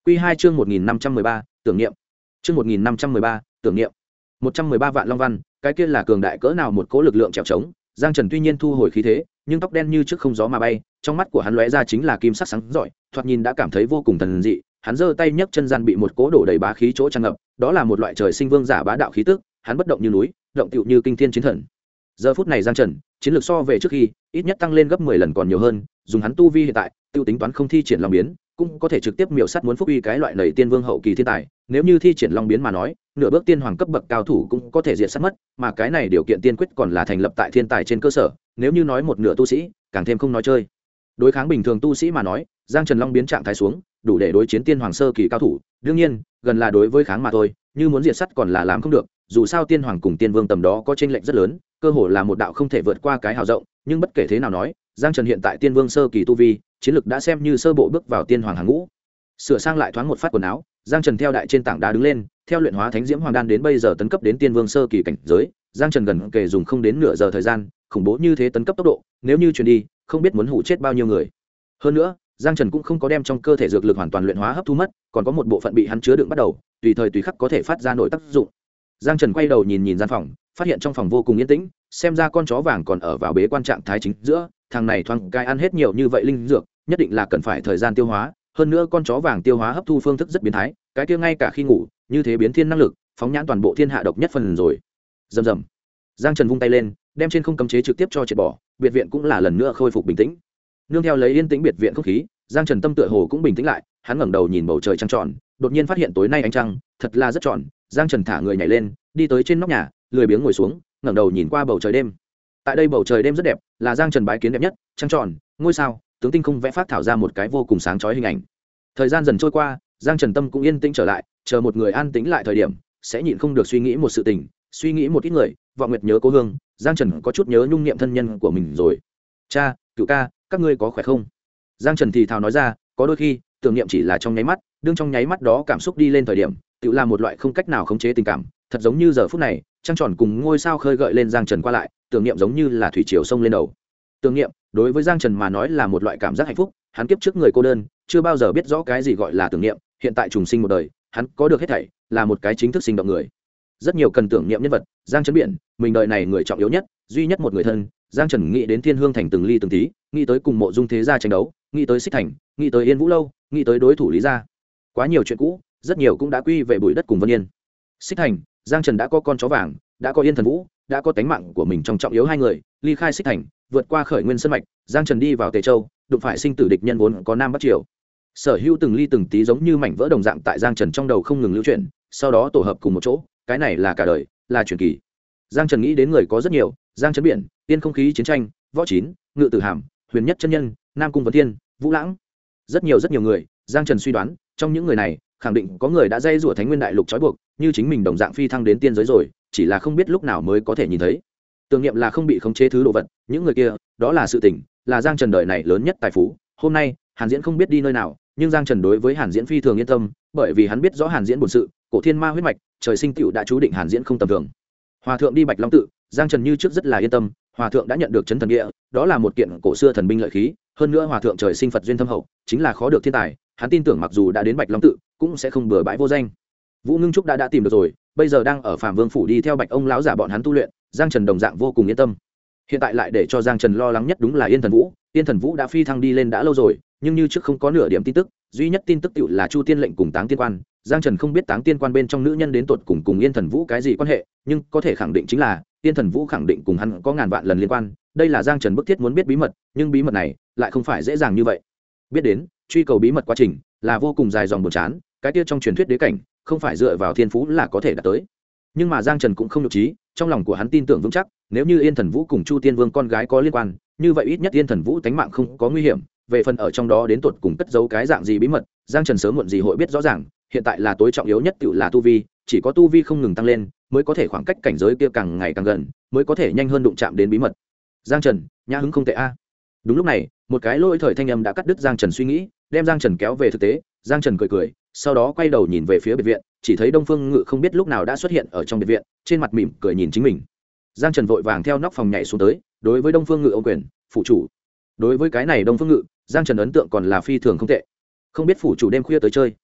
Quy 2 chương 1513, tưởng niệm. Chương 1513, tưởng niệm. 113 vạn long văn, cái kia là cường đại cỡ nào một cỗ lực lượng trèo trống. Giang Trần tuy nhiên thu hồi khí thế, nhưng tóc đen như trước không gió mà bay, trong mắt của hắn lóe ra chính là kim sắc sáng rọi, thoạt nhìn đã cảm thấy vô cùng thần dị. Hắn giơ tay nhấc chân gian bị một cỗ đổ đầy bá khí chỗ tràn ngập, đó là một loại trời sinh vương giả bá đạo khí tức, hắn bất động như núi, động tựu như kinh thiên chiến thần. Giờ phút này Giang Trần, chiến lược so về trước khi, ít nhất tăng lên gấp 10 lần còn nhiều hơn, dùng hắn tu vi hiện tại, tiêu tính toán không thi triển long biến, cũng có thể trực tiếp miểu sát muốn phúc uy cái loại nảy tiên vương hậu kỳ thiên tài, nếu như thi triển long biến mà nói, nửa bước tiên hoàng cấp bậc cao thủ cũng có thể diệt sát mất, mà cái này điều kiện tiên quyết còn là thành lập tại thiên tài trên cơ sở, nếu như nói một nửa tu sĩ, càng thêm không nói chơi. Đối kháng bình thường tu sĩ mà nói, Giang Trần long biến trạng thái xuống, đủ để đối chiến tiên hoàng sơ kỳ cao thủ, đương nhiên, gần là đối với kháng mà thôi, như muốn diệt sát còn là làm không được, dù sao tiên hoàng cùng tiên vương tầm đó có chênh lệch rất lớn, cơ hồ là một đạo không thể vượt qua cái hào rộng, nhưng bất kể thế nào nói, Giang Trần hiện tại tiên vương sơ kỳ tu vi, chiến lực đã xem như sơ bộ bước vào tiên hoàng hàng ngũ. Sửa sang lại thoáng một phát quần áo, Giang Trần theo đại trên tảng đá đứng lên, theo luyện hóa thánh diễm hoàng đan đến bây giờ tấn cấp đến tiên vương sơ kỳ cảnh giới, Giang Trần gần kề dùng không đến nửa giờ thời gian, khủng bố như thế tấn cấp tốc độ, nếu như truyền đi, không biết muốn hủ chết bao nhiêu người. Hơn nữa, Giang Trần cũng không có đem trong cơ thể dược lực hoàn toàn luyện hóa hấp thu mất, còn có một bộ phận bị hắn chứa đựng bắt đầu, tùy thời tùy khắc có thể phát ra nội tác dụng. Giang Trần quay đầu nhìn nhìn gian phòng, phát hiện trong phòng vô cùng yên tĩnh, xem ra con chó vàng còn ở vào bế quan trạng thái chính giữa, thằng này thoáng cai ăn hết nhiều như vậy linh dược, nhất định là cần phải thời gian tiêu hóa, hơn nữa con chó vàng tiêu hóa hấp thu phương thức rất biến thái, cái kia ngay cả khi ngủ, như thế biến thiên năng lực, phóng nhãn toàn bộ thiên hạ độc nhất phần rồi. Rầm rầm. Giang Trần vung tay lên, đem trên không cấm chế trực tiếp cho triệt bỏ, biệt viện cũng là lần nữa khôi phục bình tĩnh. Nương theo lấy yên tĩnh biệt viện không khí, Giang Trần tâm tựa hồ cũng bình tĩnh lại, hắn ngẩng đầu nhìn bầu trời trăng tròn, đột nhiên phát hiện tối nay ánh trăng thật là rất tròn. Giang Trần thả người nhảy lên, đi tới trên nóc nhà, lười biếng ngồi xuống, ngẩng đầu nhìn qua bầu trời đêm. Tại đây bầu trời đêm rất đẹp, là Giang Trần bái kiến đẹp nhất, trăng tròn, ngôi sao, tướng tinh không vẽ phát thảo ra một cái vô cùng sáng chói hình ảnh. Thời gian dần trôi qua, Giang Trần tâm cũng yên tĩnh trở lại, chờ một người an tĩnh lại thời điểm, sẽ nhịn không được suy nghĩ một sự tình, suy nghĩ một ít người, vọng nguyệt nhớ cố hương, Giang Trần có chút nhớ nhung niệm thân nhân của mình rồi. Cha, Cửu ca, các ngươi có khỏe không? Giang Trần thì thào nói ra, có đôi khi, tưởng niệm chỉ là trong nháy mắt, đương trong nháy mắt đó cảm xúc đi lên thời điểm, tự là một loại không cách nào khống chế tình cảm, thật giống như giờ phút này, trăng tròn cùng ngôi sao khơi gợi lên Giang Trần qua lại, tưởng niệm giống như là thủy triều sông lên đầu. Tưởng niệm, đối với Giang Trần mà nói là một loại cảm giác hạnh phúc, hắn kiếp trước người cô đơn, chưa bao giờ biết rõ cái gì gọi là tưởng niệm, hiện tại trùng sinh một đời, hắn có được hết thảy, là một cái chính thức sinh động người. Rất nhiều cần tưởng niệm nhân vật, Giang Trần biển, mình đời này người trọng yếu nhất, duy nhất một người thân, Giang Trần nghĩ đến Thiên Hương thành từng ly từng tí, nghĩ tới cùng Mộ Dung thế gia tranh đấu, nghĩ tới Xích Thành, nghĩ tới Yên Vũ lâu, nghĩ tới đối thủ Lý gia. Quá nhiều chuyện cũ, rất nhiều cũng đã quy về bụi đất cùng Vân Yên. Xích Thành, Giang Trần đã có con chó vàng, đã có Yên Thần Vũ, đã có tánh mạng của mình trong trọng yếu hai người, ly khai Xích Thành, vượt qua khởi nguyên sơn mạch, Giang Trần đi vào Tề Châu, đụng phải sinh tử địch nhân vốn có Nam Bắc Triều. Sở hữu từng ly từng tí giống như mảnh vỡ đồng dạng tại Giang Trần trong đầu không ngừng lưu chuyển, sau đó tổ hợp cùng một chỗ, cái này là cả đời, là truyền kỳ. Giang Trần nghĩ đến người có rất nhiều, Giang Trần biển, tiên không khí chiến tranh, võ chín, ngự tử hàm, huyền nhất chân nhân, Nam cung Vấn Thiên, Vũ Lãng, rất nhiều người. Giang Trần suy đoán, trong những người này, khẳng định có người đã dây rủa Thánh Nguyên đại lục trói buộc, như chính mình đồng dạng phi thăng đến tiên giới rồi, chỉ là không biết lúc nào mới có thể nhìn thấy. Tưởng niệm là không bị khống chế thứ đồ vật, những người kia, đó là sự tình, là Giang Trần đời này lớn nhất tài phú. Hôm nay, Hàn Diễn không biết đi nơi nào, nhưng Giang Trần đối với Hàn Diễn phi thường yên tâm, bởi vì hắn biết rõ Hàn Diễn bổn sự, cổ thiên ma huyết mạch, trời sinh tựu đã chú định Hàn Diễn không tầm thường. Hòa thượng đi Bạch Long tự, Giang Trần như trước rất là yên tâm, Hòa thượng đã nhận được Chấn Thần Địa, đó là một kiện cổ xưa thần binh lợi khí, hơn nữa Hòa thượng trời sinh Phật duyên thâm hậu, chính là khó được thiên tài, hắn tin tưởng mặc dù đã đến Bạch Long tự, cũng sẽ không bừa bãi vô danh. Vũ Ngưng Trúc đã tìm được rồi, bây giờ đang ở Phạm Vương phủ đi theo Bạch ông lão giả bọn hắn tu luyện, Giang Trần đồng dạng vô cùng yên tâm. Hiện tại lại để cho Giang Trần lo lắng nhất đúng là Yên Thần Vũ, Yên Thần Vũ đã phi thăng đi lên đã lâu rồi, nhưng như trước không có nửa điểm tin tức, duy nhất tin tức tựu là Chu Tiên lệnh cùng Táng Tiên quan. Giang Trần không biết Táng Tiên quan bên trong nữ nhân đến tột cùng Yên Thần Vũ cái gì quan hệ, nhưng có thể khẳng định chính là Yên Thần Vũ khẳng định cùng hắn có ngàn vạn lần liên quan, đây là Giang Trần bức thiết muốn biết bí mật, nhưng bí mật này lại không phải dễ dàng như vậy. Biết đến, truy cầu bí mật quá trình là vô cùng dài dòng buồn chán, cái kia trong truyền thuyết đế cảnh, không phải dựa vào thiên phú là có thể đạt tới. Nhưng mà Giang Trần cũng không nhục trí, trong lòng của hắn tin tưởng vững chắc, nếu như Yên Thần Vũ cùng Chu Tiên Vương con gái có liên quan, như vậy ít nhất Yên Thần Vũ tánh mạng không có nguy hiểm, về phần ở trong đó đến tột cùng cất giấu cái dạng gì bí mật, Giang Trần sớm muộn gì hội biết rõ ràng, hiện tại là tối trọng yếu nhất tựu là tu vi, chỉ có tu vi không ngừng tăng lên, mới có thể khoảng cách cảnh giới kia càng ngày càng gần, mới có thể nhanh hơn đụng chạm đến bí mật. Giang Trần, nhã hứng không tệ a. Đúng lúc này, một cái lôi thời thanh âm đã cắt đứt Giang Trần suy nghĩ, đem Giang Trần kéo về thực tế. Giang Trần cười, sau đó quay đầu nhìn về phía biệt viện, chỉ thấy Đông Phương Ngự không biết lúc nào đã xuất hiện ở trong biệt viện, trên mặt mỉm cười nhìn chính mình. Giang Trần vội vàng theo nóc phòng nhảy xuống tới, đối với Đông Phương Ngự ôm quyền, "Phủ chủ." Đối với cái này Đông Phương Ngự, Giang Trần ấn tượng còn là phi thường không tệ. Không biết phủ chủ đêm khuya tới chơi,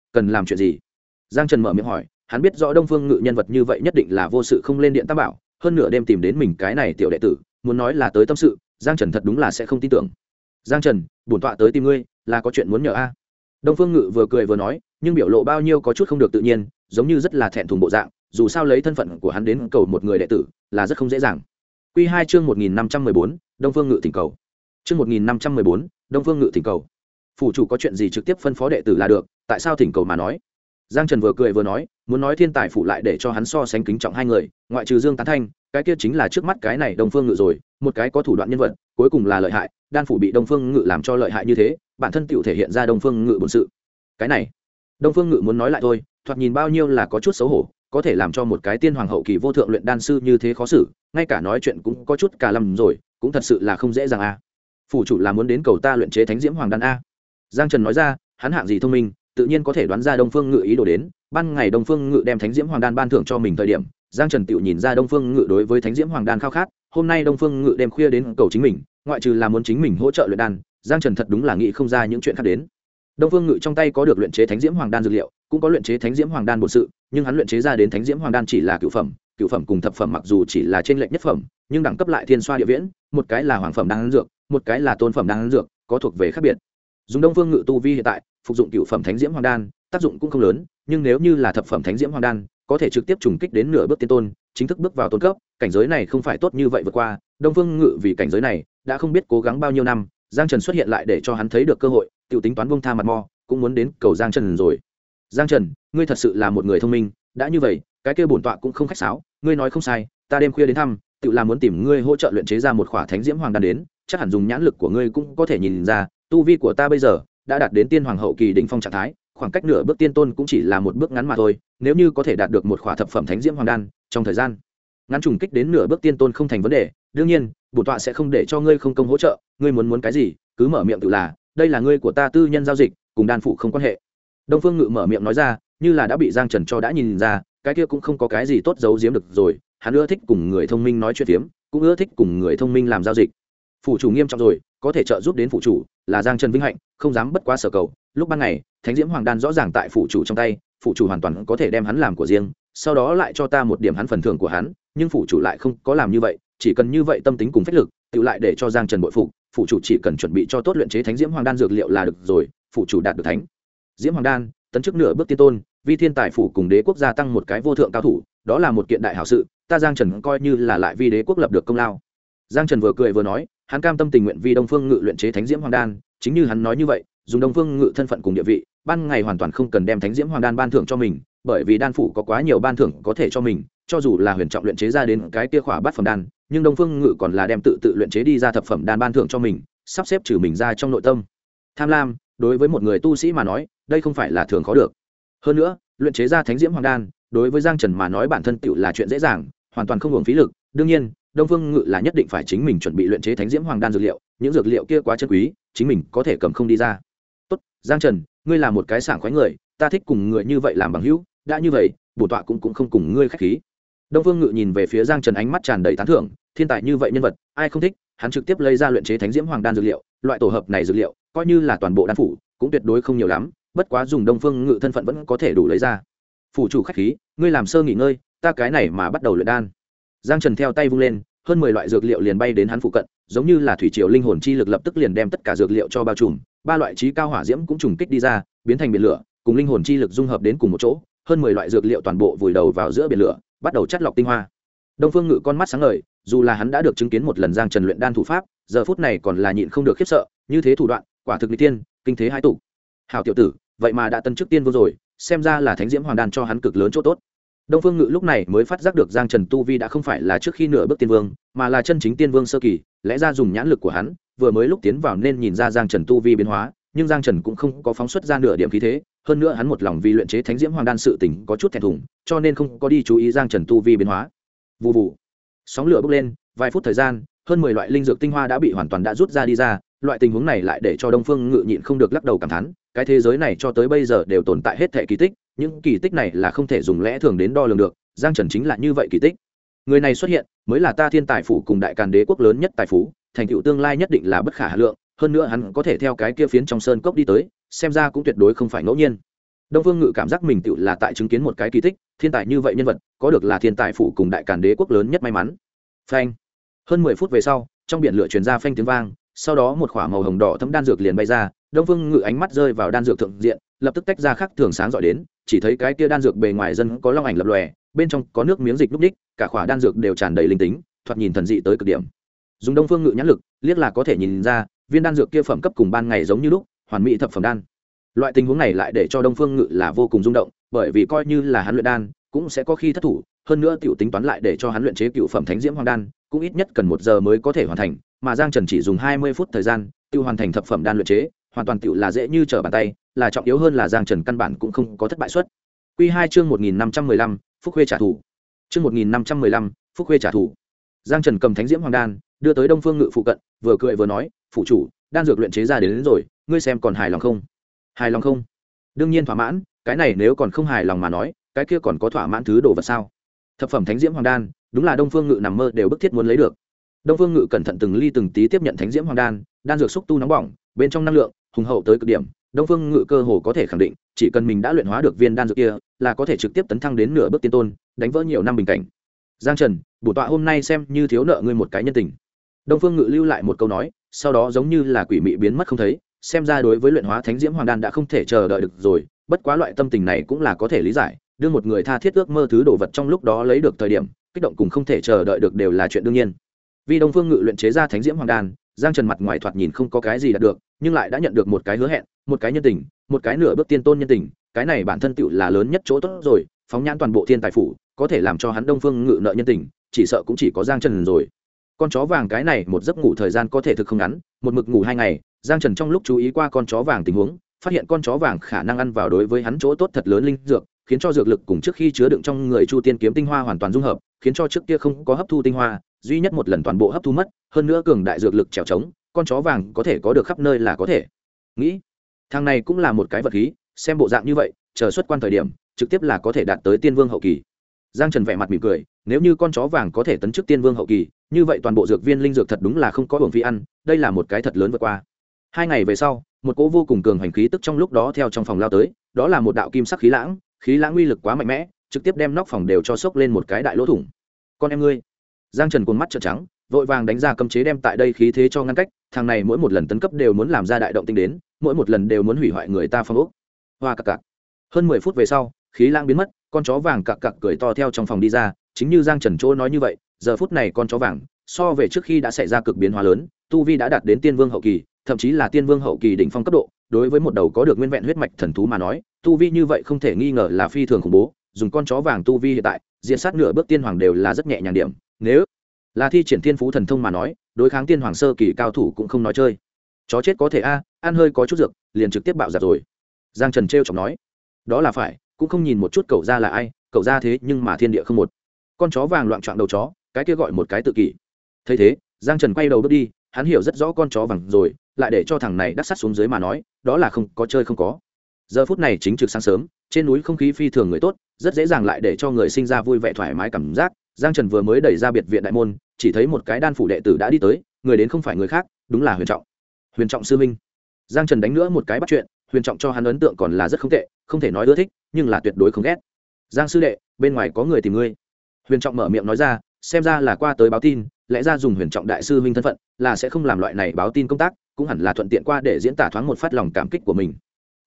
cần làm chuyện gì? Giang Trần mở miệng hỏi. Hắn biết rõ Đông Phương Ngự nhân vật như vậy nhất định là vô sự không lên điện tam bảo, hơn nửa đêm tìm đến mình cái này tiểu đệ tử, muốn nói là tới tâm sự, Giang Trần thật đúng là sẽ không tin tưởng. Giang Trần, bổn tọa tới tìm ngươi là có chuyện muốn nhờ a. Đông Phương Ngự vừa cười vừa nói, nhưng biểu lộ bao nhiêu có chút không được tự nhiên, giống như rất là thẹn thùng bộ dạng, dù sao lấy thân phận của hắn đến cầu một người đệ tử là rất không dễ dàng. Quy 2 chương 1514, Đông Phương Ngự thỉnh cầu. Chương 1514, Đông Phương Ngự thỉnh cầu. Phủ chủ có chuyện gì trực tiếp phân phó đệ tử là được, tại sao thỉnh cầu mà nói? Giang Trần vừa cười vừa nói, muốn nói thiên tài phủ lại để cho hắn so sánh kính trọng hai người, ngoại trừ Dương Tán Thanh, cái kia chính là trước mắt cái này Đông Phương Ngự rồi, một cái có thủ đoạn nhân vật, cuối cùng là lợi hại, đan phủ bị Đông Phương Ngự làm cho lợi hại như thế, bản thân tựu thể hiện ra Đông Phương Ngự bổn sự. Cái này, Đông Phương Ngự muốn nói lại thôi, thoạt nhìn bao nhiêu là có chút xấu hổ, có thể làm cho một cái tiên hoàng hậu kỳ vô thượng luyện đan sư như thế khó xử, ngay cả nói chuyện cũng có chút cả lầm rồi, cũng thật sự là không dễ dàng a. Phủ chủ là muốn đến cầu ta luyện chế Thánh Diễm Hoàng đan a. Giang Trần nói ra, hắn hạng gì thông minh, tự nhiên có thể đoán ra Đông Phương Ngự ý đồ đến. Ban ngày Đông Phương Ngự đem Thánh Diễm Hoàng đan ban thưởng cho mình thời điểm, Giang Trần tự nhìn ra Đông Phương Ngự đối với Thánh Diễm Hoàng đan khao khát. Hôm nay Đông Phương Ngự đêm khuya đến cầu chính mình, ngoại trừ là muốn chính mình hỗ trợ luyện đan, Giang Trần thật đúng là nghĩ không ra những chuyện khác đến. Đông Phương Ngự trong tay có được luyện chế Thánh Diễm Hoàng đan dược liệu, cũng có luyện chế Thánh Diễm Hoàng đan bổn sự, nhưng hắn luyện chế ra đến Thánh Diễm Hoàng đan chỉ là cửu phẩm cùng thập phẩm mặc dù chỉ là trên lệnh nhất phẩm, nhưng đẳng cấp lại thiên xoa địa viễn, một cái là hoàng phẩm đan dược, một cái là tôn phẩm đan dược, có thuộc về khác biệt. Dùng Đông Phương Ngự tu vi hiện tại, phục dụng cửu phẩm Thánh Diễm Hoàng đan, tác dụng cũng không lớn, nhưng nếu như là thập phẩm Thánh Diễm Hoàng đan, có thể trực tiếp trùng kích đến nửa bước tiên tôn, chính thức bước vào tôn cấp, cảnh giới này không phải tốt như vậy vượt qua. Đông Phương Ngự vì cảnh giới này đã không biết cố gắng bao nhiêu năm, Giang Trần xuất hiện lại để cho hắn thấy được cơ hội, tiểu tính toán buông tha mặt mò, cũng muốn đến cầu Giang Trần rồi. Giang Trần, ngươi thật sự là một người thông minh, đã như vậy, cái kia bổn tọa cũng không khách sáo, ngươi nói không sai, ta đêm khuya đến thăm, tự là muốn tìm ngươi hỗ trợ luyện chế ra một khỏa Thánh Diễm Hoàng đan đến, chắc hẳn dùng nhãn lực của ngươi cũng có thể nhìn ra, tu vi của ta bây giờ đã đạt đến tiên hoàng hậu kỳ đỉnh phong trạng thái, khoảng cách nửa bước tiên tôn cũng chỉ là một bước ngắn mà thôi, nếu như có thể đạt được một khỏa thập phẩm Thánh Diễm Hoàng đan, trong thời gian ngắn trùng kích đến nửa bước tiên tôn không thành vấn đề, đương nhiên, bổn tọa sẽ không để cho ngươi không công hỗ trợ, ngươi muốn cái gì, cứ mở miệng tự là, đây là ngươi của ta tư nhân giao dịch, cùng đan phụ không quan hệ. Đông Phương Ngự mở miệng nói ra, như là đã bị Giang Trần cho đã nhìn ra, cái kia cũng không có cái gì tốt giấu giếm được rồi, hắn ưa thích cùng người thông minh nói chuyện phiếm, cũng ưa thích cùng người thông minh làm giao dịch. Phủ chủ nghiêm trọng rồi, có thể trợ giúp đến phủ chủ, là Giang Trần vinh hạnh, không dám bất quá sở cầu. Lúc ban ngày, Thánh Diễm Hoàng đan rõ ràng tại phủ chủ trong tay, phủ chủ hoàn toàn có thể đem hắn làm của riêng, sau đó lại cho ta một điểm hắn phần thưởng của hắn, nhưng phủ chủ lại không có làm như vậy, chỉ cần như vậy tâm tính cùng phách lực, tự lại để cho Giang Trần bội phục, phủ chủ chỉ cần chuẩn bị cho tốt luyện chế Thánh Diễm Hoàng đan dược liệu là được rồi, phủ chủ đạt được Thánh Diễm Hoàng đan, tấn chức nửa bước tiên tôn, vi thiên tài phủ cùng đế quốc gia tăng một cái vô thượng cao thủ, đó là một kiện đại hảo sự, ta Giang Trần coi như là lại vi đế quốc lập được công lao. Giang Trần vừa cười vừa nói, hắn cam tâm tình nguyện vì Đông Phương Ngự luyện chế Thánh Diễm Hoàng đan, chính như hắn nói như vậy, dùng Đông Phương Ngự thân phận cùng địa vị, ban ngày hoàn toàn không cần đem Thánh Diễm Hoàng đan ban thưởng cho mình, bởi vì đan phủ có quá nhiều ban thưởng có thể cho mình, cho dù là huyền trọng luyện chế ra đến cái kia khỏa bát phẩm đan, nhưng Đông Phương Ngự còn là đem tự luyện chế đi ra thập phẩm đan ban thưởng cho mình, sắp xếp trừ mình ra trong nội tâm. Tham lam, đối với một người tu sĩ mà nói, đây không phải là thường khó được. Hơn nữa, luyện chế ra Thánh Diễm Hoàng đan, đối với Giang Trần mà nói bản thân tựu là chuyện dễ dàng, hoàn toàn không hưởng phí lực. Đương nhiên, Đông Phương Ngự là nhất định phải chính mình chuẩn bị luyện chế Thánh Diễm Hoàng đan dược liệu, những dược liệu kia quá chân quý, chính mình có thể cầm không đi ra. Tốt, Giang Trần, ngươi là một cái sảng khoái người, ta thích cùng người như vậy làm bằng hữu, đã như vậy, bổn tọa cũng không cùng ngươi khách khí. Đông Phương Ngự nhìn về phía Giang Trần ánh mắt tràn đầy tán thưởng, thiên tài như vậy nhân vật, ai không thích, hắn trực tiếp lấy ra luyện chế Thánh Diễm Hoàng đan dược liệu, loại tổ hợp này dược liệu, coi như là toàn bộ đan phủ, cũng tuyệt đối không nhiều lắm, bất quá dùng Đông Phương Ngự thân phận vẫn có thể đủ lấy ra. Phủ chủ khách khí, ngươi làm sơ nghỉ ngơi, ta cái này mà bắt đầu luyện đan. Giang Trần theo tay vung lên, hơn 10 loại dược liệu liền bay đến hắn phụ cận, giống như là thủy triều linh hồn chi lực lập tức liền đem tất cả dược liệu cho bao trùm, ba loại chí cao hỏa diễm cũng trùng kích đi ra, biến thành biển lửa, cùng linh hồn chi lực dung hợp đến cùng một chỗ, hơn 10 loại dược liệu toàn bộ vùi đầu vào giữa biển lửa, bắt đầu chắt lọc tinh hoa. Đông Phương Ngự con mắt sáng ngời, dù là hắn đã được chứng kiến một lần Giang Trần luyện đan thủ pháp, giờ phút này còn là nhịn không được khiếp sợ, như thế thủ đoạn, quả thực nghịch tiên, kinh thế hai tụ. Hảo tiểu tử, vậy mà đã tân chức tiên vương rồi, xem ra là Thánh Diễm Hoàng đan cho hắn cực lớn chỗ tốt. Đông Phương Ngự lúc này mới phát giác được Giang Trần tu vi đã không phải là trước khi nửa bước tiên vương, mà là chân chính tiên vương sơ kỳ, lẽ ra dùng nhãn lực của hắn, vừa mới lúc tiến vào nên nhìn ra Giang Trần tu vi biến hóa, nhưng Giang Trần cũng không có phóng xuất ra nửa điểm khí thế, hơn nữa hắn một lòng vì luyện chế Thánh Diễm Hoàng đan sự tình có chút thẹn thùng, cho nên không có đi chú ý Giang Trần tu vi biến hóa. Vù vù, sóng lửa bốc lên, vài phút thời gian, hơn 10 loại linh dược tinh hoa đã bị hoàn toàn đã rút ra đi ra, loại tình huống này lại để cho Đông Phương Ngự nhịn không được lắc đầu cảm thán, cái thế giới này cho tới bây giờ đều tồn tại hết thảy kỳ tích, những kỳ tích này là không thể dùng lẽ thường đến đo lường được, Giang Trần chính là như vậy kỳ tích. Người này xuất hiện, mới là ta Thiên Tài phủ cùng Đại Càn Đế quốc lớn nhất tài phú, thành tựu tương lai nhất định là bất khả hà lượng, hơn nữa hắn có thể theo cái kia phiến trong sơn cốc đi tới, xem ra cũng tuyệt đối không phải ngẫu nhiên. Đông Phương Ngự cảm giác mình tựu là tại chứng kiến một cái kỳ tích, thiên tài như vậy nhân vật, có được là thiên tài phủ cùng đại càn đế quốc lớn nhất may mắn. Phanh. Hơn 10 phút về sau, trong biển lửa truyền ra phanh tiếng vang, sau đó một quả màu hồng đỏ thấm đan dược liền bay ra, Đông Phương Ngự ánh mắt rơi vào đan dược thượng diện, lập tức tách ra khắc thường sáng rọi đến, chỉ thấy cái kia đan dược bề ngoài dân có long ảnh lập lòe, bên trong có nước miếng dịch lúc đích, cả quả đan dược đều tràn đầy linh tính, thoạt nhìn thần dị tới cực điểm. Dùng Đông Phương Ngự nhãn lực, liếc là có thể nhìn ra, viên đan dược kia phẩm cấp cùng ban ngày giống như lúc, hoàn mỹ thập phẩm đan. Loại tình huống này lại để cho Đông Phương Ngự là vô cùng rung động, bởi vì coi như là hắn luyện đan, cũng sẽ có khi thất thủ, hơn nữa tiểu tính toán lại để cho hắn luyện chế cựu phẩm thánh diễm hoàng đan, cũng ít nhất cần 1 giờ mới có thể hoàn thành, mà Giang Trần chỉ dùng 20 phút thời gian, tiêu hoàn thành thập phẩm đan luyện chế, hoàn toàn tiểu là dễ như trở bàn tay, là trọng yếu hơn là Giang Trần căn bản cũng không có thất bại suất. Quy 2 chương 1515, Phúc Khuê trả thù. Chương 1515, Phúc Khuê trả thù. Giang Trần cầm thánh diễm hoàng đan, đưa tới Đông Phương Ngự phụ cận, vừa cười vừa nói, "Phụ chủ, đan dược luyện chế ra đến rồi, ngươi xem còn hài lòng không?" "Hài lòng không? Đương nhiên thỏa mãn, cái này nếu còn không hài lòng mà nói, cái kia còn có thỏa mãn thứ đồ vật sao?" Thập phẩm thánh diễm hoàng đan, đúng là Đông Phương Ngự nằm mơ đều bức thiết muốn lấy được. Đông Phương Ngự cẩn thận từng ly từng tí tiếp nhận thánh diễm hoàng đan, đan dược xúc tu nóng bỏng, bên trong năng lượng hùng hậu tới cực điểm. Đông Phương Ngự cơ hồ có thể khẳng định, chỉ cần mình đã luyện hóa được viên đan dược kia, là có thể trực tiếp tấn thăng đến nửa bước tiên tôn, đánh vỡ nhiều năm bình cảnh. "Giang Trần, bổn tọa hôm nay xem như thiếu nợ ngươi một cái nhân tình." Đông Phương Ngự lưu lại một câu nói, sau đó giống như là quỷ mị biến mất không thấy, xem ra đối với luyện hóa thánh diễm hoàng đan đã không thể chờ đợi được rồi, bất quá loại tâm tình này cũng là có thể lý giải, đưa một người tha thiết ước mơ thứ đồ vật trong lúc đó lấy được thời điểm, kích động cùng không thể chờ đợi được đều là chuyện đương nhiên. Vì Đông Phương Ngự luyện chế ra thánh diễm hoàng đan, Giang Trần mặt ngoài thoạt nhìn không có cái gì đạt được, nhưng lại đã nhận được một cái hứa hẹn, một cái nhân tình, một cái nửa bước tiên tôn nhân tình, cái này bản thân tựu là lớn nhất chỗ tốt rồi, phóng nhãn toàn bộ thiên tài phủ, có thể làm cho hắn Đông Phương Ngự nợ nhân tình, chỉ sợ cũng chỉ có Giang Trần rồi. Con chó vàng cái này một giấc ngủ thời gian có thể thực không ngắn, một mực ngủ 2 ngày, Giang Trần trong lúc chú ý qua con chó vàng tình huống, phát hiện con chó vàng khả năng ăn vào đối với hắn chỗ tốt thật lớn linh dược, khiến cho dược lực cùng trước khi chứa đựng trong người Chu Tiên kiếm tinh hoa hoàn toàn dung hợp, khiến cho trước kia không có hấp thu tinh hoa, duy nhất một lần toàn bộ hấp thu mất, hơn nữa cường đại dược lực trèo trống, con chó vàng có thể có được khắp nơi là có thể. Nghĩ, thằng này cũng là một cái vật khí, xem bộ dạng như vậy, chờ xuất quan thời điểm, trực tiếp là có thể đạt tới tiên vương hậu kỳ. Giang Trần vẻ mặt mỉm cười, nếu như con chó vàng có thể tấn chức tiên vương hậu kỳ, như vậy toàn bộ dược viên linh dược thật đúng là không có hưởng phí ăn, đây là một cái thật lớn vượt qua. 2 ngày về sau, một cỗ vô cùng cường hành khí tức trong lúc đó theo trong phòng lao tới, đó là một đạo kim sắc khí lãng uy lực quá mạnh mẽ, trực tiếp đem nóc phòng đều cho sốc lên một cái đại lỗ thủng. "Con em ngươi!" Giang Trần cuồng mắt trợn trắng, vội vàng đánh ra cấm chế đem tại đây khí thế cho ngăn cách, thằng này mỗi một lần tấn cấp đều muốn làm ra đại động tinh đến, mỗi một lần đều muốn hủy hoại người ta phong ốc. Hoa cặc cặc. Hơn 10 phút về sau, khí lãng biến mất, con chó vàng cặc cặc cười to theo trong phòng đi ra, chính như Giang Trần chỗ nói như vậy, giờ phút này con chó vàng so về trước khi đã xảy ra cực biến hóa lớn, tu vi đã đạt đến tiên vương hậu kỳ, thậm chí là tiên vương hậu kỳ đỉnh phong cấp độ, đối với một đầu có được nguyên vẹn huyết mạch thần thú mà nói, tu vi như vậy không thể nghi ngờ là phi thường khủng bố, dùng con chó vàng tu vi hiện tại, diện sát nửa bước tiên hoàng đều là rất nhẹ nhàng điểm, nếu là thi triển thiên phú thần thông mà nói, đối kháng tiên hoàng sơ kỳ cao thủ cũng không nói chơi. Chó chết có thể ăn hơi có chút dược, liền trực tiếp bạo giặc rồi. Giang Trần trêu chọc nói, đó là phải, cũng không nhìn một chút cậu ra là ai, cậu ra thế nhưng mà thiên địa không một. Con chó vàng loạn choạng đầu chó, cái kia gọi một cái tự kỷ. Thấy thế, Giang Trần quay đầu bước đi, hắn hiểu rất rõ con chó vàng rồi, lại để cho thằng này đắc sát xuống dưới mà nói, đó là không có chơi không có. Giờ phút này chính trực sáng sớm, trên núi không khí phi thường người tốt, rất dễ dàng lại để cho người sinh ra vui vẻ thoải mái cảm giác. Giang Trần vừa mới đẩy ra biệt viện đại môn, chỉ thấy một cái đan phủ đệ tử đã đi tới, người đến không phải người khác, đúng là Huyền Trọng. Huyền Trọng sư minh. Giang Trần đánh nữa một cái bắt chuyện, Huyền Trọng cho hắn ấn tượng còn là rất không tệ, không thể nói ưa thích, nhưng là tuyệt đối không ghét. Giang sư đệ, bên ngoài có người tìm ngươi. Huyền Trọng mở miệng nói ra, xem ra là qua tới báo tin, lẽ ra dùng Huyền Trọng đại sư huynh thân phận, là sẽ không làm loại này báo tin công tác, cũng hẳn là thuận tiện qua để diễn tả thoáng một phát lòng cảm kích của mình.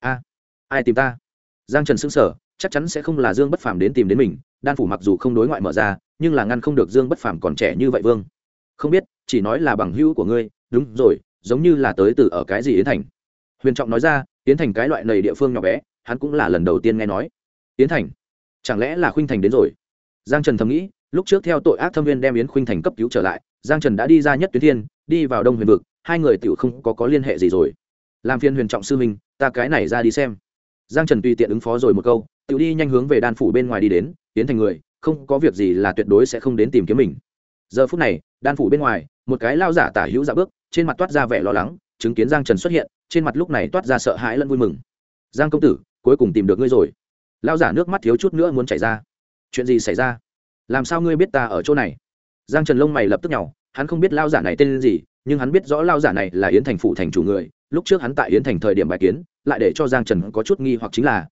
Ai tìm ta? Giang Trần sững sờ, chắc chắn sẽ không là Dương Bất Phàm đến tìm đến mình, đan phủ mặc dù không đối ngoại mở ra, nhưng là ngăn không được Dương Bất Phàm còn trẻ như vậy vương. Không biết, chỉ nói là bằng hữu của ngươi, đúng rồi, giống như là tới từ ở cái gì Yến Thành. Huyền Trọng nói ra, Yến Thành cái loại này địa phương nhỏ bé, hắn cũng là lần đầu tiên nghe nói. Yến Thành? Chẳng lẽ là Khuynh Thành đến rồi? Giang Trần thầm nghĩ, lúc trước theo tội ác thâm viên đem Yến Khuynh Thành cấp cứu trở lại, Giang Trần đã đi ra Nhất Tuyến Thiên, đi vào Đông Huyền vực, hai người tiểu không có liên hệ gì rồi. Làm phiền Huyền Trọng sư huynh, ta cái này ra đi xem. Giang Trần tùy tiện ứng phó rồi một câu, tiểu đi nhanh hướng về đan phủ bên ngoài đi đến, Yến Thành người, không có việc gì là tuyệt đối sẽ không đến tìm kiếm mình. Giờ phút này, đan phủ bên ngoài, một cái lao giả tả hữu dạ bước, trên mặt toát ra vẻ lo lắng, chứng kiến Giang Trần xuất hiện, trên mặt lúc này toát ra sợ hãi lẫn vui mừng. Giang công tử, cuối cùng tìm được ngươi rồi. Lao giả nước mắt thiếu chút nữa muốn chảy ra. Chuyện gì xảy ra? Làm sao ngươi biết ta ở chỗ này? Giang Trần lông mày lập tức nhàu, hắn không biết lao giả này tên gì, nhưng hắn biết rõ lao giả này là Yến Thành phủ thành chủ người. Lúc trước hắn tại Yến Thành thời điểm bài kiến, lại để cho Giang Trần có chút nghi hoặc chính là,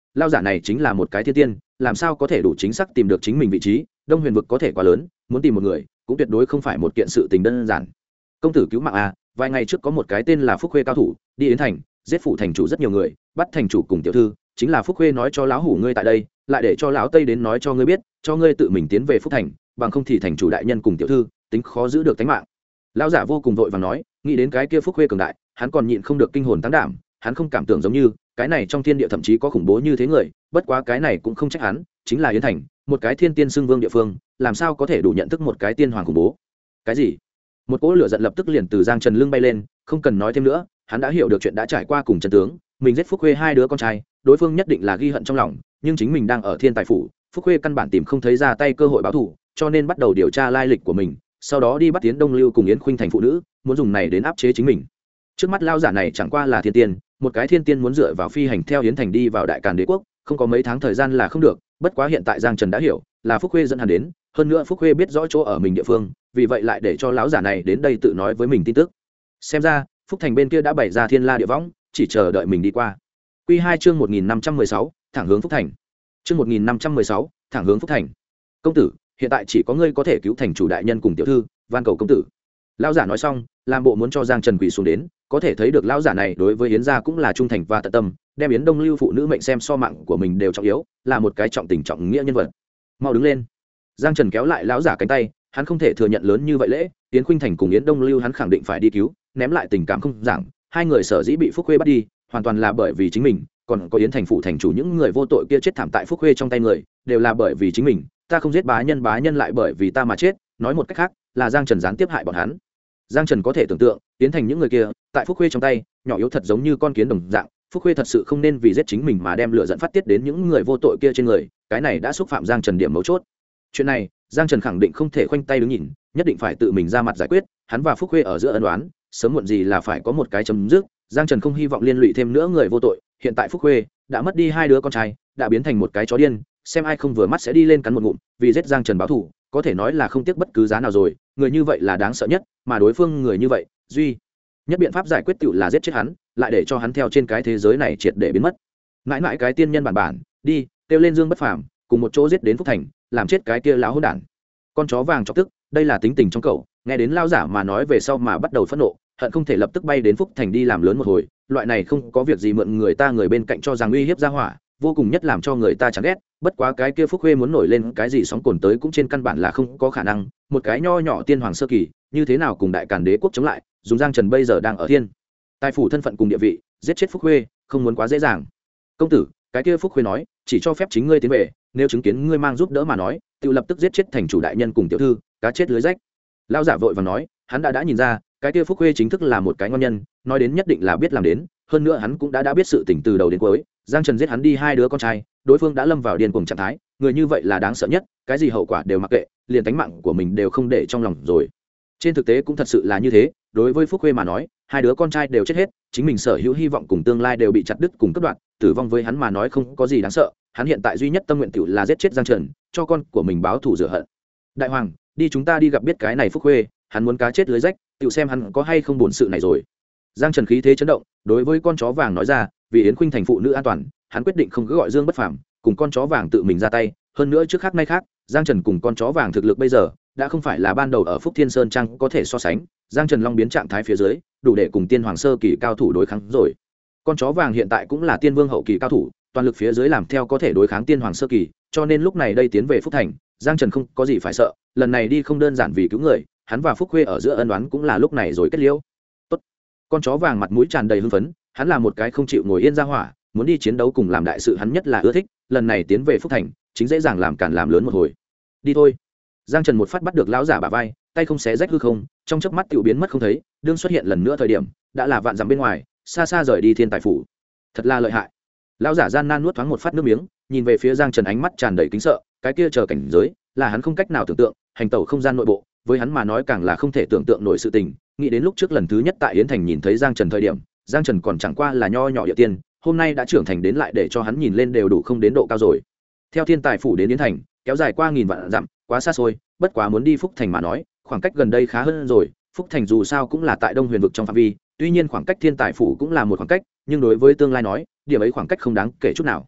lao giả này chính là một cái thiên tiên, làm sao có thể đủ chính xác tìm được chính mình vị trí. Đông Huyền vực có thể quá lớn, muốn tìm một người cũng tuyệt đối không phải một kiện sự tình đơn giản. Công tử cứu mạng à, vài ngày trước có một cái tên là Phúc Khuê cao thủ đi Yến thành, giết phủ thành chủ rất nhiều người, bắt thành chủ cùng tiểu thư, chính là Phúc Khuê nói cho lão hủ ngươi tại đây, lại để cho lão tây đến nói cho ngươi biết, cho ngươi tự mình tiến về Phúc thành, bằng không thì thành chủ đại nhân cùng tiểu thư tính khó giữ được tính mạng. Lão giả vô cùng vội vàng nói, nghĩ đến cái kia Phúc Khuê cường đại, hắn còn nhịn không được kinh hồn tăng đảm, hắn không cảm tưởng giống như cái này trong thiên địa thậm chí có khủng bố như thế người, bất quá cái này cũng không trách hắn, chính là Yến thành, một cái thiên tiên xưng vương địa phương, làm sao có thể đủ nhận thức một cái tiên hoàng khủng bố. Cái gì? Một cỗ lửa giận lập tức liền từ Giang Trần lưng bay lên, không cần nói thêm nữa, hắn đã hiểu được chuyện đã trải qua cùng chân tướng, mình giết Phúc Khuê hai đứa con trai, đối phương nhất định là ghi hận trong lòng, nhưng chính mình đang ở Thiên Tài phủ, Phúc Khuê căn bản tìm không thấy ra tay cơ hội báo thù, cho nên bắt đầu điều tra lai lịch của mình, sau đó đi bắt Tiến Đông Lưu cùng Yến Khuynh thành phụ nữ, muốn dùng này đến áp chế chính mình. Trước mắt lao giả này chẳng qua là thiên tiên, một cái thiên tiên muốn dựa vào phi hành theo Yến thành đi vào Đại Càn Đế quốc, không có mấy tháng thời gian là không được, bất quá hiện tại Giang Trần đã hiểu, là Phúc Khuê dẫn hắn đến, hơn nữa Phúc Khuê biết rõ chỗ ở mình địa phương, vì vậy lại để cho lão giả này đến đây tự nói với mình tin tức. Xem ra Phúc thành bên kia đã bày ra thiên la địa võng, chỉ chờ đợi mình đi qua. Quy 2 chương 1516, thẳng hướng Phúc thành. Chương 1516, thẳng hướng Phúc thành. Công tử, hiện tại chỉ có ngươi có thể cứu thành chủ đại nhân cùng tiểu thư, van cầu công tử. Lão giả nói xong, làm bộ muốn cho Giang Trần quỳ xuống đến, có thể thấy được lão giả này đối với Yến gia cũng là trung thành và tận tâm, đem Yến Đông Lưu phụ nữ mệnh xem so mạng của mình đều trọng yếu, là một cái trọng tình trọng nghĩa nhân vật. Mau đứng lên. Giang Trần kéo lại lão giả cánh tay, hắn không thể thừa nhận lớn như vậy lễ, Yến Khuynh thành cùng Yến Đông Lưu hắn khẳng định phải đi cứu, ném lại tình cảm không giảng, hai người sở dĩ bị Phúc Khuê bắt đi, hoàn toàn là bởi vì chính mình, còn có Yến thành phụ thành chủ những người vô tội kia chết thảm tại Phúc Khuê trong tay người, đều là bởi vì chính mình, ta không giết bá nhân lại bởi vì ta mà chết, nói một cách khác, là Giang Trần gián tiếp hại bọn hắn. Giang Trần có thể tưởng tượng, Yến thành những người kia, tại Phúc Khuê trong tay, nhỏ yếu thật giống như con kiến đồng dạng, Phúc Khuê thật sự không nên vì giết chính mình mà đem lửa giận phát tiết đến những người vô tội kia trên người, cái này đã xúc phạm Giang Trần điểm mấu chốt. Chuyện này, Giang Trần khẳng định không thể khoanh tay đứng nhìn, nhất định phải tự mình ra mặt giải quyết, hắn và Phúc Khuê ở giữa ân oán, sớm muộn gì là phải có một cái chấm dứt. Giang Trần không hy vọng liên lụy thêm nữa người vô tội, hiện tại Phúc Khuê đã mất đi hai đứa con trai, đã biến thành một cái chó điên, xem ai không vừa mắt sẽ đi lên cắn một ngụm, vì giết Giang Trần báo thù, có thể nói là không tiếc bất cứ giá nào rồi, người như vậy là đáng sợ nhất, mà đối phương người như vậy, duy nhất biện pháp giải quyết tựu là giết chết hắn, lại để cho hắn theo trên cái thế giới này triệt để biến mất. Mãi mãi cái tiên nhân bản, đi, kêu lên Dương Bất Phàm, cùng một chỗ giết đến Phúc thành, làm chết cái kia lão hỗn đản. Con chó vàng chọc tức, đây là tính tình trong cậu, nghe đến lao giả mà nói về sau mà bắt đầu phẫn nộ, hận không thể lập tức bay đến Phúc thành đi làm lớn một hồi, loại này không có việc gì mượn người ta người bên cạnh cho rằng uy hiếp ra hỏa, vô cùng nhất làm cho người ta chán ghét. Bất quá cái kia Phúc Khuê muốn nổi lên cái gì sóng cồn tới cũng trên căn bản là không có khả năng, một cái nho nhỏ tiên hoàng sơ kỳ, như thế nào cùng Đại Càn Đế quốc chống lại, dùng Giang Trần bây giờ đang ở thiên tài phủ thân phận cùng địa vị, giết chết Phúc Khuê không muốn quá dễ dàng. Công tử, cái kia Phúc Khuê nói, chỉ cho phép chính ngươi tiến về, nếu chứng kiến ngươi mang giúp đỡ mà nói, tự lập tức giết chết thành chủ đại nhân cùng tiểu thư, cá chết lưới rách. Lão giả vội vàng nói, hắn đã nhìn ra, cái kia Phúc Khuê chính thức là một cái ngon nhân, nói đến nhất định là biết làm đến, hơn nữa hắn cũng đã biết sự tình từ đầu đến cuối, Giang Trần giết hắn đi hai đứa con trai, đối phương đã lâm vào điên cuồng trạng thái, người như vậy là đáng sợ nhất, cái gì hậu quả đều mặc kệ, liền tính mạng của mình đều không để trong lòng rồi. Trên thực tế cũng thật sự là như thế, đối với Phúc Khuê mà nói, hai đứa con trai đều chết hết, chính mình sở hữu hy vọng cùng tương lai đều bị chặt đứt cùng cắt đoạn, tử vong với hắn mà nói không có gì đáng sợ, hắn hiện tại duy nhất tâm nguyện tiểu là giết chết Giang Trần, cho con của mình báo thù rửa hận. Đại hoàng, đi chúng ta đi gặp biết cái này Phúc Khuê, hắn muốn cá chết lưới rách, tiểu xem hắn có hay không buồn sự này rồi. Giang Trần khí thế chấn động, đối với con chó vàng nói ra, vì Yến Khuynh thành phụ nữ an toàn, hắn quyết định không cứ gọi Dương Bất Phàm, cùng con chó vàng tự mình ra tay, hơn nữa trước khác nay khác, Giang Trần cùng con chó vàng thực lực bây giờ đã không phải là ban đầu ở Phúc Thiên Sơn Trang có thể so sánh, Giang Trần long biến trạng thái phía dưới, đủ để cùng tiên hoàng sơ kỳ cao thủ đối kháng rồi. Con chó vàng hiện tại cũng là tiên vương hậu kỳ cao thủ, toàn lực phía dưới làm theo có thể đối kháng tiên hoàng sơ kỳ, cho nên lúc này đây tiến về Phúc thành, Giang Trần không có gì phải sợ, lần này đi không đơn giản vì cứu người, hắn và Phúc Khuê ở giữa ân oán cũng là lúc này rồi kết liễu. Tốt. Con chó vàng mặt mũi tràn đầy hưng phấn, hắn là một cái không chịu ngồi yên ra hỏa, muốn đi chiến đấu cùng làm đại sự hắn nhất là ưa thích, lần này tiến về Phúc thành, chính dễ dàng làm càn làm lớn một hồi. Đi thôi. Giang Trần một phát bắt được lão giả bả vai, tay không xé rách hư không, trong chớp mắt tiểu biến mất không thấy, đương xuất hiện lần nữa thời điểm, đã là vạn dặm bên ngoài, xa xa rời đi Thiên Tài phủ. Thật là lợi hại. Lão giả gian nan nuốt thoáng một phát nước miếng, nhìn về phía Giang Trần ánh mắt tràn đầy kính sợ, cái kia chờ cảnh giới, là hắn không cách nào tưởng tượng, hành tẩu không gian nội bộ, với hắn mà nói càng là không thể tưởng tượng nổi sự tình. Nghĩ đến lúc trước lần thứ nhất tại Yến Thành nhìn thấy Giang Trần thời điểm, Giang Trần còn chẳng qua là nho nhỏ địa tiên, hôm nay đã trưởng thành đến lại để cho hắn nhìn lên đều đủ không đến độ cao rồi. Theo Thiên Tài phủ đến Yến Thành, kéo dài qua nghìn vạn dặm, quá xa xôi, bất quá muốn đi Phúc Thành mà nói, khoảng cách gần đây khá hơn rồi. Phúc Thành dù sao cũng là tại Đông Huyền vực trong phạm vi, tuy nhiên khoảng cách Thiên Tài phủ cũng là một khoảng cách, nhưng đối với tương lai nói, điểm ấy khoảng cách không đáng kể chút nào.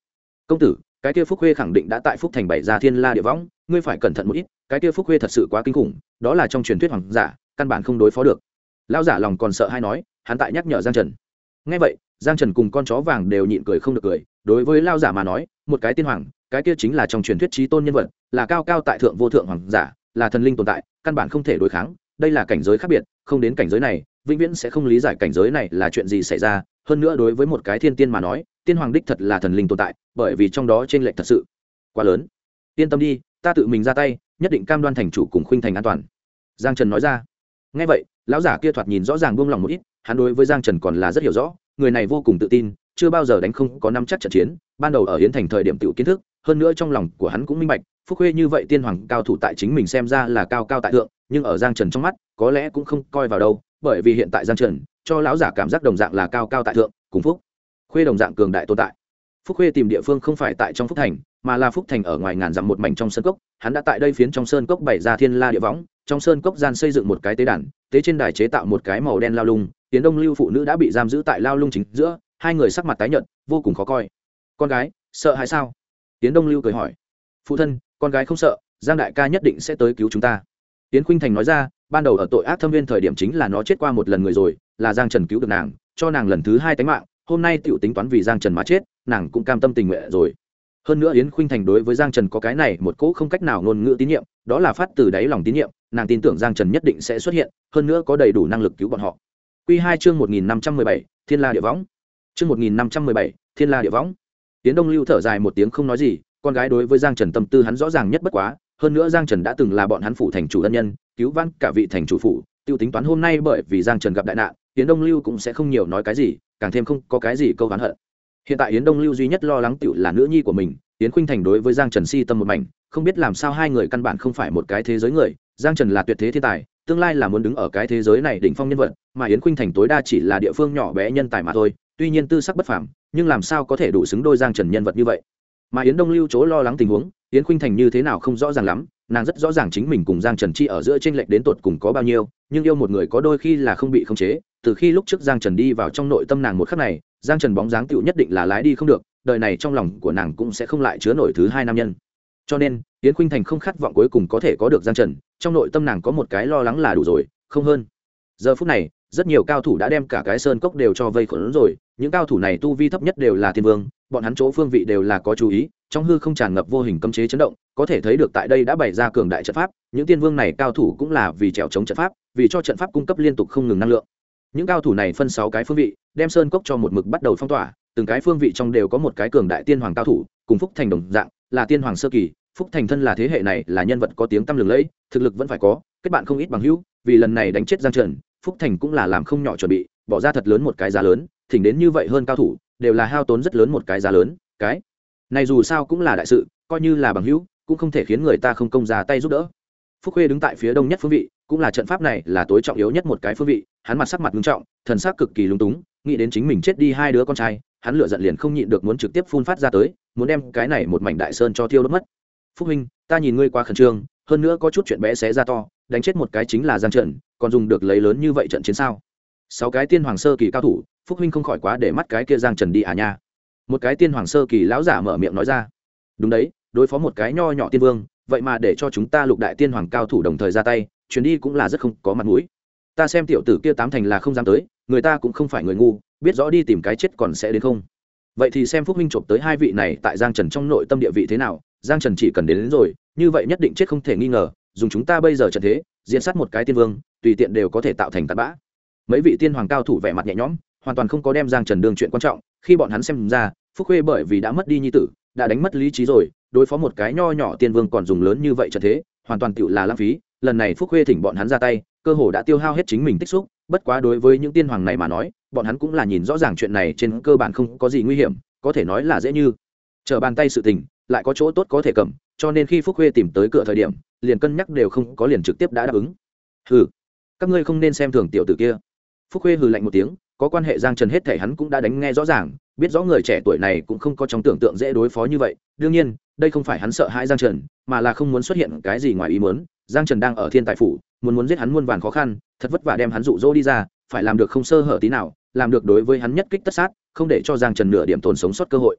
công tử, cái kia phúc khuê khẳng định đã tại phúc thành bày ra thiên la địa võng, ngươi phải cẩn thận một ít, cái kia phúc khuê thật sự quá kinh khủng, đó là trong truyền thuyết hoàng giả, căn bản không đối phó được. Lão giả lòng còn sợ hay nói, hắn tại nhắc nhở Giang Trần. Nghe vậy, Giang Trần cùng con chó vàng đều nhịn cười không được cười, đối với lão giả mà nói, một cái tiên hoàng, cái kia chính là trong truyền thuyết chí tôn nhân vật, là cao cao tại thượng vô thượng hoàng giả, là thần linh tồn tại, căn bản không thể đối kháng, đây là cảnh giới khác biệt, không đến cảnh giới này, vĩnh viễn sẽ không lý giải cảnh giới này là chuyện gì xảy ra. Hơn nữa đối với một cái thiên tiên mà nói, tiên hoàng đích thật là thần linh tồn tại, bởi vì trong đó chênh lệch thật sự quá lớn. Yên tâm đi, ta tự mình ra tay, nhất định cam đoan thành chủ cùng khuynh thành an toàn. Giang Trần nói ra. Nghe vậy, lão giả kia thoạt nhìn rõ ràng buông lòng một ít, hắn đối với Giang Trần còn là rất hiểu rõ, người này vô cùng tự tin, chưa bao giờ đánh không có năm chắc trận chiến, ban đầu ở Yến Thành thời điểm tiểu kiến thức, hơn nữa trong lòng của hắn cũng minh bạch, phúc khuê như vậy tiên hoàng cao thủ tại chính mình xem ra là cao cao tại thượng, nhưng ở Giang Trần trong mắt, có lẽ cũng không coi vào đâu, bởi vì hiện tại Giang Trần cho lão giả cảm giác đồng dạng là cao cao tại thượng, cùng phúc khuê đồng dạng cường đại tồn tại. Phúc khuê tìm địa phương không phải tại trong phúc thành, mà là phúc thành ở ngoài ngàn dặm một mảnh trong sơn cốc, hắn đã tại đây phiến trong sơn cốc bày ra thiên la địa võng, trong sơn cốc gian xây dựng một cái tế đàn, tế trên đài chế tạo một cái màu đen lao lung, Tiến Đông Lưu phụ nữ đã bị giam giữ tại lao lung chính giữa, hai người sắc mặt tái nhợt, vô cùng khó coi. Con gái, sợ hãi sao? Tiến Đông Lưu cười hỏi. Phụ thân, con gái không sợ, Giang đại ca nhất định sẽ tới cứu chúng ta. Tiến Khuynh Thành nói ra, ban đầu ở tội ác thâm viên thời điểm chính là nó chết qua một lần người rồi, là Giang Trần cứu được nàng, cho nàng lần thứ hai tánh mạng, hôm nay tiểu tính toán vì Giang Trần mà chết, nàng cũng cam tâm tình nguyện rồi. Hơn nữa Yến Khuynh Thành đối với Giang Trần có cái này một cỗ không cách nào ngôn ngữ tín nhiệm, đó là phát từ đáy lòng tín nhiệm, nàng tin tưởng Giang Trần nhất định sẽ xuất hiện, hơn nữa có đầy đủ năng lực cứu bọn họ. Quy 2 chương 1517, Thiên La Địa Võng. Chương 1517, Thiên La Địa Võng. Tiến Đông Lưu thở dài một tiếng không nói gì, con gái đối với Giang Trần tâm tư hắn rõ ràng nhất bất quá, hơn nữa Giang Trần đã từng là bọn hắn phủ thành chủ ân nhân, cứu vãn cả vị thành chủ phủ, tiêu tính toán hôm nay bởi vì Giang Trần gặp đại nạn, Tiến Đông Lưu cũng sẽ không nhiều nói cái gì, càng thêm không có cái gì câu oán hận. Hiện tại Yến Đông Lưu duy nhất lo lắng tiểu là nữ nhi của mình, Yến Khuynh Thành đối với Giang Trần si tâm một mảnh, không biết làm sao hai người căn bản không phải một cái thế giới người, Giang Trần là tuyệt thế thiên tài, tương lai là muốn đứng ở cái thế giới này đỉnh phong nhân vật, mà Yến Khuynh Thành tối đa chỉ là địa phương nhỏ bé nhân tài mà thôi, tuy nhiên tư sắc bất phàm, nhưng làm sao có thể đủ xứng đôi Giang Trần nhân vật như vậy. Mà Yến Đông Lưu chỗ lo lắng tình huống, Yến Khuynh Thành như thế nào không rõ ràng lắm, nàng rất rõ ràng chính mình cùng Giang Trần chi ở giữa chênh lệch đến tột cùng có bao nhiêu, nhưng yêu một người có đôi khi là không bị khống chế, từ khi lúc trước Giang Trần đi vào trong nội tâm nàng một khắc này, Giang Trần bóng dáng tựu nhất định là lái đi không được, đời này trong lòng của nàng cũng sẽ không lại chứa nổi thứ hai nam nhân. Cho nên, Yến Khuynh Thành không khát vọng cuối cùng có thể có được Giang Trần, trong nội tâm nàng có một cái lo lắng là đủ rồi, không hơn. Giờ phút này, rất nhiều cao thủ đã đem cả cái sơn cốc đều cho vây khốn rồi, những cao thủ này tu vi thấp nhất đều là thiên vương, bọn hắn chỗ phương vị đều là có chú ý, trong hư không tràn ngập vô hình cấm chế chấn động, có thể thấy được tại đây đã bày ra cường đại trận pháp, những tiên vương này cao thủ cũng là vì trèo chống trận pháp, vì cho trận pháp cung cấp liên tục không ngừng năng lượng. Những cao thủ này phân 6 cái phương vị, đem sơn cốc cho một mực bắt đầu phong tỏa, từng cái phương vị trong đều có một cái cường đại tiên hoàng cao thủ, cùng Phúc Thành đồng dạng, là tiên hoàng sơ kỳ, Phúc Thành thân là thế hệ này là nhân vật có tiếng tăm lừng lẫy, thực lực vẫn phải có, kết bạn không ít bằng hữu, vì lần này đánh chết Giang Trần, Phúc Thành cũng là làm không nhỏ chuẩn bị, bỏ ra thật lớn một cái giá lớn, thỉnh đến như vậy hơn cao thủ, đều là hao tốn rất lớn một cái giá lớn, cái này dù sao cũng là đại sự, coi như là bằng hữu, cũng không thể khiến người ta không công ra tay giúp đỡ. Phúc Khuê đứng tại phía đông nhất phương vị, cũng là trận pháp này là tối trọng yếu nhất một cái phương vị, hắn mặt sắc mặt nghiêm trọng, thần sắc cực kỳ lúng túng, nghĩ đến chính mình chết đi hai đứa con trai, hắn lửa giận liền không nhịn được muốn trực tiếp phun phát ra tới, muốn đem cái này một mảnh đại sơn cho thiêu đốt mất. Phúc huynh, ta nhìn ngươi quá khẩn trương, hơn nữa có chút chuyện bé xé ra to, đánh chết một cái chính là Giang Trần, còn dùng được lấy lớn như vậy trận chiến sao? 6 cái tiên hoàng sơ kỳ cao thủ, Phúc huynh không khỏi quá để mắt cái kia Giang Trần đi à nha. Một cái tiên hoàng sơ kỳ lão giả mở miệng nói ra. Đúng đấy, đối phó một cái nho nhỏ tiên vương, vậy mà để cho chúng ta lục đại tiên hoàng cao thủ đồng thời ra tay, chuyến đi cũng là rất không có mặt mũi. Ta xem tiểu tử kia 8 thành là không dám tới, người ta cũng không phải người ngu, biết rõ đi tìm cái chết còn sẽ đến không. Vậy thì xem Phúc huynh chộp tới hai vị này tại Giang Trần trong nội tâm địa vị thế nào, Giang Trần chỉ cần đến rồi, như vậy nhất định chết không thể nghi ngờ, dùng chúng ta bây giờ trận thế, diễn sát một cái tiên vương, tùy tiện đều có thể tạo thành tạt bã. Mấy vị tiên hoàng cao thủ vẻ mặt nhẹ nhõm, hoàn toàn không có đem Giang Trần đương chuyện quan trọng, khi bọn hắn xem ra, Phúc Khuê bởi vì đã mất đi nhi tử, đã đánh mất lý trí rồi, đối phó một cái nho nhỏ tiên vương còn dùng lớn như vậy trận thế, hoàn toàn tựu là lãng phí. Lần này Phúc Khuê thỉnh bọn hắn ra tay, cơ hồ đã tiêu hao hết chính mình tích xúc, bất quá đối với những tiên hoàng này mà nói, bọn hắn cũng là nhìn rõ ràng chuyện này trên cơ bản không có gì nguy hiểm, có thể nói là dễ như trở bàn tay sự tình, lại có chỗ tốt có thể cầm, cho nên khi Phúc Khuê tìm tới cửa thời điểm, liền cân nhắc đều không có, liền trực tiếp đã đáp ứng. Hừ, các ngươi không nên xem thường tiểu tử kia. Phúc Khuê hừ lạnh một tiếng, có quan hệ Giang Trần hết thảy hắn cũng đã đánh nghe rõ ràng, biết rõ người trẻ tuổi này cũng không có trong tưởng tượng dễ đối phó như vậy. Đương nhiên, đây không phải hắn sợ hãi Giang Trần, mà là không muốn xuất hiện cái gì ngoài ý muốn. Giang Trần đang ở Thiên Tài phủ, muốn giết hắn muôn vàn khó khăn, thật vất vả đem hắn dụ dỗ đi ra, phải làm được không sơ hở tí nào, làm được đối với hắn nhất kích tất sát, không để cho Giang Trần nửa điểm tồn sống sót cơ hội.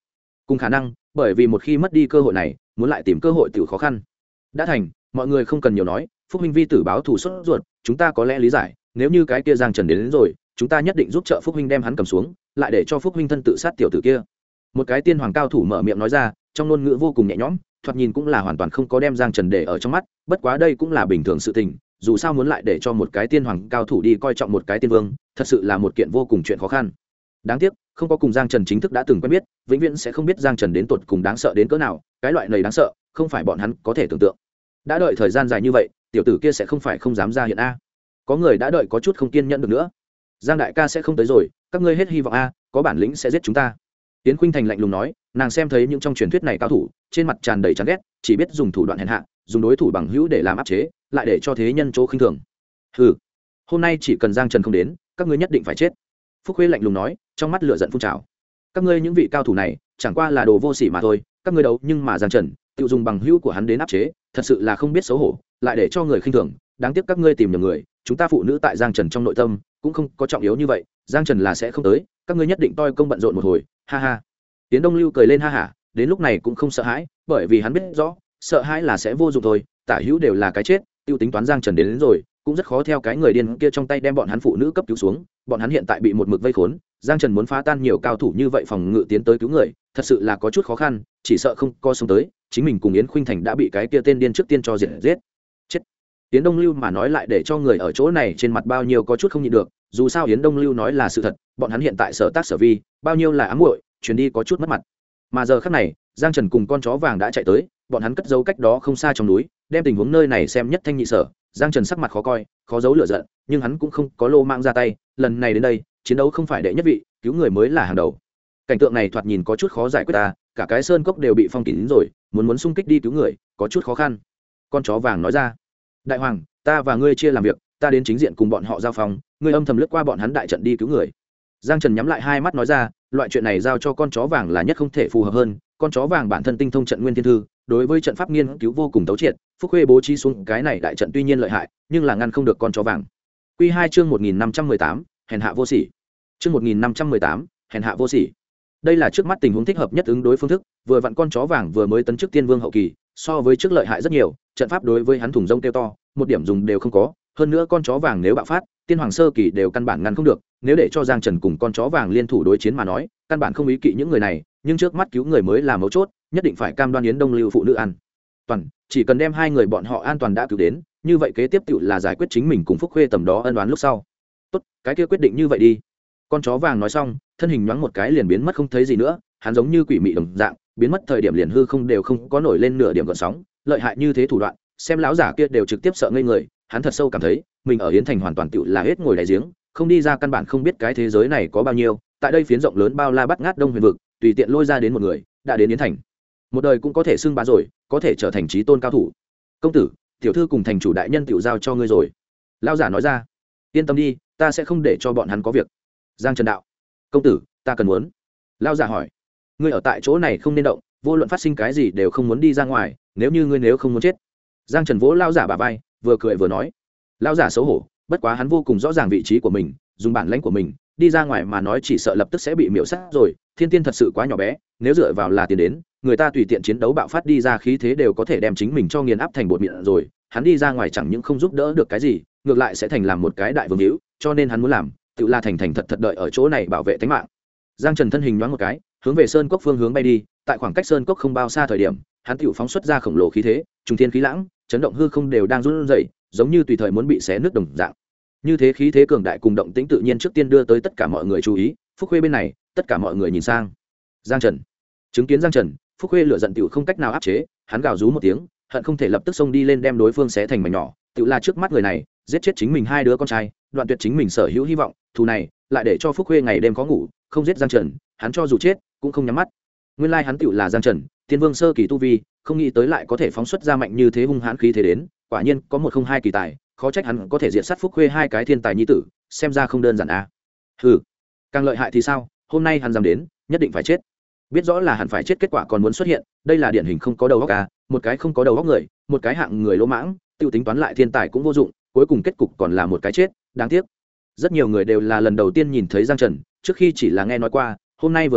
cùng khả năng bởi vì một khi mất đi cơ hội này muốn lại tìm cơ hội tự khó khăn. Đã thành, mọi người không cần nhiều nói, Phúc huynh vi tử báo thù sốt ruột, chúng ta có lẽ lý giải, nếu như cái kia Giang Trần đến rồi, chúng ta nhất định giúp trợ Phúc huynh đem hắn cầm xuống, lại để cho Phúc huynh thân tự sát tiểu tử kia. Một cái tiên hoàng cao thủ mở miệng nói ra, trong ngôn ngữ vô cùng nhẹ nhõm, thoạt nhìn cũng là hoàn toàn không có đem Giang Trần để ở trong mắt, bất quá đây cũng là bình thường sự tình, dù sao muốn lại để cho một cái tiên hoàng cao thủ đi coi trọng một cái tiên vương, thật sự là một kiện vô cùng chuyện khó khăn. Đáng tiếc, không có cùng Giang Trần chính thức đã từng quen biết, vĩnh viễn sẽ không biết Giang Trần đến tột cùng đáng sợ đến cỡ nào, cái loại này đáng sợ, không phải bọn hắn có thể tưởng tượng. Đã đợi thời gian dài như vậy, tiểu tử kia sẽ không phải không dám ra hiện a. Có người đã đợi có chút không kiên nhẫn được nữa. Giang đại ca sẽ không tới rồi, các ngươi hết hy vọng a, có bản lĩnh sẽ giết chúng ta. Tiến Khuynh Thành lạnh lùng nói, nàng xem thấy những trong truyền thuyết này cao thủ, trên mặt tràn đầy chán ghét, chỉ biết dùng thủ đoạn hèn hạ, dùng đối thủ bằng hữu để làm áp chế, lại để cho thế nhân chỗ khinh thường. Hừ, hôm nay chỉ cần Giang Trần không đến, các ngươi nhất định phải chết. Phúc Khuê lạnh lùng nói, trong mắt lửa giận phun trào. Các ngươi những vị cao thủ này, chẳng qua là đồ vô sỉ mà thôi, các ngươi đấu nhưng mà Giang Trần, tự dùng bằng hữu của hắn đến áp chế, thật sự là không biết xấu hổ, lại để cho người khinh thường. Đáng tiếc các ngươi tìm nhầm người, chúng ta phụ nữ tại Giang Trần trong nội tâm cũng không có trọng yếu như vậy, Giang Trần là sẽ không tới, các ngươi nhất định toi công bận rộn một hồi, ha ha. Tiến Đông Lưu cười lên ha hả, đến lúc này cũng không sợ hãi, bởi vì hắn biết rõ, sợ hãi là sẽ vô dụng thôi, tả hữu đều là cái chết, tiêu tính toán Giang Trần đến rồi, cũng rất khó theo cái người điên kia trong tay đem bọn hắn phụ nữ cấp cứu xuống, bọn hắn hiện tại bị một mực vây khốn, Giang Trần muốn phá tan nhiều cao thủ như vậy phòng ngự tiến tới cứu người, thật sự là có chút khó khăn, chỉ sợ không co sống tới, chính mình cùng Yến Khuynh Thành đã bị cái kia tên điên trước tiên cho giết. Chết. Yến Đông Lưu mà nói lại để cho người ở chỗ này trên mặt bao nhiêu có chút không nhịn được, dù sao Yến Đông Lưu nói là sự thật, bọn hắn hiện tại sở tác sở vi, bao nhiêu là ám muội, truyền đi có chút mất mặt. Mà giờ khắc này, Giang Trần cùng con chó vàng đã chạy tới, bọn hắn cất giấu cách đó không xa trong núi, đem tình huống nơi này xem nhất thanh nhị sở. Giang Trần sắc mặt khó coi, khó giấu lửa giận, nhưng hắn cũng không có lô mang ra tay, lần này đến đây, chiến đấu không phải đệ nhất vị, cứu người mới là hàng đầu. Cảnh tượng này thoạt nhìn có chút khó giải quyết ta, cả cái sơn cốc đều bị phong kín rồi, muốn xung kích đi cứu người, có chút khó khăn. Con chó vàng nói ra, đại hoàng, ta và ngươi chia làm việc, ta đến chính diện cùng bọn họ giao phòng, ngươi âm thầm lướt qua bọn hắn đại trận đi cứu người. Giang Trần nhắm lại hai mắt nói ra, loại chuyện này giao cho con chó vàng là nhất không thể phù hợp hơn, con chó vàng bản thân tinh thông trận nguyên thiên thư, đối với trận pháp nghiên cứu vô cùng tấu triệt, Phúc Khuê bố trí xuống cái này đại trận tuy nhiên lợi hại, nhưng là ngăn không được con chó vàng. Quy 2 chương 1518, hèn hạ vô sỉ. Chương 1518, hèn hạ vô sỉ. Đây là trước mắt tình huống thích hợp nhất ứng đối phương thức, vừa vặn con chó vàng vừa mới tấn chức tiên vương hậu kỳ, so với trước lợi hại rất nhiều, trận pháp đối với hắn thủng rông kêu to, một điểm dùng đều không có, hơn nữa con chó vàng nếu bạo phát, tiên hoàng sơ kỳ đều căn bản ngăn không được, nếu để cho Giang Trần cùng con chó vàng liên thủ đối chiến mà nói, căn bản không ý kỵ những người này, nhưng trước mắt cứu người mới là mấu chốt, nhất định phải cam đoan Yến Đông Lưu phụ nữ an toàn, chỉ cần đem hai người bọn họ an toàn đã cứu đến, như vậy kế tiếp tựu là giải quyết chính mình cùng Phúc Khuê tầm đó ân oán lúc sau. Tốt, cái kia quyết định như vậy đi. Con chó vàng nói xong, thân hình nhoáng một cái liền biến mất không thấy gì nữa, hắn giống như quỷ mị đồng dạng, biến mất thời điểm liền hư không đều không có nổi lên nửa điểm gợn sóng, lợi hại như thế thủ đoạn, xem lão giả kia đều trực tiếp sợ ngây người, hắn thật sâu cảm thấy, mình ở Yến Thành hoàn toàn tựu là hết ngồi đáy giếng, không đi ra căn bản không biết cái thế giới này có bao nhiêu, tại đây phiến rộng lớn bao la bát ngát Đông Huyền vực, tùy tiện lôi ra đến một người, đã đến Yến Thành. Một đời cũng có thể xưng bá rồi, có thể trở thành chí tôn cao thủ. Công tử, tiểu thư cùng thành chủ đại nhân tiểu giao cho ngươi rồi. Lão giả nói ra, yên tâm đi, ta sẽ không để cho bọn hắn có việc. Giang Trần đạo, công tử, ta cần muốn. Lão giả hỏi, ngươi ở tại chỗ này không nên động, vô luận phát sinh cái gì đều không muốn đi ra ngoài, nếu như ngươi nếu không muốn chết. Giang Trần vỗ lão giả bả vai, vừa cười vừa nói. Lão giả xấu hổ, bất quá hắn vô cùng rõ ràng vị trí của mình, dùng bản lãnh của mình đi ra ngoài mà nói chỉ sợ lập tức sẽ bị miễu sát rồi. Thiên tiên thật sự quá nhỏ bé, nếu dựa vào là tiền đến, người ta tùy tiện chiến đấu bạo phát đi ra khí thế đều có thể đem chính mình cho nghiền áp thành bột mịn rồi. Hắn đi ra ngoài chẳng những không giúp đỡ được cái gì, ngược lại sẽ thành làm một cái đại vương hữu, cho nên hắn muốn làm, tự là thành thật đợi ở chỗ này bảo vệ tính mạng. Giang Trần thân hình nhoáng một cái, hướng về sơn cốc phương hướng bay đi, tại khoảng cách sơn cốc không bao xa thời điểm, hắn tự phóng xuất ra khổng lồ khí thế, trùng thiên khí lãng, chấn động hư không đều đang run rẩy, giống như tùy thời muốn bị xé nứt đồng dạng. Như thế khí thế cường đại cùng động tĩnh tự nhiên trước tiên đưa tới tất cả mọi người chú ý, Phúc Khuê bên này, tất cả mọi người nhìn sang. Giang Trần. Chứng kiến Giang Trần, Phúc Khuê lửa giận tiểu không cách nào áp chế, hắn gào rú một tiếng, hận không thể lập tức xông đi lên đem đối phương xé thành mảnh nhỏ, tiểu là trước mắt người này, giết chết chính mình hai đứa con trai, đoạn tuyệt chính mình sở hữu hy vọng, thù này lại để cho Phúc Khuê ngày đêm khó ngủ, không giết Giang Trần, hắn cho dù chết cũng không nhắm mắt. Nguyên lai hắn tiểu là Giang Trần, tiên vương sơ kỳ tu vi, không nghĩ tới lại có thể phóng xuất ra mạnh như thế hung hãn khí thế đến, quả nhiên có một không hai kỳ tài, khó trách hắn có thể diệt sát Phúc Khuê hai cái thiên tài nhi tử, xem ra không đơn giản a. Hừ, càng lợi hại thì sao, hôm nay hắn dám đến, nhất định phải chết. Biết rõ là hẳn phải chết kết quả còn muốn xuất hiện, đây là điển hình không có đầu óc a, một cái không có đầu óc người, một cái hạng người lỗ mãng, tiêu tính toán lại thiên tài cũng vô dụng, cuối cùng kết cục còn là một cái chết, đáng tiếc. Rất nhiều người đều là lần đầu tiên nhìn thấy Giang Trần, trước khi chỉ là nghe nói qua, hôm nay vừa thấy,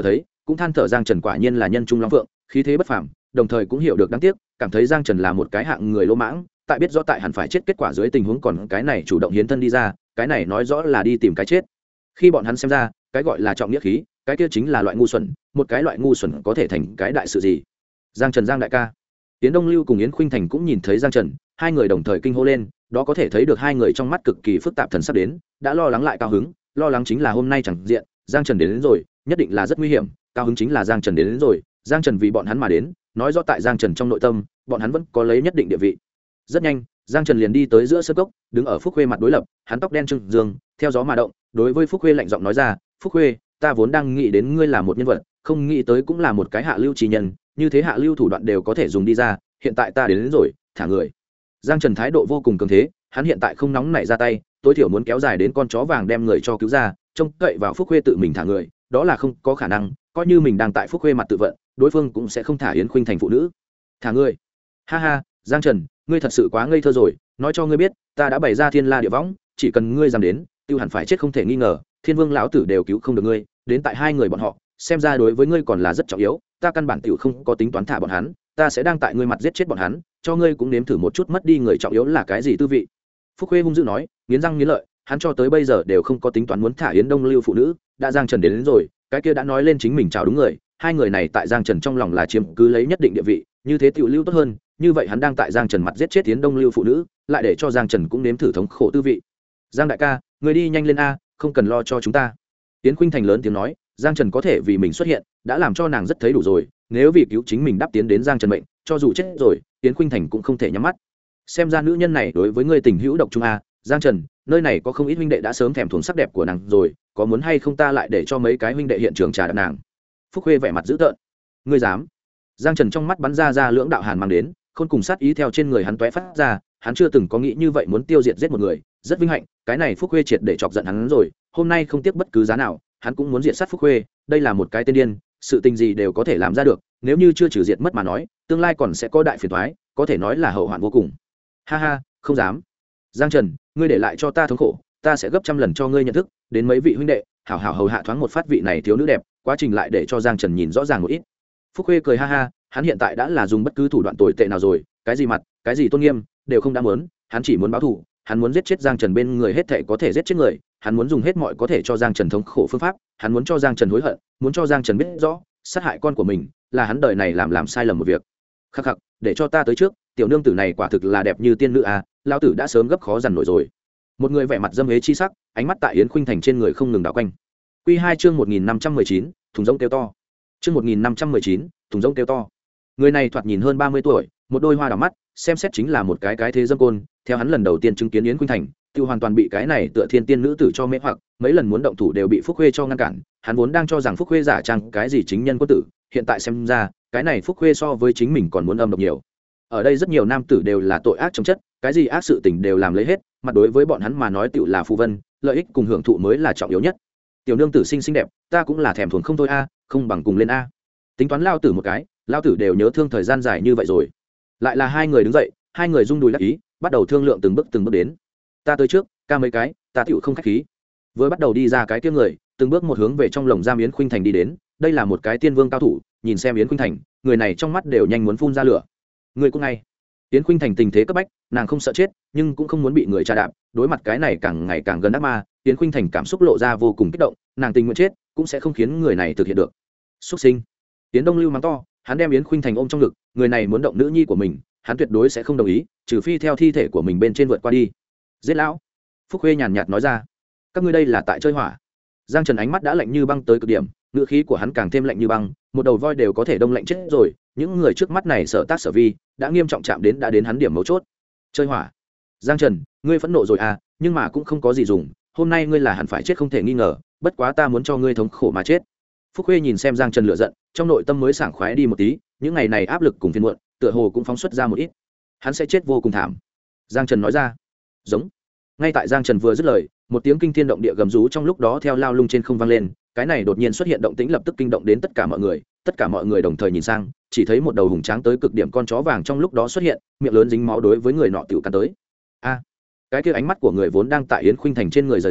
cũng than thở giang trần quả nhiên là nhân trung long phượng, khí thế bất phàm, đồng thời cũng hiểu được đáng tiếc, cảm thấy giang trần là một cái hạng người lỗ mãng, tại biết rõ tại hẳn phải chết kết quả dưới tình huống còn cái này chủ động hiến thân đi ra, cái này nói rõ là đi tìm cái chết. Khi bọn hắn xem ra cái gọi là trọng nghĩa khí, cái kia chính là loại ngu xuẩn, một cái loại ngu xuẩn có thể thành cái đại sự gì. Giang Trần, Giang đại ca. Yến Đông Lưu cùng Yến Khuynh Thành cũng nhìn thấy Giang Trần, hai người đồng thời kinh hô lên, đó có thể thấy được hai người trong mắt cực kỳ phức tạp thần sắc đến, đã lo lắng lại cao hứng, lo lắng chính là hôm nay chẳng diện, Giang Trần đến rồi, nhất định là rất nguy hiểm, cao hứng chính là Giang Trần đến rồi, Giang Trần vì bọn hắn mà đến, nói rõ tại Giang Trần trong nội tâm, bọn hắn vẫn có lấy nhất định địa vị. Rất nhanh, Giang Trần liền đi tới giữa sân cốc, đứng ở Phúc Khuê mặt đối lập, hắn tóc đen trưng dương, theo gió mà động, đối với Phúc Khuê lạnh giọng nói ra, "Phúc Khuê, ta vốn đang nghĩ đến ngươi là một nhân vật, không nghĩ tới cũng là một cái hạ lưu trì nhân, như thế hạ lưu thủ đoạn đều có thể dùng đi ra, hiện tại ta đến rồi, thả người." Giang Trần thái độ vô cùng cường thế, hắn hiện tại không nóng nảy ra tay, tối thiểu muốn kéo dài đến con chó vàng đem người cho cứu ra, trông cậy vào Phúc Khuê tự mình thả người, đó là không có khả năng, coi như mình đang tại Phúc Khuê mặt tự vận, đối phương cũng sẽ không thả Yến Khuynh Thành phụ nữ. "Thả người?" "Ha ha, Giang Trần, ngươi thật sự quá ngây thơ rồi, nói cho ngươi biết, ta đã bày ra thiên la địa võng, chỉ cần ngươi dám đến, tiêu hẳn phải chết không thể nghi ngờ, Thiên Vương lão tử đều cứu không được ngươi, đến tại hai người bọn họ, xem ra đối với ngươi còn là rất trọng yếu, ta căn bản tiểu không có tính toán thả bọn hắn, ta sẽ đang tại ngươi mặt giết chết bọn hắn, cho ngươi cũng nếm thử một chút mất đi người trọng yếu là cái gì tư vị." Phúc Khuê hung dữ nói, nghiến răng nghiến lợi, hắn cho tới bây giờ đều không có tính toán muốn thả Yến Đông Lưu phụ nữ, đã Giang Trần đến rồi, cái kia đã nói lên chính mình chào đúng người, hai người này tại Giang Trần trong lòng là chiếm cứ lấy nhất định địa vị, như thế tiểu lưu tốt hơn, như vậy hắn đang tại Giang Trần mặt giết chết Yến Đông Lưu phụ nữ, lại để cho Giang Trần cũng nếm thử thống khổ tư vị. "Giang đại ca, người đi nhanh lên a, không cần lo cho chúng ta." Yến Khuynh Thành lớn tiếng nói, Giang Trần có thể vì mình xuất hiện, đã làm cho nàng rất thấy đủ rồi, nếu vì cứu chính mình đáp tiến đến Giang Trần mệnh, cho dù chết rồi, Yến Khuynh Thành cũng không thể nhắm mắt. Xem ra nữ nhân này đối với ngươi tình hữu độc trung a, Giang Trần, nơi này có không ít huynh đệ đã sớm thèm thuồng sắc đẹp của nàng rồi, có muốn hay không ta lại để cho mấy cái huynh đệ hiện trường trà đạp nàng. Phúc Khuê vẻ mặt dữ tợn. Ngươi dám? Giang Trần trong mắt bắn ra lưỡng đạo hàn mang đến, khôn cùng sát ý theo trên người hắn tóe phát ra, hắn chưa từng có nghĩ như vậy muốn tiêu diệt giết một người, rất vinh hạnh, cái này Phúc Khuê triệt để chọc giận hắn rồi, hôm nay không tiếc bất cứ giá nào, hắn cũng muốn diệt sát Phúc Khuê, đây là một cái tên điên, sự tình gì đều có thể làm ra được, nếu như chưa trừ diệt mất mà nói, tương lai còn sẽ có đại phiền toái, có thể nói là hậu hoạn vô cùng. Ha ha, không dám. Giang Trần, ngươi để lại cho ta thống khổ, ta sẽ gấp trăm lần cho ngươi nhận thức, đến mấy vị huynh đệ, hảo hảo hầu hạ thoáng một phát vị này thiếu nữ đẹp, quá trình lại để cho Giang Trần nhìn rõ ràng một ít. Phúc Khuê cười ha ha, hắn hiện tại đã là dùng bất cứ thủ đoạn tồi tệ nào rồi, cái gì mặt, cái gì tôn nghiêm, đều không đã muốn, hắn chỉ muốn báo thù, hắn muốn giết chết Giang Trần bên người hết thảy có thể giết chết người, hắn muốn dùng hết mọi có thể cho Giang Trần thống khổ phương pháp, hắn muốn cho Giang Trần hối hận, muốn cho Giang Trần biết rõ, sát hại con của mình là hắn đời này làm sai lầm một việc. Khắc khắc, để cho ta tới trước, tiểu nương tử này quả thực là đẹp như tiên nữ à, lão tử đã sớm gấp khó dằn nổi rồi. Một người vẻ mặt dâm hế chi sắc, ánh mắt tại Yến Khuynh Thành trên người không ngừng đảo quanh. Quy 2 chương 1519, thùng rỗng kêu to. Chương 1519, thùng rỗng kêu to. Người này thoạt nhìn hơn 30 tuổi, một đôi hoa đào mắt, xem xét chính là một cái thế dâm côn, theo hắn lần đầu tiên chứng kiến Yến Khuynh Thành, tiêu hoàn toàn bị cái này tựa thiên tiên nữ tử cho mê hoặc, mấy lần muốn động thủ đều bị Phúc Khuê cho ngăn cản, hắn vốn đang cho rằng Phúc Khuê giả trang cái gì chính nhân quân tử, hiện tại xem ra, cái này Phúc Khuê so với chính mình còn muốn âm độc nhiều. Ở đây rất nhiều nam tử đều là tội ác trong chất, cái gì ác sự tình đều làm lấy hết, mặt đối với bọn hắn mà nói tựu là phù vân, lợi ích cùng hưởng thụ mới là trọng yếu nhất. Tiểu nương tử xinh xinh đẹp, ta cũng là thèm thuồng không thôi a, không bằng cùng lên a. Tính toán lao tử một cái, lao tử đều nhớ thương thời gian dài như vậy rồi. Lại là hai người đứng dậy, hai người rung đùi đắc ý, bắt đầu thương lượng từng bước đến. Ta tới trước, ca mấy cái, ta tựu không khách khí. Vừa bắt đầu đi ra cái kia người, từng bước một hướng về trong lồng giam Yến Khuynh Thành đi đến, đây là một cái tiên vương cao thủ, nhìn xem Yến Khuynh Thành, người này trong mắt đều nhanh muốn phun ra lửa. Người cũng ngay. Yến Khuynh Thành tình thế cấp bách, nàng không sợ chết, nhưng cũng không muốn bị người tra đạp, đối mặt cái này càng ngày càng gần ác ma, Yến Khuynh Thành cảm xúc lộ ra vô cùng kích động, nàng tình nguyện chết, cũng sẽ không khiến người này thực hiện được. Súc sinh. Yến Đông Lưu mắng to, hắn đem Yến Khuynh Thành ôm trong ngực, người này muốn động nữ nhi của mình, hắn tuyệt đối sẽ không đồng ý, trừ phi theo thi thể của mình bên trên vượt qua đi. Giết lão. Phúc Khuê nhàn nhạt nói ra. Các ngươi đây là tại chơi hỏa. Giang Trần ánh mắt đã lạnh như băng tới cực điểm, ngữ khí của hắn càng thêm lạnh như băng, một đầu voi đều có thể đông lạnh chết rồi, những người trước mắt này sở tác sở vi đã nghiêm trọng chạm đến hắn điểm mấu chốt. Chơi hỏa. Giang Trần, ngươi phẫn nộ rồi à, nhưng mà cũng không có gì dùng, hôm nay ngươi là hẳn phải chết không thể nghi ngờ, bất quá ta muốn cho ngươi thống khổ mà chết. Phúc Khuê nhìn xem Giang Trần lửa giận, trong nội tâm mới sảng khoái đi một tí, những ngày này áp lực cùng phiền muộn, tựa hồ cũng phóng xuất ra một ít. Hắn sẽ chết vô cùng thảm. Giang Trần nói ra. Giống. Ngay tại Giang Trần vừa dứt lời, một tiếng kinh thiên động địa gầm rú trong lúc đó theo lao lung trên không vang lên, cái này đột nhiên xuất hiện động tĩnh lập tức kinh động đến tất cả mọi người đồng thời nhìn sang, chỉ thấy một đầu hùng tráng tới cực điểm con chó vàng trong lúc đó xuất hiện, miệng lớn dính máu đối với người nọ tiểu cắn tới. A, cái kia ánh mắt của người vốn đang tại Yến Khuynh Thành trên người rời rạc,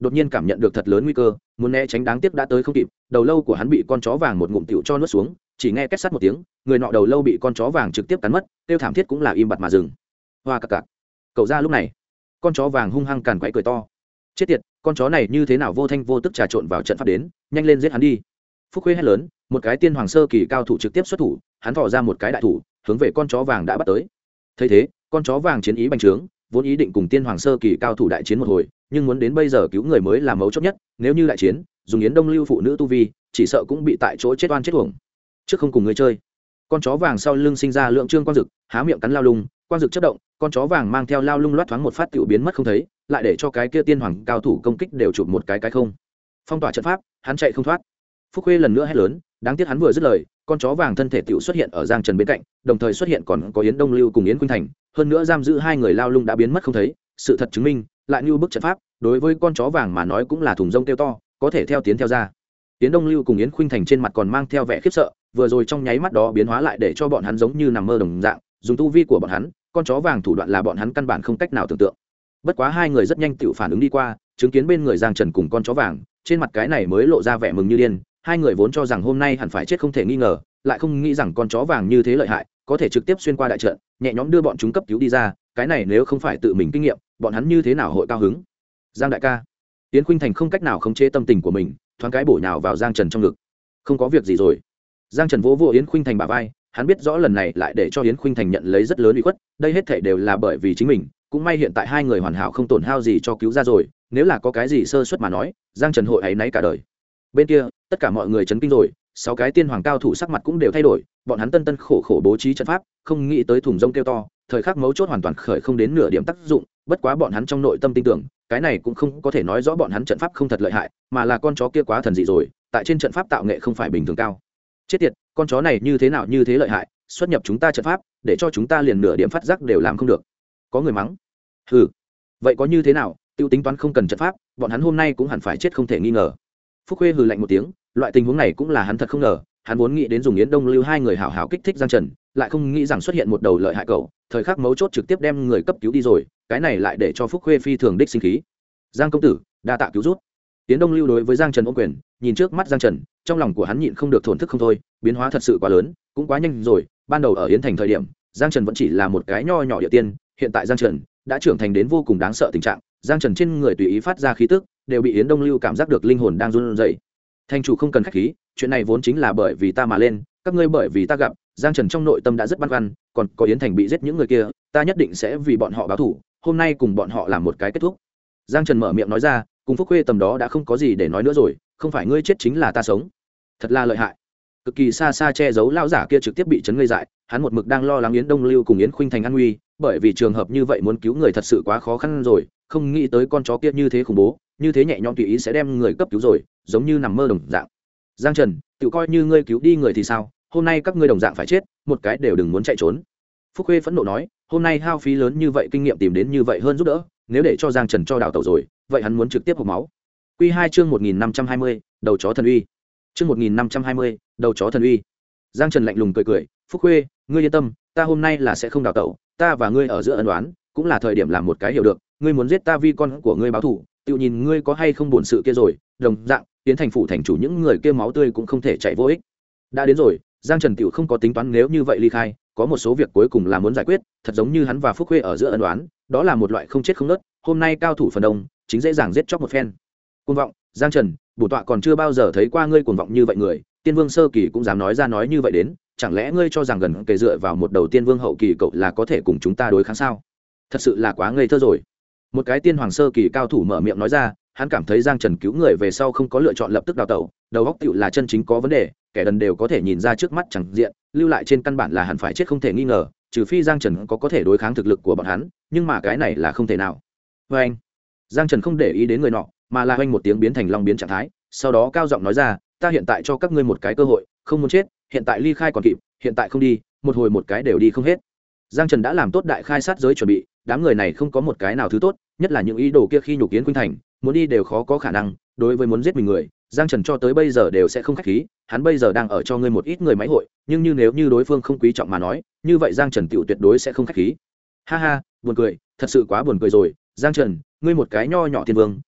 đột nhiên cảm nhận được thật lớn nguy cơ, muốn né tránh đáng tiếc đã tới không kịp, đầu lâu của hắn bị con chó vàng một ngụm tiểu cho nuốt xuống, chỉ nghe két sắt một tiếng, người nọ đầu lâu bị con chó vàng trực tiếp cắn mất, tiêu thảm thiết cũng là im bặt mà dừng. Hoa cặc cặc. Cậu ra lúc này, con chó vàng hung hăng càn quấy cười to. Chết tiệt, con chó này như thế nào vô thanh vô tức trà trộn vào trận pháp đến, nhanh lên giết hắn đi. Phúc Khuê hét lớn, một cái tiên hoàng sơ kỳ cao thủ trực tiếp xuất thủ, hắn thò ra một cái đại thủ, hướng về con chó vàng đã bắt tới. Thấy thế, con chó vàng chiến ý bành trướng, vốn ý định cùng tiên hoàng sơ kỳ cao thủ đại chiến một hồi, nhưng muốn đến bây giờ cứu người mới là mấu chốt nhất, nếu như đại chiến, dùng Yến Đông Lưu phụ nữ tu vi, chỉ sợ cũng bị tại chỗ chết oan chết uổng. Trước không cùng người chơi. Con chó vàng sau lưng sinh ra lượng trương quang dực, há miệng cắn lao lung, quang dực chớp động, con chó vàng mang theo lao lung loát thoáng một phát tiểu biến mất không thấy, lại để cho cái kia tiên hoàng cao thủ công kích đều chụp một cái không. Phong tỏa trận pháp, hắn chạy không thoát. Phúc Khuê lần nữa hét lớn, đáng tiếc hắn vừa dứt lời, con chó vàng thân thể tiểu xuất hiện ở Giang Trần bên cạnh, đồng thời xuất hiện còn có Yến Đông Lưu cùng Yến Khuynh Thành, hơn nữa giam giữ hai người lao lung đã biến mất không thấy, sự thật chứng minh, lại như bức trận pháp, đối với con chó vàng mà nói cũng là thùng rông kêu to, có thể theo tiến theo ra. Yến Đông Lưu cùng Yến Khuynh Thành trên mặt còn mang theo vẻ khiếp sợ, vừa rồi trong nháy mắt đó biến hóa lại để cho bọn hắn giống như nằm mơ đồng dạng, dùng tu vi của bọn hắn, con chó vàng thủ đoạn là bọn hắn căn bản không cách nào tưởng tượng. Bất quá hai người rất nhanh tự phản ứng đi qua, chứng kiến bên người Giang Trần cùng con chó vàng, trên mặt cái này mới lộ ra vẻ mừng như điên, hai người vốn cho rằng hôm nay hẳn phải chết không thể nghi ngờ, lại không nghĩ rằng con chó vàng như thế lợi hại, có thể trực tiếp xuyên qua đại trận, nhẹ nhõm đưa bọn chúng cấp cứu đi ra, cái này nếu không phải tự mình kinh nghiệm, bọn hắn như thế nào hội cao hứng. Giang đại ca. Yến Khuynh Thành không cách nào khống chế tâm tình của mình, thoáng cái bổ nhào vào Giang Trần trong ngực. Không có việc gì rồi. Giang Trần vỗ vỗ Yến Khuynh Thành bả vai, hắn biết rõ lần này lại để cho Yến Khuynh Thành nhận lấy rất lớn uy khuất, đây hết thảy đều là bởi vì chính mình, cũng may hiện tại hai người hoàn hảo không tổn hao gì cho cứu ra rồi, nếu là có cái gì sơ suất mà nói, Giang Trần hội áy náy cả đời. Bên kia, tất cả mọi người chấn kinh rồi, sáu cái tiên hoàng cao thủ sắc mặt cũng đều thay đổi, bọn hắn tân tân khổ khổ bố trí trận pháp, không nghĩ tới thùng rông kêu to, thời khắc mấu chốt hoàn toàn khởi không đến nửa điểm tác dụng, bất quá bọn hắn trong nội tâm tin tưởng, cái này cũng không có thể nói rõ bọn hắn trận pháp không thật lợi hại, mà là con chó kia quá thần dị rồi, tại trên trận pháp tạo nghệ không phải bình thường cao. Chết tiệt, con chó này như thế nào như thế lợi hại, xuất nhập chúng ta trận pháp, để cho chúng ta liền nửa điểm phát giác đều làm không được. Có người mắng. Hừ, vậy có như thế nào, tiêu tính toán không cần trận pháp, bọn hắn hôm nay cũng hẳn phải chết không thể nghi ngờ. Phúc Khuê hừ lạnh một tiếng, loại tình huống này cũng là hắn thật không ngờ, hắn vốn nghĩ đến dùng Yến Đông Lưu hai người hảo hảo kích thích Giang Trần, lại không nghĩ rằng xuất hiện một đầu lợi hại cậu, thời khắc mấu chốt trực tiếp đem người cấp cứu đi rồi, cái này lại để cho Phúc Khuê phi thường đích sinh khí. Giang công tử, đa tạ cứu rút. Yến Đông Lưu đối với Giang Trần ôm quyền, nhìn trước mắt Giang Trần, trong lòng của hắn nhịn không được thổn thức không thôi, biến hóa thật sự quá lớn, cũng quá nhanh rồi, ban đầu ở Yến Thành thời điểm, Giang Trần vẫn chỉ là một cái nho nhỏ địa tiên, hiện tại Giang Trần đã trưởng thành đến vô cùng đáng sợ tình trạng, Giang Trần trên người tùy ý phát ra khí tức, đều bị Yến Đông Lưu cảm giác được linh hồn đang run rẩy. Thành chủ không cần khách khí, chuyện này vốn chính là bởi vì ta mà lên, các ngươi bởi vì ta gặp, Giang Trần trong nội tâm đã rất băn khoăn, còn có Yến Thành bị giết những người kia, ta nhất định sẽ vì bọn họ báo thù, hôm nay cùng bọn họ làm một cái kết thúc. Giang Trần mở miệng nói ra, cùng Phúc Khuê tầm đó đã không có gì để nói nữa rồi, không phải ngươi chết chính là ta sống. Thật là lợi hại. Cực kỳ xa xa che giấu lão giả kia trực tiếp bị chấn ngây dại, hắn một mực đang lo lắng Yến Đông Lưu cùng Yến Khuynh Thành an nguy, bởi vì trường hợp như vậy muốn cứu người thật sự quá khó khăn rồi, không nghĩ tới con chó kia như thế khủng bố, như thế nhẹ nhõm tùy ý sẽ đem người cấp cứu rồi, giống như nằm mơ đồng dạng. Giang Trần, tự coi như ngươi cứu đi người thì sao, hôm nay các ngươi đồng dạng phải chết, một cái đều đừng muốn chạy trốn. Phúc Khuê phẫn nộ nói, hôm nay hao phí lớn như vậy kinh nghiệm tìm đến như vậy hơn giúp đỡ, nếu để cho Giang Trần cho đào tẩu rồi, vậy hắn muốn trực tiếp hộc máu. Quy 2 chương 1520, đầu chó thần uy. Chương 1520, đầu chó thần uy. Giang Trần lạnh lùng cười cười, Phúc Khuê, ngươi yên tâm, ta hôm nay là sẽ không đào tẩu, ta và ngươi ở giữa ân oán, cũng là thời điểm làm một cái hiểu được, ngươi muốn giết ta vì con của ngươi báo thù, tự nhìn ngươi có hay không buồn sự kia rồi, đồng dạng, tiến thành phủ thành chủ những người kia máu tươi cũng không thể chạy vô ích. Đã đến rồi, Giang Trần tiểu không có tính toán nếu như vậy ly khai, có một số việc cuối cùng là muốn giải quyết, thật giống như hắn và Phúc Khuê ở giữa ân oán, đó là một loại không chết không nứt, hôm nay cao thủ phần đông, chính dễ dàng giết chóc một phen. Cuồng vọng, Giang Trần, bổn tọa còn chưa bao giờ thấy qua ngươi cuồng vọng như vậy người, Tiên Vương sơ kỳ cũng dám nói ra nói như vậy đến, chẳng lẽ ngươi cho rằng gần kề dựa vào một đầu Tiên Vương hậu kỳ cậu là có thể cùng chúng ta đối kháng sao? Thật sự là quá ngây thơ rồi. Một cái Tiên Hoàng sơ kỳ cao thủ mở miệng nói ra, hắn cảm thấy Giang Trần cứu người về sau không có lựa chọn lập tức đào tẩu, đầu óc tựu là chân chính có vấn đề, kẻ đần đều có thể nhìn ra trước mắt chẳng diện, lưu lại trên căn bản là hẳn phải chết không thể nghi ngờ, trừ phi Giang Trần có thể đối kháng thực lực của bọn hắn, nhưng mà cái này là không thể nào. Và anh, Giang Trần không để ý đến người nọ, mà là oanh một tiếng biến thành long biến trạng thái, sau đó cao giọng nói ra, ta hiện tại cho các ngươi một cái cơ hội, không muốn chết, hiện tại ly khai còn kịp, hiện tại không đi, một hồi một cái đều đi không hết. Giang Trần đã làm tốt đại khai sát giới chuẩn bị, đám người này không có một cái nào thứ tốt, nhất là những ý đồ kia khi nhục Yến Khuynh Thành, muốn đi đều khó có khả năng, đối với muốn giết mình người, Giang Trần cho tới bây giờ đều sẽ không khách khí, hắn bây giờ đang ở cho ngươi một ít người máy hội, nhưng nếu như đối phương không quý trọng mà nói, như vậy Giang Trần tiểu tuyệt đối sẽ không khách khí. Ha ha, buồn cười, thật sự quá buồn cười rồi, Giang Trần, ngươi một cái nho nhỏ thiên vương,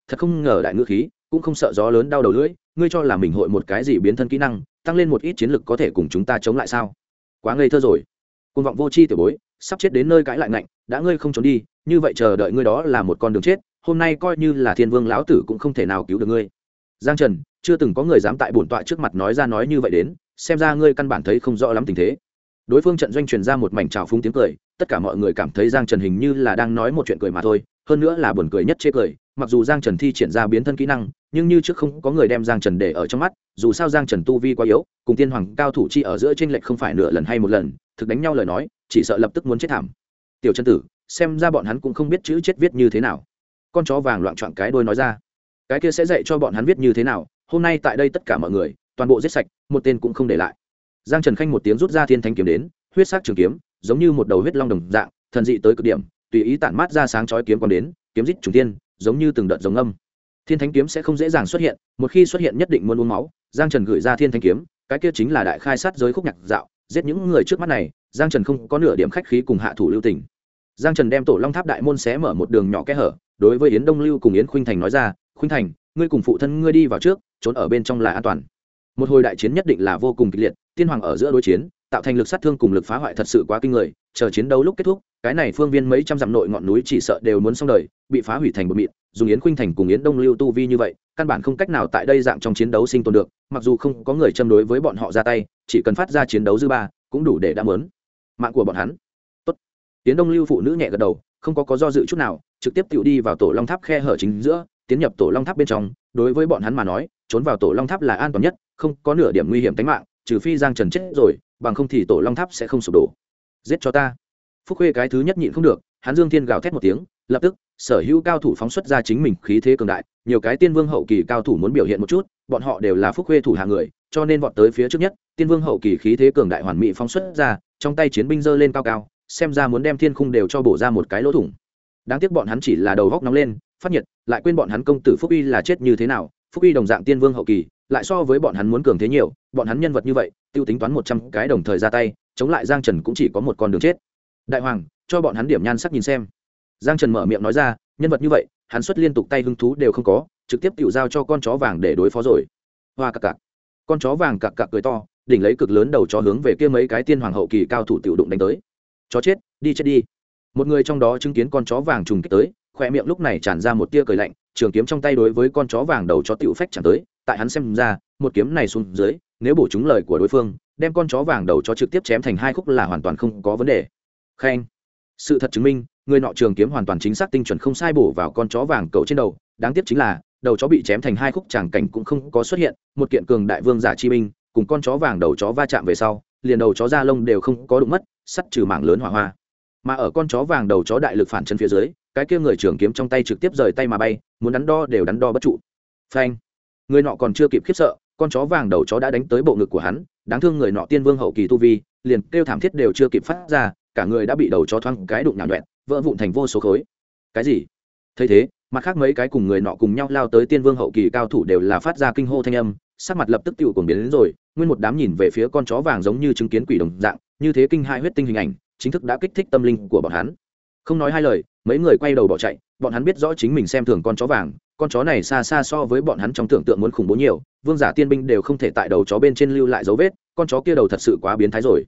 thật không ngờ đại ngữ khí, cũng không sợ gió lớn đau đầu lưỡi, ngươi cho là mình hội một cái gì biến thân kỹ năng, tăng lên một ít chiến lực có thể cùng chúng ta chống lại sao? Quá ngây thơ rồi. Cuồng vọng vô tri tiểu bối, sắp chết đến nơi cãi lại ngạnh, đã ngươi không trốn đi, như vậy chờ đợi ngươi đó là một con đường chết, hôm nay coi như là Thiên Vương lão tử cũng không thể nào cứu được ngươi. Giang Trần, chưa từng có người dám tại bổn tọa trước mặt nói ra nói như vậy đến, xem ra ngươi căn bản thấy không rõ lắm tình thế. Đối phương trận doanh truyền ra một mảnh trào phúng tiếng cười, tất cả mọi người cảm thấy Giang Trần hình như là đang nói một chuyện cười mà thôi, hơn nữa là buồn cười nhất chê cười. Mặc dù Giang Trần thi triển ra biến thân kỹ năng, nhưng như trước không có người đem Giang Trần để ở trong mắt, dù sao Giang Trần tu vi quá yếu, cùng tiên hoàng cao thủ chi ở giữa chênh lệch không phải nửa lần hay một lần, thực đánh nhau lời nói, chỉ sợ lập tức muốn chết thảm. Tiểu chân tử, xem ra bọn hắn cũng không biết chữ chết viết như thế nào. Con chó vàng loạn choạng cái đuôi nói ra, cái kia sẽ dạy cho bọn hắn viết như thế nào, hôm nay tại đây tất cả mọi người, toàn bộ giết sạch, một tên cũng không để lại. Giang Trần khanh một tiếng rút ra thiên thanh kiếm đến, huyết sắc trường kiếm, giống như một đầu huyết long đồng dạng, thần dị tới cực điểm, tùy ý tản mát ra sáng chói kiếm quang đến, kiếm rít trùng thiên, giống như từng đợt giống âm. Thiên Thánh kiếm sẽ không dễ dàng xuất hiện, một khi xuất hiện nhất định muốn uống máu. Giang Trần gửi ra Thiên Thánh kiếm, cái kia chính là đại khai sát giới khúc nhạc dạo, giết những người trước mắt này, Giang Trần không có nửa điểm khách khí cùng hạ thủ lưu tình. Giang Trần đem Tổ Long Tháp đại môn xé mở một đường nhỏ kẽ hở, đối với Yến Đông Lưu cùng Yến Khuynh Thành nói ra, "Khuynh Thành, ngươi cùng phụ thân ngươi đi vào trước, trốn ở bên trong là an toàn." Một hồi đại chiến nhất định là vô cùng kịch liệt, tiên hoàng ở giữa đối chiến, tạo thành lực sát thương cùng lực phá hoại thật sự quá kinh người, chờ chiến đấu lúc kết thúc, cái này phương viên mấy trăm dặm nội ngọn núi chỉ sợ đều muốn xong đời, bị phá hủy thành bột mịn, dùng Yến Khuynh Thành cùng Yến Đông Lưu tu vi như vậy, căn bản không cách nào tại đây dạng trong chiến đấu sinh tồn được, mặc dù không có người châm đối với bọn họ ra tay, chỉ cần phát ra chiến đấu dư ba, cũng đủ để đã mớn mạng của bọn hắn. Tốt. Yến Đông Lưu phụ nữ nhẹ gật đầu, không có do dự chút nào, trực tiếp tự đi vào Tổ Long Tháp khe hở chính giữa, tiến nhập Tổ Long Tháp bên trong, đối với bọn hắn mà nói, trốn vào Tổ Long Tháp là an toàn nhất, không có nửa điểm nguy hiểm tính mạng, trừ phi Giang Trần chết rồi, bằng không thì Tổ Long Tháp sẽ không sụp đổ. Giết cho ta. Phúc Khuê cái thứ nhất nhịn không được, hắn Dương Thiên gào thét một tiếng, lập tức, sở hữu cao thủ phóng xuất ra chính mình khí thế cường đại, nhiều cái tiên vương hậu kỳ cao thủ muốn biểu hiện một chút, bọn họ đều là Phúc Khuê thủ hạ người, cho nên vọt tới phía trước nhất, tiên vương hậu kỳ khí thế cường đại hoàn mỹ phóng xuất ra, trong tay chiến binh giơ lên cao cao, xem ra muốn đem thiên khung đều cho bổ ra một cái lỗ thủng. Đáng tiếc bọn hắn chỉ là đầu góc nóng lên, phát nhiệt, lại quên bọn hắn công tử Phúc Uy là chết như thế nào, Phúc Uy đồng dạng tiên vương hậu kỳ, lại so với bọn hắn muốn cường thế nhiều, bọn hắn nhân vật như vậy, tiêu tính toán 100 cái đồng thời ra tay, chống lại Giang Trần cũng chỉ có một con đường chết. Đại hoàng, cho bọn hắn điểm nhan sắc nhìn xem. Giang Trần mở miệng nói ra, nhân vật như vậy, hắn xuất liên tục tay hứng thú đều không có, trực tiếp tiểu giao cho con chó vàng để đối phó rồi. Hoa cặc cặc. Con chó vàng cặc cặc cười to, đỉnh lấy cực lớn đầu chó hướng về kia mấy cái tiên hoàng hậu kỳ cao thủ tiểu đụng đánh tới. Chó chết, đi chết đi. Một người trong đó chứng kiến con chó vàng trùng kích tới, khóe miệng lúc này tràn ra một tia cười lạnh, trường kiếm trong tay đối với con chó vàng đầu chó tiểu phách chẳng tới, tại hắn xem ra, một kiếm này xuống dưới, nếu bổ trúng lời của đối phương, đem con chó vàng đầu chó trực tiếp chém thành hai khúc là hoàn toàn không có vấn đề. Khen. Sự thật chứng minh, người nọ trường kiếm hoàn toàn chính xác tinh chuẩn không sai bổ vào con chó vàng cầu trên đầu, đáng tiếc chính là, đầu chó bị chém thành hai khúc tràng cảnh cũng không có xuất hiện, một kiện cường đại vương giả chi binh, cùng con chó vàng đầu chó va chạm về sau, liền đầu chó da lông đều không có đụng mất, sắt trừ mảng lớn hỏa hoa. Mà ở con chó vàng đầu chó đại lực phản chân phía dưới, cái kia người trường kiếm trong tay trực tiếp rời tay mà bay, muốn đắn đo đều đắn đo bất trụ. Phanh. Người nọ còn chưa kịp khiếp sợ, con chó vàng đầu chó đã đánh tới bộ ngực của hắn, đáng thương người nọ tiên vương hậu kỳ tu vi, liền kêu thảm thiết đều chưa kịp phát ra, cả người đã bị đầu chó thoáng cái đụng nhào nhoẹn, vỡ vụn thành vô số khối. Cái gì? Thấy thế, mặt khác mấy cái cùng người nọ cùng nhau lao tới tiên vương hậu kỳ cao thủ đều là phát ra kinh hô thanh âm, sắc mặt lập tức tiêu cuồng biến đến rồi, nguyên một đám nhìn về phía con chó vàng giống như chứng kiến quỷ đồng dạng, như thế kinh hai huyết tinh hình ảnh, chính thức đã kích thích tâm linh của bọn hắn. Không nói hai lời, mấy người quay đầu bỏ chạy, bọn hắn biết rõ chính mình xem thường con chó vàng, con chó này xa xa so với bọn hắn trong tưởng tượng muốn khủng bố nhiều, vương giả tiên binh đều không thể tại đầu chó bên trên lưu lại dấu vết, con chó kia đầu thật sự quá biến thái rồi.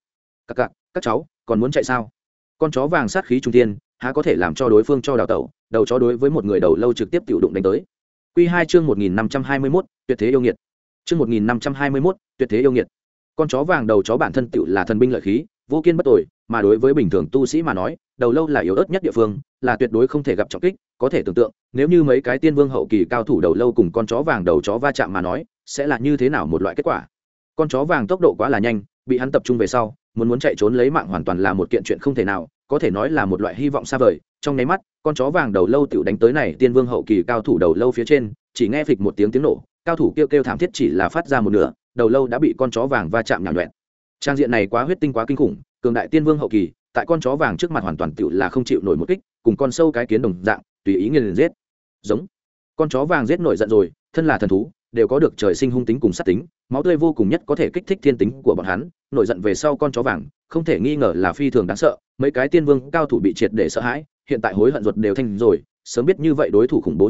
Các cháu còn muốn chạy sao? Con chó vàng sát khí trung tiên, há có thể làm cho đối phương cho đào tẩu, đầu chó đối với một người đầu lâu trực tiếp tiểu đụng đánh tới. Quy 2 chương 1521, tuyệt thế yêu nghiệt. Chương 1521, tuyệt thế yêu nghiệt. Con chó vàng đầu chó bản thân tiểu là thần binh lợi khí, vô kiên bất tồi, mà đối với bình thường tu sĩ mà nói, đầu lâu là yếu ớt nhất địa phương, là tuyệt đối không thể gặp trọng kích, có thể tưởng tượng, nếu như mấy cái tiên vương hậu kỳ cao thủ đầu lâu cùng con chó vàng đầu chó va chạm mà nói, sẽ là như thế nào một loại kết quả. Con chó vàng tốc độ quá là nhanh, bị hắn tập trung về sau, muốn chạy trốn lấy mạng hoàn toàn là một kiện chuyện không thể nào, có thể nói là một loại hy vọng xa vời. Trong nháy mắt, con chó vàng đầu lâu tiểu đánh tới này tiên vương hậu kỳ cao thủ đầu lâu phía trên, chỉ nghe phịch một tiếng nổ, cao thủ kêu thảm thiết chỉ là phát ra một nửa, đầu lâu đã bị con chó vàng va chạm nhào nhoẹn. Trang diện này quá huyết tinh quá kinh khủng, cường đại tiên vương hậu kỳ, tại con chó vàng trước mặt hoàn toàn tiểu là không chịu nổi một kích, cùng con sâu cái kiến đồng dạng, tùy ý nghiền giết. Giống. Con chó vàng giết nổi giận rồi, thân là thần thú, đều có được trời sinh hung tính cùng sát tính, máu tươi vô cùng nhất có thể kích thích thiên tính của bọn hắn, nổi giận về sau con chó vàng, không thể nghi ngờ là phi thường đáng sợ, mấy cái tiên vương cao thủ bị triệt để sợ hãi, hiện tại hối hận ruột đều thanh rồi, sớm biết như vậy đối thủ khủng bố như vậy,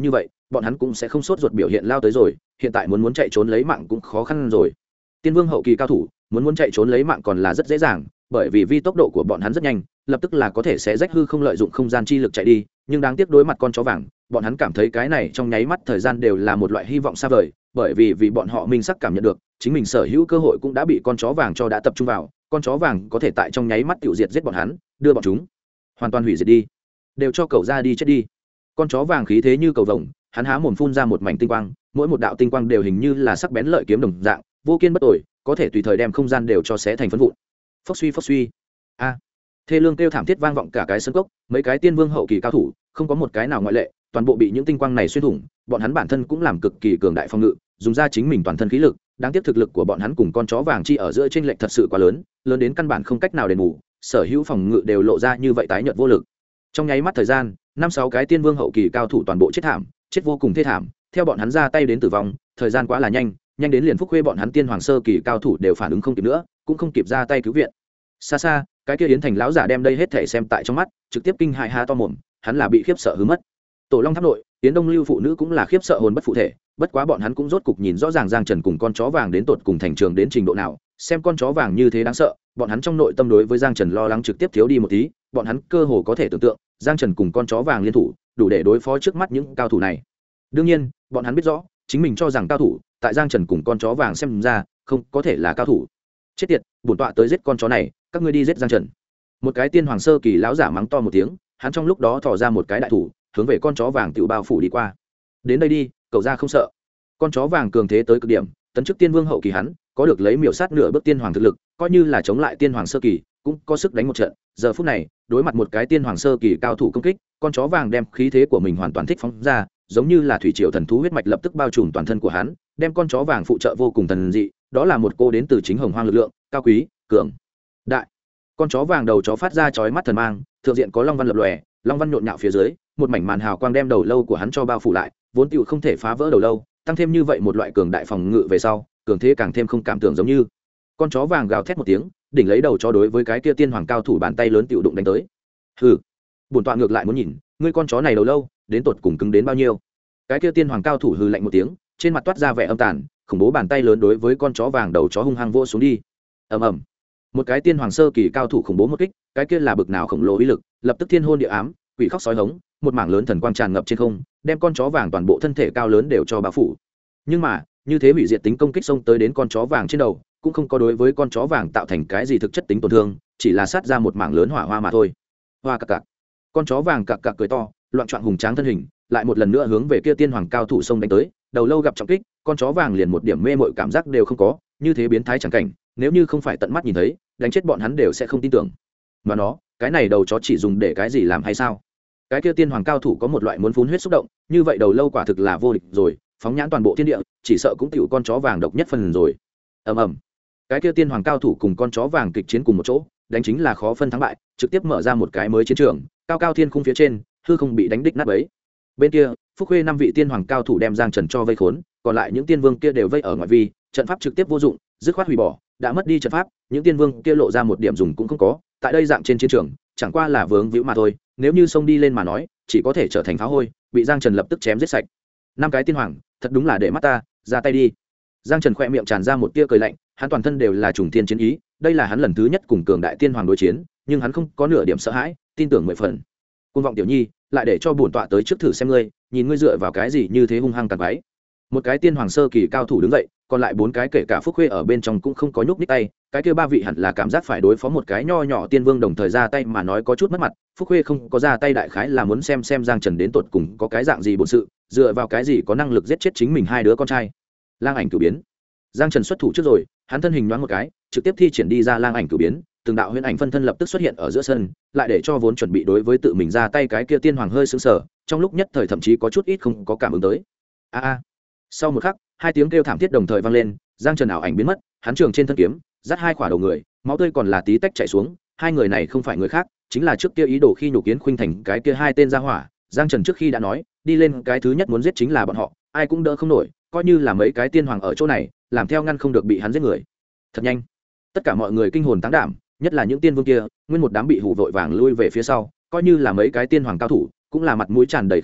bọn hắn cũng sẽ không sốt ruột biểu hiện lao tới rồi, hiện tại muốn chạy trốn lấy mạng cũng khó khăn rồi. Tiên vương hậu kỳ cao thủ muốn chạy trốn lấy mạng còn là rất dễ dàng, bởi vì tốc độ của bọn hắn rất nhanh, lập tức là có thể sẽ rách hư không, lợi dụng không gian chi lực chạy đi, nhưng đáng tiếc đối mặt con chó vàng, bọn hắn cảm thấy cái này trong nháy mắt thời gian đều là một loại hy vọng xa vời, bởi vì bọn họ minh sắc cảm nhận được chính mình sở hữu cơ hội cũng đã bị con chó vàng cho đã tập trung vào, con chó vàng có thể tại trong nháy mắt tiêu diệt giết bọn hắn, đưa bọn chúng hoàn toàn hủy diệt đi, đều cho cậu ra đi chết đi. Con chó vàng khí thế như cầu vồng, hắn há mồm phun ra một mảnh tinh quang, mỗi một đạo tinh quang đều hình như là sắc bén lợi kiếm đồng dạng, vô kiên bất tồi, có thể tùy thời đem không gian đều cho xé thành phấn vụn. Phốc suy a, thê lương kêu thảm thiết vang vọng cả cái sân cốc, mấy cái tiên vương hậu kỳ cao thủ không có một cái nào ngoại lệ, toàn bộ bị những tinh quang này xuyên thủng, bọn hắn bản thân cũng làm cực kỳ cường đại phòng ngự, dùng ra chính mình toàn thân khí lực, đáng tiếc thực lực của bọn hắn cùng con chó vàng chi ở giữa chênh lệch thật sự quá lớn, lớn đến căn bản không cách nào đền bù, sở hữu phòng ngự đều lộ ra như vậy tái nhợt vô lực. Trong nháy mắt thời gian, 5-6 cái tiên vương hậu kỳ cao thủ toàn bộ chết thảm, chết vô cùng thê thảm, theo bọn hắn ra tay đến tử vong, thời gian quá là nhanh, nhanh đến liền Phúc Khuê bọn hắn tiên hoàng sơ kỳ cao thủ đều phản ứng không kịp nữa, cũng không kịp ra tay cứu viện. Xa xa, cái kia Yến Thành lão giả đem đây hết thể xem tại trong mắt, trực tiếp kinh hãi há to mồm, hắn là bị khiếp sợ hứ mất. Tổ Long Tháp nội, Yến Đông Lưu phụ nữ cũng là khiếp sợ hồn bất phụ thể, bất quá bọn hắn cũng rốt cục nhìn rõ ràng Giang Trần cùng con chó vàng đến tột cùng thành trường đến trình độ nào, xem con chó vàng như thế đáng sợ, bọn hắn trong nội tâm đối với Giang Trần lo lắng trực tiếp thiếu đi một tí, bọn hắn cơ hồ có thể tưởng tượng, Giang Trần cùng con chó vàng liên thủ, đủ để đối phó trước mắt những cao thủ này. Đương nhiên, bọn hắn biết rõ, chính mình cho rằng cao thủ, tại Giang Trần cùng con chó vàng xem ra, không có thể là cao thủ. Chết tiệt, bổn tọa tới giết con chó này, các ngươi đi giết Giang Trần. Một cái tiên hoàng sơ kỳ lão giả mắng to một tiếng, hắn trong lúc đó thò ra một cái đại thủ, hướng về con chó vàng tiểu bao phủ đi qua. Đến đây đi, cậu ra không sợ. Con chó vàng cường thế tới cực điểm, tấn chức tiên vương hậu kỳ hắn, có được lấy miểu sát nửa bước tiên hoàng thực lực, coi như là chống lại tiên hoàng sơ kỳ, cũng có sức đánh một trận. Giờ phút này, đối mặt một cái tiên hoàng sơ kỳ cao thủ công kích, con chó vàng đem khí thế của mình hoàn toàn thích phóng ra, giống như là thủy triều thần thú huyết mạch lập tức bao trùm toàn thân của hắn, đem con chó vàng phụ trợ vô cùng thần dị, đó là một cô đến từ chính hồng hoang lực lượng, cao quý, cường đại. Con chó vàng đầu chó phát ra chói mắt thần mang, thượng diện có long văn lập lòe, long văn nhộn nhạo phía dưới, một mảnh màn hào quang đem đầu lâu của hắn cho bao phủ lại, vốn tiểu không thể phá vỡ đầu lâu, tăng thêm như vậy một loại cường đại phòng ngự về sau, cường thế càng thêm không cảm tưởng giống như. Con chó vàng gào thét một tiếng, đỉnh lấy đầu chó đối với cái kia tiên hoàng cao thủ bàn tay lớn tiểu đụng đánh tới. Hừ, bổn tọa ngược lại muốn nhìn, ngươi con chó này đầu lâu, đến tột cùng cứng đến bao nhiêu. Cái kia tiên hoàng cao thủ hừ lạnh một tiếng, trên mặt toát ra vẻ âm tàn, khủng bố bàn tay lớn đối với con chó vàng đầu chó hung hăng vỗ xuống đi. Ầm ầm. Một cái tiên hoàng sơ kỳ cao thủ khủng bố một kích, cái kia là bực nào khổng lồ uy lực, lập tức thiên hôn địa ám, quỷ khóc sói hống, một mảng lớn thần quang tràn ngập trên không, đem con chó vàng toàn bộ thân thể cao lớn đều cho bao phủ. Nhưng mà, như thế hủy diệt tính công kích xông tới đến con chó vàng trên đầu, cũng không có đối với con chó vàng tạo thành cái gì thực chất tính tổn thương, chỉ là sát ra một mảng lớn hỏa hoa mà thôi. Hoa cặc cặc. Con chó vàng cặc cặc cười to, loạn trọn hùng tráng thân hình, lại một lần nữa hướng về kia tiên hoàng cao thủ xông đánh tới, đầu lâu gặp trọng kích, con chó vàng liền một điểm mê mội cảm giác đều không có, như thế biến thái chẳng cảnh, nếu như không phải tận mắt nhìn thấy, đánh chết bọn hắn đều sẽ không tin tưởng. Mà nó, cái này đầu chó chỉ dùng để cái gì làm hay sao? Cái kia tiên hoàng cao thủ có một loại muốn phun huyết xúc động, như vậy đầu lâu quả thực là vô địch rồi, phóng nhãn toàn bộ thiên địa, chỉ sợ cũng tiểu con chó vàng độc nhất phần rồi. Ầm ầm. Cái kia tiên hoàng cao thủ cùng con chó vàng kịch chiến cùng một chỗ, đánh chính là khó phân thắng bại, trực tiếp mở ra một cái mới chiến trường, cao cao thiên khung phía trên, hư không bị đánh đích nát bấy. Bên kia, Phúc Khuê 5 vị tiên hoàng cao thủ đem Giang Trần cho vây khốn, còn lại những tiên vương kia đều vây ở ngoại vi, trận pháp trực tiếp vô dụng, dứt khoát hủy bỏ, đã mất đi trận pháp, những tiên vương kia lộ ra một điểm dùng cũng không có, tại đây dạng trên chiến trường, chẳng qua là vướng víu mà thôi, nếu như xông đi lên mà nói, chỉ có thể trở thành phá hôi, bị Giang Trần lập tức chém giết sạch. 5 cái tiên hoàng, thật đúng là để mắt ta, ra tay đi. Giang Trần khẽ miệng tràn ra một tia cười lạnh, hắn toàn thân đều là trùng tiên chiến ý, đây là hắn lần thứ nhất cùng cường đại tiên hoàng đối chiến, nhưng hắn không có nửa điểm sợ hãi, tin tưởng 10 phần. Cung vọng tiểu nhi, lại để cho bổn tọa tới trước thử xem ngươi, nhìn ngươi dựa vào cái gì như thế hung hăng tàn quái. Một cái tiên hoàng sơ kỳ cao thủ đứng dậy, còn lại 4 cái kể cả Phúc Khuê ở bên trong cũng không có nhúc nhích tay, cái kia 3 vị hẳn là cảm giác phải đối phó một cái nho nhỏ tiên vương đồng thời ra tay mà nói có chút mất mặt. Phúc Khuê không có ra tay đại khái là muốn xem Giang Trần đến tột cùng có cái dạng gì bổn sự, dựa vào cái gì có năng lực giết chết chính mình 2 đứa con trai. Lang ảnh cửu biến. Giang Trần xuất thủ trước rồi, hắn thân hình nhoáng một cái, trực tiếp thi triển đi ra lang ảnh cửu biến, từng đạo huyễn ảnh phân thân lập tức xuất hiện ở giữa sân, lại để cho vốn chuẩn bị đối với tự mình ra tay cái kia tiên hoàng hơi sững sờ, trong lúc nhất thời thậm chí có chút ít không có cảm ứng tới. A. Sau một khắc, 2 tiếng kêu thảm thiết đồng thời vang lên, Giang Trần ảo ảnh biến mất, hắn trường trên thân kiếm, dắt 2 quả đầu người, máu tươi còn là tí tách chảy xuống, 2 người này không phải người khác, chính là trước kia ý đồ khi nhục kiến khuynh thành cái kia 2 tên gia hỏa, Giang Trần trước khi đã nói, đi lên cái thứ nhất muốn giết chính là bọn họ, ai cũng đỡ không nổi, coi như là mấy cái tiên hoàng ở chỗ này, làm theo ngăn không được bị hắn giết người. Thật nhanh. Tất cả mọi người kinh hồn táng đảm, nhất là những tiên vương kia, nguyên một đám bị hù vội vàng lui về phía sau, coi như là mấy cái tiên hoàng cao thủ, cũng là mặt mũi tràn đầy khiếp sợ,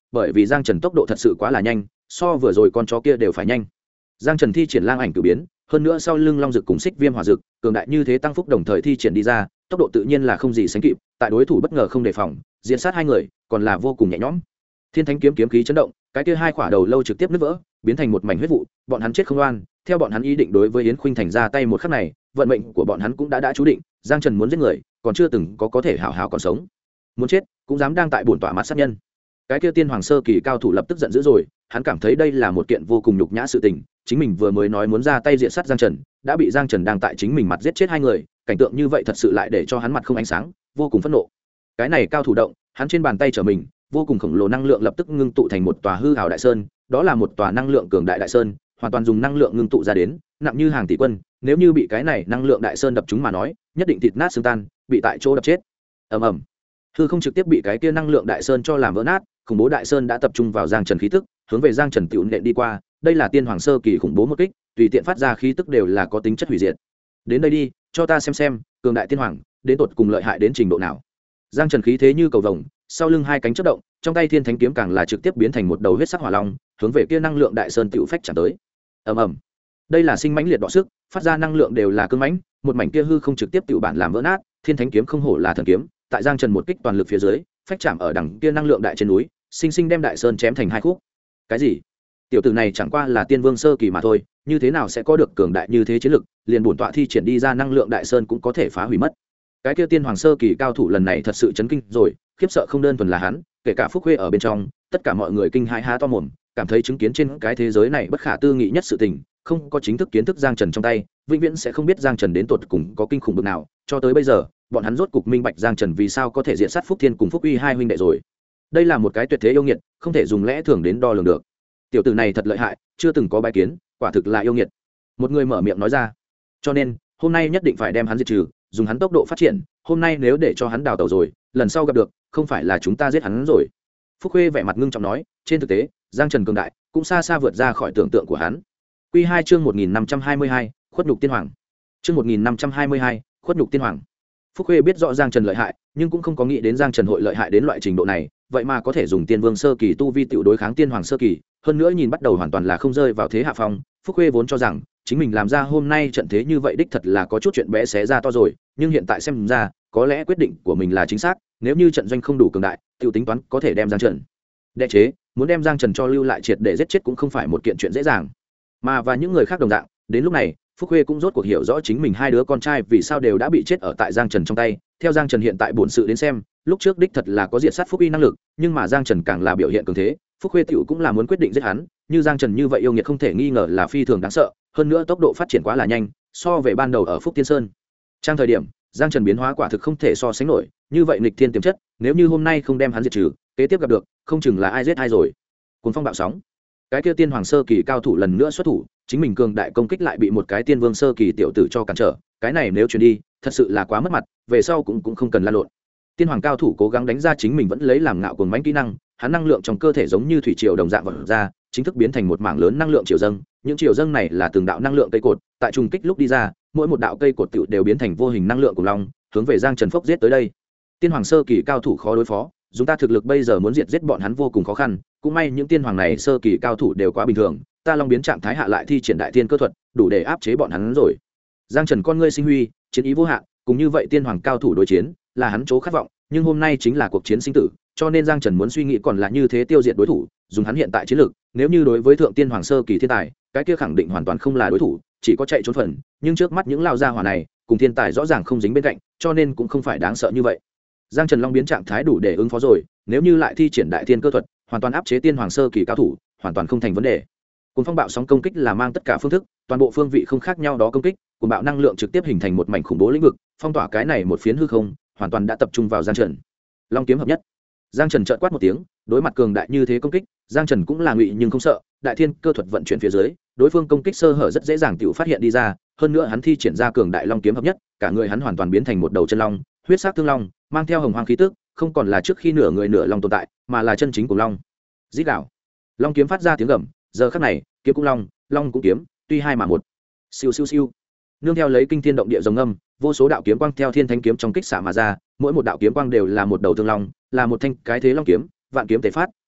bởi vì giang trần tốc độ thật sự quá là nhanh, so vừa rồi con chó kia đều phải nhanh. Giang trần thi triển lang ảnh cử biến, hơn nữa sau lưng long dực cùng xích viêm hỏa dực cường đại như thế tăng phúc đồng thời thi triển đi ra, tốc độ tự nhiên là không gì sánh kịp, tại đối thủ bất ngờ không đề phòng diễn sát hai người còn là vô cùng nhẹ nhõm. Thiên thánh kiếm kiếm khí chấn động, cái kia hai quả đầu lâu trực tiếp nứt vỡ, biến thành một mảnh huyết vụ, bọn hắn chết không oan. Theo bọn hắn ý định đối với Yến Khuynh Thành ra tay một khắc này, vận mệnh của bọn hắn cũng đã chú định, Giang Trần muốn giết người, còn chưa từng có thể hảo hảo còn sống. Muốn chết, cũng dám đang tại bổn tọa mặt sát nhân. Cái kia tiên hoàng sơ kỳ cao thủ lập tức giận dữ rồi, hắn cảm thấy đây là một kiện vô cùng nhục nhã sự tình, chính mình vừa mới nói muốn ra tay diện sát Giang Trần, đã bị Giang Trần đang tại chính mình mặt giết chết hai người, cảnh tượng như vậy thật sự lại để cho hắn mặt không ánh sáng, vô cùng phẫn nộ. Cái này cao thủ động, hắn trên bàn tay trở mình, vô cùng khổng lồ năng lượng lập tức ngưng tụ thành một tòa hư ảo đại sơn, đó là một tòa năng lượng cường đại đại sơn, hoàn toàn dùng năng lượng ngưng tụ ra đến, nặng như hàng tỷ quân, nếu như bị cái này năng lượng đại sơn đập chúng mà nói, nhất định thịt nát xương tan, bị tại chỗ đập chết. Ầm ầm. Hư không trực tiếp bị cái kia năng lượng đại sơn cho làm vỡ nát, khủng bố đại sơn đã tập trung vào Giang Trần khí tức, hướng về Giang Trần tiểu nện đi qua, đây là tiên hoàng sơ kỳ khủng bố một kích, tùy tiện phát ra khí tức đều là có tính chất hủy diệt. Đến đây đi, cho ta xem, cường đại tiên hoàng, đến tột cùng lợi hại đến trình độ nào. Giang Trần khí thế như cầu vồng, sau lưng hai cánh chớp động, trong tay thiên thánh kiếm càng là trực tiếp biến thành một đầu huyết sắc hỏa long, hướng về kia năng lượng đại sơn tiểu phách chạm tới. Ầm ầm. Đây là sinh mãnh liệt đọ sức, phát ra năng lượng đều là cương mãnh, một mảnh kia hư không trực tiếp tiểu bản làm vỡ nát, thiên thánh kiếm không hổ là thần kiếm, tại Giang Trần một kích toàn lực phía dưới, phách chạm ở đằng kia năng lượng đại trên núi, sinh sinh đem đại sơn chém thành hai khúc. Cái gì? Tiểu tử này chẳng qua là tiên vương sơ kỳ mà thôi, như thế nào sẽ có được cường đại như thế chiến lực, liền bổn tọa thi triển đi ra năng lượng đại sơn cũng có thể phá hủy mất. Cái kia tiên hoàng sơ kỳ cao thủ lần này thật sự chấn kinh rồi, khiếp sợ không đơn thuần là hắn, kể cả Phúc Khuê ở bên trong, tất cả mọi người kinh hãi há to mồm, cảm thấy chứng kiến trên cái thế giới này bất khả tư nghị nhất sự tình, không có chính thức kiến thức Giang Trần trong tay, vĩnh viễn sẽ không biết Giang Trần đến tột cùng có kinh khủng bực nào, cho tới bây giờ, bọn hắn rốt cục minh bạch Giang Trần vì sao có thể diện sát Phúc Thiên cùng Phúc Uy hai huynh đệ rồi. Đây là một cái tuyệt thế yêu nghiệt, không thể dùng lẽ thường đến đo lường được. Tiểu tử này thật lợi hại, chưa từng có bái kiến, quả thực là yêu nghiệt. Một người mở miệng nói ra. Cho nên, hôm nay nhất định phải đem hắn diệt trừ, dùng hắn tốc độ phát triển, hôm nay nếu để cho hắn đào tẩu rồi, lần sau gặp được, không phải là chúng ta giết hắn rồi. Phúc Khuê vẻ mặt ngưng trọng nói, trên thực tế, Giang Trần cường đại, cũng xa xa vượt ra khỏi tưởng tượng của hắn. Quy 2 chương 1522, khuất nhục tiên hoàng. Chương 1522, khuất nhục tiên hoàng. Phúc Khuê biết rõ Giang Trần lợi hại, nhưng cũng không có nghĩ đến Giang Trần hội lợi hại đến loại trình độ này, vậy mà có thể dùng tiên vương sơ kỳ tu vi tiểu đối kháng tiên hoàng sơ kỳ, hơn nữa nhìn bắt đầu hoàn toàn là không rơi vào thế hạ phong. Phúc Khuê vốn cho rằng chính mình làm ra hôm nay trận thế như vậy đích thật là có chút chuyện bé xé ra to rồi, nhưng hiện tại xem ra, có lẽ quyết định của mình là chính xác, nếu như trận doanh không đủ cường đại, tiểu tính toán có thể đem Giang Trần đệ chế, muốn đem Giang Trần cho lưu lại triệt để giết chết cũng không phải một kiện chuyện dễ dàng. Mà và những người khác đồng dạng, đến lúc này, Phúc Khuê cũng rốt cuộc hiểu rõ chính mình hai đứa con trai vì sao đều đã bị chết ở tại Giang Trần trong tay. Theo Giang Trần hiện tại bổn sự đến xem, lúc trước đích thật là có diệt sát Phúc Uy năng lực, nhưng mà Giang Trần càng là biểu hiện cường thế, Phúc Khuê tiểu cũng là muốn quyết định giết hắn, như Giang Trần như vậy yêu nghiệt không thể nghi ngờ là phi thường đáng sợ, hơn nữa tốc độ phát triển quá là nhanh, so về ban đầu ở Phúc Tiên Sơn. Trang thời điểm, Giang Trần biến hóa quả thực không thể so sánh nổi, như vậy nghịch thiên tiềm chất, nếu như hôm nay không đem hắn diệt trừ, kế tiếp gặp được, không chừng là ai giết ai rồi. Cuồng phong bạo sóng. Cái kia tiên hoàng sơ kỳ cao thủ lần nữa xuất thủ, chính mình cường đại công kích lại bị một cái tiên vương sơ kỳ tiểu tử cho cản trở, cái này nếu truyền đi, thật sự là quá mất mặt, về sau cũng không cần la lộn. Tiên hoàng cao thủ cố gắng đánh ra chính mình vẫn lấy làm ngạo cuồng mãnh kỹ năng, hắn năng lượng trong cơ thể giống như thủy triều đồng dạng vọt ra, chính thức biến thành một mảng lớn năng lượng triều dâng, những triều dâng này là từng đạo năng lượng cây cột, tại trùng kích lúc đi ra, mỗi một đạo cây cột tiểu đều biến thành vô hình năng lượng của long, hướng về Giang Trần phốc giết tới đây. Tiên hoàng sơ kỳ cao thủ khó đối phó, chúng ta thực lực bây giờ muốn diệt giết bọn hắn vô cùng khó khăn, cũng may những tiên hoàng này sơ kỳ cao thủ đều quá bình thường, ta long biến trạng thái hạ lại thi triển đại thiên cơ thuật, đủ để áp chế bọn hắn rồi. Giang Trần con ngươi sinh huy, chiến ý vô hạn, cùng như vậy tiên hoàng cao thủ đối chiến, là hắn chỗ khát vọng, nhưng hôm nay chính là cuộc chiến sinh tử, cho nên Giang Trần muốn suy nghĩ còn là như thế tiêu diệt đối thủ, dùng hắn hiện tại chiến lực, nếu như đối với thượng tiên hoàng sơ kỳ thiên tài, cái kia khẳng định hoàn toàn không là đối thủ, chỉ có chạy trốn phần, nhưng trước mắt những lao gia hỏa này, cùng thiên tài rõ ràng không dính bên cạnh, cho nên cũng không phải đáng sợ như vậy. Giang Trần long biến trạng thái đủ để ứng phó rồi, nếu như lại thi triển đại thiên cơ thuật, hoàn toàn áp chế tiên hoàng sơ kỳ cao thủ, hoàn toàn không thành vấn đề. Cuồng phong bạo sóng công kích là mang tất cả phương thức, toàn bộ phương vị không khác nhau đó công kích, cuồng bạo năng lượng trực tiếp hình thành một mảnh khủng bố lĩnh vực, phong tỏa cái này một phiến hư không, hoàn toàn đã tập trung vào Giang Trần. Long kiếm hợp nhất. Giang Trần chợt quát một tiếng, đối mặt cường đại như thế công kích, Giang Trần cũng là ngụy nhưng không sợ, đại thiên cơ thuật vận chuyển phía dưới, đối phương công kích sơ hở rất dễ dàng tiểu phát hiện đi ra, hơn nữa hắn thi triển ra cường đại long kiếm hợp nhất, cả người hắn hoàn toàn biến thành một đầu chân long, huyết sắc thương long, mang theo hồng hoang khí tức, không còn là trước khi nửa người nửa long tồn tại, mà là chân chính của long. Rít gào. Long kiếm phát ra tiếng gầm, giờ khắc này, kiếm cũng long, long cũng kiếm, tuy hai mà một. Siêu siêu siêu. Nương theo lấy kinh thiên động địa rồng âm, vô số đạo kiếm quang theo thiên thánh kiếm trong kích xạ mà ra, mỗi một đạo kiếm quang đều là một đầu thương long, là một thanh cái thế long kiếm, vạn kiếm tề phát,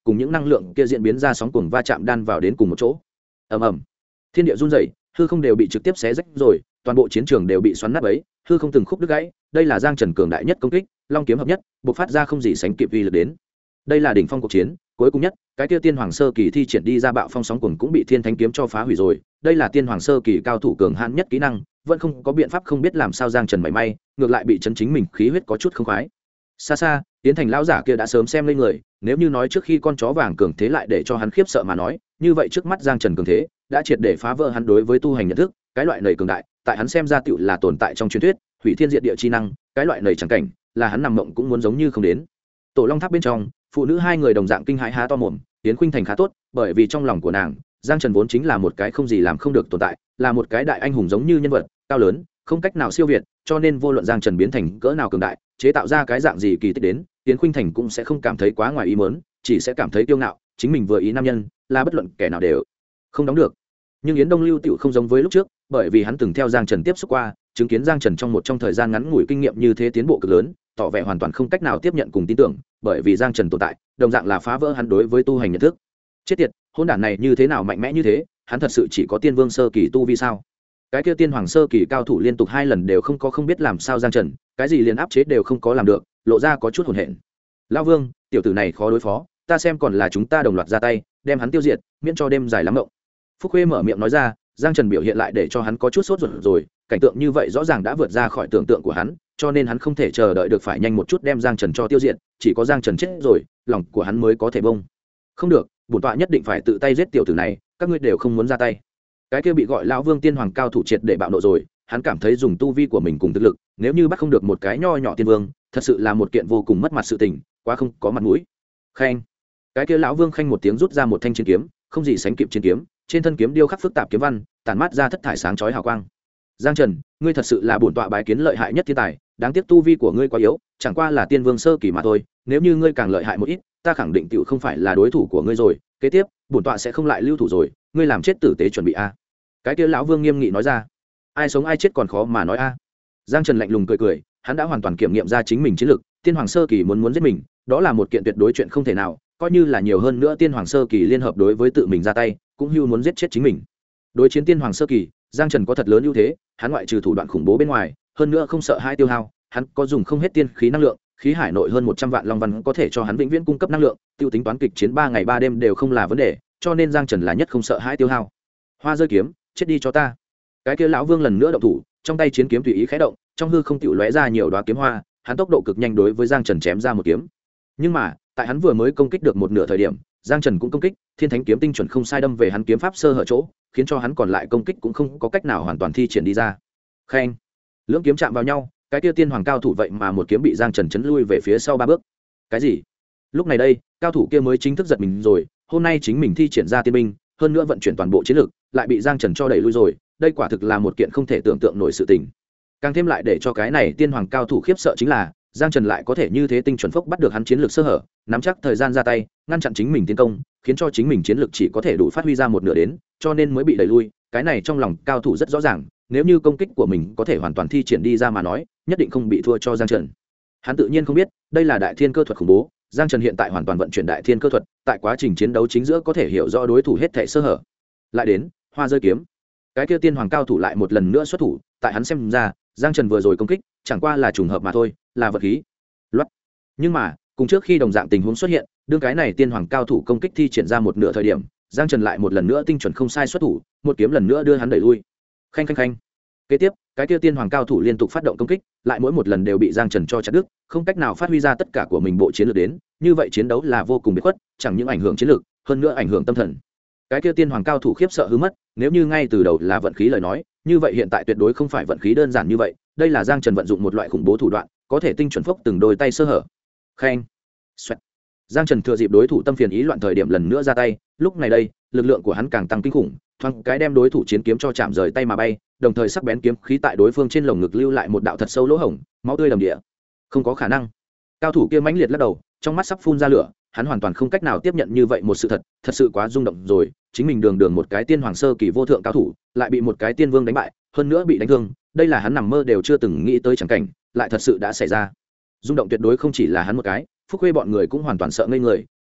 cùng những năng lượng kia diễn biến ra sóng cuồng va chạm đan vào đến cùng một chỗ. Ầm ầm, thiên địa run rẩy, hư không đều bị trực tiếp xé rách rồi, toàn bộ chiến trường đều bị xoắn nát ấy, hư không từng khúc đứt gãy. Đây là Giang Trần cường đại nhất công kích, long kiếm hợp nhất, bộc phát ra không gì sánh kịp uy lực đến. Đây là đỉnh phong cuộc chiến cuối cùng nhất, cái kia tiên hoàng sơ kỳ thi triển đi ra bạo phong sóng cuồng cũng bị thiên thánh kiếm cho phá hủy rồi. Đây là tiên hoàng sơ kỳ cao thủ cường hãn nhất kỹ năng, vẫn không có biện pháp không biết làm sao Giang Trần mảy may, ngược lại bị chấn chính mình khí huyết có chút không khoái. Xa xa, tiến thành lão giả kia đã sớm xem lên người, nếu như nói trước khi con chó vàng cường thế lại để cho hắn khiếp sợ mà nói, như vậy trước mắt Giang Trần cường thế đã triệt để phá vỡ hắn đối với tu hành nhận thức. Cái loại nầy cường đại tại hắn xem ra tựu là tồn tại trong truyền thuyết, hủy thiên diệt địa chi năng. Cái loại nầy chẳng cảnh là hắn nằm mộng cũng muốn giống như không đến. Tổ long tháp bên trong, phụ nữ hai người đồng dạng kinh hãi há to mồm. Tiến Khuynh Thành khá tốt, bởi vì trong lòng của nàng, Giang Trần vốn chính là một cái không gì làm không được tồn tại, là một cái đại anh hùng giống như nhân vật cao lớn, không cách nào siêu việt, cho nên vô luận Giang Trần biến thành cỡ nào cường đại, chế tạo ra cái dạng gì kỳ tích đến, Tiến Khuynh Thành cũng sẽ không cảm thấy quá ngoài ý muốn, chỉ sẽ cảm thấy kiêu ngạo, chính mình vừa ý nam nhân, là bất luận kẻ nào đều không đóng được. Nhưng Yến Đông Lưu tiểu không giống với lúc trước, bởi vì hắn từng theo Giang Trần tiếp xúc qua, chứng kiến Giang Trần trong thời gian ngắn ngủi kinh nghiệm như thế tiến bộ cực lớn, tỏ vẻ hoàn toàn không cách nào tiếp nhận cùng tin tưởng, bởi vì Giang Trần tồn tại, đồng dạng là phá vỡ hắn đối với tu hành nhận thức. Chết tiệt, hôn đản này như thế nào mạnh mẽ như thế, hắn thật sự chỉ có tiên vương sơ kỳ tu vi sao? Cái kia tiên hoàng sơ kỳ cao thủ liên tục 2 lần đều không biết làm sao Giang Trần, cái gì liền áp chế đều không có làm được, lộ ra có chút hỗn hển. Lão Vương, tiểu tử này khó đối phó, ta xem còn là chúng ta đồng loạt ra tay, đem hắn tiêu diệt, miễn cho đêm dài lắm mộng. Phúc Khuê mở miệng nói ra, Giang Trần biểu hiện lại để cho hắn có chút sốt ruột rồi, cảnh tượng như vậy rõ ràng đã vượt ra khỏi tưởng tượng của hắn, cho nên hắn không thể chờ đợi được phải nhanh một chút đem Giang Trần cho tiêu diệt, chỉ có Giang Trần chết rồi, lòng của hắn mới có thể bông. Không được, bổn tọa nhất định phải tự tay giết tiểu tử này, các ngươi đều không muốn ra tay. Cái kia bị gọi lão Vương tiên hoàng cao thủ triệt để bạo nộ rồi, hắn cảm thấy dùng tu vi của mình cùng thực lực, nếu như bắt không được một cái nho nhỏ tiên vương, thật sự là một kiện vô cùng mất mặt sự tình, quá không có mặt mũi. Khanh. Cái kia lão Vương khanh một tiếng rút ra một thanh chiến kiếm, không gì sánh kịp chiến kiếm, trên thân kiếm điêu khắc phức tạp kiếm văn, tản mát ra thất thải sáng chói hào quang. Giang Trần, ngươi thật sự là bổn tọa bái kiến lợi hại nhất thiên tài, đáng tiếc tu vi của ngươi quá yếu, chẳng qua là tiên vương sơ kỳ mà thôi, nếu như ngươi càng lợi hại một ít, ta khẳng định tiểu không phải là đối thủ của ngươi rồi, kế tiếp, bổn tọa sẽ không lại lưu thủ rồi, ngươi làm chết tử tế chuẩn bị a. Cái kia lão Vương nghiêm nghị nói ra. Ai sống ai chết còn khó mà nói a. Giang Trần lạnh lùng cười cười, hắn đã hoàn toàn kiểm nghiệm ra chính mình chiến lực, tiên hoàng sơ kỳ muốn giết mình, đó là một kiện tuyệt đối chuyện không thể nào, coi như là nhiều hơn nữa tiên hoàng sơ kỳ liên hợp đối với tự mình ra tay, cũng hưu muốn giết chết chính mình. Đối chiến tiên hoàng sơ kỳ, Giang Trần có thật lớn ưu thế, hắn ngoại trừ thủ đoạn khủng bố bên ngoài, hơn nữa không sợ hai tiêu hao, hắn có dùng không hết tiên khí năng lượng, khí hải nội hơn 100 vạn long văn có thể cho hắn vĩnh viễn cung cấp năng lượng, tiêu tính toán kịch chiến 3 ngày 3 đêm đều không là vấn đề, cho nên Giang Trần là nhất không sợ hai tiêu hao. Hoa rơi kiếm, chết đi cho ta. Cái kia lão Vương lần nữa động thủ, trong tay chiến kiếm tùy ý khẽ động, trong hư không tiểu lóe ra nhiều đóa kiếm hoa, hắn tốc độ cực nhanh đối với Giang Trần chém ra một kiếm. Nhưng mà, tại hắn vừa mới công kích được một nửa thời điểm, Giang Trần cũng công kích, thiên thánh kiếm tinh chuẩn không sai đâm về hắn kiếm pháp sơ hở chỗ, khiến cho hắn còn lại công kích cũng không có cách nào hoàn toàn thi triển đi ra. Khen, lưỡng kiếm chạm vào nhau, cái kia tiên hoàng cao thủ vậy mà một kiếm bị Giang Trần chấn lui về phía sau 3 bước. Cái gì? Lúc này đây, cao thủ kia mới chính thức giật mình rồi, hôm nay chính mình thi triển ra tiên binh, hơn nữa vận chuyển toàn bộ chiến lực, lại bị Giang Trần cho đẩy lui rồi, đây quả thực là một kiện không thể tưởng tượng nổi sự tình. Càng thêm lại để cho cái này tiên hoàng cao thủ khiếp sợ chính là, Giang Trần lại có thể như thế tinh chuẩn phốc bắt được hắn chiến lược sơ hở, nắm chắc thời gian ra tay, ngăn chặn chính mình tiến công, khiến cho chính mình chiến lược chỉ có thể đủ phát huy ra một nửa đến, cho nên mới bị đẩy lui. Cái này trong lòng cao thủ rất rõ ràng, nếu như công kích của mình có thể hoàn toàn thi triển đi ra mà nói, nhất định không bị thua cho Giang Trần. Hắn tự nhiên không biết, đây là đại thiên cơ thuật khủng bố, Giang Trần hiện tại hoàn toàn vận chuyển đại thiên cơ thuật, tại quá trình chiến đấu chính giữa có thể hiểu rõ đối thủ hết thảy sơ hở. Lại đến, hoa rơi kiếm. Cái kia tiên hoàng cao thủ lại một lần nữa xuất thủ, tại hắn xem ra, Giang Trần vừa rồi công kích, chẳng qua là trùng hợp mà thôi, là vật khí. Loát. Nhưng mà, cùng trước khi đồng dạng tình huống xuất hiện, đương cái này tiên hoàng cao thủ công kích thi triển ra một nửa thời điểm, Giang Trần lại một lần nữa tinh chuẩn không sai xuất thủ, một kiếm lần nữa đưa hắn đẩy lui. Khanh khanh khanh. Kế tiếp, cái kia tiên hoàng cao thủ liên tục phát động công kích, lại mỗi một lần đều bị Giang Trần cho chặt đứt, không cách nào phát huy ra tất cả của mình bộ chiến lược đến, như vậy chiến đấu là vô cùng biệt khuất, chẳng những ảnh hưởng chiến lược, hơn nữa ảnh hưởng tâm thần. Cái kia tiên hoàng cao thủ khiếp sợ hư mất, nếu như ngay từ đầu là vận khí lời nói, như vậy hiện tại tuyệt đối không phải vận khí đơn giản như vậy, đây là Giang Trần vận dụng một loại khủng bố thủ đoạn, có thể tinh chuẩn phốc từng đôi tay sơ hở. Khen. Xoẹt. Giang Trần thừa dịp đối thủ tâm phiền ý loạn thời điểm lần nữa ra tay, lúc này đây, lực lượng của hắn càng tăng kinh khủng, thoáng cái đem đối thủ chiến kiếm cho chạm rời tay mà bay, đồng thời sắc bén kiếm khí tại đối phương trên lồng ngực lưu lại một đạo thật sâu lỗ hổng, máu tươi đầm địa. Không có khả năng. Cao thủ kia mãnh liệt lắc đầu, trong mắt sắp phun ra lửa, hắn hoàn toàn không cách nào tiếp nhận như vậy một sự thật sự quá rung động rồi, chính mình đường một cái tiên hoàng sơ kỳ vô thượng cao thủ, lại bị một cái tiên vương đánh bại, hơn nữa bị đánh thương, đây là hắn nằm mơ đều chưa từng nghĩ tới chẳng cảnh, lại thật sự đã xảy ra. Rung động tuyệt đối không chỉ là hắn một cái, Phúc Khuê bọn người cũng hoàn toàn sợ ngây người,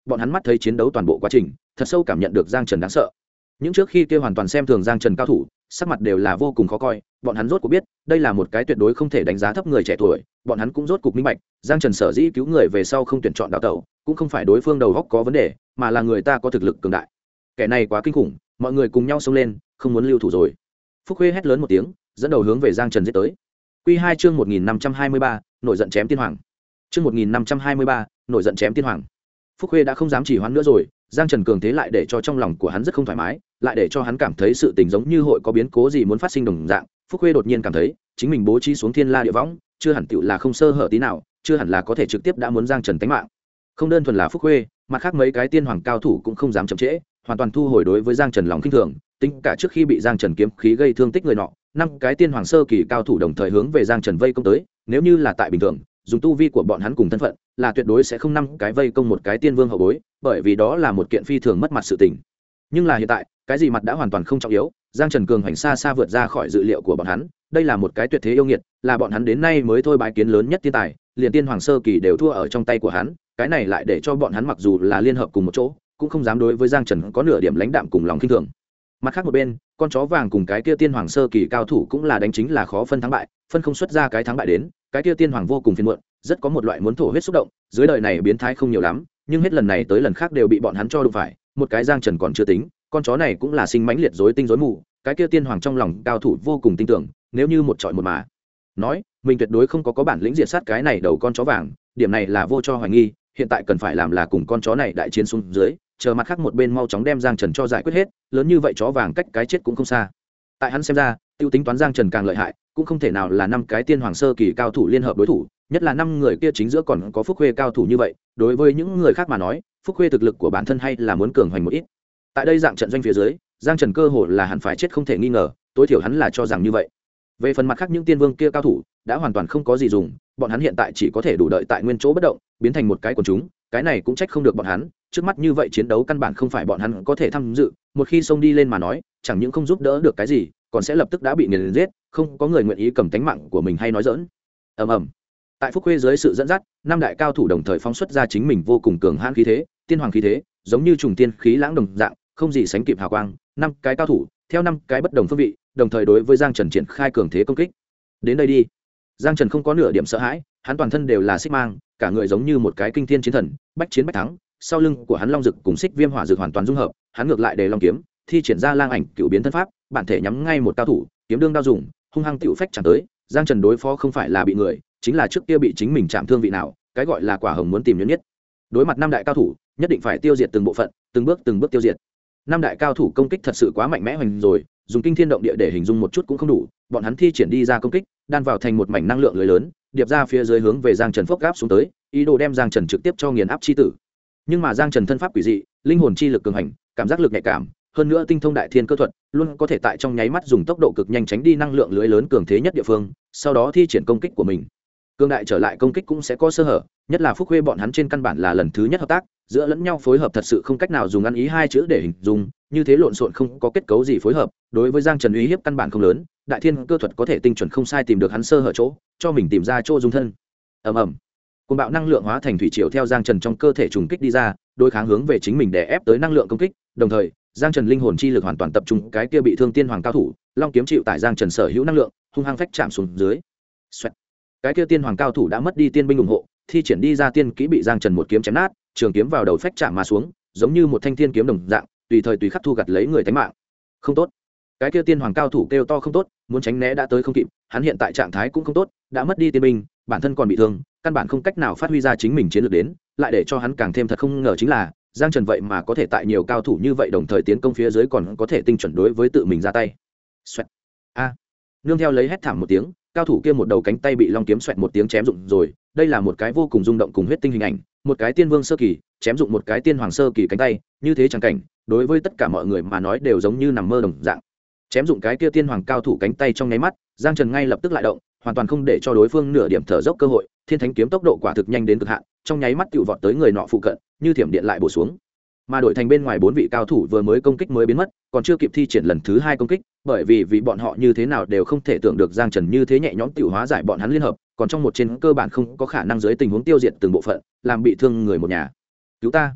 bọn hắn mắt thấy chiến đấu toàn bộ quá trình thật sâu cảm nhận được Giang Trần đáng sợ. Những trước khi kia hoàn toàn xem thường Giang Trần cao thủ sắc mặt đều là vô cùng khó coi, bọn hắn rốt cuộc biết đây là một cái tuyệt đối không thể đánh giá thấp người trẻ tuổi. Bọn hắn cũng rốt cuộc minh bạch Giang Trần sở dĩ cứu người về sau không tuyển chọn đào tẩu cũng không phải đối phương đầu góc có vấn đề, mà là người ta có thực lực cường đại. Kẻ này quá kinh khủng, mọi người cùng nhau xông lên, không muốn lưu thủ rồi. Phúc Khuê hét lớn một tiếng, dẫn đầu hướng về Giang Trần giết tới. Quy 2 chương 1523, nổi giận chém tiên hoàng. Chương 1523, nổi giận chém tiên hoàng. Phúc Khuê đã không dám trì hoãn nữa rồi, Giang Trần cường thế lại để cho trong lòng của hắn rất không thoải mái, lại để cho hắn cảm thấy sự tình giống như hội có biến cố gì muốn phát sinh đồng dạng. Phúc Khuê đột nhiên cảm thấy, chính mình bố trí xuống thiên la địa võng, chưa hẳn tựu là không sơ hở tí nào, chưa hẳn là có thể trực tiếp đã muốn Giang Trần tính mạng. Không đơn thuần là Phúc Khuê, mặt khác mấy cái tiên hoàng cao thủ cũng không dám chậm trễ, hoàn toàn thu hồi đối với Giang Trần lòng khinh thường, tính cả trước khi bị Giang Trần kiếm khí gây thương tích người nọ, năm cái tiên hoàng sơ kỳ cao thủ đồng thời hướng về Giang Trần vây công tới, nếu như là tại bình thường, dùng tu vi của bọn hắn cùng thân phận, là tuyệt đối sẽ không năm cái vây công một cái tiên vương hậu bối, bởi vì đó là một kiện phi thường mất mặt sự tình. Nhưng là hiện tại, cái gì mặt đã hoàn toàn không trọng yếu, Giang Trần cường hành xa xa vượt ra khỏi dự liệu của bọn hắn, đây là một cái tuyệt thế yêu nghiệt, là bọn hắn đến nay mới thôi bái kiến lớn nhất thiên tài, liền tiên hoàng sơ kỳ đều thua ở trong tay của hắn, cái này lại để cho bọn hắn mặc dù là liên hợp cùng một chỗ, cũng không dám đối với Giang Trần có nửa điểm lãnh đạm cùng lòng khinh thường. Mặt khác một bên, con chó vàng cùng cái kia tiên hoàng sơ kỳ cao thủ cũng là đánh chính là khó phân thắng bại, phân không xuất ra cái thắng bại đến, cái kia tiên hoàng vô cùng phiền muộn, rất có một loại muốn thổ huyết xúc động, dưới đời này biến thái không nhiều lắm, nhưng hết lần này tới lần khác đều bị bọn hắn cho đụng phải, một cái Giang Trần còn chưa tính, con chó này cũng là sinh mãnh liệt rối tinh rối mù, cái kia tiên hoàng trong lòng cao thủ vô cùng tin tưởng, nếu như một trọi một mà nói, mình tuyệt đối không có bản lĩnh diệt sát cái này đầu con chó vàng, điểm này là vô cho hoài nghi, hiện tại cần phải làm là cùng con chó này đại chiến xuống dưới, chờ mặt khác một bên mau chóng đem Giang Trần cho giải quyết hết, lớn như vậy chó vàng cách cái chết cũng không xa. Tại hắn xem ra, tiêu tính toán Giang Trần càng lợi hại, cũng không thể nào là năm cái tiên hoàng sơ kỳ cao thủ liên hợp đối thủ, nhất là năm người kia chính giữa còn có Phúc Khuê cao thủ như vậy, đối với những người khác mà nói, Phúc Khuê thực lực của bản thân hay là muốn cường hoành một ít. Tại đây dạng trận doanh phía dưới, Giang Trần cơ hồ là hẳn phải chết không thể nghi ngờ, tối thiểu hắn là cho rằng như vậy. Về phần mặt khác những tiên vương kia cao thủ, đã hoàn toàn không có gì dùng, bọn hắn hiện tại chỉ có thể đủ đợi tại nguyên chỗ bất động, biến thành một cái quần chúng, cái này cũng trách không được bọn hắn, trước mắt như vậy chiến đấu căn bản không phải bọn hắn có thể tham dự, một khi xông đi lên mà nói, chẳng những không giúp đỡ được cái gì, còn sẽ lập tức đã bị nghiền giết, không có người nguyện ý cầm tánh mạng của mình hay nói giỡn. Ầm ầm. Tại Phúc Khuê dưới sự dẫn dắt, năm đại cao thủ đồng thời phóng xuất ra chính mình vô cùng cường hãn khí thế, tiên hoàng khí thế, giống như trùng tiên khí lãng đồng dạng, không gì sánh kịp hào quang, năm cái cao thủ, theo năm cái bất đồng phương vị, đồng thời đối với Giang Trần triển khai cường thế công kích. Đến đây đi. Giang Trần không có nửa điểm sợ hãi, hắn toàn thân đều là xích mang, cả người giống như một cái kinh thiên chiến thần, bách chiến bách thắng, sau lưng của hắn long dực cùng xích viêm hỏa dực hoàn toàn dung hợp, hắn ngược lại để long kiếm, thi triển ra lang ảnh cựu biến thân pháp, bản thể nhắm ngay một cao thủ, kiếm đương đao dùng, hung hăng tiểu phách chẳng tới. Giang Trần đối phó không phải là bị người, chính là trước kia bị chính mình chạm thương vị nào, cái gọi là quả hồng muốn tìm nhuyễn nhất. Đối mặt năm đại cao thủ, nhất định phải tiêu diệt từng bộ phận, từng bước tiêu diệt. Năm đại cao thủ công kích thật sự quá mạnh mẽ hoành rồi, dùng kinh thiên động địa để hình dung một chút cũng không đủ, bọn hắn thi triển đi ra công kích, đan vào thành một mảnh năng lượng lưới lớn, điệp ra phía dưới hướng về Giang Trần phốc gáp xuống tới, ý đồ đem Giang Trần trực tiếp cho nghiền áp chi tử. Nhưng mà Giang Trần thân pháp quỷ dị, linh hồn chi lực cường hành, cảm giác lực nhạy cảm, hơn nữa tinh thông đại thiên cơ thuật, luôn có thể tại trong nháy mắt dùng tốc độ cực nhanh tránh đi năng lượng lưới lớn cường thế nhất địa phương, sau đó thi triển công kích của mình. Cương đại trở lại công kích cũng sẽ có sơ hở, nhất là Phúc Khuê bọn hắn trên căn bản là lần thứ nhất hợp tác, giữa lẫn nhau phối hợp thật sự không cách nào dùng ăn ý hai chữ để hình dung, như thế lộn xộn không có kết cấu gì phối hợp, đối với Giang Trần uy hiếp căn bản không lớn, đại thiên cơ thuật có thể tinh chuẩn không sai tìm được hắn sơ hở chỗ, cho mình tìm ra chỗ dung thân. Ầm ầm. Cuồng bạo năng lượng hóa thành thủy triều theo Giang Trần trong cơ thể trùng kích đi ra, đối kháng hướng về chính mình để ép tới năng lượng công kích, đồng thời, Giang Trần linh hồn chi lực hoàn toàn tập trung cái kia bị thương tiên hoàng cao thủ, long kiếm chịu tại Giang Trần sở hữu năng lượng, hung hăng phách chạm xuống dưới. Xoẹt. Cái kia tiên hoàng cao thủ đã mất đi tiên binh ủng hộ, thi triển đi ra tiên kỹ bị Giang Trần một kiếm chém nát, trường kiếm vào đầu phách chạm mà xuống, giống như một thanh thiên kiếm đồng dạng, tùy thời tùy khắc thu gặt lấy người tánh mạng. Không tốt. Cái kia tiên hoàng cao thủ kêu to không tốt, muốn tránh né đã tới không kịp, hắn hiện tại trạng thái cũng không tốt, đã mất đi tiên binh, bản thân còn bị thương, căn bản không cách nào phát huy ra chính mình chiến lược đến, lại để cho hắn càng thêm thật không ngờ chính là Giang Trần vậy mà có thể tại nhiều cao thủ như vậy đồng thời tiến công phía dưới còn có thể tinh chuẩn đối với tự mình ra tay. Xoẹt. A. Nương theo lấy hét thảm một tiếng, cao thủ kia một đầu cánh tay bị long kiếm xoẹt một tiếng chém rụng rồi, đây là một cái vô cùng rung động cùng huyết tinh hình ảnh, một cái tiên vương sơ kỳ chém dụng một cái tiên hoàng sơ kỳ cánh tay, như thế chẳng cảnh, đối với tất cả mọi người mà nói đều giống như nằm mơ đồng dạng. Chém dụng cái kia tiên hoàng cao thủ cánh tay trong nháy mắt, Giang Trần ngay lập tức lại động, hoàn toàn không để cho đối phương nửa điểm thở dốc cơ hội, thiên thánh kiếm tốc độ quả thực nhanh đến cực hạn, trong nháy mắt tựu vọt tới người nọ phụ cận, như thiểm điện lại bổ xuống. Mà đổi thành bên ngoài bốn vị cao thủ vừa mới công kích mới biến mất, còn chưa kịp thi triển lần thứ hai công kích, bởi vì bọn họ như thế nào đều không thể tưởng được Giang Trần như thế nhẹ nhõm tiểu hóa giải bọn hắn liên hợp, còn trong một trên cơ bản không có khả năng dưới tình huống tiêu diệt từng bộ phận, làm bị thương người một nhà. Cứu ta!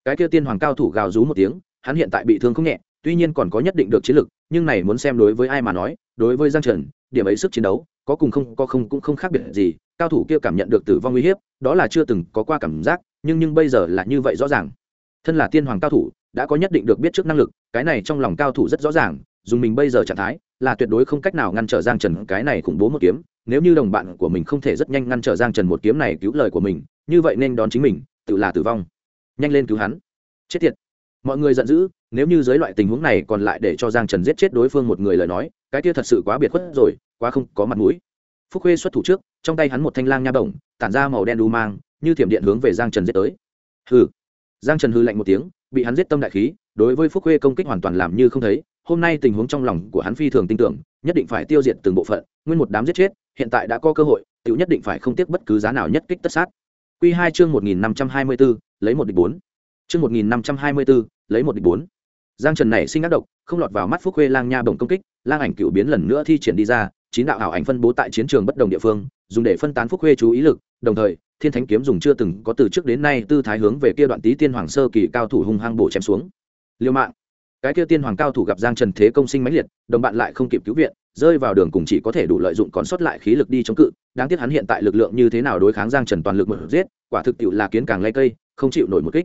cái kia tiên hoàng cao thủ gào rú một tiếng, hắn hiện tại bị thương không nhẹ, tuy nhiên còn có nhất định được chiến lực, nhưng này muốn xem đối với ai mà nói, đối với Giang Trần, điểm ấy sức chiến đấu, có cùng không có không cũng không khác biệt gì, cao thủ kia cảm nhận được tử vong uy hiếp, đó là chưa từng có qua cảm giác, nhưng bây giờ là như vậy rõ ràng. Thân là tiên hoàng cao thủ, đã có nhất định được biết trước năng lực, cái này trong lòng cao thủ rất rõ ràng, dùng mình bây giờ trạng thái, là tuyệt đối không cách nào ngăn trở Giang Trần cái này khủng bố một kiếm, nếu như đồng bạn của mình không thể rất nhanh ngăn trở Giang Trần một kiếm này cứu lời của mình, như vậy nên đón chính mình, tự là tử vong. Nhanh lên cứu hắn. Chết tiệt. Mọi người giận dữ, nếu như dưới loại tình huống này còn lại để cho Giang Trần giết chết đối phương một người lời nói, cái kia thật sự quá biệt khuất rồi, quá không có mặt mũi. Phúc Khuê xuất thủ trước, trong tay hắn một thanh lang nha bổng, tản ra màu đen đu mang, như thiểm điện hướng về Giang Trần giết tới. Hừ. Giang Trần hừ lạnh một tiếng, bị hắn giết tâm đại khí, đối với Phúc Khuê công kích hoàn toàn làm như không thấy, hôm nay tình huống trong lòng của hắn phi thường tin tưởng, nhất định phải tiêu diệt từng bộ phận, nguyên một đám giết chết, hiện tại đã có cơ hội, tiểu nhất định phải không tiếc bất cứ giá nào nhất kích tất sát. Quy 2 chương 1524, lấy 1 địch 4. Chương 1524, lấy 1 địch 4. Giang Trần này sinh ác độc, không lọt vào mắt Phúc Khuê lang nha bổng công kích, lang ảnh cựu biến lần nữa thi triển đi ra, 9 đạo ảo ảnh phân bố tại chiến trường bất đồng địa phương, dùng để phân tán Phúc Khuê chú ý lực, đồng thời, Thiên Thánh kiếm dùng chưa từng có từ trước đến nay tư thái hướng về kia đoạn tí tiên hoàng sơ kỳ cao thủ hung hăng bổ chém xuống. Liêu mạng. Cái kia tiên hoàng cao thủ gặp Giang Trần thế công sinh mãnh liệt, đồng bạn lại không kịp cứu viện, rơi vào đường cùng chỉ có thể đủ lợi dụng còn sót lại khí lực đi chống cự, đáng tiếc hắn hiện tại lực lượng như thế nào đối kháng Giang Trần toàn lực một giết, quả thực tiệu là kiến càng lay cây, không chịu nổi một kích.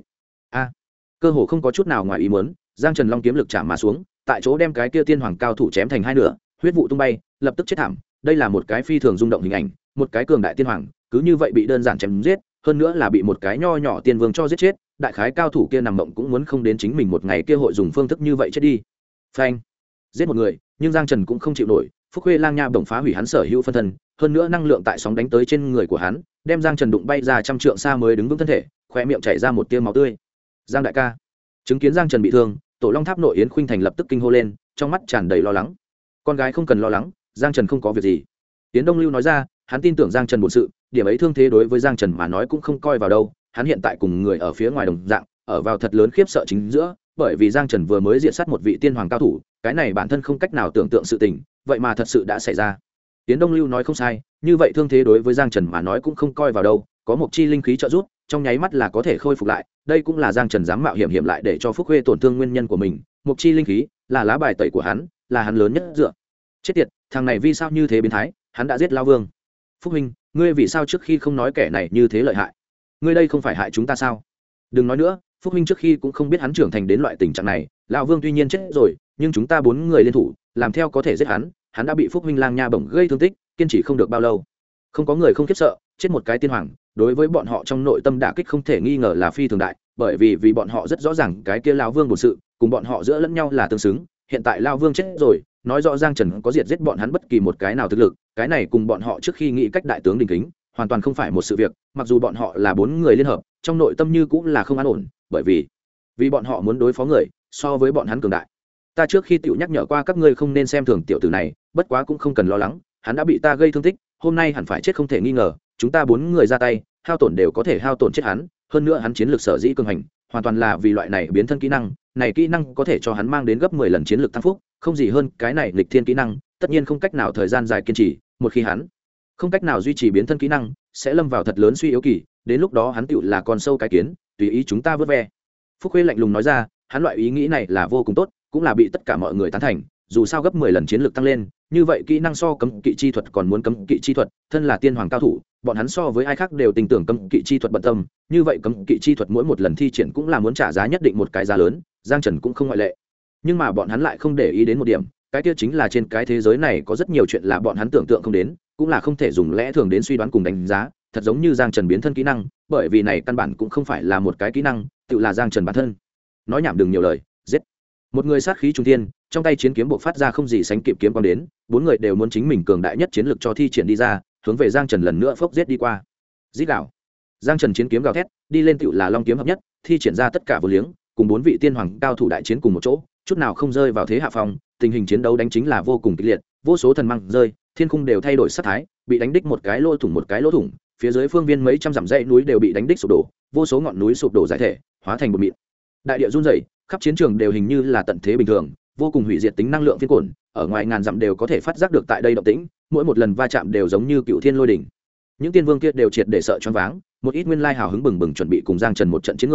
Cơ hồ không có chút nào ngoài ý muốn, Giang Trần long kiếm lực chạm mà xuống, tại chỗ đem cái kia tiên hoàng cao thủ chém thành hai nửa, huyết vụ tung bay, lập tức chết thảm. Đây là một cái phi thường rung động hình ảnh, một cái cường đại tiên hoàng, cứ như vậy bị đơn giản chém giết, hơn nữa là bị một cái nho nhỏ tiên vương cho giết chết, đại khái cao thủ kia nằm mộng cũng muốn không đến chính mình một ngày kia hội dùng phương thức như vậy chết đi. Phanh, giết một người, nhưng Giang Trần cũng không chịu nổi, Phúc Khuê lang nha bổng phá hủy hắn sở hữu phân thân, hơn nữa năng lượng tại sóng đánh tới trên người của hắn, đem Giang Trần đụng bay ra trăm trượng xa mới đứng vững thân thể, khóe miệng chảy ra một tia máu tươi. Giang đại ca. Chứng kiến Giang Trần bị thương, Tổ Long Tháp nội Yến Khuynh Thành lập tức kinh hô lên, trong mắt tràn đầy lo lắng. Con gái không cần lo lắng, Giang Trần không có việc gì. Yến Đông Lưu nói ra, hắn tin tưởng Giang Trần bổn sự, điểm ấy thương thế đối với Giang Trần mà nói cũng không coi vào đâu, hắn hiện tại cùng người ở phía ngoài đồng dạng, ở vào thật lớn khiếp sợ chính giữa, bởi vì Giang Trần vừa mới diệt sát một vị tiên hoàng cao thủ, cái này bản thân không cách nào tưởng tượng sự tình, vậy mà thật sự đã xảy ra. Yến Đông Lưu nói không sai, như vậy thương thế đối với Giang Trần mà nói cũng không coi vào đâu, có một chi linh khí trợ giúp, trong nháy mắt là có thể khôi phục lại, đây cũng là Giang Trần dám mạo hiểm lại để cho Phúc Khuê tổn thương nguyên nhân của mình, một chi linh khí là lá bài tẩy của hắn, là hắn lớn nhất dựa. Chết tiệt, thằng này vì sao như thế biến thái, hắn đã giết Lao Vương. Phúc huynh, ngươi vì sao trước khi không nói kẻ này như thế lợi hại? Ngươi đây không phải hại chúng ta sao? Đừng nói nữa, Phúc huynh trước khi cũng không biết hắn trưởng thành đến loại tình trạng này, Lão Vương tuy nhiên chết rồi, nhưng chúng ta 4 người liên thủ, làm theo có thể giết hắn, hắn đã bị Phúc huynh lang nha bổng gây thương tích, kiên trì không được bao lâu. Không có người không khiếp sợ, chết một cái tiên hoàng, đối với bọn họ trong nội tâm đả kích không thể nghi ngờ là phi thường đại, bởi vì bọn họ rất rõ ràng cái kia Lão Vương bổn sự, cùng bọn họ giữa lẫn nhau là tương xứng, hiện tại Lão Vương chết rồi, nói rõ Giang Trần có diệt giết bọn hắn bất kỳ một cái nào thực lực, cái này cùng bọn họ trước khi nghĩ cách đại tướng đình kính, hoàn toàn không phải một sự việc, mặc dù bọn họ là 4 người liên hợp, trong nội tâm như cũng là không an ổn, bởi vì bọn họ muốn đối phó người so với bọn hắn cường đại. Ta trước khi tiểu nhắc nhở qua các ngươi không nên xem thường tiểu tử này, bất quá cũng không cần lo lắng, hắn đã bị ta gây thương tích, hôm nay hẳn phải chết không thể nghi ngờ, chúng ta 4 người ra tay, hao tổn đều có thể hao tổn chết hắn, hơn nữa hắn chiến lược sở dĩ cường hành, hoàn toàn là vì loại này biến thân kỹ năng, này kỹ năng có thể cho hắn mang đến gấp 10 lần chiến lược tăng phúc, không gì hơn cái này nghịch thiên kỹ năng, tất nhiên không cách nào thời gian dài kiên trì, một khi hắn không cách nào duy trì biến thân kỹ năng, sẽ lâm vào thật lớn suy yếu kỳ, đến lúc đó hắn tựu là con sâu cái kiến, tùy ý chúng ta vớt ve. Phúc Khuê lạnh lùng nói ra, hắn loại ý nghĩ này là vô cùng tốt, cũng là bị tất cả mọi người tán thành, dù sao gấp 10 lần chiến lược tăng lên, như vậy kỹ năng so cấm kỵ chi thuật còn muốn cấm kỵ chi thuật, thân là tiên hoàng cao thủ, bọn hắn so với ai khác đều tin tưởng cấm kỵ chi thuật bận tâm, như vậy cấm kỵ chi thuật mỗi một lần thi triển cũng là muốn trả giá nhất định một cái giá lớn, Giang Trần cũng không ngoại lệ. Nhưng mà bọn hắn lại không để ý đến một điểm, cái kia chính là trên cái thế giới này có rất nhiều chuyện là bọn hắn tưởng tượng không đến, cũng là không thể dùng lẽ thường đến suy đoán cùng đánh giá, thật giống như Giang Trần biến thân kỹ năng, bởi vì này căn bản cũng không phải là một cái kỹ năng, tự là Giang Trần bản thân. Nói nhảm đừng nhiều lời, giết. Một người sát khí trung thiên, trong tay chiến kiếm bộc phát ra không gì sánh kịp kiếm quang đến, 4 người đều muốn chính mình cường đại nhất chiến lực cho thi triển đi ra, hướng về Giang Trần lần nữa phốc giết đi qua. Giết gào. Giang Trần chiến kiếm gào thét, đi lên tựu là long kiếm hợp nhất, thi triển ra tất cả vô liếng, cùng 4 vị tiên hoàng cao thủ đại chiến cùng một chỗ, chút nào không rơi vào thế hạ phong, tình hình chiến đấu đánh chính là vô cùng kịch liệt, vô số thần mang rơi, thiên khung đều thay đổi sát thái, bị đánh đích một cái lỗ thủng, phía dưới phương viên mấy trăm dặm dãy núi đều bị đánh đích sụp đổ, vô số ngọn núi sụp đổ giải thể, hóa thành bột mịn. Đại địa run rẩy, khắp chiến trường đều hình như là tận thế bình thường, vô cùng hủy diệt tính năng lượng phiên cổn, ở ngoài ngàn dặm đều có thể phát giác được tại đây động tĩnh, mỗi một lần va chạm đều giống như cựu thiên lôi đỉnh. Những tiên vương kia đều triệt để sợ choáng váng, một ít nguyên lai hào hứng bừng bừng chuẩn bị cùng Giang Trần một trận chiến người,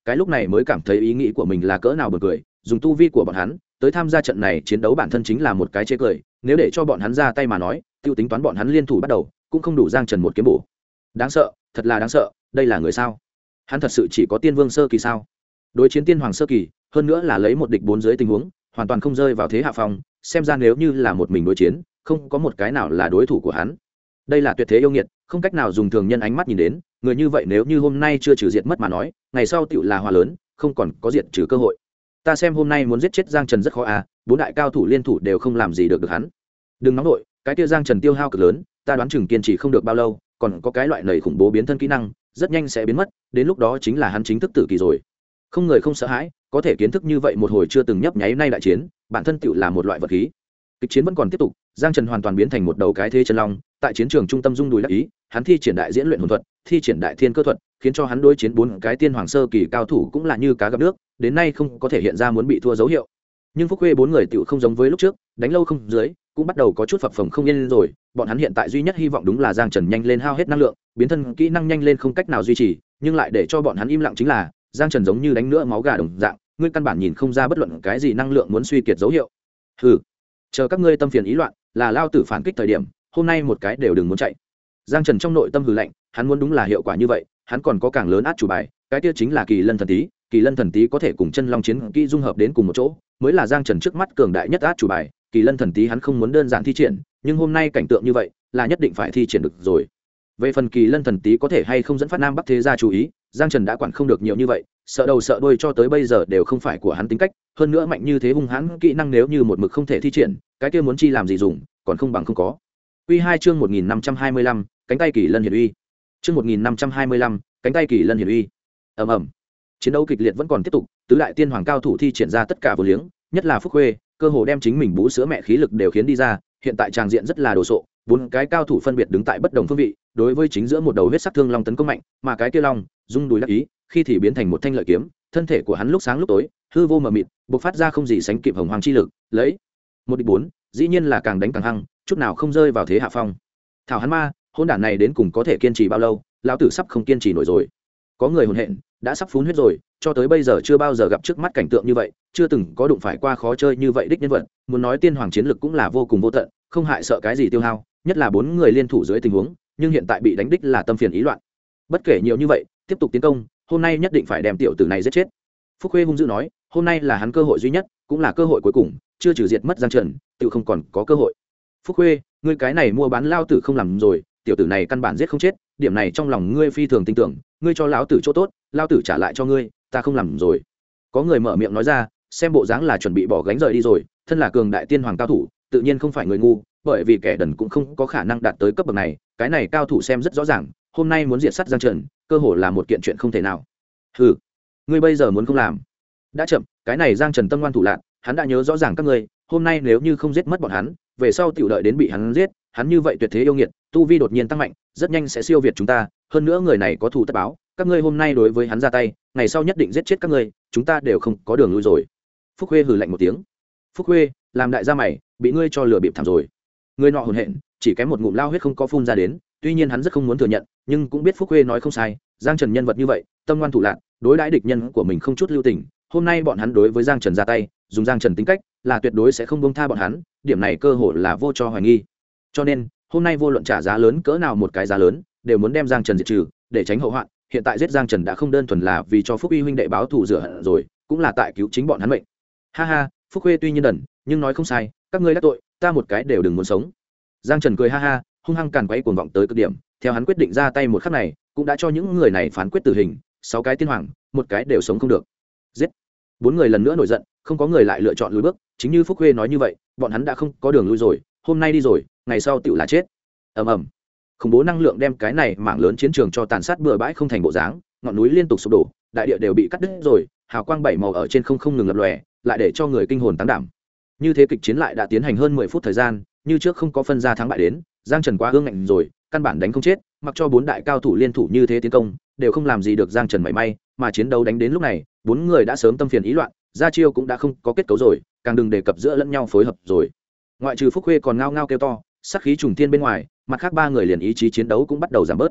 cái lúc này mới cảm thấy ý nghĩ của mình là cỡ nào bật cười. Dùng tu vi của bọn hắn tới tham gia trận này chiến đấu bản thân chính là một cái chế cười, nếu để cho bọn hắn ra tay mà nói tiêu tính toán bọn hắn liên thủ bắt đầu cũng không đủ Giang Trần một kiếm bổ. Đáng sợ, thật là đáng sợ. Đây là người sao? Hắn thật sự chỉ có tiên vương sơ kỳ sao? Đối chiến tiên hoàng sơ kỳ, hơn nữa là lấy một địch bốn dưới tình huống, hoàn toàn không rơi vào thế hạ phong, xem ra nếu như là một mình đối chiến, không có một cái nào là đối thủ của hắn. Đây là tuyệt thế yêu nghiệt, không cách nào dùng thường nhân ánh mắt nhìn đến, người như vậy nếu như hôm nay chưa trừ diệt mất mà nói, ngày sau tựu là hòa lớn, không còn có diệt trừ cơ hội. Ta xem hôm nay muốn giết chết Giang Trần rất khó à, bốn đại cao thủ liên thủ đều không làm gì được hắn. Đừng nóng nội, cái kia Giang Trần tiêu hao cực lớn, ta đoán chừng kiên trì không được bao lâu, còn có cái loại nầy khủng bố biến thân kỹ năng, rất nhanh sẽ biến mất, đến lúc đó chính là hắn chính thức tử kỳ rồi. Không người không sợ hãi, có thể kiến thức như vậy một hồi chưa từng nhấp nháy nay đại chiến, bản thân tựu là một loại vật khí. Kịch chiến vẫn còn tiếp tục, Giang Trần hoàn toàn biến thành một đầu cái thế chân long, tại chiến trường trung tâm rung đùi đắc ý, hắn thi triển đại diễn luyện hồn thuật, thi triển đại thiên cơ thuật, khiến cho hắn đối chiến bốn cái tiên hoàng sơ kỳ cao thủ cũng là như cá gặp nước, đến nay không có thể hiện ra muốn bị thua dấu hiệu. Nhưng Phúc Khuê bốn người tựu không giống với lúc trước, đánh lâu không dưới, cũng bắt đầu có chút phập phồng không yên rồi, bọn hắn hiện tại duy nhất hy vọng đúng là Giang Trần nhanh lên hao hết năng lượng, biến thân kỹ năng nhanh lên không cách nào duy trì, nhưng lại để cho bọn hắn im lặng chính là Giang Trần giống như đánh nữa máu gà đồng dạng, ngươi căn bản nhìn không ra bất luận cái gì năng lượng muốn suy kiệt dấu hiệu. Hừ, chờ các ngươi tâm phiền ý loạn, là lao tử phản kích thời điểm, hôm nay một cái đều đừng muốn chạy. Giang Trần trong nội tâm hừ lạnh, hắn muốn đúng là hiệu quả như vậy, hắn còn có càng lớn át chủ bài, cái kia chính là Kỳ Lân thần tí, Kỳ Lân thần tí có thể cùng chân long chiến kỹ dung hợp đến cùng một chỗ, mới là Giang Trần trước mắt cường đại nhất át chủ bài. Kỳ Lân thần tí hắn không muốn đơn giản thi triển, nhưng hôm nay cảnh tượng như vậy, là nhất định phải thi triển được rồi. Về phần Kỳ Lân thần tí có thể hay không dẫn phát Nam Bắc thế gia chú ý, Giang Trần đã quản không được nhiều như vậy, sợ đầu sợ đuôi cho tới bây giờ đều không phải của hắn tính cách, hơn nữa mạnh như thế hung hãn kỹ năng nếu như một mực không thể thi triển, cái kia muốn chi làm gì dùng, còn không bằng không có. Quy 2 chương 1525, cánh tay Kỳ Lân hiển uy. Chương 1525, cánh tay Kỳ Lân hiển uy. Ầm ầm. Chiến đấu kịch liệt vẫn còn tiếp tục, tứ đại tiên hoàng cao thủ thi triển ra tất cả vô liếng, nhất là Phúc Khuê, cơ hồ đem chính mình bú sữa mẹ khí lực đều khiến đi ra, hiện tại tràng diện rất là đồ sộ, bốn cái cao thủ phân biệt đứng tại bất đồng phương vị, đối với chính giữa một đầu huyết sắc thương long tấn công mạnh, mà cái kia long, rung đùi đắc ý, khi thì biến thành một thanh lợi kiếm, thân thể của hắn lúc sáng lúc tối, hư vô mờ mịt, bộc phát ra không gì sánh kịp hồng hoàng chi lực, lấy một địch bốn, dĩ nhiên là càng đánh càng hăng, chút nào không rơi vào thế hạ phong. Thảo hắn ma, hôn đản này đến cùng có thể kiên trì bao lâu, lão tử sắp không kiên trì nổi rồi. Có người hồn hện, đã sắp phun huyết rồi, cho tới bây giờ chưa bao giờ gặp trước mắt cảnh tượng như vậy, chưa từng có đụng phải qua khó chơi như vậy đích nhân vật, muốn nói tiên hoàng chiến lực cũng là vô cùng vô tận, không hại sợ cái gì tiêu hao, nhất là bốn người liên thủ dưới tình huống, nhưng hiện tại bị đánh đích là tâm phiền ý loạn. Bất kể nhiều như vậy, tiếp tục tiến công, hôm nay nhất định phải đem tiểu tử này giết chết. Phúc Khuê hung dữ nói, hôm nay là hắn cơ hội duy nhất, cũng là cơ hội cuối cùng, chưa trừ diệt mất Giang Trần, tự không còn có cơ hội. Phúc Khuê, ngươi cái này mua bán lao tử không làm rồi, tiểu tử này căn bản giết không chết, điểm này trong lòng ngươi phi thường tin tưởng, ngươi cho lão tử chỗ tốt, lao tử trả lại cho ngươi, ta không làm rồi. Có người mở miệng nói ra, xem bộ dáng là chuẩn bị bỏ gánh rời đi rồi, thân là cường đại tiên hoàng cao thủ, tự nhiên không phải người ngu, bởi vì kẻ đần cũng không có khả năng đạt tới cấp bậc này, cái này cao thủ xem rất rõ ràng, hôm nay muốn diệt sát Giang Trần, cơ hồ là một kiện chuyện không thể nào. Hừ, ngươi bây giờ muốn không làm, đã chậm, cái này Giang Trần tâm ngoan thủ lạn, hắn đã nhớ rõ ràng các ngươi, hôm nay nếu như không giết mất bọn hắn, về sau tiểu đợi đến bị hắn giết, hắn như vậy tuyệt thế yêu nghiệt, tu vi đột nhiên tăng mạnh, rất nhanh sẽ siêu việt chúng ta, hơn nữa người này có thù tất báo, các ngươi hôm nay đối với hắn ra tay, ngày sau nhất định giết chết các ngươi, chúng ta đều không có đường lui rồi. Phúc Khuê hừ lạnh một tiếng. Phúc Khuê, làm đại gia mày, bị ngươi cho lừa bịp thảm rồi. Người nọ hồn hện, chỉ kém một ngụm lao huyết không có phun ra đến, tuy nhiên hắn rất không muốn thừa nhận, nhưng cũng biết Phúc Khuê nói không sai, Giang Trần nhân vật như vậy, tâm ngoan thủ lạn, đối đãi địch nhân của mình không chút lưu tình, hôm nay bọn hắn đối với Giang Trần ra tay, dùng Giang Trần tính cách, là tuyệt đối sẽ không buông tha bọn hắn, điểm này cơ hội là vô cho hoài nghi. Cho nên, hôm nay vô luận trả giá lớn cỡ nào một cái giá lớn, đều muốn đem Giang Trần diệt trừ, để tránh hậu hoạn. Hiện tại giết Giang Trần đã không đơn thuần là vì cho Phúc Uy huynh đệ báo thù rửa hận rồi, cũng là tại cứu chính bọn hắn mệnh. Ha ha, Phúc Khuê tuy nhiên đần, nhưng nói không sai, các ngươi đắc tội, ta một cái đều đừng muốn sống. Giang Trần cười ha ha, hung hăng càn quấy cuồng vọng tới cực điểm, theo hắn quyết định ra tay một khắc này, cũng đã cho những người này phán quyết tử hình, 6 cái tiên hoàng, một cái đều sống không được. Giết. 4 người lần nữa nổi giận, không có người lại lựa chọn lùi bước, chính như Phúc Khuê nói như vậy, bọn hắn đã không có đường lui rồi, hôm nay đi rồi, ngày sau tựu là chết. Ầm ầm. Khủng bố năng lượng đem cái này mảng lớn chiến trường cho tàn sát bừa bãi không thành bộ dáng, ngọn núi liên tục sụp đổ, đại địa đều bị cắt đứt rồi, hào quang bảy màu ở trên không ngừng lập lòe, lại để cho người kinh hồn táng đảm. Như thế kịch chiến lại đã tiến hành hơn 10 phút thời gian, như trước không có phân ra thắng bại đến, Giang Trần quá hương ngạnh rồi, căn bản đánh không chết, mặc cho 4 đại cao thủ liên thủ như thế tiến công, đều không làm gì được Giang Trần mảy may, mà chiến đấu đánh đến lúc này, 4 người đã sớm tâm phiền ý loạn, ra chiêu cũng đã không có kết cấu rồi, càng đừng đề cập giữa lẫn nhau phối hợp rồi. Ngoại trừ Phúc Khuê còn ngao ngao kêu to, sát khí trùng thiên bên ngoài, mặt khác 3 người liền ý chí chiến đấu cũng bắt đầu giảm bớt.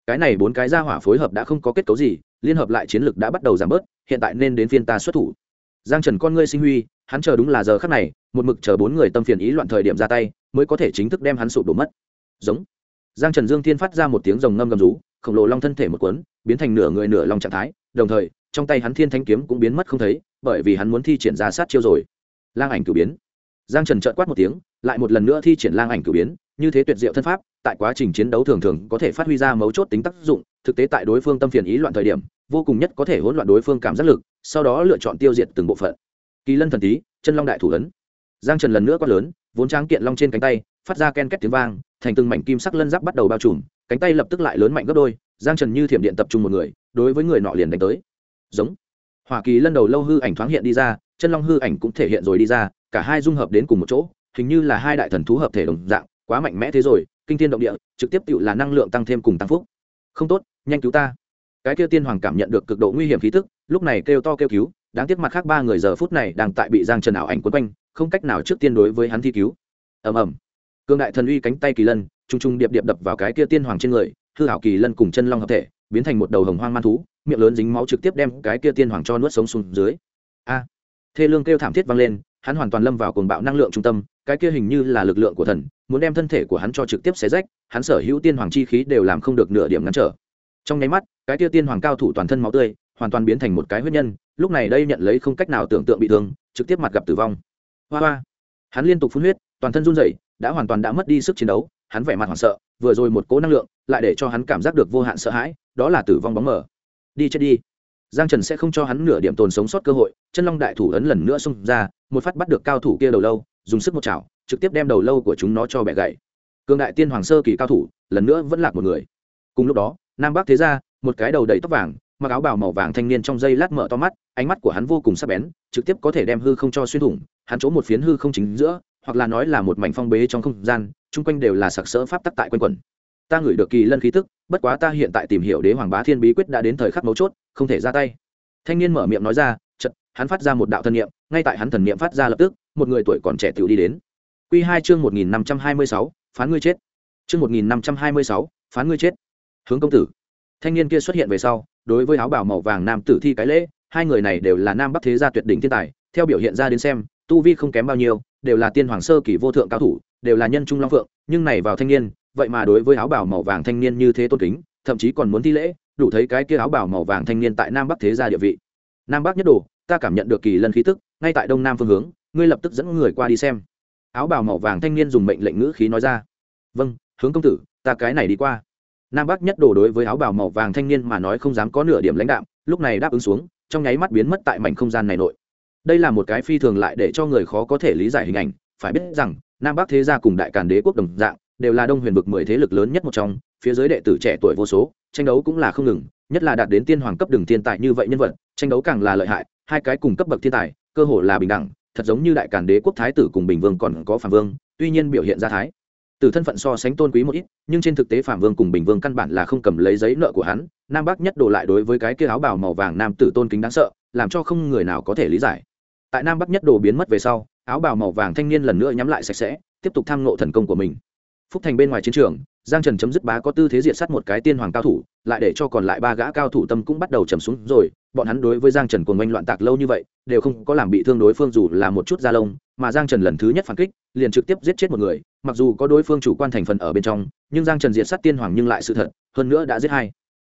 cái này 4 cái gia hỏa phối hợp đã không có kết cấu gì, liên hợp lại chiến lực đã bắt đầu giảm bớt, hiện tại nên đến phiên ta xuất thủ. Giang Trần con ngươi sinh huy, hắn chờ đúng là giờ khắc này, một mực chờ 4 người tâm phiền ý loạn thời điểm ra tay, mới có thể chính thức đem hắn sụp đổ mất. Giống. Giang Trần Dương Thiên phát ra một tiếng rồng ngâm gầm rú, khổng lồ long thân thể một cuốn, biến thành nửa người nửa long trạng thái, đồng thời, trong tay hắn Thiên Thánh kiếm cũng biến mất không thấy, bởi vì hắn muốn thi triển ra sát chiêu rồi. Lang ảnh cửu biến. Giang Trần chợt quát một tiếng, lại một lần nữa thi triển lang ảnh cửu biến, như thế tuyệt diệu thân pháp, tại quá trình chiến đấu thường thường có thể phát huy ra mấu chốt tính tác dụng, thực tế tại đối phương tâm phiền ý loạn thời điểm, vô cùng nhất có thể hỗn loạn đối phương cảm giác lực, sau đó lựa chọn tiêu diệt từng bộ phận. Kỳ Lân thần tí, chân long đại thủ ấn. Giang Trần lần nữa quát lớn, vốn tráng kiện long trên cánh tay, phát ra ken két tiếng vang, thành từng mảnh kim sắc lân giáp bắt đầu bao trùm, cánh tay lập tức lại lớn mạnh gấp đôi. Giang Trần như thiểm điện tập trung một người, đối với người nọ liền đánh tới. Giống. Hỏa Kỳ Lân đầu lâu hư ảnh thoáng hiện đi ra, chân long hư ảnh cũng thể hiện rồi đi ra, cả hai dung hợp đến cùng một chỗ, hình như là hai đại thần thú hợp thể đồng dạng, quá mạnh mẽ thế rồi, kinh thiên động địa, trực tiếp tựu là năng lượng tăng thêm cùng tăng phúc. Không tốt, nhanh cứu ta. Cái kia tiên hoàng cảm nhận được cực độ nguy hiểm khí tức, lúc này kêu to kêu cứu, đáng tiếc mặt khác 3 người giờ phút này đang tại bị Giang Trần ảo ảnh quấn quanh, không cách nào trước tiên đối với hắn thi cứu. Ầm ầm. Cương đại thần uy cánh tay Kỳ Lân, trung trung điệp điệp đập vào cái kia tiên hoàng trên người, hư ảo Kỳ Lân cùng chân long hợp thể, biến thành một đầu hồng hoang man thú, miệng lớn dính máu trực tiếp đem cái kia tiên hoàng cho nuốt sống xuống dưới. A. Thê lương kêu thảm thiết vang lên, hắn hoàn toàn lâm vào cuồng bạo năng lượng trung tâm, cái kia hình như là lực lượng của thần, muốn đem thân thể của hắn cho trực tiếp xé rách, hắn sở hữu tiên hoàng chi khí đều làm không được nửa điểm ngăn trở. Trong nháy mắt, cái kia tiên hoàng cao thủ toàn thân máu tươi, hoàn toàn biến thành một cái huyết nhân, lúc này đây nhận lấy không cách nào tưởng tượng bị thương, trực tiếp mặt gặp tử vong. Hoa hoa. Hắn liên tục phun huyết, toàn thân run rẩy, hoàn toàn đã mất đi sức chiến đấu, hắn vẻ mặt hoảng sợ, vừa rồi một cỗ năng lượng, lại để cho hắn cảm giác được vô hạn sợ hãi, đó là tử vong bóng mờ. Đi chết đi. Giang Trần sẽ không cho hắn nửa điểm tồn sống sót cơ hội, chân long đại thủ ấn lần nữa xung ra, một phát bắt được cao thủ kia đầu lâu, dùng sức một chảo, trực tiếp đem đầu lâu của chúng nó cho bẻ gãy. Cương đại tiên hoàng sơ kỳ cao thủ, lần nữa vẫn lạc một người. Cùng lúc đó, Nam Bắc thế gia, một cái đầu đầy tóc vàng, mặc áo bào màu vàng thanh niên trong giây lát mở to mắt, ánh mắt của hắn vô cùng sắc bén, trực tiếp có thể đem hư không cho xuyên thủng, hắn chỗ một phiến hư không chính giữa, hoặc là nói là một mảnh phong bế trong không gian, chung quanh đều là sặc sỡ pháp tắc tại quanh quẩn. Ta ngửi được Kỳ Lân khí tức, bất quá ta hiện tại tìm hiểu Đế Hoàng Bá Thiên bí quyết đã đến thời khắc mấu chốt, không thể ra tay. Thanh niên mở miệng nói ra, chợt hắn phát ra một đạo thần niệm, ngay tại hắn thần niệm phát ra lập tức, một người tuổi còn trẻ tiểu đi đến. Quy 2 chương 1526, phán ngươi chết. Chương 1526, phán ngươi chết. Hướng công tử. Thanh niên kia xuất hiện về sau, đối với áo bào màu vàng nam tử thi cái lễ, hai người này đều là Nam Bắc thế gia tuyệt đỉnh thiên tài, theo biểu hiện ra đến xem, tu vi không kém bao nhiêu, đều là tiên hoàng sơ kỳ vô thượng cao thủ, đều là nhân trung long phượng, nhưng này vào thanh niên, vậy mà đối với áo bào màu vàng thanh niên như thế tôn kính, thậm chí còn muốn thi lễ, đủ thấy cái kia áo bào màu vàng thanh niên tại Nam Bắc thế gia địa vị. Nam Bắc nhất đồ, ta cảm nhận được Kỳ Lân khí tức, ngay tại đông nam phương hướng, ngươi lập tức dẫn người qua đi xem. Áo bào màu vàng thanh niên dùng mệnh lệnh ngữ khí nói ra. Vâng, hướng công tử, ta cái này đi qua. Nam Bắc nhất đồ đối với áo bào màu vàng thanh niên mà nói không dám có nửa điểm lãnh đạm, lúc này đáp ứng xuống, trong nháy mắt biến mất tại mảnh không gian này nội. Đây là một cái phi thường lại để cho người khó có thể lý giải hình ảnh, phải biết rằng Nam Bắc thế gia cùng Đại Càn Đế quốc đồng dạng, đều là Đông Huyền vực 10 thế lực lớn nhất một trong, phía dưới đệ tử trẻ tuổi vô số, tranh đấu cũng là không ngừng, nhất là đạt đến tiên hoàng cấp đường thiên tài như vậy nhân vật, tranh đấu càng là lợi hại, hai cái cùng cấp bậc thiên tài, cơ hội là bình đẳng, thật giống như Đại Càn Đế quốc thái tử cùng Bình Vương còn có Phạm Vương, tuy nhiên biểu hiện ra thái từ thân phận so sánh tôn quý một ít, nhưng trên thực tế Phạm Vương cùng Bình Vương căn bản là không cầm lấy giấy nợ của hắn. Nam Bắc nhất đồ lại đối với cái kia áo bào màu vàng nam tử tôn kính đáng sợ, làm cho không người nào có thể lý giải. Tại Nam Bắc nhất đồ biến mất về sau, áo bào màu vàng thanh niên lần nữa nhắm lại sạch sẽ, tiếp tục tham ngộ thần công của mình. Phúc Thành bên ngoài chiến trường, Giang Trần chấm dứt bá có tư thế diệt sát một cái tiên hoàng cao thủ, lại để cho còn lại 3 gã cao thủ tâm cũng bắt đầu trầm xuống rồi. Bọn hắn đối với Giang Trần cuồng oanh loạn tạc lâu như vậy, đều không có làm bị thương đối phương dù là một chút da lông, mà Giang Trần lần thứ nhất phản kích, liền trực tiếp giết chết một người, mặc dù có đối phương chủ quan thành phần ở bên trong, nhưng Giang Trần diệt sát tiên hoàng nhưng lại sự thật, hơn nữa đã giết hai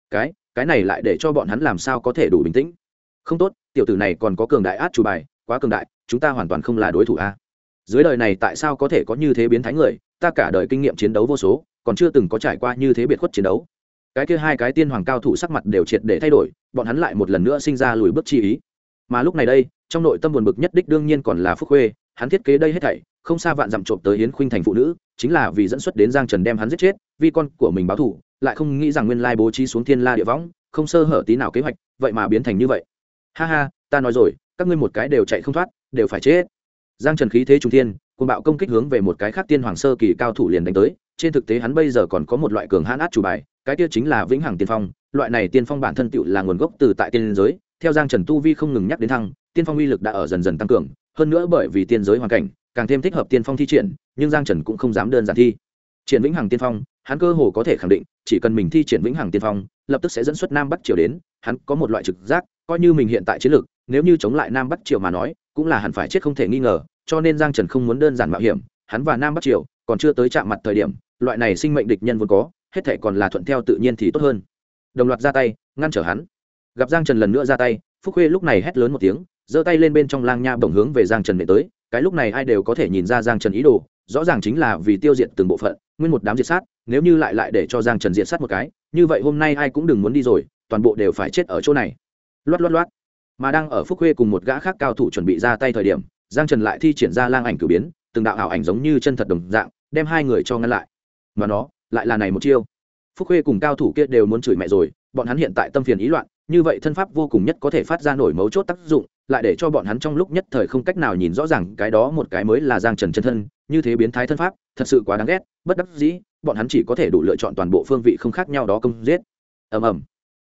cái này lại để cho bọn hắn làm sao có thể đủ bình tĩnh. Không tốt, tiểu tử này còn có cường đại át chủ bài, quá cường đại, chúng ta hoàn toàn không là đối thủ a. Dưới đời này tại sao có thể có như thế biến thái người, ta cả đời kinh nghiệm chiến đấu vô số, còn chưa từng có trải qua như thế biệt khuất chiến đấu. Cái kia hai cái tiên hoàng cao thủ sắc mặt đều triệt để thay đổi, bọn hắn lại một lần nữa sinh ra lùi bước chi ý. Mà lúc này đây, trong nội tâm buồn bực nhất đích đương nhiên còn là Phúc Khuê, hắn thiết kế đây hết thảy, không xa vạn dặm trộm tới Hiến Khuynh thành phụ nữ, chính là vì dẫn xuất đến Giang Trần đem hắn giết chết, vì con của mình báo thù, lại không nghĩ rằng nguyên lai bố trí xuống thiên la địa võng, không sơ hở tí nào kế hoạch, vậy mà biến thành như vậy. Ha ha, ta nói rồi, các ngươi một cái đều chạy không thoát, đều phải chết. Giang Trần khí thế trung thiên, cuồng bạo công kích hướng về một cái khác tiên hoàng sơ kỳ cao thủ liền đánh tới, trên thực tế hắn bây giờ còn có một loại cường hãn át chủ bài, cái kia chính là vĩnh hằng tiên phong, loại này tiên phong bản thân tựu là nguồn gốc từ tại tiên giới, theo Giang Trần tu vi không ngừng nhắc đến thăng, tiên phong uy lực đã ở dần dần tăng cường, hơn nữa bởi vì tiên giới hoàn cảnh càng thêm thích hợp tiên phong thi triển, nhưng Giang Trần cũng không dám đơn giản thi triển vĩnh hằng tiên phong, hắn cơ hồ có thể khẳng định chỉ cần mình thi triển vĩnh hằng tiên phong lập tức sẽ dẫn xuất nam bắc triều đến. Hắn có một loại trực giác, coi như mình hiện tại chiến lược nếu như chống lại nam bắc triều mà nói cũng là hẳn phải chết không thể nghi ngờ, cho nên Giang Trần không muốn đơn giản mạo hiểm. Hắn và nam bắc triều còn chưa tới chạm mặt thời điểm, loại này sinh mệnh địch nhân vốn có hết thể còn là thuận theo tự nhiên thì tốt hơn. Đồng loạt ra tay ngăn trở hắn. Gặp Giang Trần lần nữa ra tay, Phúc Khuê lúc này hét lớn một tiếng, giơ tay lên bên trong lang nha bổng hướng về Giang Trần nện tới. Cái lúc này ai đều có thể nhìn ra Giang Trần ý đồ, rõ ràng chính là vì tiêu diệt từng bộ phận, nguyên một đám diệt sát. Nếu như lại để cho Giang Trần diệt sát một cái, như vậy hôm nay ai cũng đừng muốn đi rồi, toàn bộ đều phải chết ở chỗ này. Loát loát loát. Mà đang ở Phúc Khuê cùng một gã khác cao thủ chuẩn bị ra tay thời điểm, Giang Trần lại thi triển ra lang ảnh cửu biến, từng đạo ảo ảnh giống như chân thật đồng dạng, đem hai người cho ngăn lại. Mà nó lại là này một chiêu. Phúc Khuê cùng cao thủ kia đều muốn chửi mẹ rồi, bọn hắn hiện tại tâm phiền ý loạn, như vậy thân pháp vô cùng nhất có thể phát ra nổi mấu chốt tác dụng, lại để cho bọn hắn trong lúc nhất thời không cách nào nhìn rõ ràng cái đó một cái mới là Giang Trần chân thân, như thế biến thái thân pháp, thật sự quá đáng ghét, bất đắc dĩ, bọn hắn chỉ có thể đủ lựa chọn toàn bộ phương vị không khác nhau đó công giết. Ầm ầm.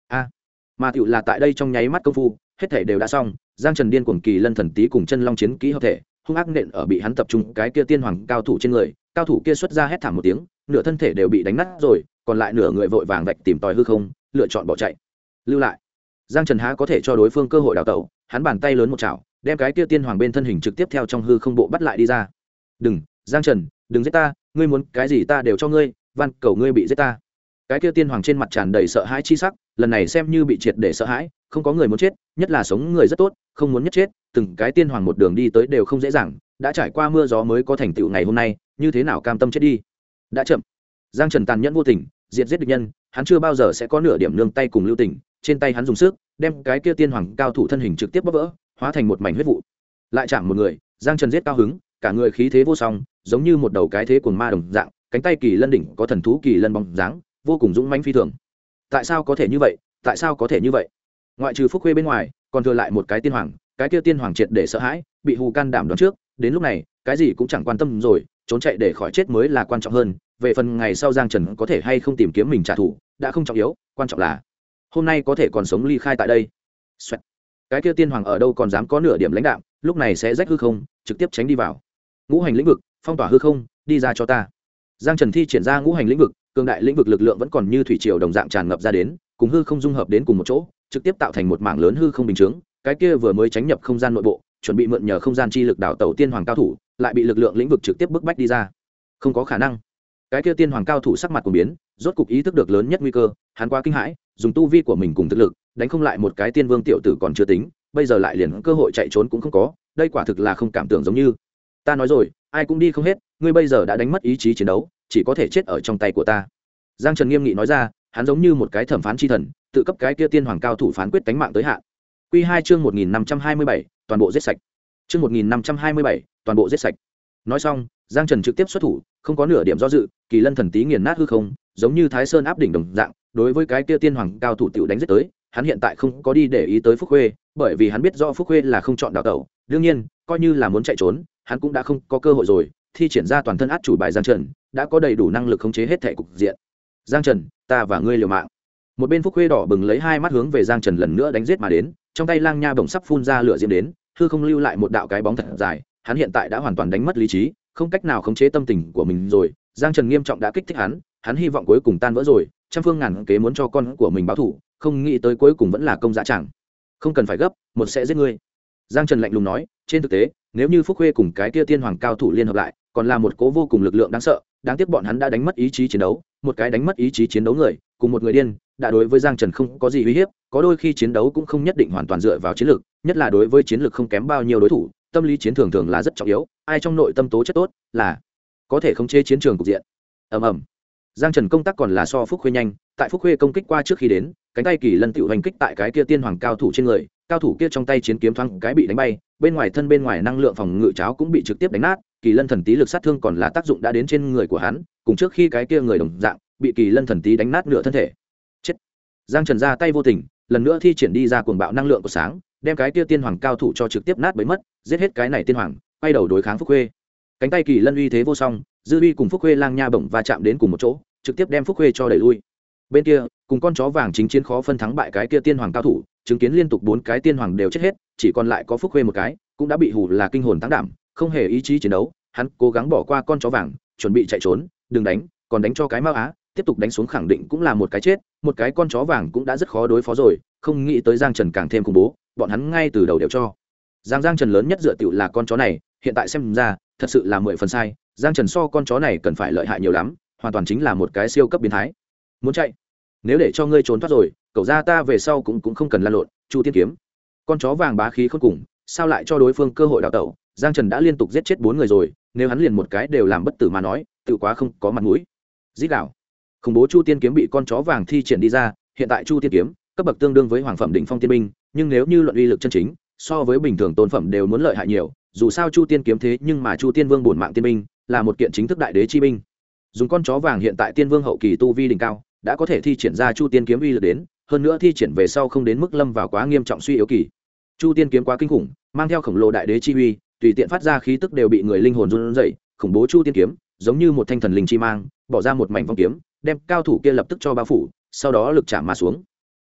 Mà tiểu là tại đây trong nháy mắt công phu, hết thể đều đã xong, Giang Trần điên cuồng kỳ lân thần tí cùng chân long chiến kỹ hợp thể, hung ác nện ở bị hắn tập trung cái kia tiên hoàng cao thủ trên người, cao thủ kia xuất ra hét thảm một tiếng, nửa thân thể đều bị đánh nát rồi, còn lại nửa người vội vàng vạch tìm tòi hư không, lựa chọn bỏ chạy. Lưu lại. Giang Trần há có thể cho đối phương cơ hội đào tẩu, hắn bàn tay lớn một chảo, đem cái kia tiên hoàng bên thân hình trực tiếp theo trong hư không bộ bắt lại đi ra. "Đừng, Giang Trần, đừng giết ta, ngươi muốn cái gì ta đều cho ngươi, van cầu ngươi bị giết ta." Cái kia tiên hoàng trên mặt tràn đầy sợ hãi chi sắc, lần này xem như bị triệt để sợ hãi, không có người muốn chết, nhất là sống người rất tốt, không muốn nhất chết, từng cái tiên hoàng một đường đi tới đều không dễ dàng, đã trải qua mưa gió mới có thành tựu ngày hôm nay, như thế nào cam tâm chết đi. Đã chậm. Giang Trần tàn nhẫn vô tình, diệt giết địch nhân, hắn chưa bao giờ sẽ có nửa điểm nương tay cùng lưu tình, trên tay hắn dùng sức, đem cái kia tiên hoàng cao thủ thân hình trực tiếp bóp vỡ, hóa thành một mảnh huyết vụ. Lại chạm một người, Giang Trần giết cao hứng, cả người khí thế vô song, giống như một đầu cái thế cuồng ma đồng dạng, cánh tay kỳ lân đỉnh có thần thú kỳ lân bóng dáng, vô cùng dũng mãnh phi thường. Tại sao có thể như vậy? Tại sao có thể như vậy? Ngoại trừ Phúc Khuê bên ngoài, còn thừa lại một cái tiên hoàng, cái kia tiên hoàng triệt để sợ hãi, bị hù can đảm đoán trước, đến lúc này, cái gì cũng chẳng quan tâm rồi, trốn chạy để khỏi chết mới là quan trọng hơn. Về phần ngày sau Giang Trần có thể hay không tìm kiếm mình trả thù, đã không trọng yếu, quan trọng là hôm nay có thể còn sống ly khai tại đây. Xoẹt. Cái kia tiên hoàng ở đâu còn dám có nửa điểm lãnh đạm, lúc này sẽ rách hư không, trực tiếp tránh đi vào. Ngũ hành lĩnh vực, phong tỏa hư không, đi ra cho ta. Giang Trần thi triển ra ngũ hành lĩnh vực, cường đại lĩnh vực lực lượng vẫn còn như thủy triều đồng dạng tràn ngập ra đến, cùng hư không dung hợp đến cùng một chỗ, trực tiếp tạo thành một mảng lớn hư không bình chướng. Cái kia vừa mới tránh nhập không gian nội bộ, chuẩn bị mượn nhờ không gian chi lực đảo tẩu tiên hoàng cao thủ, lại bị lực lượng lĩnh vực trực tiếp bức bách đi ra. Không có khả năng. Cái kia tiên hoàng cao thủ sắc mặt của biến, rốt cục ý thức được lớn nhất nguy cơ, hắn quá kinh hãi, dùng tu vi của mình cùng thực lực, đánh không lại một cái tiên vương tiểu tử còn chưa tính, bây giờ lại liền cơ hội chạy trốn cũng không có, đây quả thực là không cảm tưởng giống như. Ta nói rồi, ai cũng đi không hết, ngươi bây giờ đã đánh mất ý chí chiến đấu, chỉ có thể chết ở trong tay của ta. Giang Trần nghiêm nghị nói ra, hắn giống như một cái thẩm phán chi thần, tự cấp cái kia tiên hoàng cao thủ phán quyết tánh mạng tới hạn. Quy 2 chương 1527, toàn bộ giết sạch. Chương 1527, toàn bộ giết sạch. Nói xong, Giang Trần trực tiếp xuất thủ, không có nửa điểm do dự, kỳ lân thần tí nghiền nát hư không, giống như Thái Sơn áp đỉnh đồng dạng, đối với cái kia tiên hoàng cao thủ tiểu đánh giết tới, hắn hiện tại không có đi để ý tới Phúc Khuê, bởi vì hắn biết rõ Phúc Khuê là không chọn đào tẩu, đương nhiên, coi như là muốn chạy trốn, hắn cũng đã không có cơ hội rồi, thi triển ra toàn thân át chủ bài Giang Trần, đã có đầy đủ năng lực khống chế hết thể cục diện. Giang Trần, ta và ngươi liều mạng. Một bên Phúc Khuê đỏ bừng lấy hai mắt hướng về Giang Trần lần nữa đánh giết mà đến, trong tay lang nha bổng sắp phun ra lửa diễm đến, hư không lưu lại một đạo cái bóng thật dài, hắn hiện tại đã hoàn toàn đánh mất lý trí, không cách nào khống chế tâm tình của mình rồi. Giang Trần nghiêm trọng đã kích thích hắn hy vọng cuối cùng tan vỡ rồi, trăm phương ngàn kế muốn cho con của mình báo thù, không nghĩ tới cuối cùng vẫn là công dã tràng. Không cần phải gấp, một sẽ giết ngươi. Giang Trần lạnh lùng nói, trên thực tế, nếu như Phúc Khuê cùng cái kia tiên hoàng cao thủ liên hợp lại, còn là một cố vô cùng lực lượng đáng sợ, đáng tiếc bọn hắn đã đánh mất ý chí chiến đấu, một cái đánh mất ý chí chiến đấu người, cùng một người điên, đã đối với Giang Trần không có gì uy hiếp, có đôi khi chiến đấu cũng không nhất định hoàn toàn dựa vào chiến lược, nhất là đối với chiến lược không kém bao nhiêu đối thủ, tâm lý chiến thường thường là rất trọng yếu, ai trong nội tâm tố chất tốt, là có thể khống chế chiến trường cục diện. Ầm ầm. Giang Trần công tác còn là so Phúc Khuê nhanh, tại Phúc Khuê công kích qua trước khi đến, cánh tay kỳ lân tiểu hành kích tại cái kia tiên hoàng cao thủ trên người, cao thủ kia trong tay chiến kiếm thoáng cái bị đánh bay, bên ngoài năng lượng phòng ngự cháo cũng bị trực tiếp đánh nát, kỳ lân thần tí lực sát thương còn là tác dụng đã đến trên người của hắn, cùng trước khi cái kia người đồng dạng, bị kỳ lân thần tí đánh nát nửa thân thể. Chết. Giang Trần ra tay vô tình, lần nữa thi triển đi ra cuồng bạo năng lượng của sáng, đem cái kia tiên hoàng cao thủ cho trực tiếp nát bấy mất, giết hết cái này tiên hoàng, quay đầu đối kháng Phúc Khuê. Cánh tay kỳ lân uy thế vô song, dư uy cùng Phúc Khuê lang nha bổng va chạm đến cùng một chỗ, trực tiếp đem Phúc Khuê cho đẩy lui. Bên kia, cùng con chó vàng chính chiến khó phân thắng bại cái kia tiên hoàng cao thủ, chứng kiến liên tục 4 cái tiên hoàng đều chết hết, chỉ còn lại có Phúc Khuê một cái, cũng đã bị hù là kinh hồn táng đảm, không hề ý chí chiến đấu, hắn cố gắng bỏ qua con chó vàng, chuẩn bị chạy trốn, đừng đánh, còn đánh cho cái mau á, tiếp tục đánh xuống khẳng định cũng là một cái chết, một cái con chó vàng cũng đã rất khó đối phó rồi, không nghĩ tới Giang Trần càng thêm khủng bố, bọn hắn ngay từ đầu đều cho Giang Trần lớn nhất dựa tựu là con chó này, hiện tại xem ra thật sự là 10 phần sai. Giang Trần so con chó này cần phải lợi hại nhiều lắm, hoàn toàn chính là một cái siêu cấp biến thái. Muốn chạy, nếu để cho ngươi trốn thoát rồi, cậu ra ta về sau cũng không cần lăn lộn. Chu Tiên kiếm, con chó vàng bá khí khôn cùng, sao lại cho đối phương cơ hội đào tẩu. Giang Trần đã liên tục giết chết 4 người rồi, nếu hắn liền một cái đều làm bất tử mà nói, tự quá không có mặt mũi. Rít gào, khủng bố Chu Tiên kiếm bị con chó vàng thi triển đi ra. Hiện tại Chu Tiên kiếm cấp bậc tương đương với hoàng phẩm đỉnh phong tiên binh, nhưng nếu như luận uy lực chân chính, so với bình thường tôn phẩm đều muốn lợi hại nhiều. Dù sao Chu Tiên kiếm thế nhưng mà Chu Tiên Vương bổn mạng tiên binh, là một kiện chính thức đại đế chi binh. Dùng con chó vàng hiện tại Tiên Vương hậu kỳ tu vi đỉnh cao, đã có thể thi triển ra Chu Tiên kiếm uy lực đến, hơn nữa thi triển về sau không đến mức lâm vào quá nghiêm trọng suy yếu kỳ. Chu Tiên kiếm quá kinh khủng, mang theo khổng lồ đại đế chi uy, tùy tiện phát ra khí tức đều bị người linh hồn run rẩy. Khủng bố Chu Tiên kiếm giống như một thanh thần linh chi mang, bỏ ra một mảnh vong kiếm, đem cao thủ kia lập tức cho bao phủ, sau đó lực chạm mà xuống.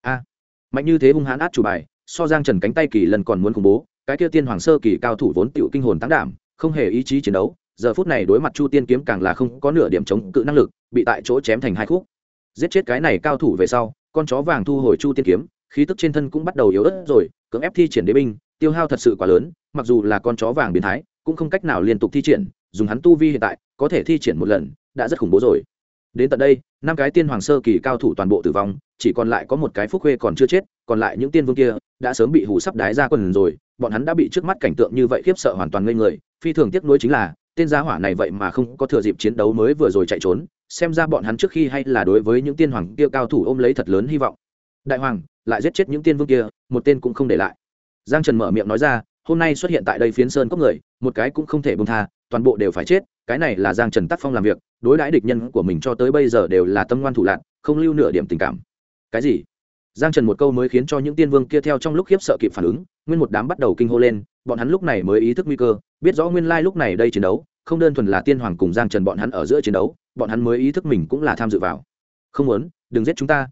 Mạnh như thế hung hãn át chủ bài, so Giang Trần cánh tay kỳ lần còn muốn khủng bố. Cái kia tiên hoàng sơ kỳ cao thủ vốn tiểu kinh hồn táng đảm, không hề ý chí chiến đấu, giờ phút này đối mặt Chu Tiên kiếm càng là không có nửa điểm chống cự năng lực, bị tại chỗ chém thành hai khúc. Giết chết cái này cao thủ về sau, con chó vàng thu hồi Chu Tiên kiếm, khí tức trên thân cũng bắt đầu yếu ớt rồi, cưỡng ép thi triển đế binh, tiêu hao thật sự quá lớn, mặc dù là con chó vàng biến thái, cũng không cách nào liên tục thi triển, dùng hắn tu vi hiện tại, có thể thi triển một lần, đã rất khủng bố rồi. Đến tận đây, 5 cái tiên hoàng sơ kỳ cao thủ toàn bộ tử vong, chỉ còn lại có một cái Phúc Khuê còn chưa chết, còn lại những tiên vương kia đã sớm bị hù sắp đái ra quần rồi, bọn hắn đã bị trước mắt cảnh tượng như vậy khiếp sợ hoàn toàn ngây người. Phi thường tiếc nuối chính là, tên gia hỏa này vậy mà không có thừa dịp chiến đấu mới vừa rồi chạy trốn, xem ra bọn hắn trước khi hay là đối với những tiên hoàng kia cao thủ ôm lấy thật lớn hy vọng. Đại hoàng lại giết chết những tiên vương kia, một tên cũng không để lại. Giang Trần mở miệng nói ra, hôm nay xuất hiện tại đây phiến sơn cốc người, một cái cũng không thể buông tha, toàn bộ đều phải chết. Cái này là Giang Trần tác phong làm việc, đối đãi địch nhân của mình cho tới bây giờ đều là tâm ngoan thủ lạn, không lưu nửa điểm tình cảm. Cái gì? Giang Trần một câu mới khiến cho những tiên vương kia theo trong lúc khiếp sợ kịp phản ứng, nguyên một đám bắt đầu kinh hô lên, bọn hắn lúc này mới ý thức nguy cơ, biết rõ nguyên lai lúc này đây chiến đấu, không đơn thuần là tiên hoàng cùng Giang Trần bọn hắn ở giữa chiến đấu, bọn hắn mới ý thức mình cũng là tham dự vào. Không muốn, đừng giết chúng ta,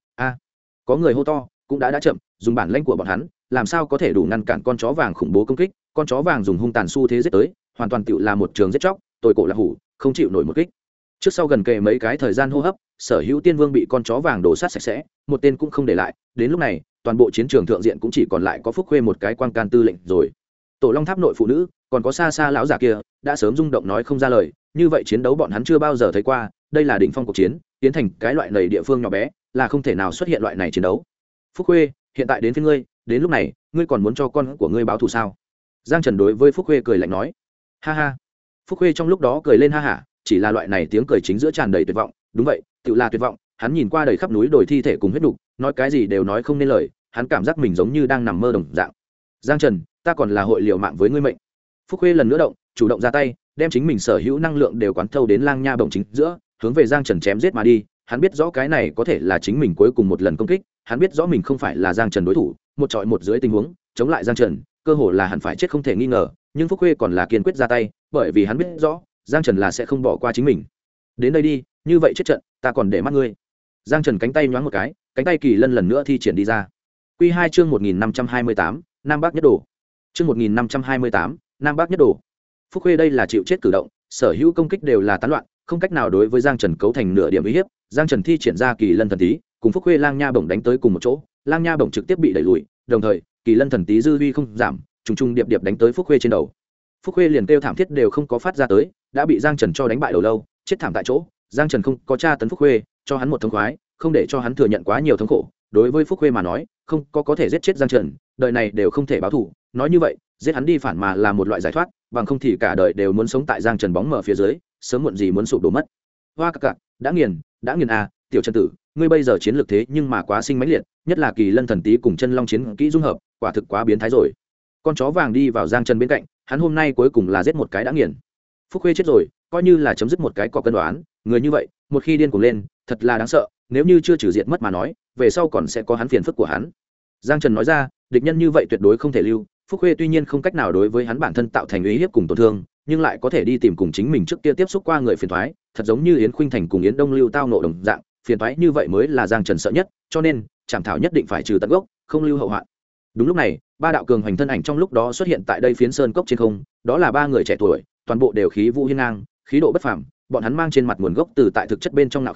có người hô to, cũng đã chậm, dùng bản lĩnh của bọn hắn, làm sao có thể đủ ngăn cản con chó vàng khủng bố công kích, con chó vàng dùng hung tàn xu thế giết tới, hoàn toàn tựu là một trường giết chóc, tôi cổ là hủ, không chịu nổi một kích. Trước sau gần kề mấy cái thời gian hô hấp, sở hữu tiên vương bị con chó vàng đổ sát sạch sẽ, một tên cũng không để lại. Đến lúc này, toàn bộ chiến trường thượng diện cũng chỉ còn lại có Phúc Khuê một cái quan can tư lệnh rồi. Tổ Long Tháp nội phụ nữ, còn có xa xa lão giả kia, đã sớm rung động nói không ra lời. Như vậy chiến đấu bọn hắn chưa bao giờ thấy qua, đây là đỉnh phong cuộc chiến, tiến thành cái loại này địa phương nhỏ bé, là không thể nào xuất hiện loại này chiến đấu. Phúc Khuê, hiện tại đến phía ngươi, đến lúc này, ngươi còn muốn cho con của ngươi báo thù sao? Giang Trần đối với Phúc Khuê cười lạnh nói. Ha ha. Phúc Khuê trong lúc đó cười lên ha hả, chỉ là loại này tiếng cười chính giữa tràn đầy tuyệt vọng. Đúng vậy, tự là tuyệt vọng. Hắn nhìn qua đầy khắp núi đồi thi thể cùng huyết đục, nói cái gì đều nói không nên lời, hắn cảm giác mình giống như đang nằm mơ đồng dạng. Giang Trần, ta còn là hội liều mạng với ngươi mệnh. Phúc Khuê lần nữa động, chủ động ra tay, đem chính mình sở hữu năng lượng đều quán thâu đến Lang Nha Bổng chính giữa, hướng về Giang Trần chém giết mà đi. Hắn biết rõ cái này có thể là chính mình cuối cùng một lần công kích, hắn biết rõ mình không phải là Giang Trần đối thủ, một trọi một dưới tình huống, chống lại Giang Trần, cơ hồ là hẳn phải chết không thể nghi ngờ, nhưng Phúc Khuê còn là kiên quyết ra tay, bởi vì hắn biết rõ, Giang Trần là sẽ không bỏ qua chính mình. Đến đây đi, như vậy chết trận, ta còn để mắt ngươi. Giang Trần cánh tay nhoáng một cái, cánh tay kỳ lân lần nữa thi triển đi ra. Quy 2 chương 1528, Nam Bắc nhất đồ. Chương 1528, Nam Bắc nhất đồ. Phúc Khuê đây là chịu chết cử động, sở hữu công kích đều là tán loạn, không cách nào đối với Giang Trần cấu thành nửa điểm uy hiếp. Giang Trần thi triển ra kỳ lân thần tí, cùng Phúc Khuê Lang Nha Bổng đánh tới cùng một chỗ, Lang Nha Bổng trực tiếp bị đẩy lùi, đồng thời, kỳ lân thần tí dư uy không giảm, trùng trùng điệp điệp đánh tới Phúc Khuê trên đầu. Phúc Khuê liền kêu thảm thiết đều không có phát ra tới, đã bị Giang Trần cho đánh bại đầu lâu, chết thảm tại chỗ. Giang Trần không có tra tấn Phúc Khuê, cho hắn một thống khoái, không để cho hắn thừa nhận quá nhiều thống khổ. Đối với Phúc Khuê mà nói, không có thể giết chết Giang Trần, đời này đều không thể báo thù. Nói như vậy, giết hắn đi phản mà là một loại giải thoát, bằng không thì cả đời đều muốn sống tại Giang Trần bóng mờ phía dưới, sớm muộn gì muốn sụp đổ mất. Hoa cặc cặc, đã nghiền à, tiểu Trần tử, ngươi bây giờ chiến lược thế nhưng mà quá sinh mãnh liệt, nhất là kỳ lân thần tí cùng chân long chiến kỹ dung hợp, quả thực quá biến thái rồi. Con chó vàng đi vào Giang Trần bên cạnh, hắn hôm nay cuối cùng là giết một cái đã nghiền. Phúc Khuê chết rồi, coi như là chấm dứt một cái cọc cân đoán, người như vậy, một khi điên cuồng lên, thật là đáng sợ, nếu như chưa trừ diệt mất mà nói, về sau còn sẽ có hắn phiền phức của hắn. Giang Trần nói ra, địch nhân như vậy tuyệt đối không thể lưu. Phúc Khuê tuy nhiên không cách nào đối với hắn bản thân tạo thành uy hiếp cùng tổn thương, nhưng lại có thể đi tìm cùng chính mình trước kia tiếp xúc qua người phiền toái, thật giống như Yến Khuynh Thành cùng Yến Đông Lưu tao nộ đồng dạng, phiền toái như vậy mới là Giang Trần sợ nhất, cho nên, Trảm Thảo nhất định phải trừ tận gốc, không lưu hậu hoạn. Đúng lúc này, ba đạo cường hành thân ảnh trong lúc đó xuất hiện tại đây phiến sơn cốc trên không, đó là ba người trẻ tuổi, toàn bộ đều khí vũ hiên ngang, khí độ bất phàm, bọn hắn mang trên mặt nguồn gốc từ tại thực chất bên trong nạo khí,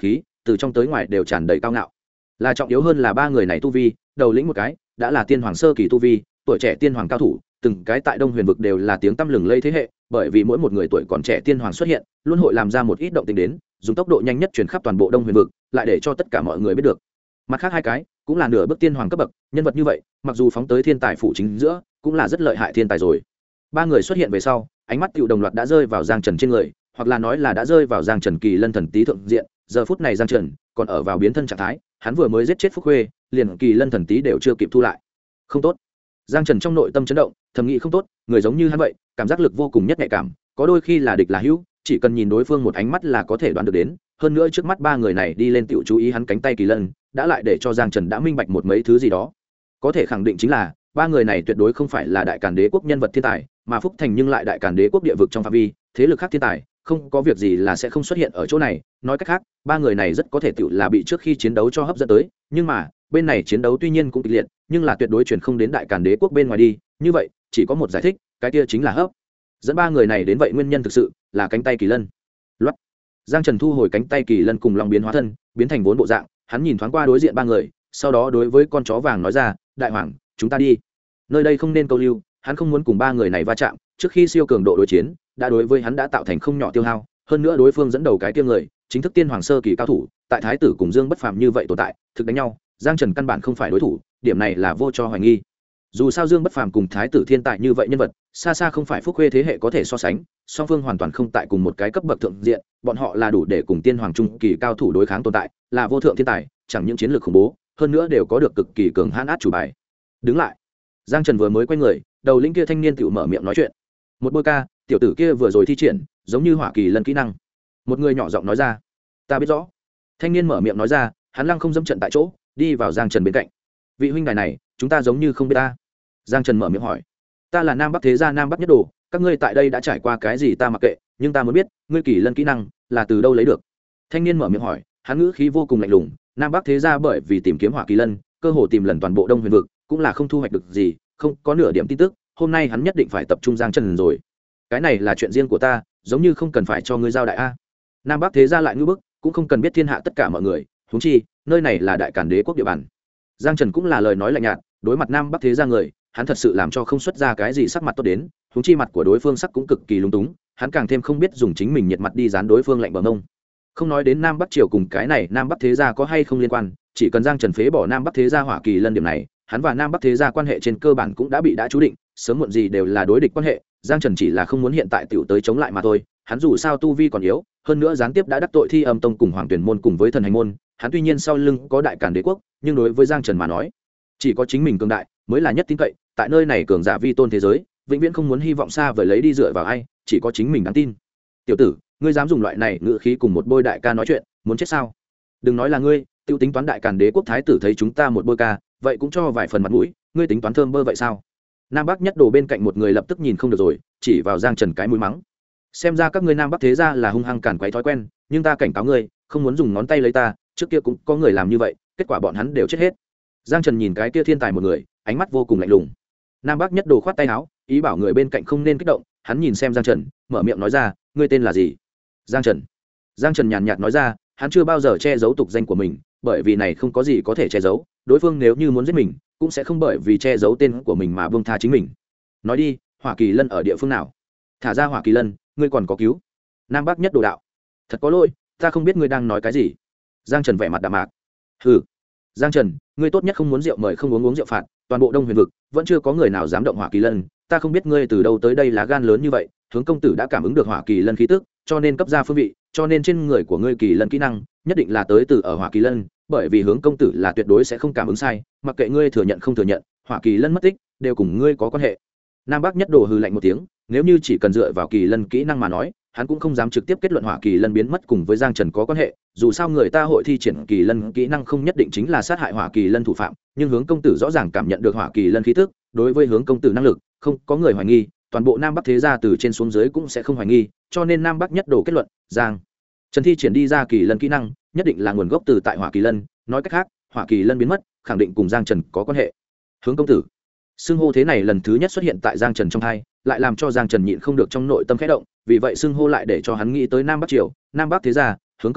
từ trong tới ngoài đều tràn đầy cao ngạo. Là trọng yếu hơn là ba người này tu vi, đầu lĩnh một cái đã là tiên hoàng sơ kỳ tu vi, tuổi trẻ tiên hoàng cao thủ, từng cái tại Đông Huyền vực đều là tiếng tăm lừng lẫy thế hệ, bởi vì mỗi một người tuổi còn trẻ tiên hoàng xuất hiện, luôn hội làm ra một ít động tĩnh đến, dùng tốc độ nhanh nhất truyền khắp toàn bộ Đông Huyền vực, lại để cho tất cả mọi người biết được. Mặt khác hai cái, cũng là nửa bước tiên hoàng cấp bậc, nhân vật như vậy, mặc dù phóng tới thiên tài phụ chính giữa, cũng là rất lợi hại thiên tài rồi. Ba người xuất hiện về sau, ánh mắt tiểu đồng loạt đã rơi vào Giang Trần trên người, hoặc là nói là đã rơi vào Giang Trần Kỳ Lân thần tí thượng diện. Giờ phút này Giang Trần còn ở vào biến thân trạng thái, hắn vừa mới giết chết Phúc Khuê, liền Kỳ Lân thần tí đều chưa kịp thu lại. Không tốt. Giang Trần trong nội tâm chấn động, thầm nghĩ không tốt, người giống như hắn vậy, cảm giác lực vô cùng nhất nhạy cảm, có đôi khi là địch là hữu, chỉ cần nhìn đối phương một ánh mắt là có thể đoán được đến. Hơn nữa trước mắt ba người này đi lên tiểu chú ý hắn cánh tay Kỳ Lân, đã lại để cho Giang Trần đã minh bạch một mấy thứ gì đó. Có thể khẳng định chính là ba người này tuyệt đối không phải là Đại Càn Đế quốc nhân vật thiên tài, mà Phúc Thành nhưng lại Đại Càn Đế quốc địa vực trong phạm vi, thế lực khác thiên tài, không có việc gì là sẽ không xuất hiện ở chỗ này. Nói cách khác, ba người này rất có thể tiểu là bị trước khi chiến đấu cho hấp dẫn tới, nhưng mà bên này chiến đấu tuy nhiên cũng kịch liệt, nhưng là tuyệt đối chuyển không đến Đại Càn Đế quốc bên ngoài đi. Như vậy chỉ có một giải thích, cái kia chính là hấp dẫn ba người này đến vậy nguyên nhân thực sự là cánh tay Kỳ Lân. Loát. Giang Trần thu hồi cánh tay Kỳ Lân cùng long biến hóa thân, biến thành vốn bộ dạng, hắn nhìn thoáng qua đối diện ba người, sau đó đối với con chó vàng nói ra, đại hoàng, chúng ta đi. Nơi đây không nên câu lưu, hắn không muốn cùng ba người này va chạm, trước khi siêu cường độ đối chiến đã đối với hắn đã tạo thành không nhỏ tiêu hao, hơn nữa đối phương dẫn đầu cái kia người chính thức tiên hoàng sơ kỳ cao thủ, tại thái tử cùng Dương Bất Phàm như vậy tồn tại, thực đánh nhau Giang Trần căn bản không phải đối thủ, điểm này là vô cho hoài nghi. Dù sao Dương Bất Phàm cùng thái tử thiên tài như vậy nhân vật, xa xa không phải Phúc Khuê thế hệ có thể so sánh, song phương hoàn toàn không tại cùng một cái cấp bậc thượng diện, bọn họ là đủ để cùng tiên hoàng trung kỳ cao thủ đối kháng tồn tại, là vô thượng thiên tài, chẳng những chiến lược khủng bố, hơn nữa đều có được cực kỳ cường hãn át chủ bài. Đứng lại. Giang Trần vừa mới quay người, đầu lĩnh kia thanh niên tiểu mở miệng nói chuyện. Một bôi ca, tiểu tử kia vừa rồi thi triển, giống như Hỏa Kỳ Lân kỹ năng. Một người nhỏ giọng nói ra. Ta biết rõ. Thanh niên mở miệng nói ra, hắn lăng không dẫm trận tại chỗ, đi vào Giang Trần bên cạnh. Vị huynh đài này, chúng ta giống như không biết ta. Giang Trần mở miệng hỏi. Ta là Nam Bắc thế gia Nam Bắc nhất đồ, các ngươi tại đây đã trải qua cái gì ta mặc kệ, nhưng ta muốn biết, ngươi Kỳ Lân kỹ năng là từ đâu lấy được. Thanh niên mở miệng hỏi, hắn ngữ khí vô cùng lạnh lùng. Nam Bắc thế gia bởi vì tìm kiếm Hỏa Kỳ Lân, cơ hồ tìm lần toàn bộ Đông Huyền vực, cũng là không thu hoạch được gì, không có nửa điểm tin tức. Hôm nay hắn nhất định phải tập trung Giang Trần rồi. Cái này là chuyện riêng của ta, giống như không cần phải cho ngươi giao đại a. Nam Bắc thế gia lại ngữ bức, cũng không cần biết thiên hạ tất cả mọi người, huống chi nơi này là Đại Càn Đế quốc địa bàn. Giang Trần cũng là lời nói lạnh nhạt, đối mặt Nam Bắc thế gia người, hắn thật sự làm cho không xuất ra cái gì sắc mặt tốt đến, huống chi mặt của đối phương sắc cũng cực kỳ lung túng, hắn càng thêm không biết dùng chính mình nhiệt mặt đi dán đối phương lạnh bờ mông. Không nói đến Nam Bắc triều cùng cái này Nam Bắc thế gia có hay không liên quan, chỉ cần Giang Trần phế bỏ Nam Bắc thế gia Hỏa Kỳ Lân điểm này, hắn và Nam Bắc thế gia quan hệ trên cơ bản cũng đã chú định, sớm muộn gì đều là đối địch quan hệ. Giang Trần chỉ là không muốn hiện tại tiểu tới chống lại mà thôi, hắn dù sao tu vi còn yếu, hơn nữa gián tiếp đã đắc tội Thi Âm Tông cùng Hoàng Tuyển môn cùng với Thần Hành môn, hắn tuy nhiên sau lưng có Đại Càn Đế quốc, nhưng đối với Giang Trần mà nói, chỉ có chính mình cường đại mới là nhất tin cậy, tại nơi này cường giả vi tôn thế giới, vĩnh viễn không muốn hy vọng xa vời lấy đi dựa vào ai, chỉ có chính mình đáng tin. Tiểu tử, ngươi dám dùng loại này ngữ khí cùng một bôi đại ca nói chuyện, muốn chết sao? Đừng nói là ngươi, tiêu tính toán Đại Càn Đế quốc thái tử thấy chúng ta một bôi ca, vậy cũng cho vài phần mặt mũi, ngươi tính toán thơm bơ vậy sao? Nam Bắc nhất đồ bên cạnh một người lập tức nhìn không được rồi, chỉ vào Giang Trần cái mũi mắng. Xem ra các ngươi Nam Bắc thế gia là hung hăng cản quấy thói quen, nhưng ta cảnh cáo ngươi, không muốn dùng ngón tay lấy ta, trước kia cũng có người làm như vậy, kết quả bọn hắn đều chết hết. Giang Trần nhìn cái kia thiên tài một người, ánh mắt vô cùng lạnh lùng. Nam Bắc nhất đồ khoát tay áo, ý bảo người bên cạnh không nên kích động, hắn nhìn xem Giang Trần, mở miệng nói ra, ngươi tên là gì? Giang Trần. Giang Trần nhàn nhạt nói ra, hắn chưa bao giờ che giấu tục danh của mình, bởi vì này không có gì có thể che giấu, đối phương nếu như muốn giết mình, cũng sẽ không bởi vì che giấu tên của mình mà buông tha chính mình. Nói đi, Hỏa Kỳ Lân ở địa phương nào? Thả ra Hỏa Kỳ Lân, ngươi còn có cứu? Nam Bắc nhất đồ đạo. Thật có lỗi, ta không biết ngươi đang nói cái gì. Giang Trần vẻ mặt đạm mạc. Hừ. Giang Trần, ngươi tốt nhất không muốn rượu mời không uống rượu phạt, toàn bộ Đông Huyền vực vẫn chưa có người nào dám động Hỏa Kỳ Lân, ta không biết ngươi từ đâu tới đây lá gan lớn như vậy, Hướng công tử đã cảm ứng được Hỏa Kỳ Lân khí tức, cho nên cấp ra phương vị, cho nên trên người của ngươi Kỳ Lân kỹ năng nhất định là tới từ ở Hỏa Kỳ Lân, bởi vì Hướng công tử là tuyệt đối sẽ không cảm ứng sai, mặc kệ ngươi thừa nhận không thừa nhận, Hỏa Kỳ Lân mất tích đều cùng ngươi có quan hệ. Nam Bắc nhất đồ hừ lạnh một tiếng, nếu như chỉ cần dựa vào Kỳ Lân kỹ năng mà nói, hắn cũng không dám trực tiếp kết luận Hỏa Kỳ Lân biến mất cùng với Giang Trần có quan hệ, dù sao người ta hội thi triển Kỳ Lân kỹ năng không nhất định chính là sát hại Hỏa Kỳ Lân thủ phạm, nhưng Hướng công tử rõ ràng cảm nhận được Hỏa Kỳ Lân khí tức, đối với Hướng công tử năng lực, không có người hoài nghi, toàn bộ Nam Bắc thế gia từ trên xuống dưới cũng sẽ không hoài nghi, cho nên Nam Bắc nhất đồ kết luận, Giang Trần thi triển đi ra Kỳ Lân kỹ năng, nhất định là nguồn gốc từ tại Hỏa Kỳ Lân, nói cách khác, Hỏa Kỳ Lân biến mất, khẳng định cùng Giang Trần có quan hệ. Hướng công tử, xưng hô thế này lần thứ nhất xuất hiện tại Giang Trần trong tai, lại làm cho Giang Trần nhịn không được trong nội tâm khẽ động, vì vậy xưng hô lại để cho hắn nghĩ tới Nam Bắc triều, Nam Bắc thế gia, Hướng công tử,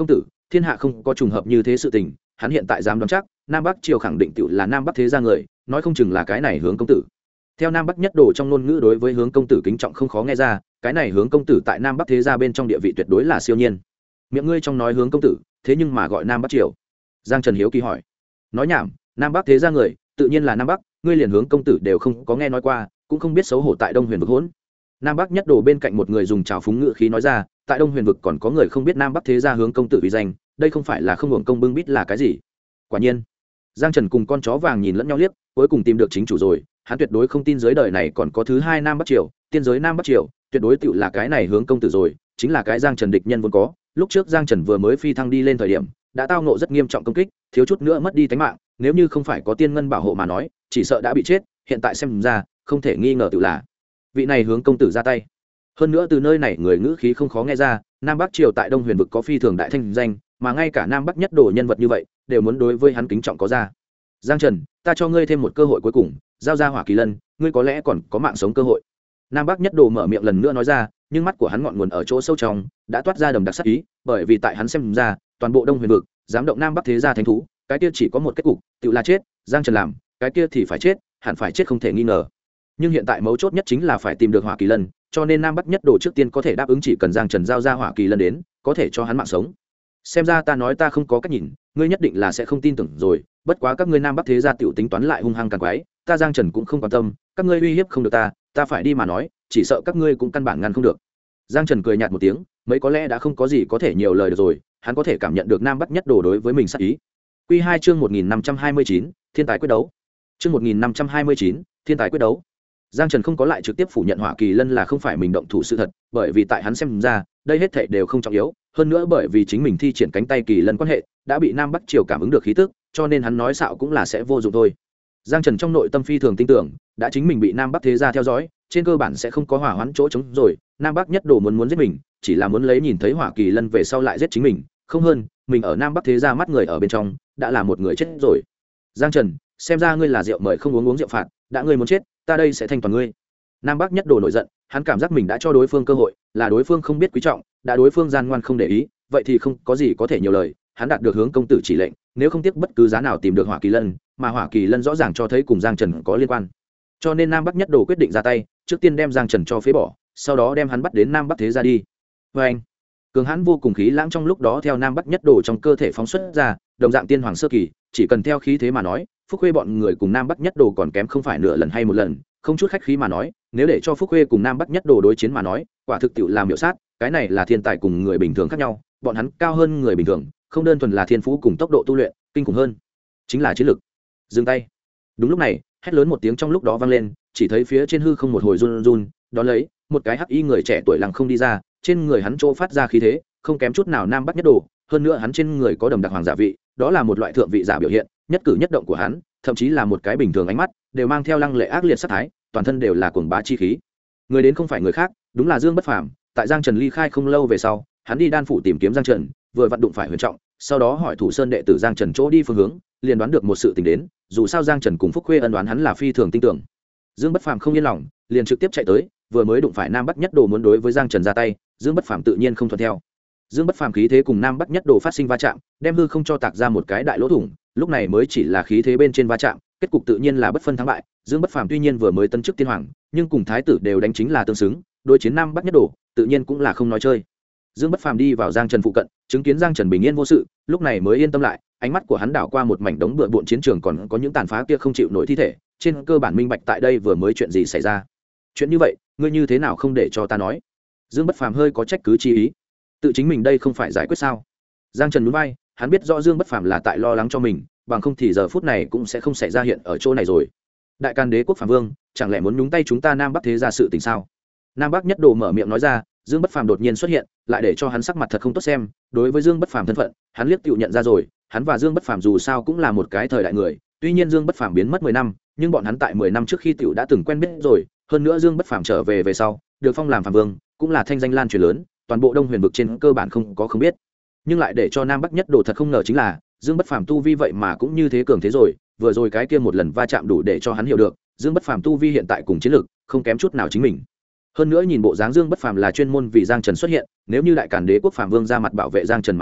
thiên hạ không có trùng hợp như thế sự tình, hắn hiện tại dám đoán chắc Nam Bắc Triều khẳng định tựu là Nam Bắc thế gia người, nói không chừng là cái này Hướng công tử. Theo Nam Bắc Nhất Đồ trong ngôn ngữ đối với Hướng công tử kính trọng không khó nghe ra, cái này Hướng công tử tại Nam Bắc thế gia bên trong địa vị tuyệt đối là siêu nhiên. Miệng ngươi trong nói Hướng công tử, thế nhưng mà gọi Nam Bắc Triều. Giang Trần hiếu kỳ hỏi. Nói nhảm, Nam Bắc thế gia người, tự nhiên là Nam Bắc, ngươi liền Hướng công tử đều không có nghe nói qua, cũng không biết xấu hổ tại Đông Huyền vực hỗn. Nam Bắc Nhất Đồ bên cạnh một người dùng trào phúng ngữ khí nói ra, tại Đông Huyền vực còn có người không biết Nam Bắc thế gia Hướng công tử uy danh, đây không phải là không hưởng công bưng bít là cái gì. Quả nhiên, Giang Trần cùng con chó vàng nhìn lẫn nhau liếc, cuối cùng tìm được chính chủ rồi, hắn tuyệt đối không tin giới đời này còn có thứ hai Nam Bắc Triều, tiên giới Nam Bắc Triều, tuyệt đối tựu là cái này Hướng công tử rồi, chính là cái Giang Trần địch nhân vốn có. Lúc trước Giang Trần vừa mới phi thăng đi lên thời điểm, đã tao ngộ rất nghiêm trọng công kích, thiếu chút nữa mất đi tính mạng, nếu như không phải có tiên ngân bảo hộ mà nói, chỉ sợ đã bị chết, hiện tại xem ra, không thể nghi ngờ tựu là vị này Hướng công tử ra tay. Hơn nữa từ nơi này người ngữ khí không khó nghe ra, Nam Bắc Triều tại Đông Huyền vực có phi thường đại thanh danh, mà ngay cả Nam Bắc Nhất Đồ nhân vật như vậy, đều muốn đối với hắn kính trọng có ra. Giang Trần, ta cho ngươi thêm một cơ hội cuối cùng, giao ra Hỏa Kỳ Lân, ngươi có lẽ còn có mạng sống cơ hội. Nam Bắc Nhất Đồ mở miệng lần nữa nói ra, nhưng mắt của hắn ngọn nguồn ở chỗ sâu trong, đã toát ra đầm đặc sắc ý, bởi vì tại hắn xem ra, toàn bộ Đông Huyền vực, dám động Nam Bắc thế gia thánh thú, cái kia chỉ có một kết cục, tự là chết. Giang Trần làm, cái kia thì phải chết, hẳn phải chết không thể nghi ngờ. Nhưng hiện tại mấu chốt nhất chính là phải tìm được Hỏa Kỳ Lân, cho nên Nam Bắc Nhất Đồ trước tiên có thể đáp ứng chỉ cần Giang Trần giao ra Hỏa Kỳ Lân đến, có thể cho hắn mạng sống. Xem ra ta nói ta không có cách nhìn, ngươi nhất định là sẽ không tin tưởng rồi, bất quá các ngươi Nam Bắc thế gia tiểu tính toán lại hung hăng càng quái, ta Giang Trần cũng không quan tâm, các ngươi uy hiếp không được ta phải đi mà nói, chỉ sợ các ngươi cũng căn bản ngăn không được. Giang Trần cười nhạt một tiếng, mấy có lẽ đã không có gì có thể nhiều lời được rồi, hắn có thể cảm nhận được Nam Bắc Nhất Đồ đối với mình sát ý. Quy 2 chương 1529, thiên tài quyết đấu. Chương 1529, thiên tài quyết đấu. Giang Trần không có lại trực tiếp phủ nhận Hỏa Kỳ Lân là không phải mình động thủ sự thật, bởi vì tại hắn xem ra, đây hết thảy đều không trọng yếu, hơn nữa bởi vì chính mình thi triển cánh tay Kỳ Lân quan hệ, đã bị Nam Bắc Triều cảm ứng được khí tức, cho nên hắn nói xạo cũng là sẽ vô dụng thôi. Giang Trần trong nội tâm phi thường tin tưởng, đã chính mình bị Nam Bắc thế gia theo dõi, trên cơ bản sẽ không có hỏa hoãn chỗ trống rồi, Nam Bắc Nhất Đồ muốn giết mình, chỉ là muốn lấy nhìn thấy Hỏa Kỳ Lân về sau lại giết chính mình, không hơn, mình ở Nam Bắc thế gia mắt người ở bên trong, đã là một người chết rồi. Giang Trần, xem ra ngươi là rượu mời không uống rượu phạt, đã ngươi muốn chết, ta đây sẽ thanh toàn ngươi. Nam Bắc Nhất Đồ nổi giận, hắn cảm giác mình đã cho đối phương cơ hội, là đối phương không biết quý trọng, đã đối phương gian ngoan không để ý, vậy thì không có gì có thể nhiều lời, hắn đạt được Hướng công tử chỉ lệnh, nếu không tiếc bất cứ giá nào tìm được Hỏa Kỳ Lân, mà Hỏa Kỳ Lân rõ ràng cho thấy cùng Giang Trần có liên quan. Cho nên Nam Bắc Nhất Đồ quyết định ra tay, trước tiên đem Giang Trần cho phế bỏ, sau đó đem hắn bắt đến Nam Bắc thế gia đi. Và anh, cường hãn vô cùng khí lãng trong lúc đó theo Nam Bắc Nhất Đồ trong cơ thể phóng xuất ra, đồng dạng tiên hoàng sơ kỳ, chỉ cần theo khí thế mà nói, Phúc Khuê bọn người cùng Nam Bắc Nhất Đồ còn kém không phải nửa lần hay một lần, không chút khách khí mà nói, nếu để cho Phúc Khuê cùng Nam Bắc Nhất Đồ đối chiến mà nói, quả thực tiệu làm miểu sát, cái này là thiên tài cùng người bình thường khác nhau, bọn hắn cao hơn người bình thường, không đơn thuần là thiên phú cùng tốc độ tu luyện, kinh khủng hơn chính là chiến lực. Dừng tay. Đúng lúc này, hét lớn một tiếng trong lúc đó vang lên, chỉ thấy phía trên hư không một hồi run run, đó lấy một cái hắc y người trẻ tuổi lặng không đi ra, trên người hắn chỗ phát ra khí thế, không kém chút nào Nam Bắc Nhất Đồ, hơn nữa hắn trên người có đầm đặc hoàng giả vị, đó là một loại thượng vị giả biểu hiện, nhất cử nhất động của hắn, thậm chí là một cái bình thường ánh mắt, đều mang theo lăng lệ ác liệt sát thái, toàn thân đều là cuồng bá chi khí. Người đến không phải người khác, đúng là Dương Bất Phàm. Tại Giang Trần ly khai không lâu về sau, hắn đi đan phủ tìm kiếm Giang Trần, vừa vặn đụng phải Huyền Trọng, sau đó hỏi thủ sơn đệ tử Giang Trần chỗ đi phương hướng, liền đoán được một sự tình đến, dù sao Giang Trần cùng Phúc Khuê ân đoán hắn là phi thường tin tưởng. Dương Bất Phàm không yên lòng, liền trực tiếp chạy tới, vừa mới đụng phải Nam Bắc Nhất Đồ muốn đối với Giang Trần ra tay, Dương Bất Phàm tự nhiên không thuận theo. Dương Bất Phàm khí thế cùng Nam Bắc Nhất Đồ phát sinh va chạm, đem hư không cho tạc ra một cái đại lỗ thủng, lúc này mới chỉ là khí thế bên trên va chạm, kết cục tự nhiên là bất phân thắng bại. Dương Bất Phàm tuy nhiên vừa mới tân chức tiên hoàng, nhưng cùng thái tử đều đánh chính là tương xứng, đối chiến Nam Bắc Nhất Đồ, tự nhiên cũng là không nói chơi. Dương Bất Phàm đi vào Giang Trần phụ cận, chứng kiến Giang Trần bình yên vô sự, lúc này mới yên tâm lại, ánh mắt của hắn đảo qua một mảnh đống bừa bộn chiến trường còn có những tàn phá kia không chịu nổi thi thể, trên cơ bản minh bạch tại đây vừa mới chuyện gì xảy ra. Chuyện như vậy, ngươi như thế nào không để cho ta nói? Dương Bất Phàm hơi có trách cứ chi ý. Tự chính mình đây không phải giải quyết sao? Giang Trần nhún vai, hắn biết rõ Dương Bất Phàm là tại lo lắng cho mình, bằng không thì giờ phút này cũng sẽ không xảy ra hiện ở chỗ này rồi. Đại Can Đế quốc Phàm Vương, chẳng lẽ muốn nhúng tay chúng ta Nam Bắc thế gia sự tình sao? Nam Bắc Nhất Đồ mở miệng nói ra, Dương Bất Phàm đột nhiên xuất hiện, lại để cho hắn sắc mặt thật không tốt xem, đối với Dương Bất Phàm thân phận, hắn liếc tựu nhận ra rồi, hắn và Dương Bất Phàm dù sao cũng là một cái thời đại người, tuy nhiên Dương Bất Phàm biến mất 10 năm, nhưng bọn hắn tại 10 năm trước khi tựu đã từng quen biết rồi, hơn nữa Dương Bất Phàm trở về sau, được phong làm Phàm Vương, cũng là thanh danh lan truyền lớn, toàn bộ Đông Huyền vực trên cơ bản không biết. Nhưng lại để cho Nam Bắc Nhất Đồ thật không ngờ chính là, Dương Bất Phàm tu vi vậy mà cũng như thế cường thế rồi, vừa rồi cái kia một lần va chạm đủ để cho hắn hiểu được, Dương Bất Phàm tu vi hiện tại cùng chiến lực, không kém chút nào chính mình. Hơn nữa nhìn bộ dáng Dương Bất Phàm là chuyên môn vì Giang Trần xuất hiện, nếu như Đại Càn Đế quốc Phàm Vương ra mặt bảo vệ Giang Trần mà nói,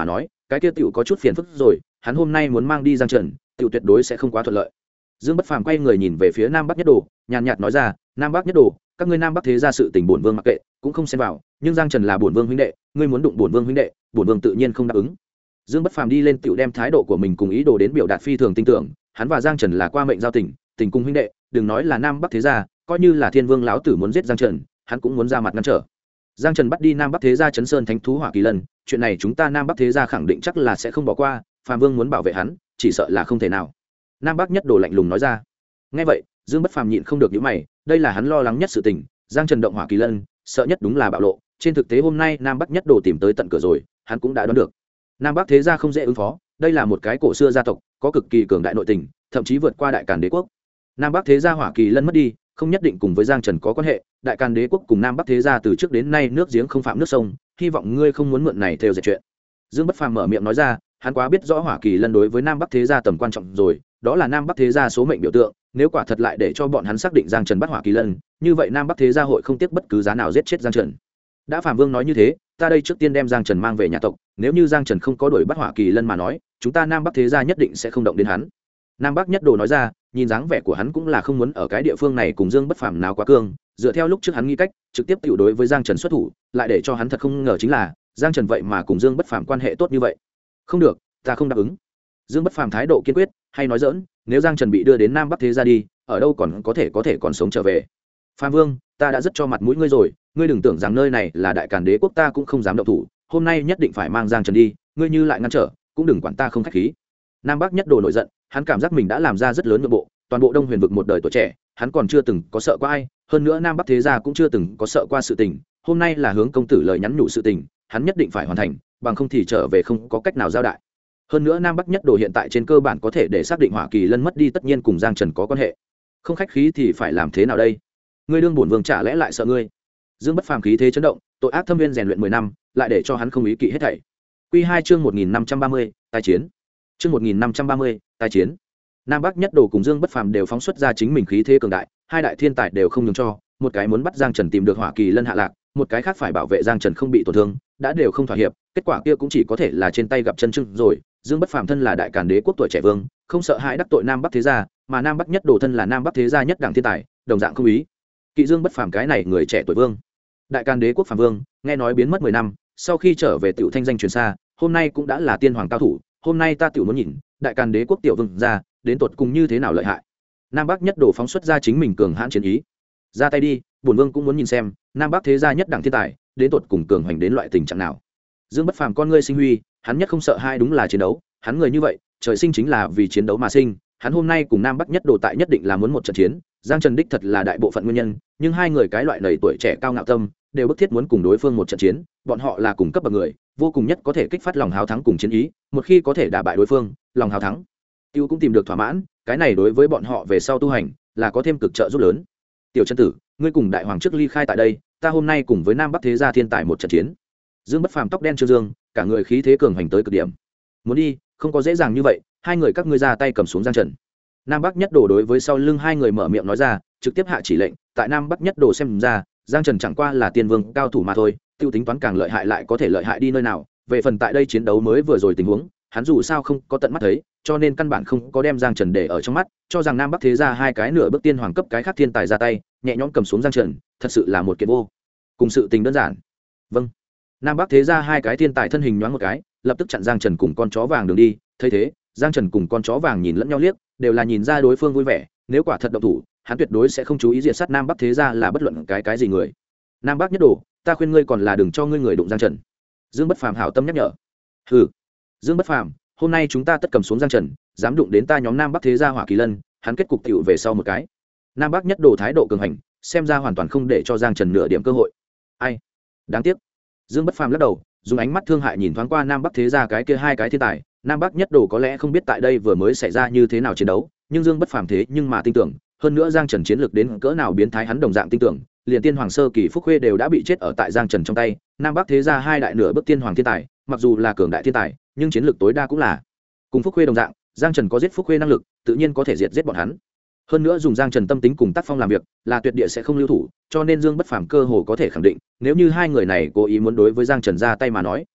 cái kia tiểu có chút phiền phức rồi, hắn hôm nay muốn mang đi Giang Trần, tiểu tuyệt đối sẽ không quá thuận lợi. Dương Bất Phàm quay người nhìn về phía Nam Bắc Nhất Đồ, nhàn nhạt nói ra, Nam Bắc Nhất Đồ, các ngươi Nam Bắc thế gia sự tình bổn vương mặc kệ, cũng không xen vào, nhưng Giang Trần là bổn vương huynh đệ, ngươi muốn đụng bổn vương huynh đệ, bổn vương tự nhiên không đáp ứng. Dương Bất Phàm đi lên tiểu đem thái độ của mình cùng ý đồ đến biểu đạt phi thường tin tưởng, hắn và Giang Trần là qua mệnh giao tình, tình cùng huynh đệ, đừng nói là Nam Bắc thế gia, coi như là Thiên Vương lão tử muốn giết Giang Trần, hắn cũng muốn ra mặt ngăn trở. Giang Trần bắt đi Nam Bắc thế gia Chấn Sơn Thánh thú Hỏa Kỳ Lân, chuyện này chúng ta Nam Bắc thế gia khẳng định chắc là sẽ không bỏ qua, Phàm Vương muốn bảo vệ hắn, chỉ sợ là không thể nào. Nam Bắc Nhất Đồ lạnh lùng nói ra. Nghe vậy, Dương Bất Phàm nhịn không được nhíu mày, đây là hắn lo lắng nhất sự tình, Giang Trần động Hỏa Kỳ Lân, sợ nhất đúng là bạo lộ, trên thực tế hôm nay Nam Bắc Nhất Đồ tìm tới tận cửa rồi, hắn cũng đã đoán được. Nam Bắc thế gia không dễ ứng phó, đây là một cái cổ xưa gia tộc, có cực kỳ cường đại nội tình, thậm chí vượt qua Đại Càn Đế quốc. Nam Bắc thế gia Hỏa Kỳ Lân mất đi, không nhất định cùng với Giang Trần có quan hệ, Đại Càn Đế quốc cùng Nam Bắc thế gia từ trước đến nay nước giếng không phạm nước sông, hy vọng ngươi không muốn mượn này theo dệt chuyện. Dương Bất Phàm mở miệng nói ra, hắn quá biết rõ Hỏa Kỳ Lân đối với Nam Bắc thế gia tầm quan trọng rồi, đó là Nam Bắc thế gia số mệnh biểu tượng, nếu quả thật lại để cho bọn hắn xác định Giang Trần bắt Hỏa Kỳ Lân, như vậy Nam Bắc thế gia hội không tiếc bất cứ giá nào giết chết Giang Trần. Đã Phạm Vương nói như thế, ta đây trước tiên đem Giang Trần mang về nhà tộc, nếu như Giang Trần không có đuổi bắt Hỏa Kỳ Lân mà nói, chúng ta Nam Bắc thế gia nhất định sẽ không động đến hắn. Nam Bắc Nhất Đồ nói ra, nhìn dáng vẻ của hắn cũng là không muốn ở cái địa phương này cùng Dương Bất Phàm nào quá cương, dựa theo lúc trước hắn nghĩ cách, trực tiếp tiểu đối với Giang Trần xuất thủ, lại để cho hắn thật không ngờ chính là, Giang Trần vậy mà cùng Dương Bất Phàm quan hệ tốt như vậy. Không được, ta không đáp ứng. Dương Bất Phàm thái độ kiên quyết, hay nói giỡn, nếu Giang Trần bị đưa đến Nam Bắc thế gia đi, ở đâu còn có thể còn sống trở về. Phàm Vương, ta đã rất cho mặt mũi ngươi rồi, ngươi đừng tưởng rằng nơi này là Đại Càn Đế quốc ta cũng không dám động thủ, hôm nay nhất định phải mang Giang Trần đi, ngươi như lại ngăn trở, cũng đừng quản ta không khách khí. Nam Bắc Nhất Đồ nổi giận, hắn cảm giác mình đã làm ra rất lớn nhượng bộ, toàn bộ Đông Huyền vực một đời tuổi trẻ, hắn còn chưa từng có sợ qua ai, hơn nữa Nam Bắc thế gia cũng chưa từng có sợ qua sự tình, hôm nay là hướng công tử lời nhắn nhủ sự tình, hắn nhất định phải hoàn thành, bằng không thì trở về không có cách nào giao đại. Hơn nữa Nam Bắc Nhất Đồ hiện tại trên cơ bản có thể để xác định Hỏa Kỳ Lân mất đi tất nhiên cùng Giang Trần có quan hệ, không khách khí thì phải làm thế nào đây? Ngươi đương bổn vương chả lẽ lại sợ ngươi? Dương Bất Phàm khí thế chấn động, tội ác thâm viên rèn luyện 10 năm, lại để cho hắn không ý kỵ hết thảy. Quy 2 chương 1530, tái chiến. Chương 1530, tái chiến. Nam Bắc Nhất Đồ cùng Dương Bất Phàm đều phóng xuất ra chính mình khí thế cường đại, hai đại thiên tài đều không nhường cho, một cái muốn bắt Giang Trần tìm được Hỏa Kỳ Lân hạ lạc, một cái khác phải bảo vệ Giang Trần không bị tổn thương, đã đều không thỏa hiệp, kết quả kia cũng chỉ có thể là trên tay gặp chân chưng rồi. Dương Bất Phàm thân là Đại Càn Đế quốc tuổi trẻ vương, không sợ hãi đắc tội Nam Bắc thế gia, mà Nam Bắc Nhất Đồ thân là Nam Bắc thế gia nhất đẳng thiên tài, đồng dạng không ý kỵ Dương Bất Phàm cái này người trẻ tuổi vương. Đại Càn Đế quốc Phàm Vương, nghe nói biến mất 10 năm, sau khi trở về tiểu thanh danh truyền xa, hôm nay cũng đã là tiên hoàng cao thủ, hôm nay ta tiểu muốn nhìn, Đại Càn Đế quốc tiểu vương ra, đến tột cùng như thế nào lợi hại. Nam Bắc Nhất Đồ phóng xuất ra chính mình cường hãn chiến ý. Ra tay đi, bổn vương cũng muốn nhìn xem, Nam Bắc thế gia nhất đẳng thiên tài, đến tột cùng cường hành đến loại tình trạng nào. Dương Bất Phàm con ngươi sinh huy, hắn nhất không sợ hai đúng là chiến đấu, hắn người như vậy, trời sinh chính là vì chiến đấu mà sinh, hắn hôm nay cùng Nam Bắc Nhất Đồ tại nhất định là muốn một trận chiến. Giang Trần đích thật là đại bộ phận nguyên nhân, nhưng hai người cái loại nầy tuổi trẻ cao ngạo tâm, đều bức thiết muốn cùng đối phương một trận chiến, bọn họ là cùng cấp bậc người, vô cùng nhất có thể kích phát lòng hào thắng cùng chiến ý, một khi có thể đả bại đối phương, lòng hào thắng tiêu cũng tìm được thỏa mãn, cái này đối với bọn họ về sau tu hành là có thêm cực trợ giúp lớn. Tiểu chân tử, ngươi cùng đại hoàng trước ly khai tại đây, ta hôm nay cùng với Nam Bắc thế gia thiên tài một trận chiến. Dương Bất Phàm tóc đen trương dương, cả người khí thế cường hành tới cực điểm. Muốn đi, không có dễ dàng như vậy, hai người các ngươi ra tay cầm xuống Giang Trần. Nam Bắc Nhất Đồ đối với sau lưng hai người mở miệng nói ra, trực tiếp hạ chỉ lệnh, tại Nam Bắc Nhất Đồ xem ra, Giang Trần chẳng qua là tiên vương cao thủ mà thôi, tiêu tính toán càng lợi hại lại có thể lợi hại đi nơi nào, về phần tại đây chiến đấu mới vừa rồi tình huống, hắn dù sao không có tận mắt thấy, cho nên căn bản không có đem Giang Trần để ở trong mắt, cho rằng Nam Bắc thế gia hai cái nửa bước tiên hoàng cấp cái khác thiên tài ra tay, nhẹ nhõm cầm xuống Giang Trần, thật sự là một kiện vô cùng sự tình đơn giản. Vâng. Nam Bắc thế gia hai cái thiên tài thân hình nhoáng một cái, lập tức chặn Giang Trần cùng con chó vàng đường đi, thấy thế, Giang Trần cùng con chó vàng nhìn lẫn nhau liếc, đều là nhìn ra đối phương vui vẻ, nếu quả thật động thủ, hắn tuyệt đối sẽ không chú ý diệt sát Nam Bắc thế gia là bất luận cái gì người. Nam Bắc Nhất Đồ, ta khuyên ngươi còn là đừng cho ngươi người đụng Giang Trần. Dương Bất Phàm hảo tâm nhắc nhở. Hừ. Dương Bất Phàm, hôm nay chúng ta tất cầm xuống Giang Trần, dám đụng đến ta nhóm Nam Bắc thế gia Hỏa Kỳ Lân, hắn kết cục tiểu về sau một cái. Nam Bắc Nhất Đồ thái độ cường hành, xem ra hoàn toàn không để cho Giang Trần nửa điểm cơ hội. Ai? Đáng tiếc. Dương Bất Phàm lắc đầu, dùng ánh mắt thương hại nhìn thoáng qua Nam Bắc thế gia cái kia hai cái thiên tài, Nam Bắc Nhất Đồ có lẽ không biết tại đây vừa mới xảy ra như thế nào chiến đấu, nhưng Dương Bất Phàm thế nhưng mà tin tưởng, hơn nữa Giang Trần chiến lược đến cỡ nào biến thái hắn đồng dạng tin tưởng, liền tiên hoàng sơ kỳ Phúc Khuê đều đã bị chết ở tại Giang Trần trong tay, Nam Bắc thế gia hai đại nửa bước tiên hoàng thiên tài, mặc dù là cường đại thiên tài, nhưng chiến lược tối đa cũng là cùng Phúc Khuê đồng dạng, Giang Trần có giết Phúc Khuê năng lực, tự nhiên có thể giết bọn hắn. Hơn nữa dùng Giang Trần tâm tính cùng tác phong làm việc, là tuyệt địa sẽ không lưu thủ, cho nên Dương Bất Phàm cơ hồ có thể khẳng định, nếu như hai người này cố ý muốn đối với Giang Trần ra tay mà nói,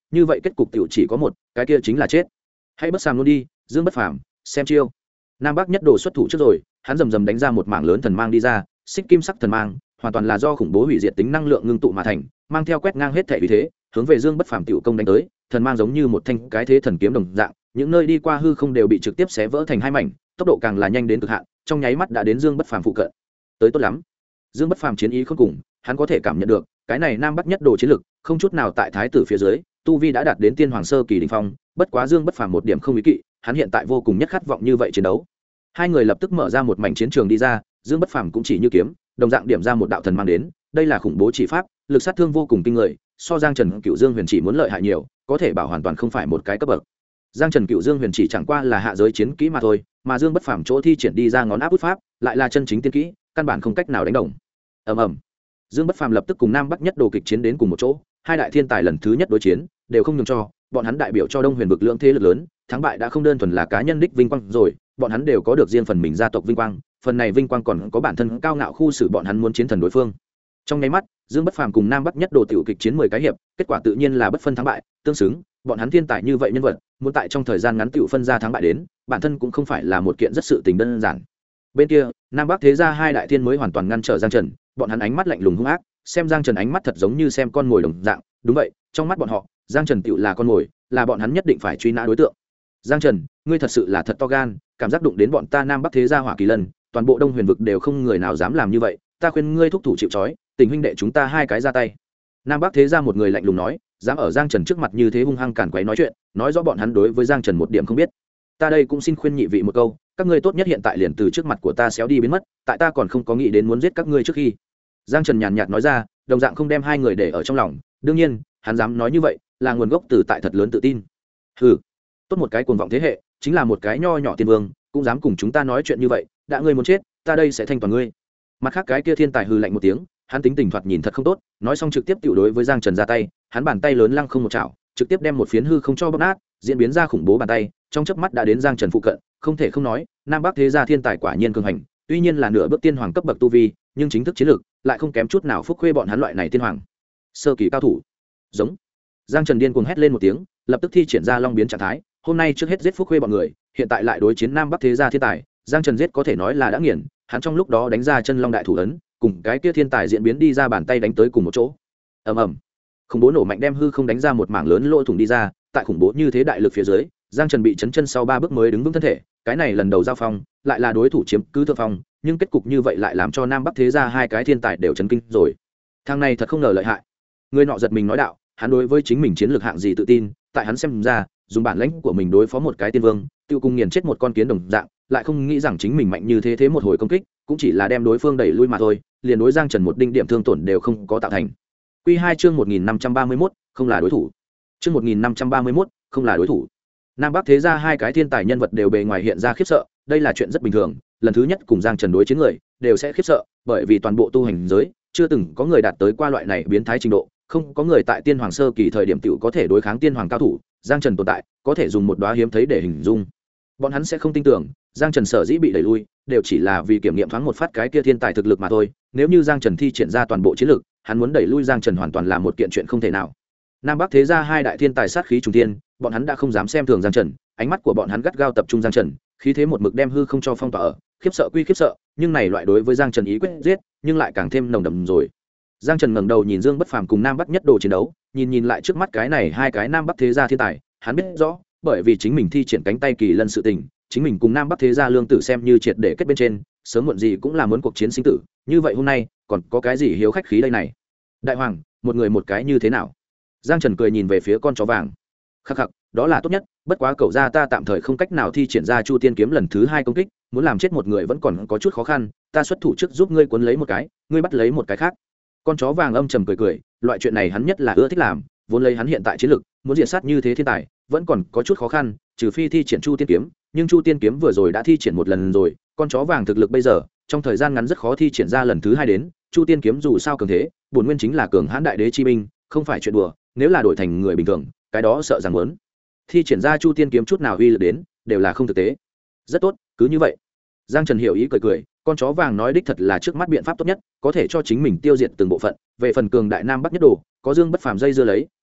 như vậy kết cục tiểu chỉ có một, cái kia chính là chết. Hãy bất sàm luôn đi, Dương Bất Phàm, xem chiêu. Nam Bắc Nhất Đồ xuất thủ trước rồi, hắn rầm rầm đánh ra một mảng lớn thần mang đi ra, xích kim sắc thần mang, hoàn toàn là do khủng bố hủy diệt tính năng lượng ngưng tụ mà thành, mang theo quét ngang hết thể uy thế, hướng về Dương Bất Phàm tiểu công đánh tới, thần mang giống như một thanh cái thế thần kiếm đồng dạng, những nơi đi qua hư không đều bị trực tiếp xé vỡ thành hai mảnh, tốc độ càng là nhanh đến cực hạn, trong nháy mắt đã đến Dương Bất Phàm phụ cận. Tới tốt lắm. Dương Bất Phàm chiến ý không cùng, hắn có thể cảm nhận được, cái này Nam Bắc Nhất Đồ chiến lực, không chút nào tại thái tử phía dưới, tu vi đã đạt đến tiên hoàng sơ kỳ đỉnh phong, bất quá Dương Bất Phàm một điểm không ý kỵ, hắn hiện tại vô cùng nhất khát vọng như vậy chiến đấu. Hai người lập tức mở ra một mảnh chiến trường đi ra, Dương Bất Phàm cũng chỉ như kiếm, đồng dạng điểm ra một đạo thần mang đến, đây là khủng bố chỉ pháp, lực sát thương vô cùng kinh người, so Giang Trần Cựu Dương Huyền Chỉ muốn lợi hại nhiều, có thể bảo hoàn toàn không phải một cái cấp bậc. Giang Trần Cựu Dương Huyền Chỉ chẳng qua là hạ giới chiến kỹ mà thôi, mà Dương Bất Phàm chỗ thi triển đi ra ngón áp út pháp, lại là chân chính tiên kỹ, căn bản không cách nào đánh đồng. Ầm ầm. Dương Bất Phàm lập tức cùng Nam Bắc Nhất Đồ kịch chiến đến cùng một chỗ, hai đại thiên tài lần thứ nhất đối chiến, đều không nhường cho, bọn hắn đại biểu cho Đông Huyền vực lượng thế lực lớn, thắng bại đã không đơn thuần là cá nhân đích vinh quang rồi, bọn hắn đều có được riêng phần mình gia tộc vinh quang, phần này vinh quang còn có bản thân cao ngạo khu xử bọn hắn muốn chiến thần đối phương. Trong nháy mắt, Dương Bất Phàm cùng Nam Bắc Nhất Đồ tiểu kịch chiến 10 cái hiệp, kết quả tự nhiên là bất phân thắng bại, tương xứng, bọn hắn thiên tài như vậy nhân vật, muốn tại trong thời gian ngắn tiểu phân ra thắng bại đến, bản thân cũng không phải là một kiện rất sự tình đơn giản. Bên kia, Nam Bắc thế gia hai đại thiên mới hoàn toàn ngăn trở Giang Trần, bọn hắn ánh mắt lạnh lùng hung ác, xem Giang Trần ánh mắt thật giống như xem con mồi đồng dạng, đúng vậy, trong mắt bọn họ, Giang Trần tiểu là con mồi, là bọn hắn nhất định phải truy nã đối tượng. Giang Trần, ngươi thật sự là thật to gan, cảm giác đụng đến bọn ta Nam Bắc thế gia hỏa kỳ lân, toàn bộ Đông Huyền vực đều không người nào dám làm như vậy, ta khuyên ngươi thúc thủ chịu trói, tình huynh đệ chúng ta hai cái ra tay. Nam Bắc thế gia một người lạnh lùng nói, dám ở Giang Trần trước mặt như thế hung hăng cản quấy nói chuyện, nói rõ bọn hắn đối với Giang Trần một điểm không biết. Ta đây cũng xin khuyên nhị vị một câu, các ngươi tốt nhất hiện tại liền từ trước mặt của ta xéo đi biến mất, tại ta còn không có nghĩ đến muốn giết các ngươi trước khi. Giang Trần nhàn nhạt nói ra, đồng dạng không đem hai người để ở trong lòng, đương nhiên, hắn dám nói như vậy, là nguồn gốc từ tại thật lớn tự tin. Hừ, tốt một cái cuồng vọng thế hệ, chính là một cái nho nhỏ tiên vương, cũng dám cùng chúng ta nói chuyện như vậy, đã ngươi muốn chết, ta đây sẽ thanh toàn ngươi. Mặt khác cái kia thiên tài hừ lạnh một tiếng, hắn tính tình thoạt nhìn thật không tốt, nói xong trực tiếp tiểu đối với Giang Trần ra tay, hắn bàn tay lớn lăng không một chảo, trực tiếp đem một phiến hư không cho bóp nát, diễn biến ra khủng bố bàn tay, trong chớp mắt đã đến Giang Trần phụ cận, không thể không nói, Nam Bắc thế gia thiên tài quả nhiên cường hành, tuy nhiên là nửa bước tiên hoàng cấp bậc tu vi, nhưng chính thức chiến lược lại không kém chút nào Phúc Khuê bọn hắn loại này tiên hoàng sơ kỳ cao thủ. Giống. Giang Trần điên cuồng hét lên một tiếng, lập tức thi triển ra long biến trạng thái, hôm nay trước hết giết Phúc Khuê bọn người, hiện tại lại đối chiến Nam Bắc thế gia thiên tài, Giang Trần giết có thể nói là đã nghiền, hắn trong lúc đó đánh ra chân long đại thủ ấn, cùng cái kia thiên tài diễn biến đi ra bàn tay đánh tới cùng một chỗ. Ầm ầm. Khủng bố nổ mạnh đem hư không đánh ra một mảng lớn lỗ thủng đi ra, tại khủng bố như thế đại lực phía dưới, Giang Trần bị chấn chân sau 3 bước mới đứng vững thân thể, cái này lần đầu giao phong, lại là đối thủ chiếm cứ thượng phong, nhưng kết cục như vậy lại làm cho Nam Bắc thế gia hai cái thiên tài đều chấn kinh rồi. Thằng này thật không ngờ lợi hại. Người nọ giật mình nói đạo, hắn đối với chính mình chiến lược hạng gì tự tin, tại hắn xem ra, dùng bản lĩnh của mình đối phó một cái tiên vương, tiêu cùng nghiền chết một con kiến đồng dạng, lại không nghĩ rằng chính mình mạnh như thế một hồi công kích, cũng chỉ là đem đối phương đẩy lui mà thôi, liền đối Giang Trần một đinh điểm thương tổn đều không có tạo thành. Quy 2 chương 1531, không là đối thủ. Chương 1531, không là đối thủ. Nam Bắc thế gia hai cái thiên tài nhân vật đều bề ngoài hiện ra khiếp sợ, đây là chuyện rất bình thường, lần thứ nhất cùng Giang Trần đối chiến người, đều sẽ khiếp sợ, bởi vì toàn bộ tu hành giới, chưa từng có người đạt tới qua loại này biến thái trình độ, không có người tại tiên hoàng sơ kỳ thời điểm tiểu có thể đối kháng tiên hoàng cao thủ, Giang Trần tồn tại, có thể dùng một đóa hiếm thấy để hình dung. Bọn hắn sẽ không tin tưởng, Giang Trần sở dĩ bị đẩy lui, đều chỉ là vì kiểm nghiệm thoáng một phát cái kia thiên tài thực lực mà thôi, nếu như Giang Trần thi triển ra toàn bộ chiến lực, hắn muốn đẩy lui Giang Trần hoàn toàn là một kiện chuyện không thể nào. Nam Bắc thế gia hai đại thiên tài sát khí trùng thiên, bọn hắn đã không dám xem thường Giang Trần, ánh mắt của bọn hắn gắt gao tập trung Giang Trần, khí thế một mực đem hư không cho phong tỏa ở, khiếp sợ quy khiếp sợ, nhưng này loại đối với Giang Trần ý quyết giết, nhưng lại càng thêm nồng đậm rồi. Giang Trần ngẩng đầu nhìn Dương Bất Phàm cùng Nam Bắc Nhất Đồ chiến đấu, nhìn lại trước mắt cái này hai cái Nam Bắc thế gia thiên tài, hắn biết rõ, bởi vì chính mình thi triển cánh tay kỳ lân sự tình, chính mình cùng Nam Bắc thế gia lương tử xem như triệt để kết bên trên, sớm muộn gì cũng là muốn cuộc chiến sinh tử, như vậy hôm nay, còn có cái gì hiếu khách khí đây này? Đại hoàng, một người một cái như thế nào? Giang Trần cười nhìn về phía con chó vàng. Khắc khắc, đó là tốt nhất, bất quá cậu gia ta tạm thời không cách nào thi triển ra Chu Tiên kiếm lần thứ 2 công kích, muốn làm chết một người vẫn còn có chút khó khăn, ta xuất thủ trước giúp ngươi cuốn lấy một cái, ngươi bắt lấy một cái khác. Con chó vàng âm trầm cười, loại chuyện này hắn nhất là ưa thích làm, vốn lấy hắn hiện tại chiến lực, muốn diệt sát như thế thiên tài, vẫn còn có chút khó khăn, trừ phi thi triển Chu Tiên kiếm, nhưng Chu Tiên kiếm vừa rồi đã thi triển một lần rồi, con chó vàng thực lực bây giờ, trong thời gian ngắn rất khó thi triển ra lần thứ 2 đến, Chu Tiên kiếm dù sao cường thế, bổn nguyên chính là cường hãn đại đế chi binh, không phải chuyện đùa, nếu là đổi thành người bình thường, cái đó sợ rằng muốn thi triển ra Chu Tiên kiếm chút nào uy lực đến, đều là không thực tế. Rất tốt, cứ như vậy. Giang Trần hiểu ý cười, con chó vàng nói đích thật là trước mắt biện pháp tốt nhất, có thể cho chính mình tiêu diệt từng bộ phận, về phần cường đại Nam Bắc Nhất Đồ, có Dương Bất Phàm dây dưa lấy,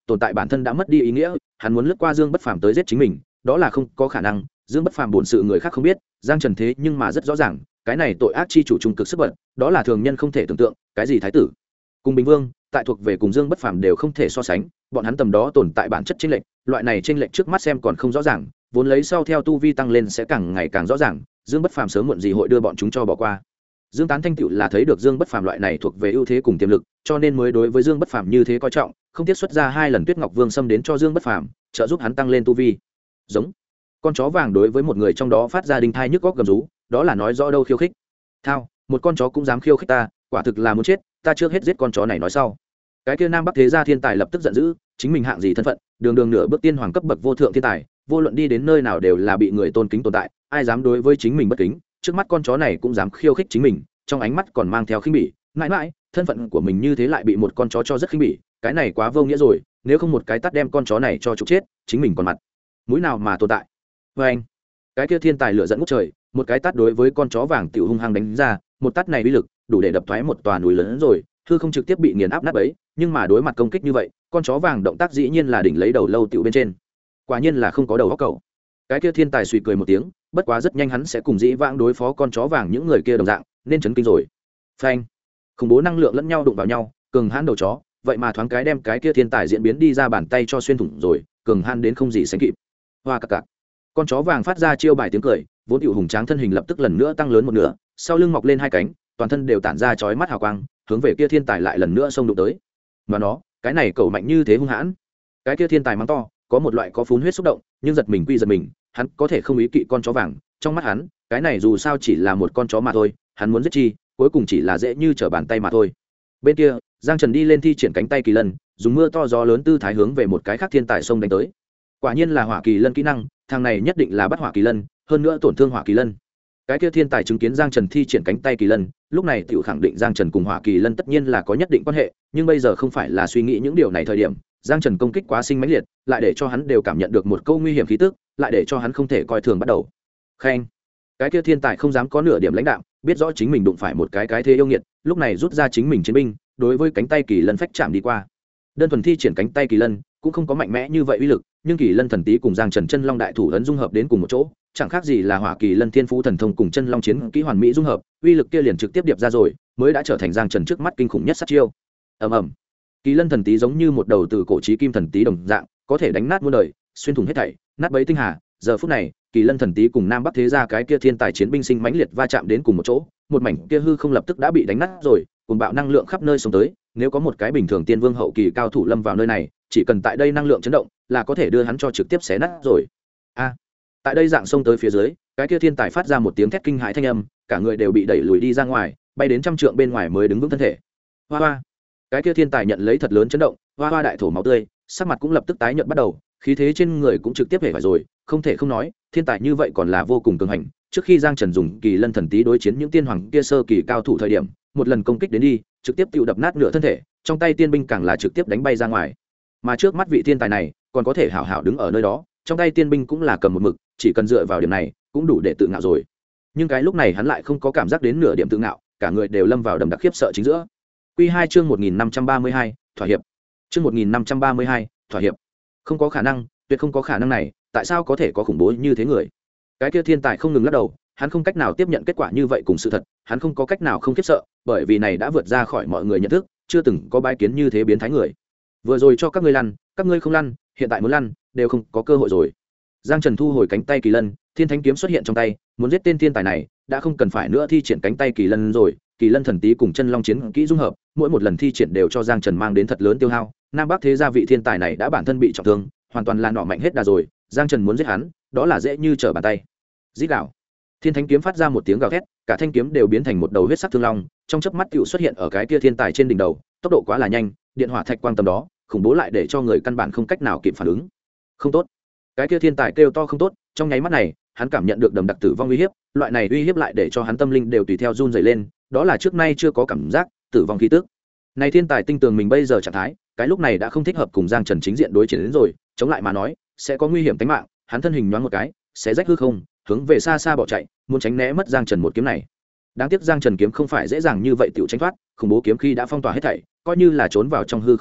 tồn tại bản thân đã mất đi ý nghĩa, hắn muốn lướt qua Dương Bất Phàm tới giết chính mình, đó là không có khả năng. Dương Bất Phàm bổn sự người khác không biết, Giang Trần thế nhưng mà rất rõ ràng, cái này tội ác chi chủ trung cực sức bật, đó là thường nhân không thể tưởng tượng, cái gì thái tử cùng Bình Vương, tại thuộc về cùng Dương Bất Phàm đều không thể so sánh, bọn hắn tầm đó tồn tại bản chất chênh lệch, loại này chênh lệch trước mắt xem còn không rõ ràng, vốn lấy sau theo tu vi tăng lên sẽ càng ngày càng rõ ràng, Dương Bất Phàm sớm muộn gì hội đưa bọn chúng cho bỏ qua. Dương Tán Thanh tựu là thấy được Dương Bất Phàm loại này thuộc về ưu thế cùng tiềm lực, cho nên mới đối với Dương Bất Phàm như thế coi trọng, không tiếc xuất ra 2 lần Tuyết Ngọc Vương xâm đến cho Dương Bất Phàm, trợ giúp hắn tăng lên tu vi. Giống con chó vàng đối với một người trong đó phát ra đinh thai nhức góc gầm rú, đó là nói rõ đâu khiêu khích. Thao, một con chó cũng dám khiêu khích ta, quả thực là muốn chết, ta trước hết giết con chó này nói sau. Cái kia Nam Bắc thế gia thiên tài lập tức giận dữ, chính mình hạng gì thân phận, đường đường nửa bước tiên hoàng cấp bậc vô thượng thiên tài, vô luận đi đến nơi nào đều là bị người tôn kính tồn tại, ai dám đối với chính mình bất kính, trước mắt con chó này cũng dám khiêu khích chính mình, trong ánh mắt còn mang theo khinh bỉ, mãi mãi thân phận của mình như thế lại bị một con chó cho rất khinh bỉ, cái này quá vô nghĩa rồi, nếu không một cái tát đem con chó này cho trục chết, chính mình còn mặt mũi nào mà tồn tại. Với anh, cái kia thiên tài lửa dẫn ngút trời, một cái tát đối với con chó vàng tiểu hung hăng đánh ra, một tát này uy lực đủ để đập thoái một tòa núi lớn rồi, hư không trực tiếp bị nghiền áp nát bấy, nhưng mà đối mặt công kích như vậy, con chó vàng động tác dĩ nhiên là đỉnh lấy đầu lâu tiểu bên trên, quả nhiên là không có đầu óc cậu. Cái kia thiên tài suy cười một tiếng, bất quá rất nhanh hắn sẽ cùng dĩ vãng đối phó con chó vàng những người kia đồng dạng, nên chấn kinh rồi. Phanh, khủng bố năng lượng lẫn nhau đụng vào nhau, cường hãn đầu chó, vậy mà thoáng cái đem cái kia thiên tài diễn biến đi ra bàn tay cho xuyên thủng rồi, cường hãn đến không gì sánh kịp. Hoa cặc cặc, con chó vàng phát ra chiêu bài tiếng cười, vốn tiểu hùng tráng thân hình lập tức lần nữa tăng lớn một nửa, sau lưng mọc lên 2 cánh, toàn thân đều tản ra chói mắt hào quang, hướng về kia thiên tài lại lần nữa xông đụng tới. Mà nó, cái này cẩu mạnh như thế hung hãn. Cái kia thiên tài mắng to, có một loại có phún huyết xúc động, nhưng giật mình quy giật mình, hắn có thể không ý kỵ con chó vàng, trong mắt hắn, cái này dù sao chỉ là một con chó mà thôi, hắn muốn giết chi, cuối cùng chỉ là dễ như trở bàn tay mà thôi. Bên kia, Giang Trần đi lên thi triển cánh tay kỳ lân, dùng mưa to gió lớn tư thái hướng về một cái khác thiên tài xông đánh tới. Quả nhiên là hỏa kỳ lân kỹ năng, thằng này nhất định là bắt hỏa kỳ lân, hơn nữa tổn thương hỏa kỳ lân. Cái kia thiên tài chứng kiến Giang Trần thi triển cánh tay kỳ lân, lúc này tiểu khẳng định Giang Trần cùng hỏa kỳ lân tất nhiên là có nhất định quan hệ, nhưng bây giờ không phải là suy nghĩ những điều này thời điểm. Giang Trần công kích quá sinh mãnh liệt, lại để cho hắn đều cảm nhận được một câu nguy hiểm khí tức, lại để cho hắn không thể coi thường bắt đầu. Khen, cái kia thiên tài không dám có nửa điểm lãnh đạm, biết rõ chính mình đụng phải một cái thế yêu nghiệt, lúc này rút ra chính mình chiến binh, đối với cánh tay kỳ lân phách chạm đi qua. Đơn thuần thi triển cánh tay kỳ lân cũng không có mạnh mẽ như vậy uy lực, nhưng kỳ lân thần tý cùng Giang Trần chân long đại thủ ấn dung hợp đến cùng một chỗ, chẳng khác gì là hỏa kỳ lân thiên phú thần thông cùng chân long chiến kỹ hoàn mỹ dung hợp, uy lực kia liền trực tiếp điệp ra rồi, mới đã trở thành Giang Trần trước mắt kinh khủng nhất sát chiêu. Ầm ầm, kỳ lân thần tý giống như một đầu từ cổ chí kim thần tý đồng dạng, có thể đánh nát muôn đời, xuyên thủng hết thảy, nát bấy tinh hà. Giờ phút này, kỳ lân thần tý cùng Nam Bắc thế gia cái kia thiên tài chiến binh sinh mãnh liệt va chạm đến cùng một chỗ, một mảnh kia hư không lập tức đã bị đánh nát rồi, cùng bạo năng lượng khắp nơi xông tới, nếu có một cái bình thường tiên vương hậu kỳ cao thủ lâm vào nơi này, chỉ cần tại đây năng lượng chấn động, là có thể đưa hắn cho trực tiếp xé nát rồi. A, tại đây dạng xông tới phía dưới, cái kia thiên tài phát ra một tiếng thét kinh hãi thanh âm, cả người đều bị đẩy lùi đi ra ngoài, bay đến 100 trượng bên ngoài mới đứng vững thân thể. Hoa hoa, cái kia thiên tài nhận lấy thật lớn chấn động, hoa hoa đại thổ máu tươi, sắc mặt cũng lập tức tái nhợt bắt đầu, khí thế trên người cũng trực tiếp hể vải rồi, không thể không nói, thiên tài như vậy còn là vô cùng cường hành. Trước khi Giang Trần dùng kỳ lân thần tý đối chiến những tiên hoàng kia sơ kỳ cao thủ thời điểm, một lần công kích đến đi, trực tiếp tiêu đập nát nửa thân thể, trong tay tiên binh càng là trực tiếp đánh bay ra ngoài. Mà trước mắt vị thiên tài này, còn có thể hảo hảo đứng ở nơi đó, trong tay tiên binh cũng là cầm một mực, chỉ cần dựa vào điểm này, cũng đủ để tự ngạo rồi. Nhưng cái lúc này hắn lại không có cảm giác đến nửa điểm tự ngạo, cả người đều lâm vào đầm đặc khiếp sợ chính giữa. Quy 2 chương 1532, thỏa hiệp. Chương 1532, thỏa hiệp. Không có khả năng, tuyệt không có khả năng này, tại sao có thể có khủng bố như thế người? Cái kia thiên tài không ngừng lắc đầu, hắn không cách nào tiếp nhận kết quả như vậy cùng sự thật, hắn không có cách nào không khiếp sợ, bởi vì này đã vượt ra khỏi mọi người nhận thức, chưa từng có bái kiến như thế biến thái người. Vừa rồi cho các ngươi lăn, các ngươi không lăn, hiện tại muốn lăn, đều không có cơ hội rồi. Giang Trần thu hồi cánh tay kỳ lân, thiên thánh kiếm xuất hiện trong tay, muốn giết tên thiên tài này, đã không cần phải nữa thi triển cánh tay kỳ lân rồi, kỳ lân thần tý cùng chân long chiến kỹ dung hợp, mỗi một lần thi triển đều cho Giang Trần mang đến thật lớn tiêu hao. Nam Bắc thế gia vị thiên tài này đã bản thân bị trọng thương, hoàn toàn là nọ mạnh hết đà rồi, Giang Trần muốn giết hắn, đó là dễ như trở bàn tay. Rít gào, thiên thánh kiếm phát ra một tiếng gào thét, cả thanh kiếm đều biến thành một đầu huyết sắc thương long, trong chớp mắt tựu xuất hiện ở cái kia thiên tài trên đỉnh đầu, tốc độ quá là nhanh, điện hỏa thạch quang tầm đó, khủng bố lại để cho người căn bản không cách nào kịp phản ứng. Không tốt, cái kia thiên tài kêu to không tốt, trong nháy mắt này, hắn cảm nhận được đầm đặc tử vong uy hiếp, loại này uy hiếp lại để cho hắn tâm linh đều tùy theo run rẩy lên, đó là trước nay chưa có cảm giác tử vong khí tức. Này thiên tài tinh tường mình bây giờ trạng thái, cái lúc này đã không thích hợp cùng Giang Trần chính diện đối chiến đến rồi, chống lại mà nói, sẽ có nguy hiểm tính mạng, hắn thân hình nhoáng một cái, sẽ rách hư không, hướng về xa xa bỏ chạy, muốn tránh né mất Giang Trần một kiếm này. Đáng tiếc Giang Trần kiếm không phải dễ dàng như vậy tiểu tránh thoát, khủng bố kiếm khi đã phong tỏa hết thảy, coi như là trốn vào trong hư không bộ,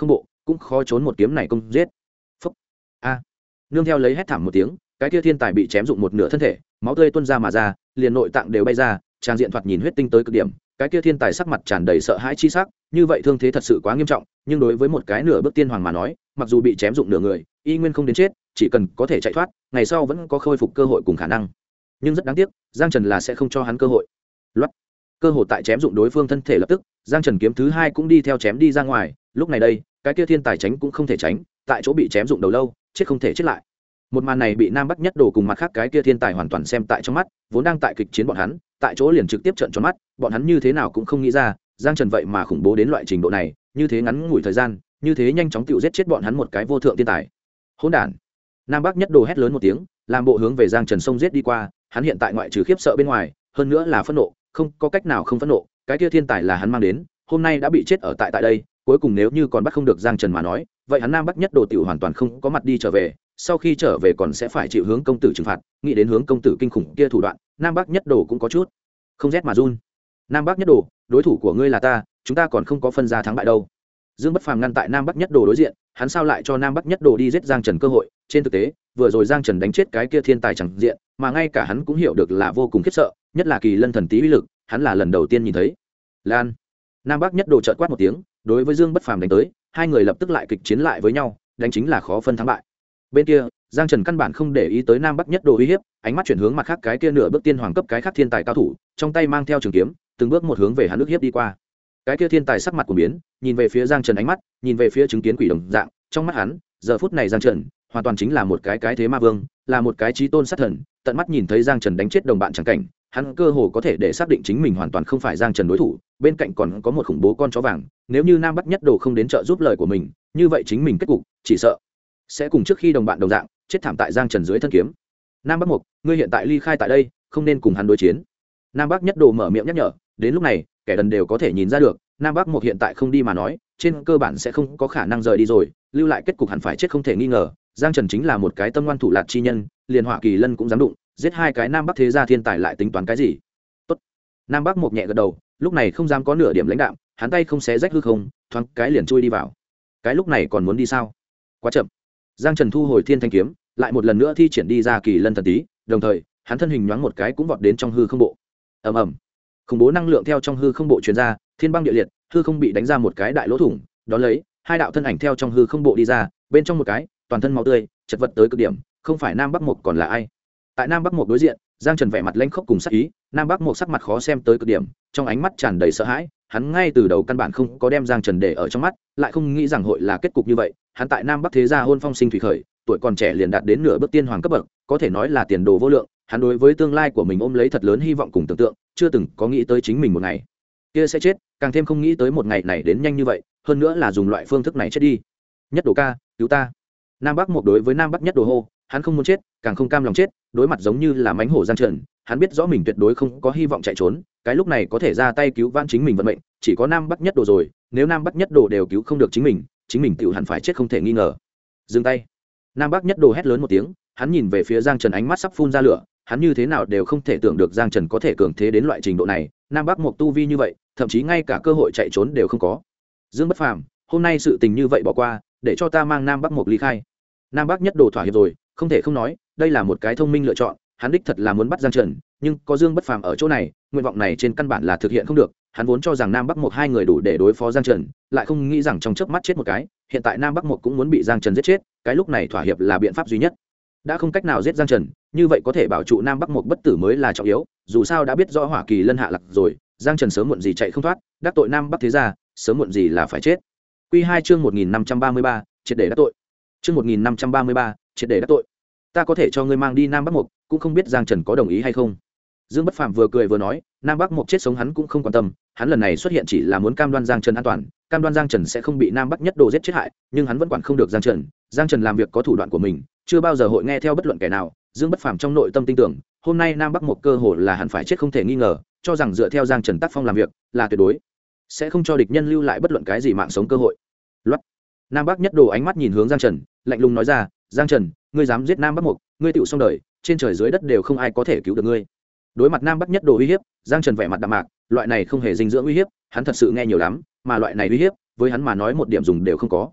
cũng khó trốn một kiếm này công giết. Phúc. A. Nương theo lấy hét thảm một tiếng, cái kia thiên tài bị chém dụng một nửa thân thể, máu tươi tuôn ra mà ra, liền nội tạng đều bay ra, trang diện thoạt nhìn huyết tinh tới cực điểm. Cái kia thiên tài sắc mặt tràn đầy sợ hãi chi sắc, như vậy thương thế thật sự quá nghiêm trọng, nhưng đối với một cái nửa bước tiên hoàng mà nói, mặc dù bị chém dụng nửa người, y nguyên không đến chết, chỉ cần có thể chạy thoát, ngày sau vẫn có khôi phục cơ hội cùng khả năng. Nhưng rất đáng tiếc, Giang Trần là sẽ không cho hắn cơ hội. Loát. Cơ hội tại chém dụng đối phương thân thể lập tức, Giang Trần kiếm thứ hai cũng đi theo chém đi ra ngoài, lúc này đây, cái kia thiên tài tránh cũng không thể tránh, tại chỗ bị chém dụng đầu lâu, chết không thể chết lại. Một màn này bị Nam Bắc Nhất Đồ cùng mặt khác cái kia thiên tài hoàn toàn xem tại trong mắt, vốn đang tại kịch chiến bọn hắn, tại chỗ liền trực tiếp trợn tròn mắt, bọn hắn như thế nào cũng không nghĩ ra, Giang Trần vậy mà khủng bố đến loại trình độ này, như thế ngắn ngủi thời gian, như thế nhanh chóng tựu giết chết bọn hắn một cái vô thượng thiên tài. Hỗn đản. Nam Bắc Nhất Đồ hét lớn một tiếng, làm bộ hướng về Giang Trần xông giết đi qua, hắn hiện tại ngoại trừ khiếp sợ bên ngoài, hơn nữa là phẫn nộ, không có cách nào không phẫn nộ, cái kia thiên tài là hắn mang đến, hôm nay đã bị chết ở tại đây, cuối cùng nếu như còn bắt không được Giang Trần mà nói, vậy hắn Nam Bắc Nhất Đồ tiểu hoàn toàn không có mặt đi trở về, sau khi trở về còn sẽ phải chịu hướng công tử trừng phạt, nghĩ đến hướng công tử kinh khủng kia thủ đoạn, Nam Bắc Nhất Đồ cũng có chút không rét mà run. Nam Bắc Nhất Đồ, đối thủ của ngươi là ta, chúng ta còn không có phân ra thắng bại đâu. Dương Bất Phàm ngăn tại Nam Bắc Nhất Đồ đối diện, hắn sao lại cho Nam Bắc Nhất Đồ đi giết Giang Trần cơ hội, trên thực tế, vừa rồi Giang Trần đánh chết cái kia thiên tài chẳng diện, mà ngay cả hắn cũng hiểu được là vô cùng khiếp sợ, nhất là Kỳ Lân thần tí uy lực, hắn là lần đầu tiên nhìn thấy. Lan. Nam Bắc Nhất Đồ chợt quát một tiếng, đối với Dương Bất Phàm đánh tới, hai người lập tức lại kịch chiến lại với nhau, đánh chính là khó phân thắng bại. Bên kia, Giang Trần căn bản không để ý tới Nam Bắc Nhất Đồ uy hiếp, ánh mắt chuyển hướng mặt khác cái kia nửa bước tiên hoàng cấp cái khác thiên tài cao thủ, trong tay mang theo trường kiếm, từng bước một hướng về hắn ức hiếp đi qua. Cái kia thiên tài sắc mặt của biến, nhìn về phía Giang Trần ánh mắt, nhìn về phía chứng kiến quỷ đồng dạng, trong mắt hắn, giờ phút này Giang Trần hoàn toàn chính là một cái thế ma vương, là một cái chí tôn sát thần, tận mắt nhìn thấy Giang Trần đánh chết đồng bạn chẳng cảnh, hắn cơ hồ có thể để xác định chính mình hoàn toàn không phải Giang Trần đối thủ, bên cạnh còn có một khủng bố con chó vàng, nếu như Nam Bắc Nhất Đồ không đến trợ giúp lời của mình, như vậy chính mình kết cục chỉ sợ sẽ cùng trước khi đồng bạn đồng dạng, chết thảm tại Giang Trần dưới thân kiếm. Nam Bắc Mục, ngươi hiện tại ly khai tại đây, không nên cùng hắn đối chiến. Nam Bắc Nhất Đồ mở miệng nhắc nhở, đến lúc này, kẻ đần đều có thể nhìn ra được, Nam Bắc Mục hiện tại không đi mà nói, trên cơ bản sẽ không có khả năng rời đi rồi, lưu lại kết cục hẳn phải chết không thể nghi ngờ. Giang Trần chính là một cái tâm ngoan thủ lạt chi nhân, liền Hỏa Kỳ Lân cũng dám đụng, giết hai cái Nam Bắc thế gia thiên tài lại tính toán cái gì? Tốt. Nam Bắc Mục nhẹ gật đầu, lúc này không dám có nửa điểm lãnh đạm, hắn tay không xé rách hư không, thoáng cái liền chui đi vào. Cái lúc này còn muốn đi sao? Quá chậm. Giang Trần thu hồi Thiên Thanh kiếm, lại một lần nữa thi triển đi ra Kỳ Lân thần tí, đồng thời, hắn thân hình nhoáng một cái cũng vọt đến trong hư không bộ. Ầm ầm. Khủng bố năng lượng theo trong hư không bộ truyền ra, thiên băng địa liệt, hư không bị đánh ra một cái đại lỗ thủng, đó lấy, hai đạo thân ảnh theo trong hư không bộ đi ra, bên trong một cái, toàn thân máu tươi, chật vật tới cực điểm, không phải Nam Bắc Mục còn là ai? Tại Nam Bắc Mục đối diện, Giang Trần vẻ mặt lênh khốc cùng sắc ý, Nam Bắc Mục sắc mặt khó xem tới cực điểm, trong ánh mắt tràn đầy sợ hãi, hắn ngay từ đầu căn bản không có đem Giang Trần để ở trong mắt, lại không nghĩ rằng hội là kết cục như vậy, hắn tại Nam Bắc thế gia hôn phong sinh thủy khởi, tuổi còn trẻ liền đạt đến nửa bước tiên hoàng cấp bậc, có thể nói là tiền đồ vô lượng, hắn đối với tương lai của mình ôm lấy thật lớn hy vọng cùng tưởng tượng, chưa từng có nghĩ tới chính mình một ngày kia sẽ chết, càng thêm không nghĩ tới một ngày này đến nhanh như vậy, hơn nữa là dùng loại phương thức này chết đi. Nhất Đồ ca, cứu ta. Nam Bắc Mục đối với Nam Bắc Nhất Đồ hô, hắn không muốn chết, càng không cam lòng chết, đối mặt giống như là mãnh hổ Giang Trần, hắn biết rõ mình tuyệt đối không có hy vọng chạy trốn, cái lúc này có thể ra tay cứu vãn chính mình vận mệnh, chỉ có Nam Bắc Nhất Đồ rồi, nếu Nam Bắc Nhất Đồ đều cứu không được chính mình tự hẳn phải chết không thể nghi ngờ. Dừng tay. Nam Bắc Nhất Đồ hét lớn một tiếng, hắn nhìn về phía Giang Trần ánh mắt sắp phun ra lửa, hắn như thế nào đều không thể tưởng được Giang Trần có thể cường thế đến loại trình độ này, Nam Bắc Mục tu vi như vậy, thậm chí ngay cả cơ hội chạy trốn đều không có. Dương Bất Phàm, hôm nay sự tình như vậy bỏ qua, để cho ta mang Nam Bắc Mục ly khai. Nam Bắc Nhất Đồ thỏa hiệp rồi, không thể không nói, đây là một cái thông minh lựa chọn, hắn đích thật là muốn bắt Giang Trần, nhưng có Dương Bất Phàm ở chỗ này, nguyện vọng này trên căn bản là thực hiện không được, hắn vốn cho rằng Nam Bắc Mục hai người đủ để đối phó Giang Trần, lại không nghĩ rằng trong chớp mắt chết một cái, hiện tại Nam Bắc Mục cũng muốn bị Giang Trần giết chết, cái lúc này thỏa hiệp là biện pháp duy nhất. Đã không cách nào giết Giang Trần, như vậy có thể bảo trụ Nam Bắc Mục bất tử mới là trọng yếu, dù sao đã biết rõ Hỏa Kỳ Lân hạ lạc rồi, Giang Trần sớm muộn gì chạy không thoát, đắc tội Nam Bắc thế gia, sớm muộn gì là phải chết. Quy 2 chương 1533, triệt để đắc tội. Chương 1533, triệt để đắc tội. Ta có thể cho ngươi mang đi Nam Bắc Mục, cũng không biết Giang Trần có đồng ý hay không. Dương Bất Phàm vừa cười vừa nói, Nam Bắc Mục chết sống hắn cũng không quan tâm, hắn lần này xuất hiện chỉ là muốn cam đoan Giang Trần an toàn, cam đoan Giang Trần sẽ không bị Nam Bắc Nhất Đồ giết chết hại, nhưng hắn vẫn quản không được Giang Trần. Giang Trần làm việc có thủ đoạn của mình, chưa bao giờ hội nghe theo bất luận kẻ nào. Dương Bất Phàm trong nội tâm tin tưởng, hôm nay Nam Bắc Mục cơ hội là hắn phải chết không thể nghi ngờ, cho rằng dựa theo Giang Trần tác phong làm việc là tuyệt đối sẽ không cho địch nhân lưu lại bất luận cái gì mạng sống cơ hội. Loát. Nam Bắc Nhất Đồ ánh mắt nhìn hướng Giang Trần, lạnh lùng nói ra, Giang Trần, ngươi dám giết Nam Bắc Mục, ngươi tựu xong đời, trên trời dưới đất đều không ai có thể cứu được ngươi. Đối mặt Nam Bắc Nhất Đồ uy hiếp, Giang Trần vẻ mặt đạm mạc, loại này không hề dinh dưỡng uy hiếp, hắn thật sự nghe nhiều lắm, mà loại này uy hiếp với hắn mà nói một điểm dùng đều không có.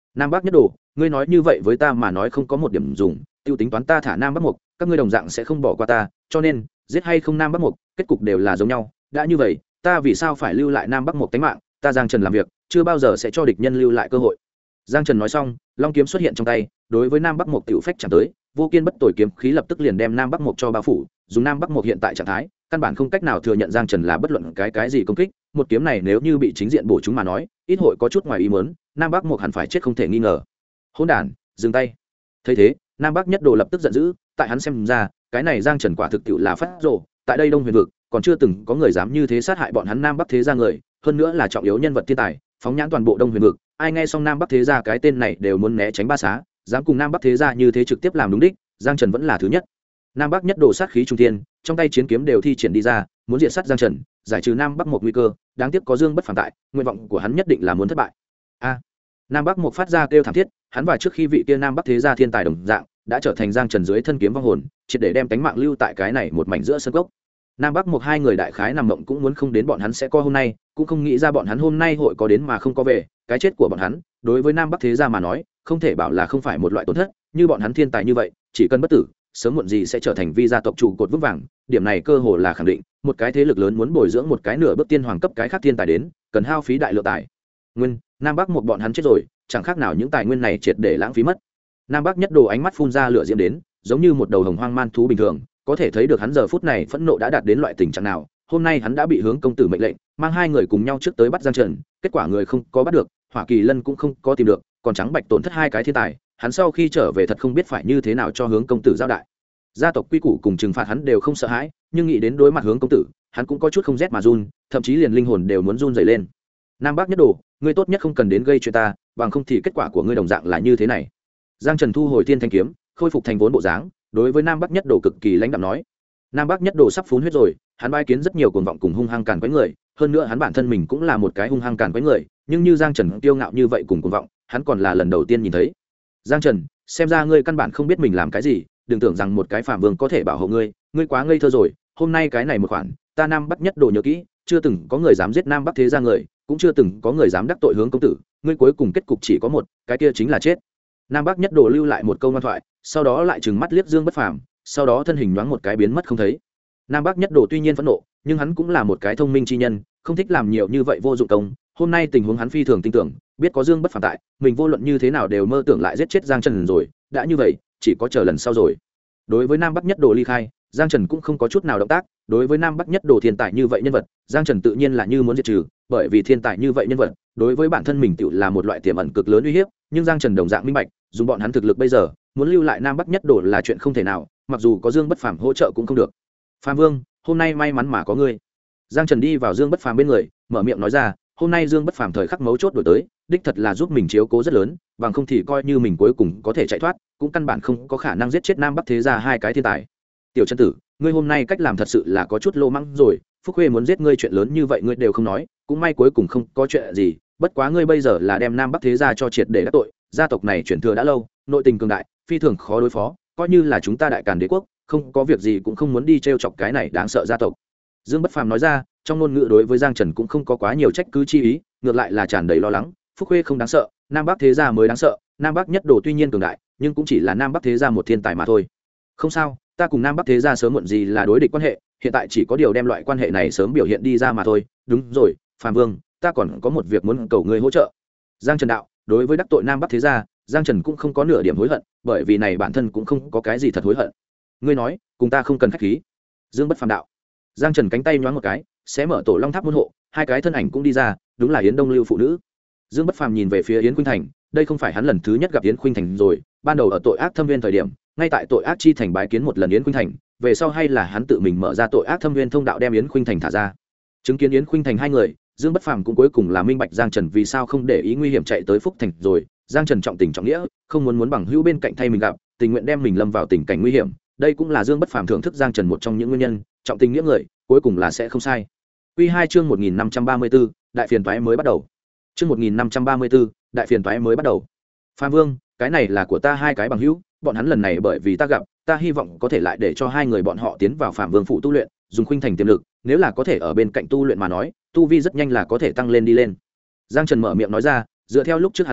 Nam Bắc Nhất Đồ, ngươi nói như vậy với ta mà nói không có một điểm dùng, tiêu tính toán ta thả Nam Bắc Mục, các ngươi đồng dạng sẽ không bỏ qua ta, cho nên giết hay không Nam Bắc Mục, kết cục đều là giống nhau. Đã như vậy, ta vì sao phải lưu lại Nam Bắc Mục tính mạng? Ta Giang Trần làm việc, chưa bao giờ sẽ cho địch nhân lưu lại cơ hội. Giang Trần nói xong, long kiếm xuất hiện trong tay, đối với Nam Bắc Mục tiểu phách chạm tới, vô kiên bất tồi kiếm khí lập tức liền đem Nam Bắc Mục cho bao phủ. Dùng Nam Bắc Mục hiện tại trạng thái, căn bản không cách nào thừa nhận Giang Trần là bất luận cái gì công kích. Một kiếm này nếu như bị chính diện bổ chúng mà nói, ít hội có chút ngoài ý muốn, Nam Bắc Mục hẳn phải chết không thể nghi ngờ. Hỗn đản, dừng tay! Thấy thế, Nam Bắc Nhất Đồ lập tức giận dữ, tại hắn xem ra, cái này Giang Trần quả thực tiệu là phát rồ, tại đây Đông Huyền vực, còn chưa từng có người dám như thế sát hại bọn hắn Nam Bắc thế gia người, hơn nữa là trọng yếu nhân vật thiên tài, phóng nhãn toàn bộ Đông Huyền vực, ai nghe xong Nam Bắc thế gia cái tên này đều muốn né tránh ba xá, dám cùng Nam Bắc thế gia như thế trực tiếp làm đúng đích, Giang Trần vẫn là thứ nhất. Nam Bắc Nhất Đồ sát khí trung thiên, trong tay chiến kiếm đều thi triển đi ra, muốn diệt sát Giang Trần, giải trừ Nam Bắc một nguy cơ, đáng tiếc có Dương Bất Phàm tại, nguyện vọng của hắn nhất định là muốn thất bại. A! Nam Bắc một phát ra kêu thảm thiết, hắn và trước khi vị kia Nam Bắc thế gia thiên tài đồng dạng, đã trở thành Giang Trần dưới thân kiếm vong hồn, triệt để đem tánh mạng lưu tại cái này một mảnh giữa sân cốc. Nam Bắc một hai người đại khái nằm mộng cũng muốn không đến bọn hắn sẽ có hôm nay, cũng không nghĩ ra bọn hắn hôm nay hội có đến mà không có về, cái chết của bọn hắn, đối với Nam Bắc thế gia mà nói, không thể bảo là không phải một loại tổn thất, như bọn hắn thiên tài như vậy, chỉ cần bất tử, sớm muộn gì sẽ trở thành vi gia tộc trụ cột vững vàng, điểm này cơ hồ là khẳng định, một cái thế lực lớn muốn bồi dưỡng một cái nửa bước tiên hoàng cấp cái khác thiên tài đến, cần hao phí đại lượng tài nguyên, Nam Bắc một bọn hắn chết rồi, chẳng khác nào những tài nguyên này triệt để lãng phí mất. Nam Bắc Nhất Đồ ánh mắt phun ra lửa diễm đến, giống như một đầu hồng hoang man thú bình thường, có thể thấy được hắn giờ phút này phẫn nộ đã đạt đến loại tình trạng nào. Hôm nay hắn đã bị hướng công tử mệnh lệnh, mang hai người cùng nhau trước tới bắt Giang Trần, kết quả người không có bắt được, Hỏa Kỳ Lân cũng không có tìm được, còn Trắng Bạch tổn thất hai cái thiên tài, hắn sau khi trở về thật không biết phải như thế nào cho hướng công tử giao đại. Gia tộc quy củ cùng trừng phạt hắn đều không sợ hãi, nhưng nghĩ đến đối mặt hướng công tử, hắn cũng có chút không rét mà run, thậm chí liền linh hồn đều muốn run rẩy lên. Nam Bắc Nhất Đồ, ngươi tốt nhất không cần đến gây chuyện ta, bằng không thì kết quả của ngươi đồng dạng là như thế này. Giang Trần thu hồi thiên thanh kiếm, khôi phục thành vốn bộ dáng, đối với Nam Bắc Nhất Đồ cực kỳ lãnh đạm nói. Nam Bắc Nhất Đồ sắp phun huyết rồi, hắn bái kiến rất nhiều cuồng vọng cùng hung hăng càn quấy người, hơn nữa hắn bản thân mình cũng là một cái hung hăng càn quấy người, nhưng như Giang Trần kiêu ngạo như vậy cùng cuồng vọng, hắn còn là lần đầu tiên nhìn thấy. Giang Trần, xem ra ngươi căn bản không biết mình làm cái gì, đừng tưởng rằng một cái phàm vương có thể bảo hộ ngươi, ngươi quá ngây thơ rồi. Hôm nay cái này một khoản, ta Nam Bắc Nhất Đồ nhớ kỹ, chưa từng có người dám giết Nam Bắc thế gia người, cũng chưa từng có người dám đắc tội hướng công tử, ngươi cuối cùng kết cục chỉ có một, cái kia chính là chết. Nam Bắc Nhất Đồ lưu lại một câu ngoan thoại, sau đó lại trừng mắt liếc Dương Bất Phàm, sau đó thân hình nhoáng một cái biến mất không thấy. Nam Bắc Nhất Đồ tuy nhiên phẫn nộ, nhưng hắn cũng là một cái thông minh chi nhân, không thích làm nhiều như vậy vô dụng công. Hôm nay tình huống hắn phi thường tin tưởng, biết có Dương Bất Phàm tại, mình vô luận như thế nào đều mơ tưởng lại giết chết Giang Trần rồi, đã như vậy, chỉ có chờ lần sau rồi. Đối với Nam Bắc Nhất Đồ ly khai, Giang Trần cũng không có chút nào động tác, đối với Nam Bắc Nhất Đồ thiên tài như vậy nhân vật, Giang Trần tự nhiên là như muốn diệt trừ, bởi vì thiên tài như vậy nhân vật, đối với bản thân mình tựu là một loại tiềm ẩn cực lớn uy hiếp, nhưng Giang Trần đồng dạng minh bạch, dùng bọn hắn thực lực bây giờ, muốn lưu lại Nam Bắc Nhất Đồ là chuyện không thể nào, mặc dù có Dương Bất Phàm hỗ trợ cũng không được. Phàm Vương, hôm nay may mắn mà có ngươi. Giang Trần đi vào Dương Bất Phàm bên người, mở miệng nói ra, hôm nay Dương Bất Phàm thời khắc mấu chốt đổi tới, đích thật là giúp mình chiếu cố rất lớn, bằng không thì coi như mình cuối cùng có thể chạy thoát, cũng căn bản không có khả năng giết chết Nam Bắc thế gia hai cái thiên tài. Tiểu Chân Tử, ngươi hôm nay cách làm thật sự là có chút lô mắng rồi, Phúc Khuê muốn giết ngươi chuyện lớn như vậy ngươi đều không nói, cũng may cuối cùng không có chuyện gì, bất quá ngươi bây giờ là đem Nam Bắc thế gia cho triệt để đắc tội, gia tộc này chuyển thừa đã lâu, nội tình cường đại, phi thường khó đối phó, coi như là chúng ta Đại Càn Đế quốc, không có việc gì cũng không muốn đi trêu chọc cái này đáng sợ gia tộc. Dương Bất Phàm nói ra, trong ngôn ngữ đối với Giang Trần cũng không có quá nhiều trách cứ chi ý, ngược lại là tràn đầy lo lắng. Phúc Khuê không đáng sợ, Nam Bắc thế gia mới đáng sợ, Nam Bắc Nhất Đồ tuy nhiên cường đại, nhưng cũng chỉ là Nam Bắc thế gia một thiên tài mà thôi. Không sao, ta cùng Nam Bắc thế gia sớm muộn gì là đối địch quan hệ, hiện tại chỉ có điều đem loại quan hệ này sớm biểu hiện đi ra mà thôi. Đúng rồi, Phàm Vương, ta còn có một việc muốn cầu ngươi hỗ trợ. Giang Trần đạo, đối với đắc tội Nam Bắc thế gia, Giang Trần cũng không có nửa điểm hối hận, bởi vì này bản thân cũng không có cái gì thật hối hận. Ngươi nói, cùng ta không cần khách khí. Dương Bất Phàm đạo. Giang Trần cánh tay nhoáng một cái, sẽ mở tổ Long Tháp môn hộ, hai cái thân ảnh cũng đi ra, đúng là Yến Đông Lưu phụ nữ. Dương Bất Phàm nhìn về phía Yến Khuynh Thành, đây không phải hắn lần thứ nhất gặp Yến Khuynh Thành rồi, ban đầu ở tội ác thâm viên thời điểm, ngay tại tội ác chi thành bái kiến một lần Yến Khuynh Thành, về sau hay là hắn tự mình mở ra tội ác thâm viên thông đạo đem Yến Khuynh Thành thả ra. Chứng kiến Yến Khuynh Thành hai người, Dương Bất Phàm cũng cuối cùng là minh bạch Giang Trần vì sao không để ý nguy hiểm chạy tới Phúc Thành rồi, Giang Trần trọng tình trọng nghĩa, không muốn bằng hữu bên cạnh thay mình gặp, tình nguyện đem mình lâm vào tình cảnh nguy hiểm, đây cũng là Dương Bất Phàm thưởng thức Giang Trần một trong những nguyên nhân, trọng tình nghĩa người, cuối cùng là sẽ không sai. Quy 2 chương 1534, đại phiền toái mới bắt đầu. Chương 1534, đại phiền toái mới bắt đầu. Phàm Vương, cái này là của ta hai cái bằng hữu, bọn hắn lần này bởi vì ta gặp, ta hy vọng có thể lại để cho hai người bọn họ tiến vào Phạm Vương phủ tu luyện, dùng Khuynh Thành tiềm lực, nếu là có thể ở bên cạnh tu luyện mà nói, tu vi rất nhanh là có thể tăng lên đi lên. Giang Trần mở miệng nói ra, dựa theo lúc trước hắn ý định,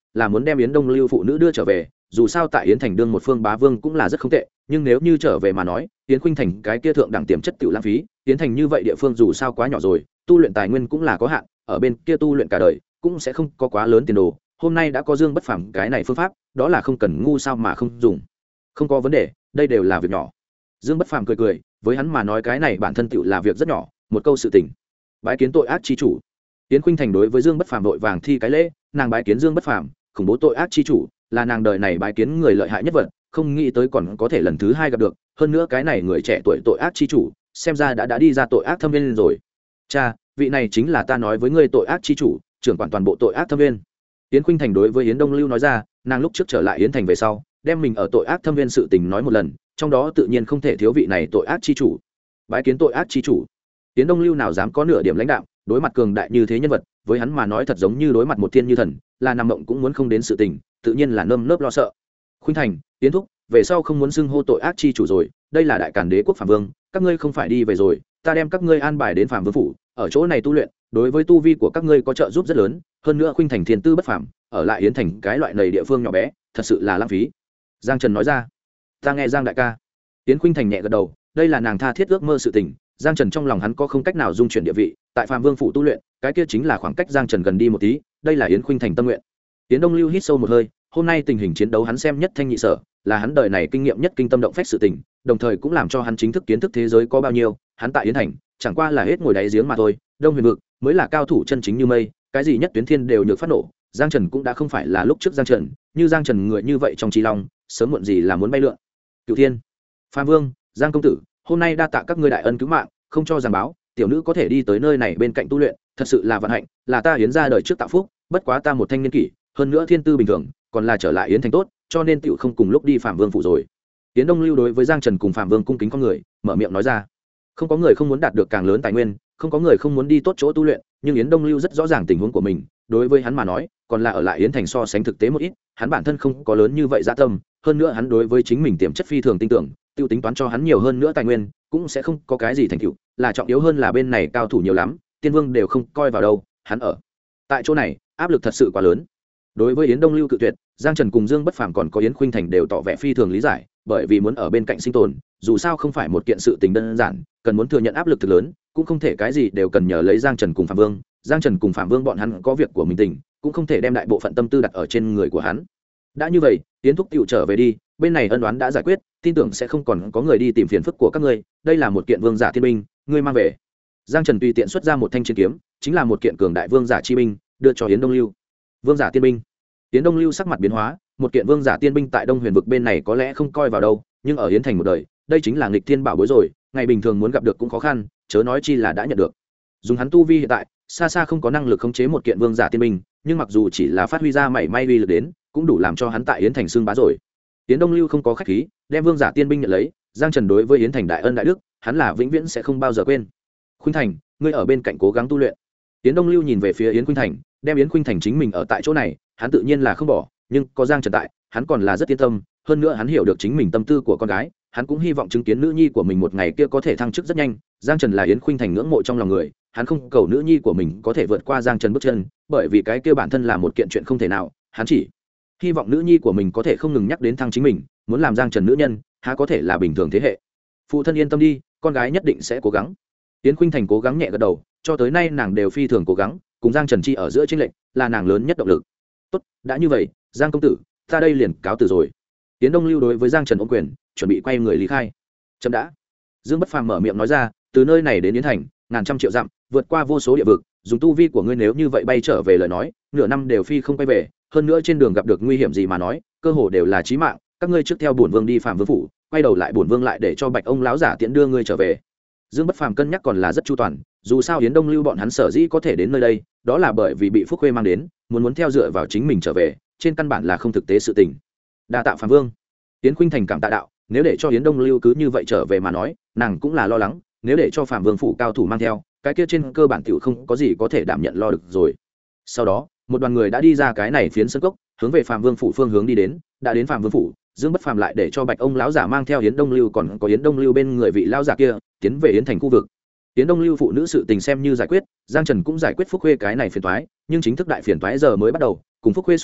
là muốn đem yến đông lưu phụ nữ đưa trở về, dù sao tại yến thành đương một phương bá vương cũng là rất không tệ, nhưng nếu như trở về mà nói, yến khuynh thành cái kia thượng đẳng tiềm chất tiểu lãng phí, yến thành như vậy địa phương dù sao quá nhỏ rồi, tu luyện tài nguyên cũng là có hạn, ở bên kia tu luyện cả đời cũng sẽ không có quá lớn tiền đồ. Hôm nay đã có Dương Bất Phàm cái này phương pháp, đó là không cần ngu sao mà không dùng. Không có vấn đề, đây đều là việc nhỏ. Dương Bất Phàm cười cười, với hắn mà nói cái này bản thân tựu là việc rất nhỏ, một câu sự tình. Bái kiến tội ác chi chủ. Yến Khuynh Thành đối với Dương Bất Phàm vội vàng thi cái lễ, nàng bái kiến Dương Bất Phàm, khủng bố tội ác chi chủ, là nàng đời này bái kiến người lợi hại nhất vật, không nghĩ tới còn có thể lần thứ hai gặp được, hơn nữa cái này người trẻ tuổi tội ác chi chủ, xem ra đã đi ra tội ác thâm viên rồi. Cha, vị này chính là ta nói với ngươi tội ác chi chủ, trưởng quản toàn bộ tội ác thâm viên. Yến Khuynh Thành đối với Yến Đông Lưu nói ra, nàng lúc trước trở lại Yến Thành về sau, đem mình ở tội ác thâm viên sự tình nói một lần, trong đó tự nhiên không thể thiếu vị này tội ác chi chủ. Bái kiến tội ác chi chủ. Yến Đông Lưu nào dám có nửa điểm lãnh đạo, đối mặt cường đại như thế nhân vật, với hắn mà nói thật giống như đối mặt một thiên như thần, là nằm mộng cũng muốn không đến sự tình, tự nhiên là nơm nớp lo sợ. Khuynh Thành, Yến thúc, về sau không muốn xưng hô tội ác chi chủ rồi, đây là đại càn đế quốc Phạm Vương, các ngươi không phải đi về rồi, ta đem các ngươi an bài đến Phạm Vương phủ, ở chỗ này tu luyện, đối với tu vi của các ngươi có trợ giúp rất lớn, hơn nữa Khuynh Thành thiên tư bất phàm, ở lại Yến Thành cái loại này địa phương nhỏ bé, thật sự là lãng phí. Giang Trần nói ra. Ta nghe Giang đại ca. Yến Khuynh Thành nhẹ gật đầu, đây là nàng tha thiết ước mơ sự tình, Giang Trần trong lòng hắn có không cách nào dung chuyển địa vị, tại Phạm Vương phủ tu luyện, cái kia chính là khoảng cách Giang Trần gần đi một tí, đây là Yến Khuynh Thành tâm nguyện. Yến Đông Lưu hít sâu một hơi, hôm nay tình hình chiến đấu hắn xem nhất thanh nhị sở, là hắn đời này kinh nghiệm nhất kinh tâm động phách sự tình, đồng thời cũng làm cho hắn chính thức kiến thức thế giới có bao nhiêu, hắn tại Yến Thành, chẳng qua là hết ngồi đáy giếng mà thôi, Đông Huyền vực mới là cao thủ chân chính như mây, cái gì nhất tuyến thiên đều nhược phát nổ, Giang Trần cũng đã không phải là lúc trước Giang Trần, như Giang Trần người như vậy trong trí long, sớm muộn gì là muốn bay lượn. Cửu Thiên, Phạm Vương, Giang công tử, hôm nay đa tạ các ngươi đại ân cứu mạng, không cho giảng báo, tiểu nữ có thể đi tới nơi này bên cạnh tu luyện, thật sự là vận hạnh, là ta Yến ra đời trước tạo phúc, bất quá ta một thanh niên kỷ, hơn nữa thiên tư bình thường, còn là trở lại Yến Thành tốt, cho nên tiểu không cùng lúc đi Phạm Vương phủ rồi. Yến Đông Lưu đối với Giang Trần cùng Phạm Vương cung kính con người, mở miệng nói ra. Không có người không muốn đạt được càng lớn tài nguyên, không có người không muốn đi tốt chỗ tu luyện, nhưng Yến Đông Lưu rất rõ ràng tình huống của mình, đối với hắn mà nói, còn là ở lại Yến Thành so sánh thực tế một ít, hắn bản thân không có lớn như vậy dạ tâm, hơn nữa hắn đối với chính mình tiềm chất phi thường tin tưởng, tiêu tính toán cho hắn nhiều hơn nữa tài nguyên, cũng sẽ không có cái gì thành tựu, là trọng yếu hơn là bên này cao thủ nhiều lắm, tiên vương đều không coi vào đâu, hắn ở tại chỗ này, áp lực thật sự quá lớn. Đối với Yến Đông Lưu cự tuyệt, Giang Trần cùng Dương Bất Phàm còn có Yến Khuynh Thành đều tỏ vẻ phi thường lý giải, bởi vì muốn ở bên cạnh sinh tồn, dù sao không phải một kiện sự tình đơn giản, cần muốn thừa nhận áp lực thực lớn, cũng không thể cái gì đều cần nhờ lấy Giang Trần cùng Phạm Vương. Giang Trần cùng Phạm Vương bọn hắn có việc của mình tình, cũng không thể đem đại bộ phận tâm tư đặt ở trên người của hắn. Đã như vậy, Yến thúc tiểu trở về đi, bên này ân oán đã giải quyết, tin tưởng sẽ không còn có người đi tìm phiền phức của các ngươi, đây là một kiện vương giả thiên binh, ngươi mang về. Giang Trần tùy tiện xuất ra một thanh chiến kiếm, chính là một kiện cường đại vương giả chi binh, đưa cho Yến Đông Lưu. Vương giả tiên binh. Yến Đông Lưu sắc mặt biến hóa, một kiện vương giả tiên binh tại Đông Huyền vực bên này có lẽ không coi vào đâu, nhưng ở Yến Thành một đời, đây chính là nghịch thiên bảo bối rồi, ngày bình thường muốn gặp được cũng khó khăn, chớ nói chi là đã nhận được. Dùng hắn tu vi hiện tại, xa xa không có năng lực khống chế một kiện vương giả tiên binh, nhưng mặc dù chỉ là phát huy ra mảy may uy lực đến, cũng đủ làm cho hắn tại Yến Thành xưng bá rồi. Yến Đông Lưu không có khách khí, đem vương giả tiên binh nhận lấy, Giang Trần đối với Yến Thành đại ân đại đức, hắn là vĩnh viễn sẽ không bao giờ quên. Khuynh Thành, ngươi ở bên cạnh cố gắng tu luyện. Yến Đông Lưu nhìn về phía Yến Khuynh Thành, đem Yến Khuynh Thành chính mình ở tại chỗ này, hắn tự nhiên là không bỏ, nhưng có Giang Trần tại, hắn còn là rất yên tâm, hơn nữa hắn hiểu được chính mình tâm tư của con gái, hắn cũng hy vọng chứng kiến nữ nhi của mình một ngày kia có thể thăng chức rất nhanh. Giang Trần là Yến Khuynh Thành ngưỡng mộ trong lòng người, hắn không cầu nữ nhi của mình có thể vượt qua Giang Trần bước chân, bởi vì cái kia bản thân là một kiện chuyện không thể nào, hắn chỉ hy vọng nữ nhi của mình có thể không ngừng nhắc đến thăng chính mình, muốn làm Giang Trần nữ nhân, há có thể là bình thường thế hệ. Phụ thân yên tâm đi, con gái nhất định sẽ cố gắng. Yến Khuynh Thành cố gắng nhẹ gật đầu, cho tới nay nàng đều phi thường cố gắng, cùng Giang Trần chi ở giữa chênh lệch là nàng lớn nhất động lực. Tốt, đã như vậy, Giang công tử, ta đây liền cáo từ rồi. Yến Đông Lưu đối với Giang Trần ôm quyền, chuẩn bị quay người lý khai. Chậm đã. Dương Bất Phàm mở miệng nói ra, từ nơi này đến Yến Thành, ngàn trăm triệu dặm, vượt qua vô số địa vực, dùng tu vi của ngươi nếu như vậy bay trở về lời nói, nửa năm đều phi không quay về, hơn nữa trên đường gặp được nguy hiểm gì mà nói, cơ hồ đều là chí mạng, các ngươi trước theo bổn vương đi Phạm Vương phủ, quay đầu lại bổn vương lại để cho Bạch ông lão giả tiễn đưa ngươi trở về. Dương Bất Phàm cân nhắc còn là rất chu toàn, dù sao Yến Đông Lưu bọn hắn sở dĩ có thể đến nơi đây, đó là bởi vì bị Phúc Khuê mang đến, muốn theo dựa vào chính mình trở về, trên căn bản là không thực tế sự tình. Đa tạ Phạm Vương. Yến Khuynh Thành cảm tạ đạo, nếu để cho Yến Đông Lưu cứ như vậy trở về mà nói, nàng cũng là lo lắng, nếu để cho Phạm Vương phủ cao thủ mang theo, cái kia trên cơ bản tiểu không có gì có thể đảm nhận lo được rồi. Sau đó, một đoàn người đã đi ra cái này phiến sân cốc, hướng về Phạm Vương phủ phương hướng đi đến, đã đến Phạm Vương phủ, Dương Bất Phàm lại để cho Bạch ông lão giả mang theo Yến Đông Lưu, còn có Yến Đông Lưu bên người vị lão giả kia, tiến về Yến Thành khu vực. Yến Đông Lưu phụ nữ sự tình xem như giải quyết, Giang Trần cũng giải quyết Phúc Khuê cái này phiền toái, nhưng chính thức đại phiền toái giờ mới bắt đầu, cùng Phúc Khuê so với,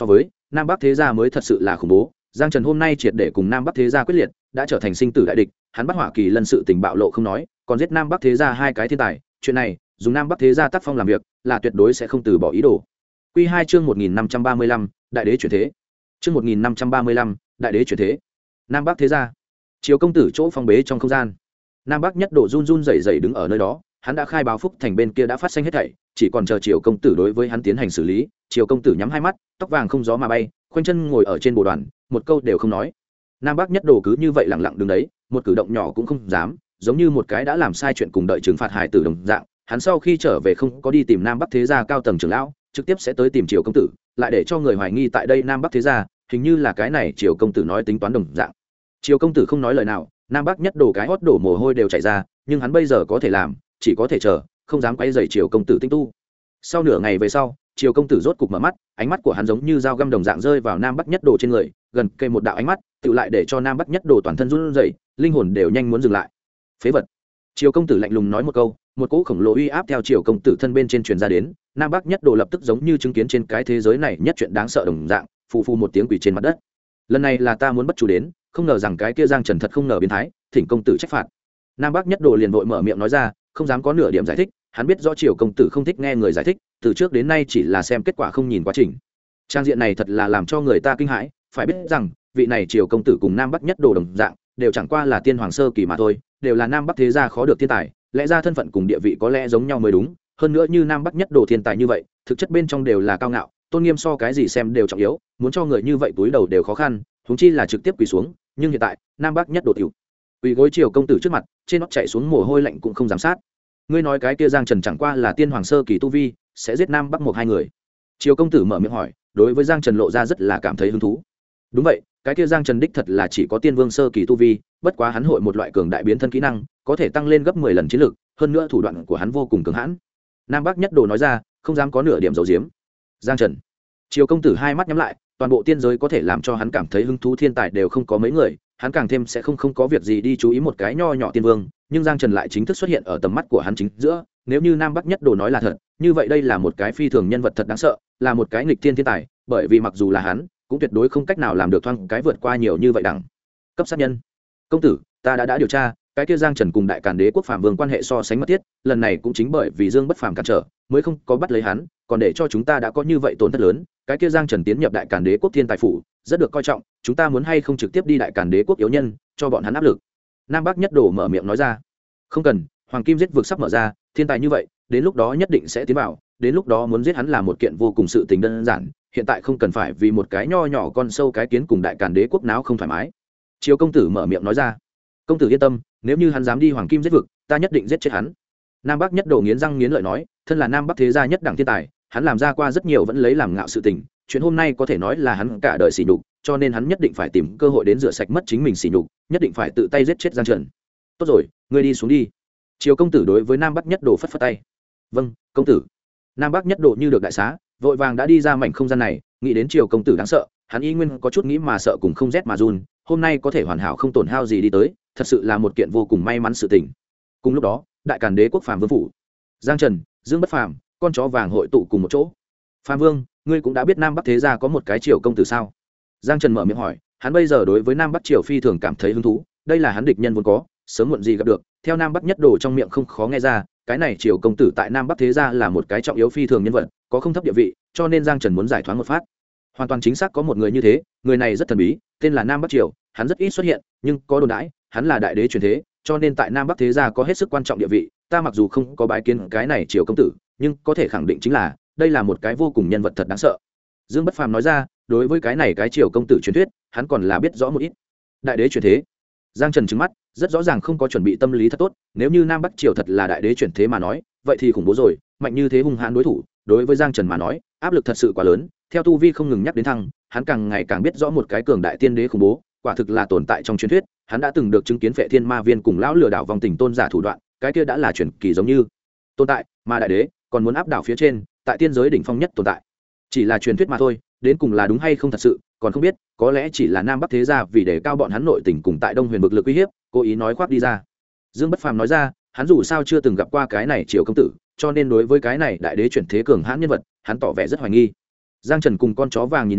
nam bắc thế gia mới thật sự là khủng bố. Giang Trần hôm nay triệt để cùng nam bắc thế gia quyết liệt, đã trở thành sinh tử đại địch. Hắn bắt hỏa kỳ lân sự tình bạo lộ không nói, còn giết nam bắc thế gia hai cái thiên tài, chuyện này dùng nam bắc thế gia tác phong làm việc là tuyệt đối sẽ không từ bỏ ý đồ. Quy 2 chương 1535, đại đế chuyển thế. Chương 1535, đại đế chuyển thế. Nam bắc thế gia. Triều công tử chỗ phong bế trong không gian. Nam bắc nhất độ run run rẩy rẩy đứng ở nơi đó, hắn đã khai báo Phúc Thành bên kia đã phát sinh hết thảy, chỉ còn chờ Triều công tử đối với hắn tiến hành xử lý. Triều công tử nhắm hai mắt, tóc vàng không gió mà bay, khoanh chân ngồi ở trên bồ đoàn, một câu đều không nói. Nam bắc nhất đồ cứ như vậy lặng lặng đứng đấy, một cử động nhỏ cũng không dám, giống như một cái đã làm sai chuyện cùng đợi trừng phạt hài tử đồng dạng. Hắn sau khi trở về không có đi tìm Nam bắc thế gia cao tầng trưởng lão, trực tiếp sẽ tới tìm Triều công tử, lại để cho người hoài nghi tại đây Nam bắc thế gia hình như là cái này Triều công tử nói tính toán đồng dạng. Triều công tử không nói lời nào, Nam bắc nhất đồ cái hót đổ mồ hôi đều chảy ra, nhưng hắn bây giờ có thể làm chỉ có thể chờ, không dám quay dày Triều công tử tinh tu. Sau nửa ngày về sau, Triều công tử rốt cục mở mắt, ánh mắt của hắn giống như dao găm đồng dạng rơi vào Nam bắc nhất đồ trên người, gần cây một đạo ánh mắt tự lại để cho Nam bắc nhất đồ toàn thân run rẩy, linh hồn đều nhanh muốn dừng lại. Phế vật. Triều công tử lạnh lùng nói một câu, một cỗ khổng lồ uy áp theo Triều công tử thân bên trên truyền ra đến, Nam bắc nhất đồ lập tức giống như chứng kiến trên cái thế giới này nhất chuyện đáng sợ đồng dạng, phù phù một tiếng quỳ trên mặt đất. Lần này là ta muốn bất chủ đến, không ngờ rằng cái kia Giang Trần thật không ngờ biến thái, thỉnh công tử trách phạt. Nam bắc nhất đồ liền vội mở miệng nói ra, không dám có nửa điểm giải thích, hắn biết rõ Triều công tử không thích nghe người giải thích, từ trước đến nay chỉ là xem kết quả không nhìn quá trình. Trang diện này thật là làm cho người ta kinh hãi, phải biết rằng vị này Triều công tử cùng Nam bắc nhất đồ đồng dạng, đều chẳng qua là tiên hoàng sơ kỳ mà thôi, đều là Nam bắc thế gia khó được thiên tài, lẽ ra thân phận cùng địa vị có lẽ giống nhau mới đúng, hơn nữa như Nam bắc nhất đồ thiên tài như vậy, thực chất bên trong đều là cao ngạo, tôn nghiêm so cái gì xem đều trọng yếu, muốn cho người như vậy túi đầu đều khó khăn, huống chi là trực tiếp quỳ xuống, nhưng hiện tại, Nam bắc nhất đồ tiểu quỳ gối Triều công tử trước mặt, trên nót chảy xuống mồ hôi lạnh cũng không dám sát. Ngươi nói cái kia Giang Trần chẳng qua là tiên hoàng sơ kỳ tu vi, sẽ giết Nam bắc một hai người. Triều công tử mở miệng hỏi, đối với Giang Trần lộ ra rất là cảm thấy hứng thú. Đúng vậy, cái kia Giang Trần đích thật là chỉ có tiên vương sơ kỳ tu vi, bất quá hắn hội một loại cường đại biến thân kỹ năng, có thể tăng lên gấp 10 lần chiến lực, hơn nữa thủ đoạn của hắn vô cùng cường hãn. Nam bắc nhất đồ nói ra, không dám có nửa điểm giấu giếm. Giang Trần. Triều công tử hai mắt nhắm lại, toàn bộ tiên giới có thể làm cho hắn cảm thấy hứng thú thiên tài đều không có mấy người, hắn càng thêm sẽ không có việc gì đi chú ý một cái nho nhỏ tiên vương, nhưng Giang Trần lại chính thức xuất hiện ở tầm mắt của hắn chính giữa. Nếu như Nam bắc nhất đồ nói là thật, như vậy đây là một cái phi thường nhân vật thật đáng sợ, là một cái nghịch thiên thiên tài, bởi vì mặc dù là hắn, cũng tuyệt đối không cách nào làm được thoáng cái vượt qua nhiều như vậy đẳng cấp sát nhân. Công tử, ta đã điều tra, cái kia Giang Trần cùng Đại Càn Đế quốc Phạm Vương quan hệ so sánh mật thiết, lần này cũng chính bởi vì Dương Bất Phàm cản trở, mới không có bắt lấy hắn, còn để cho chúng ta đã có như vậy tổn thất lớn. Cái kia Giang Trần tiến nhập Đại Càn Đế quốc thiên tài phủ, rất được coi trọng, chúng ta muốn hay không trực tiếp đi Đại Càn Đế quốc yếu nhân, cho bọn hắn áp lực. Nam bắc nhất đồ mở miệng nói ra, không cần, Hoàng Kim giết vực sắp mở ra, thiên tài như vậy, đến lúc đó nhất định sẽ tiến vào, đến lúc đó muốn giết hắn là một kiện vô cùng sự tình đơn giản, hiện tại không cần phải vì một cái nho nhỏ con sâu cái kiến cùng Đại Càn Đế quốc náo không thoải mái. Triều công tử mở miệng nói ra, công tử yên tâm, nếu như hắn dám đi Hoàng Kim giết vực, ta nhất định giết chết hắn. Nam bắc nhất đồ nghiến răng nghiến lợi nói, thân là Nam bắc thế gia nhất đẳng thiên tài, hắn làm ra qua rất nhiều vẫn lấy làm ngạo sự tình, chuyện hôm nay có thể nói là hắn cả đời sỉ nhục, cho nên hắn nhất định phải tìm cơ hội đến rửa sạch mất chính mình sỉ nhục, nhất định phải tự tay giết chết Giang Trần. Tốt rồi, ngươi đi xuống đi. Triều công tử đối với Nam bắc nhất đồ phất phất tay. Vâng, công tử. Nam bắc nhất đồ như được đại xá, vội vàng đã đi ra mảnh không gian này, nghĩ đến Triều công tử đáng sợ, hắn y nguyên có chút nghĩ mà sợ cùng không rét mà run, hôm nay có thể hoàn hảo không tổn hao gì đi tới, thật sự là một kiện vô cùng may mắn sự tình. Cùng lúc đó, Đại Càn Đế quốc Phạm Vương phủ, Giang Trần, Dương Bất Phàm, con chó vàng hội tụ cùng một chỗ. Phạm Vương, ngươi cũng đã biết Nam bắc thế gia có một cái Triều công tử sao? Giang Trần mở miệng hỏi, hắn bây giờ đối với Nam bắc Triều phi thường cảm thấy hứng thú, đây là hắn địch nhân vốn có, sớm muộn gì gặp được. Theo Nam bắc nhất đồ trong miệng không khó nghe ra, cái này Triều công tử tại Nam bắc thế gia là một cái trọng yếu phi thường nhân vật, có không thấp địa vị, cho nên Giang Trần muốn giải thoáng một phát. Hoàn toàn chính xác có một người như thế, người này rất thần bí, tên là Nam bắc Triều, hắn rất ít xuất hiện, nhưng có đồn đãi, hắn là đại đế truyền thế, cho nên tại Nam bắc thế gia có hết sức quan trọng địa vị. Ta mặc dù không có bái kiến cái này Triều công tử, nhưng có thể khẳng định chính là đây là một cái vô cùng nhân vật thật đáng sợ. Dương Bất Phàm nói ra, đối với cái này cái Triều công tử truyền thuyết, hắn còn là biết rõ một ít. Đại đế truyền thế. Giang Trần trừng mắt, rất rõ ràng không có chuẩn bị tâm lý thật tốt, nếu như Nam bắc Triều thật là đại đế truyền thế mà nói, vậy thì khủng bố rồi, mạnh như thế hung hãn đối thủ, đối với Giang Trần mà nói, áp lực thật sự quá lớn. Theo tu vi không ngừng nhắc đến thăng, hắn càng ngày càng biết rõ một cái cường đại tiên đế khủng bố, quả thực là tồn tại trong truyền thuyết, hắn đã từng được chứng kiến Phệ Thiên Ma Viên cùng lão lừa đảo vòng tình tôn giả thủ đoạn, cái kia đã là truyền kỳ giống như tồn tại, mà đại đế còn muốn áp đảo phía trên, tại tiên giới đỉnh phong nhất tồn tại. Chỉ là truyền thuyết mà thôi, đến cùng là đúng hay không thật sự, còn không biết, có lẽ chỉ là Nam bắc thế gia vì để cao bọn hắn nội tình cùng tại Đông Huyền vực lực uy hiếp, cố ý nói khoác đi ra. Dương Bất Phàm nói ra, hắn dù sao chưa từng gặp qua cái này Triều công tử, cho nên đối với cái này đại đế chuyển thế cường hãn nhân vật, hắn tỏ vẻ rất hoài nghi. Giang Trần cùng con chó vàng nhìn nhau,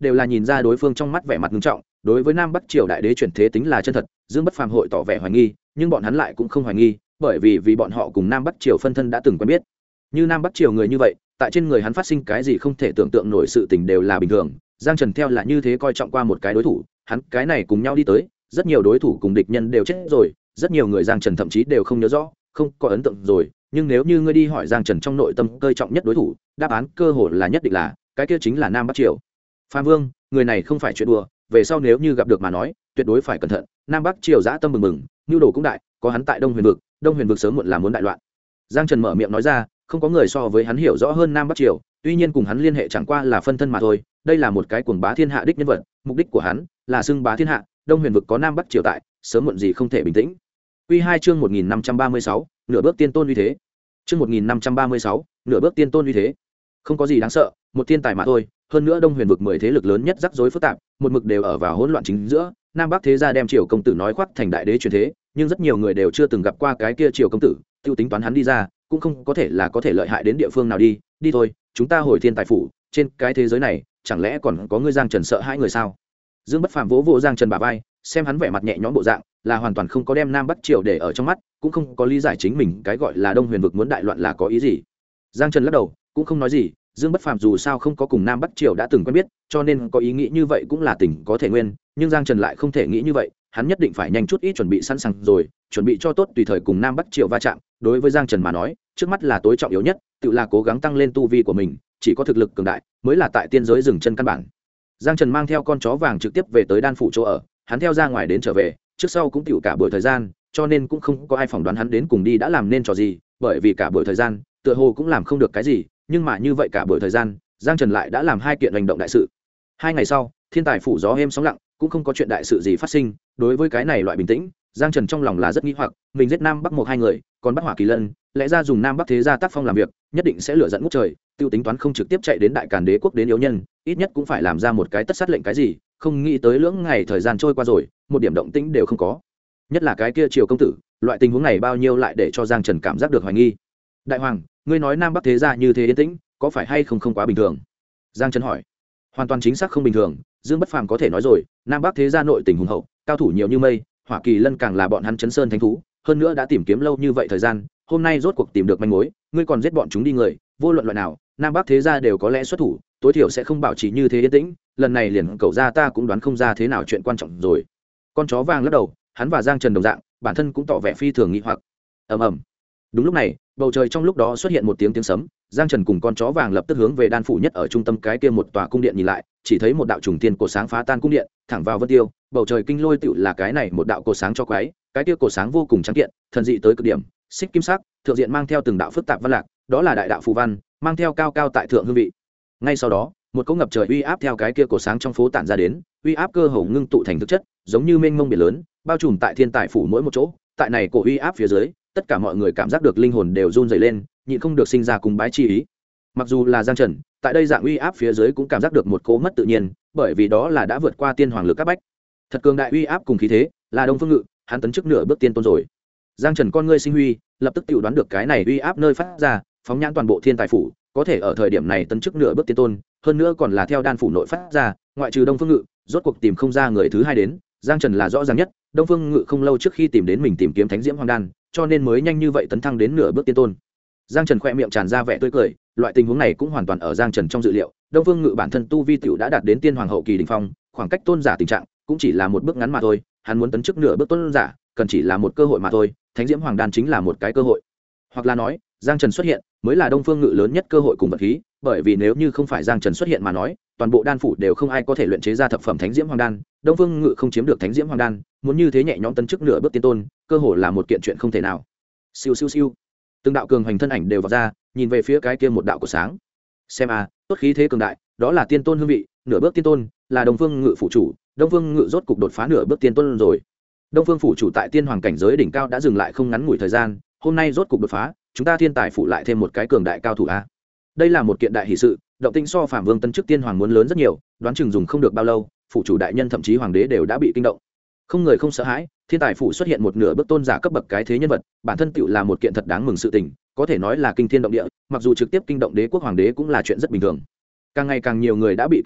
đều là nhìn ra đối phương trong mắt vẻ mặt nghiêm trọng. Đối với Nam Bắc Triều đại đế chuyển thế tính là chân thật, Dương Bất Phàm hội tỏ vẻ hoài nghi, nhưng bọn hắn lại cũng không hoài nghi, bởi vì bọn họ cùng Nam Bắc Triều phân thân đã từng quen biết. Như Nam Bắc Triều người như vậy, tại trên người hắn phát sinh cái gì không thể tưởng tượng nổi sự tình đều là bình thường. Giang Trần theo là như thế coi trọng qua một cái đối thủ, hắn cái này cùng nhau đi tới, rất nhiều đối thủ cùng địch nhân đều chết rồi, rất nhiều người Giang Trần thậm chí đều không nhớ rõ, không có ấn tượng rồi, nhưng nếu như ngươi đi hỏi Giang Trần trong nội tâm coi trọng nhất đối thủ, đáp án cơ hội là nhất định là cái kia chính là Nam Bắc Triều. Phạm Vương, người này không phải chuyện đùa, về sau nếu như gặp được mà nói, tuyệt đối phải cẩn thận. Nam Bắc Triều dã tâm bừng bừng, nhu đồ cũng đại, có hắn tại Đông Huyền vực sớm muộn là muốn đại loạn. Giang Trần mở miệng nói ra, không có người so với hắn hiểu rõ hơn Nam Bắc Triều, tuy nhiên cùng hắn liên hệ chẳng qua là phân thân mà thôi, đây là một cái cuồng bá thiên hạ đích nhân vật, mục đích của hắn là xưng bá thiên hạ, Đông Huyền vực có Nam Bắc Triều tại, sớm muộn gì không thể bình tĩnh. Quy 2 chương 1536, nửa bước tiên tôn uy thế. Chương 1536, nửa bước tiên tôn uy thế. Không có gì đáng sợ, một thiên tài mà thôi, hơn nữa Đông Huyền vực 10 thế lực lớn nhất rắc rối phức tạp, một mực đều ở vào hỗn loạn chính giữa, Nam Bắc thế gia đem Triều công tử nói khoác thành đại đế truyền thế, nhưng rất nhiều người đều chưa từng gặp qua cái kia Triều công tử, tiêu tính toán hắn đi ra, cũng không có thể là có thể lợi hại đến địa phương nào đi, đi thôi, chúng ta hồi thiên tài phủ, trên cái thế giới này, chẳng lẽ còn có ngươi Giang Trần sợ hãi người sao? Dương Bất Phàm vỗ vỗ Giang Trần bả vai, xem hắn vẻ mặt nhẹ nhõm bộ dạng, là hoàn toàn không có đem Nam Bắc Triều để ở trong mắt, cũng không có lý giải chính mình cái gọi là Đông Huyền vực muốn đại loạn là có ý gì. Giang Trần lắc đầu, cũng không nói gì, Dương Bất Phàm dù sao không có cùng Nam Bắc Triều đã từng quen biết, cho nên có ý nghĩ như vậy cũng là tình có thể nguyên, nhưng Giang Trần lại không thể nghĩ như vậy, hắn nhất định phải nhanh chút ít chuẩn bị sẵn sàng rồi, chuẩn bị cho tốt tùy thời cùng Nam Bắc Triều va chạm. Đối với Giang Trần mà nói, trước mắt là tối trọng yếu nhất, tự là cố gắng tăng lên tu vi của mình, chỉ có thực lực cường đại mới là tại tiên giới dừng chân căn bản. Giang Trần mang theo con chó vàng trực tiếp về tới đan phủ chỗ ở, hắn theo ra ngoài đến trở về, trước sau cũng tiểu cả buổi thời gian, cho nên cũng không có ai phỏng đoán hắn đến cùng đi đã làm nên trò gì, bởi vì cả buổi thời gian, tựa hồ cũng làm không được cái gì, nhưng mà như vậy cả buổi thời gian, Giang Trần lại đã làm hai kiện hành động đại sự. 2 ngày sau, thiên tài phủ gió êm sóng lặng, cũng không có chuyện đại sự gì phát sinh, đối với cái này loại bình tĩnh, Giang Trần trong lòng là rất nghi hoặc, mình giết Nam Bắc một hai người, còn bắt Hỏa Kỳ Lân, lẽ ra dùng Nam Bắc thế gia tác phong làm việc, nhất định sẽ lửa giận ngút trời, tiêu tính toán không trực tiếp chạy đến Đại Càn Đế quốc đến yếu nhân, ít nhất cũng phải làm ra một cái tất sát lệnh cái gì, không nghĩ tới lưỡng ngày thời gian trôi qua rồi, một điểm động tĩnh đều không có. Nhất là cái kia Triều công tử, loại tình huống này bao nhiêu lại để cho Giang Trần cảm giác được hoài nghi. Đại hoàng, ngươi nói Nam Bắc thế gia như thế yên tĩnh, có phải hay không quá bình thường? Giang Trần hỏi. Hoàn toàn chính xác không bình thường, Dương Bất Phàm có thể nói rồi, Nam Bắc thế gia nội tình hùng hậu, cao thủ nhiều như mây, Hỏa Kỳ Lân càng là bọn hắn chấn sơn thánh thú, hơn nữa đã tìm kiếm lâu như vậy thời gian, hôm nay rốt cuộc tìm được manh mối, ngươi còn giết bọn chúng đi người, vô luận loại nào, Nam Bắc thế gia đều có lẽ xuất thủ, tối thiểu sẽ không bảo trì như thế yên tĩnh, lần này liền cậu ra ta cũng đoán không ra thế nào chuyện quan trọng rồi. Con chó vàng lắc đầu, hắn và Giang Trần đồng dạng, bản thân cũng tỏ vẻ phi thường nghi hoặc. Ầm ầm. Đúng lúc này, bầu trời trong lúc đó xuất hiện một tiếng sấm, Giang Trần cùng con chó vàng lập tức hướng về đan phủ nhất ở trung tâm cái kia một tòa cung điện nhìn lại, chỉ thấy một đạo trùng thiên cột sáng phá tan cung điện, thẳng vào vân tiêu, bầu trời kinh lôi tựu là cái này một đạo cột sáng cho quái, cái kia cột sáng vô cùng trắng kiện, thần dị tới cực điểm, xích kim sắc, thượng diện mang theo từng đạo phức tạp văn lạc, đó là đại đạo phù văn, mang theo cao cao tại thượng hương vị. Ngay sau đó, một cỗ ngập trời uy áp theo cái kia cột sáng trong phố tản ra đến, uy áp cơ hồ ngưng tụ thành thực chất, giống như mênh mông biển lớn, bao trùm tại thiên tài phủ mỗi một chỗ, tại này cổ uy áp phía dưới, tất cả mọi người cảm giác được linh hồn đều run rẩy lên, nhịn không được sinh ra cùng bái chi ý. Mặc dù là Giang Trần, tại đây dạng uy áp phía dưới cũng cảm giác được một cỗ mất tự nhiên, bởi vì đó là đã vượt qua tiên hoàng lực các bách. Thật cường đại uy áp cùng khí thế, là Đông Phương Ngự, hắn tấn chức nửa bước tiên tôn rồi. Giang Trần con ngươi sinh huy, lập tức tự đoán được cái này uy áp nơi phát ra, phóng nhãn toàn bộ thiên tài phủ, có thể ở thời điểm này tấn chức nửa bước tiên tôn, hơn nữa còn là theo đan phủ nội phát ra, ngoại trừ Đông Phương Ngự, rốt cuộc tìm không ra người thứ hai đến. Giang Trần là rõ ràng nhất, Đông Phương Ngự không lâu trước khi tìm đến mình tìm kiếm Thánh Diễm Hoàng Đan, cho nên mới nhanh như vậy tấn thăng đến nửa bước tiên tôn. Giang Trần khẽ miệng tràn ra vẻ tươi cười, loại tình huống này cũng hoàn toàn ở Giang Trần trong dự liệu. Đông Phương Ngự bản thân tu vi tiểu đã đạt đến tiên hoàng hậu kỳ đỉnh phong, khoảng cách tôn giả tình trạng cũng chỉ là một bước ngắn mà thôi, hắn muốn tấn chức nửa bước tôn giả, cần chỉ là một cơ hội mà thôi, Thánh Diễm Hoàng Đan chính là một cái cơ hội. Hoặc là nói, Giang Trần xuất hiện mới là Đông Phương Ngự lớn nhất cơ hội cùng vật khí, bởi vì nếu như không phải Giang Trần xuất hiện mà nói, toàn bộ đan phủ đều không ai có thể luyện chế ra thập phẩm Thánh Diễm Hoàng Đan, Đông Phương Ngự không chiếm được Thánh Diễm Hoàng Đan, muốn như thế nhẹ nhõm tấn chức nửa bước tiên tôn, cơ hội là một kiện chuyện không thể nào. Siêu siêu siêu. Từng đạo cường hành thân ảnh đều vọt ra, nhìn về phía cái kia một đạo của sáng. Xem a, tốt khí thế cường đại, đó là tiên tôn hương vị, nửa bước tiên tôn, là Đông Phương Ngự phủ chủ, Đông Phương Ngự rốt cục đột phá nửa bước tiên tôn rồi. Đông Phương phủ chủ tại tiên hoàng cảnh giới đỉnh cao đã dừng lại không ngắn ngủi thời gian, hôm nay rốt cục đột phá, chúng ta thiên tài phủ lại thêm một cái cường đại cao thủ a. Đây là một kiện đại hỷ sự, động tĩnh so Phạm Vương tấn chức tiên hoàng muốn lớn rất nhiều, đoán chừng dùng không được bao lâu, phủ chủ đại nhân thậm chí hoàng đế đều đã bị kinh động. Không người không sợ hãi, thiên tài phủ xuất hiện một nửa bước tôn giả cấp bậc cái thế nhân vật, bản thân tựu là một kiện thật đáng mừng sự tình, có thể nói là kinh thiên động địa, mặc dù trực tiếp kinh động đế quốc hoàng đế cũng là chuyện rất bình thường. Càng ngày càng nhiều người đã bị kinh động,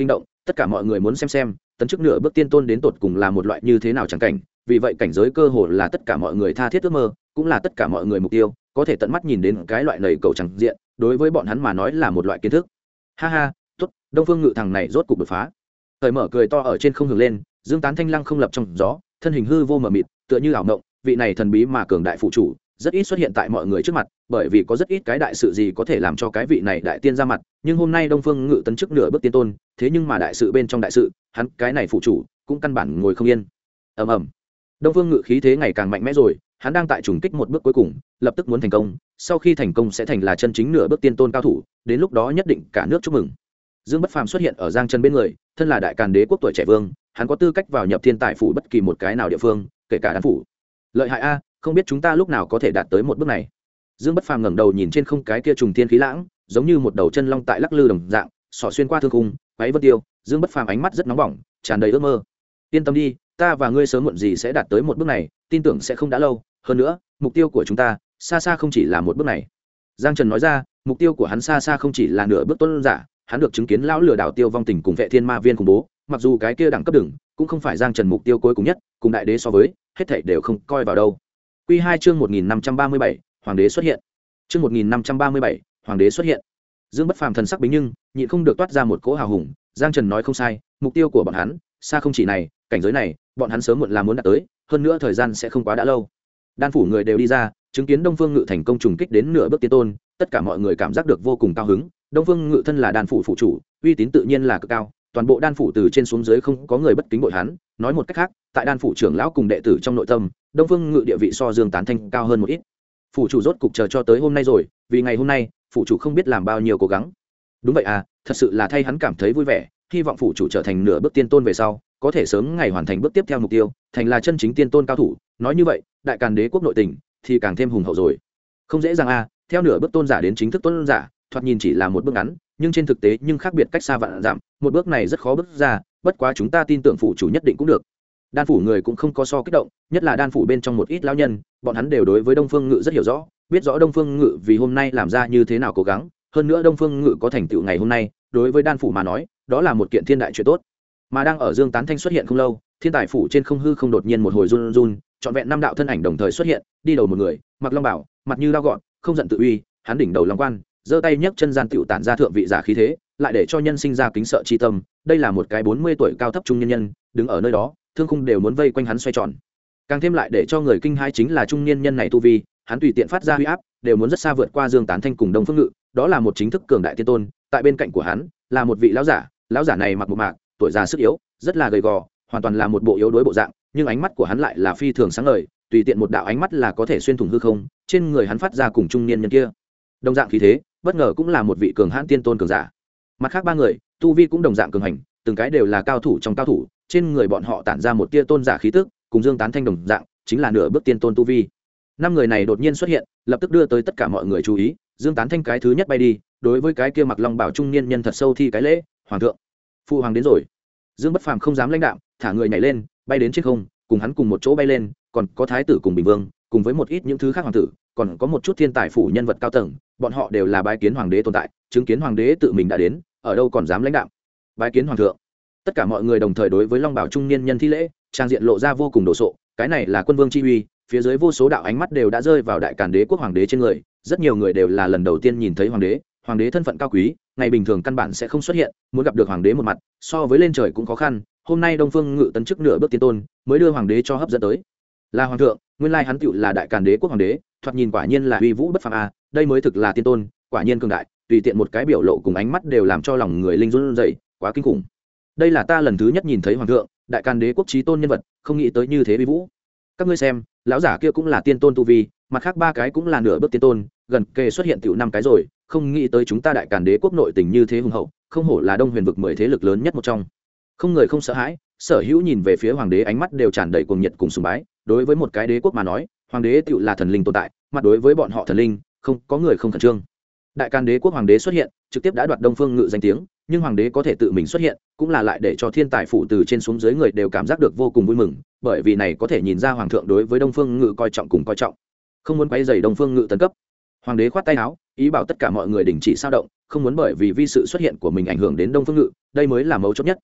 tất cả mọi người muốn xem tấn chức nửa bước tiên tôn đến tột cùng là một loại như thế nào chẳng cảnh, vì vậy cảnh giới cơ hồ là tất cả mọi người tha thiết ước mơ, cũng là tất cả mọi người mục tiêu, có thể tận mắt nhìn đến cái loại nầy cầu chẳng diện, đối với bọn hắn mà nói là một loại kiến thức. Ha ha, tốt, Đông Phương Ngự thằng này rốt cục đột phá. Thời mở cười to ở trên không hưởng lên, Dương Tán Thanh lăng không lập trong gió, thân hình hư vô mờ mịt, tựa như ảo mộng, vị này thần bí mà cường đại phụ chủ, rất ít xuất hiện tại mọi người trước mặt, bởi vì có rất ít cái đại sự gì có thể làm cho cái vị này đại tiên ra mặt, nhưng hôm nay Đông Phương Ngự tấn chức nửa bước tiên tôn, thế nhưng mà đại sự bên trong đại sự, hắn cái này phụ chủ cũng căn bản ngồi không yên. Ầm ầm. Đông Phương Ngự khí thế ngày càng mạnh mẽ rồi, hắn đang tại trùng kích một bước cuối cùng, lập tức muốn thành công, sau khi thành công sẽ thành là chân chính nửa bước tiên tôn cao thủ, đến lúc đó nhất định cả nước chúc mừng. Dương Bất Phàm xuất hiện ở Giang Trần bên người, thân là đại càn đế quốc tuổi trẻ vương, hắn có tư cách vào nhập thiên tài phủ bất kỳ một cái nào địa phương, kể cả đan phủ. Lợi hại a, không biết chúng ta lúc nào có thể đạt tới một bước này. Dương Bất Phàm ngẩng đầu nhìn trên không cái kia trùng thiên khí lãng, giống như một đầu chân long tại lắc lư đồng dạng, xỏ xuyên qua thương khung, váy vân tiêu. Dương Bất Phàm ánh mắt rất nóng bỏng, tràn đầy ước mơ. Yên tâm đi, ta và ngươi sớm muộn gì sẽ đạt tới một bước này, tin tưởng sẽ không đã lâu. Hơn nữa, mục tiêu của chúng ta xa xa không chỉ là một bước này. Giang Trần nói ra, mục tiêu của hắn xa xa không chỉ là nửa bước tôn giả, hắn được chứng kiến lão lừa đảo Tiêu Vong Tình cùng Vệ Thiên Ma Viên khủng bố, mặc dù cái kia đẳng cấp đừng, cũng không phải Giang Trần mục tiêu cuối cùng nhất, cùng đại đế so với, hết thảy đều không coi vào đâu. Quy 2 chương 1537, hoàng đế xuất hiện. Chương 1537, hoàng đế xuất hiện. Dương Bất Phàm thần sắc bính nhưng, nhịn không được toát ra một cỗ hào hùng, Giang Trần nói không sai, mục tiêu của bọn hắn, xa không chỉ này, cảnh giới này, bọn hắn sớm muộn là muốn đạt tới, hơn nữa thời gian sẽ không quá đã lâu. Đan phủ người đều đi ra, chứng kiến Đông Phương Ngự thành công trùng kích đến nửa bước tiên tôn, tất cả mọi người cảm giác được vô cùng cao hứng. Đông Phương Ngự thân là đan phủ phụ chủ, uy tín tự nhiên là cực cao, toàn bộ đan phủ từ trên xuống dưới không có người bất kính bội hắn. Nói một cách khác, tại đan phủ trưởng lão cùng đệ tử trong nội tâm, Đông Phương Ngự địa vị so Dương Tán Thanh cao hơn một ít. Phủ chủ rốt cục chờ cho tới hôm nay rồi, vì ngày hôm nay, phủ chủ không biết làm bao nhiêu cố gắng. Đúng vậy à, thật sự là thay hắn cảm thấy vui vẻ, hy vọng phủ chủ trở thành nửa bước tiên tôn về sau, có thể sớm ngày hoàn thành bước tiếp theo mục tiêu, thành là chân chính tiên tôn cao thủ. Nói như vậy, đại càn đế quốc nội tình thì càng thêm hùng hậu rồi. Không dễ dàng à, theo nửa bước tôn giả đến chính thức tôn giả, thoạt nhìn chỉ là một bước ngắn, nhưng trên thực tế nhưng khác biệt cách xa vạn dặm, một bước này rất khó bước ra, bất quá chúng ta tin tưởng phủ chủ nhất định cũng được. Đan phủ người cũng không có so kích động, nhất là đan phủ bên trong một ít lão nhân, bọn hắn đều đối với Đông Phương Ngự rất hiểu rõ, biết rõ Đông Phương Ngự vì hôm nay làm ra như thế nào cố gắng, hơn nữa Đông Phương Ngự có thành tựu ngày hôm nay, đối với đan phủ mà nói, đó là một kiện thiên đại chuyện tốt. Mà đang ở Dương Tán Thanh xuất hiện không lâu, thiên tài phủ trên không hư không đột nhiên một hồi run run, trọn vẹn 5 đạo thân ảnh đồng thời xuất hiện, đi đầu một người, mặc long bảo, mặt như dao gọn, không giận tự uy, hắn đỉnh đầu long quan, giơ tay nhấc chân gian tiểu tản ra thượng vị giả khí thế, lại để cho nhân sinh ra kính sợ chi tâm. Đây là một cái 40 tuổi cao thấp trung nhân nhân, đứng ở nơi đó, thương khung đều muốn vây quanh hắn xoay tròn. Càng thêm lại để cho người kinh hãi chính là trung niên nhân này tu vi, hắn tùy tiện phát ra huy áp, đều muốn rất xa vượt qua Dương Tán Thanh cùng Đông Phương Ngự, đó là một chính thức cường đại tiên tôn. Tại bên cạnh của hắn là một vị lão giả này mặc một mạc, tuổi già sức yếu, rất là gầy gò, hoàn toàn là một bộ yếu đuối bộ dạng, nhưng ánh mắt của hắn lại là phi thường sáng ngời, tùy tiện một đạo ánh mắt là có thể xuyên thủng hư không. Trên người hắn phát ra cùng trung niên nhân kia đồng dạng khí thế, bất ngờ cũng là một vị cường hãn tiên tôn cường giả. Mặt khác ba người tu vi cũng đồng dạng cường hành, từng cái đều là cao thủ trong cao thủ, trên người bọn họ tản ra một tia tôn giả khí tức, cùng Dương Tán Thanh đồng dạng, chính là nửa bước tiên tôn tu vi. 5 người này đột nhiên xuất hiện, lập tức đưa tới tất cả mọi người chú ý. Dương Tán Thanh cái thứ nhất bay đi, đối với cái kia mặc long bảo trung niên nhân thật sâu thi cái lễ, hoàng thượng, phụ hoàng đến rồi. Dương Bất Phàm không dám lãnh đạm, thả người nhảy lên, bay đến trên không, cùng hắn cùng một chỗ bay lên, còn có thái tử cùng bình vương, cùng với một ít những thứ khác hoàng tử, còn có một chút thiên tài phủ nhân vật cao tầng, bọn họ đều là bái kiến hoàng đế tồn tại, chứng kiến hoàng đế tự mình đã đến, ở đâu còn dám lãnh đạm. Bái kiến hoàng thượng. Tất cả mọi người đồng thời đối với long bảo trung niên nhân thi lễ, trang diện lộ ra vô cùng đồ sộ, cái này là quân vương chi uy, phía dưới vô số đạo ánh mắt đều đã rơi vào đại càn đế quốc hoàng đế trên người, rất nhiều người đều là lần đầu tiên nhìn thấy hoàng đế thân phận cao quý, ngày bình thường căn bản sẽ không xuất hiện, muốn gặp được hoàng đế một mặt, so với lên trời cũng khó khăn. Hôm nay Đông Phương Ngự tấn chức nửa bước tiên tôn, mới đưa hoàng đế cho hấp dẫn tới. Là hoàng thượng, nguyên lai hắn tựu là đại càn đế quốc hoàng đế, thoạt nhìn quả nhiên là uy vũ bất phàm a, đây mới thực là tiên tôn, quả nhiên cường đại, tùy tiện một cái biểu lộ cùng ánh mắt đều làm cho lòng người linh run rẩy, quá kinh khủng. Đây là ta lần thứ nhất nhìn thấy hoàng thượng, đại càn đế quốc chí tôn nhân vật, không nghĩ tới như thế uy vũ. Các ngươi xem, lão giả kia cũng là tiên tôn tu vi, mặt khác ba cái cũng là nửa bước tiên tôn, gần kề xuất hiện tiểu 5 cái rồi, không nghĩ tới chúng ta đại càn đế quốc nội tình như thế hùng hậu, không hổ là Đông Huyền vực 10 thế lực lớn nhất một trong. Không người không sợ hãi, sở hữu nhìn về phía hoàng đế ánh mắt đều tràn đầy cuồng nhiệt cùng sùng bái. Đối với một cái đế quốc mà nói, hoàng đế tiểu là thần linh tồn tại, mặt đối với bọn họ thần linh, không có người không khẩn trương. Đại càn đế quốc hoàng đế xuất hiện, trực tiếp đã đoạt Đông Phương Ngự danh tiếng, nhưng hoàng đế có thể tự mình xuất hiện, cũng là lại để cho thiên tài phủ từ trên xuống dưới người đều cảm giác được vô cùng vui mừng, bởi vì này có thể nhìn ra hoàng thượng đối với Đông Phương Ngự coi trọng cùng coi trọng, không muốn quấy rầy Đông Phương Ngự tấn cấp. Hoàng đế khoát tay áo, ý bảo tất cả mọi người đình chỉ sao động, không muốn bởi vì vi sự xuất hiện của mình ảnh hưởng đến Đông Phương Ngự, đây mới là mấu chốt nhất.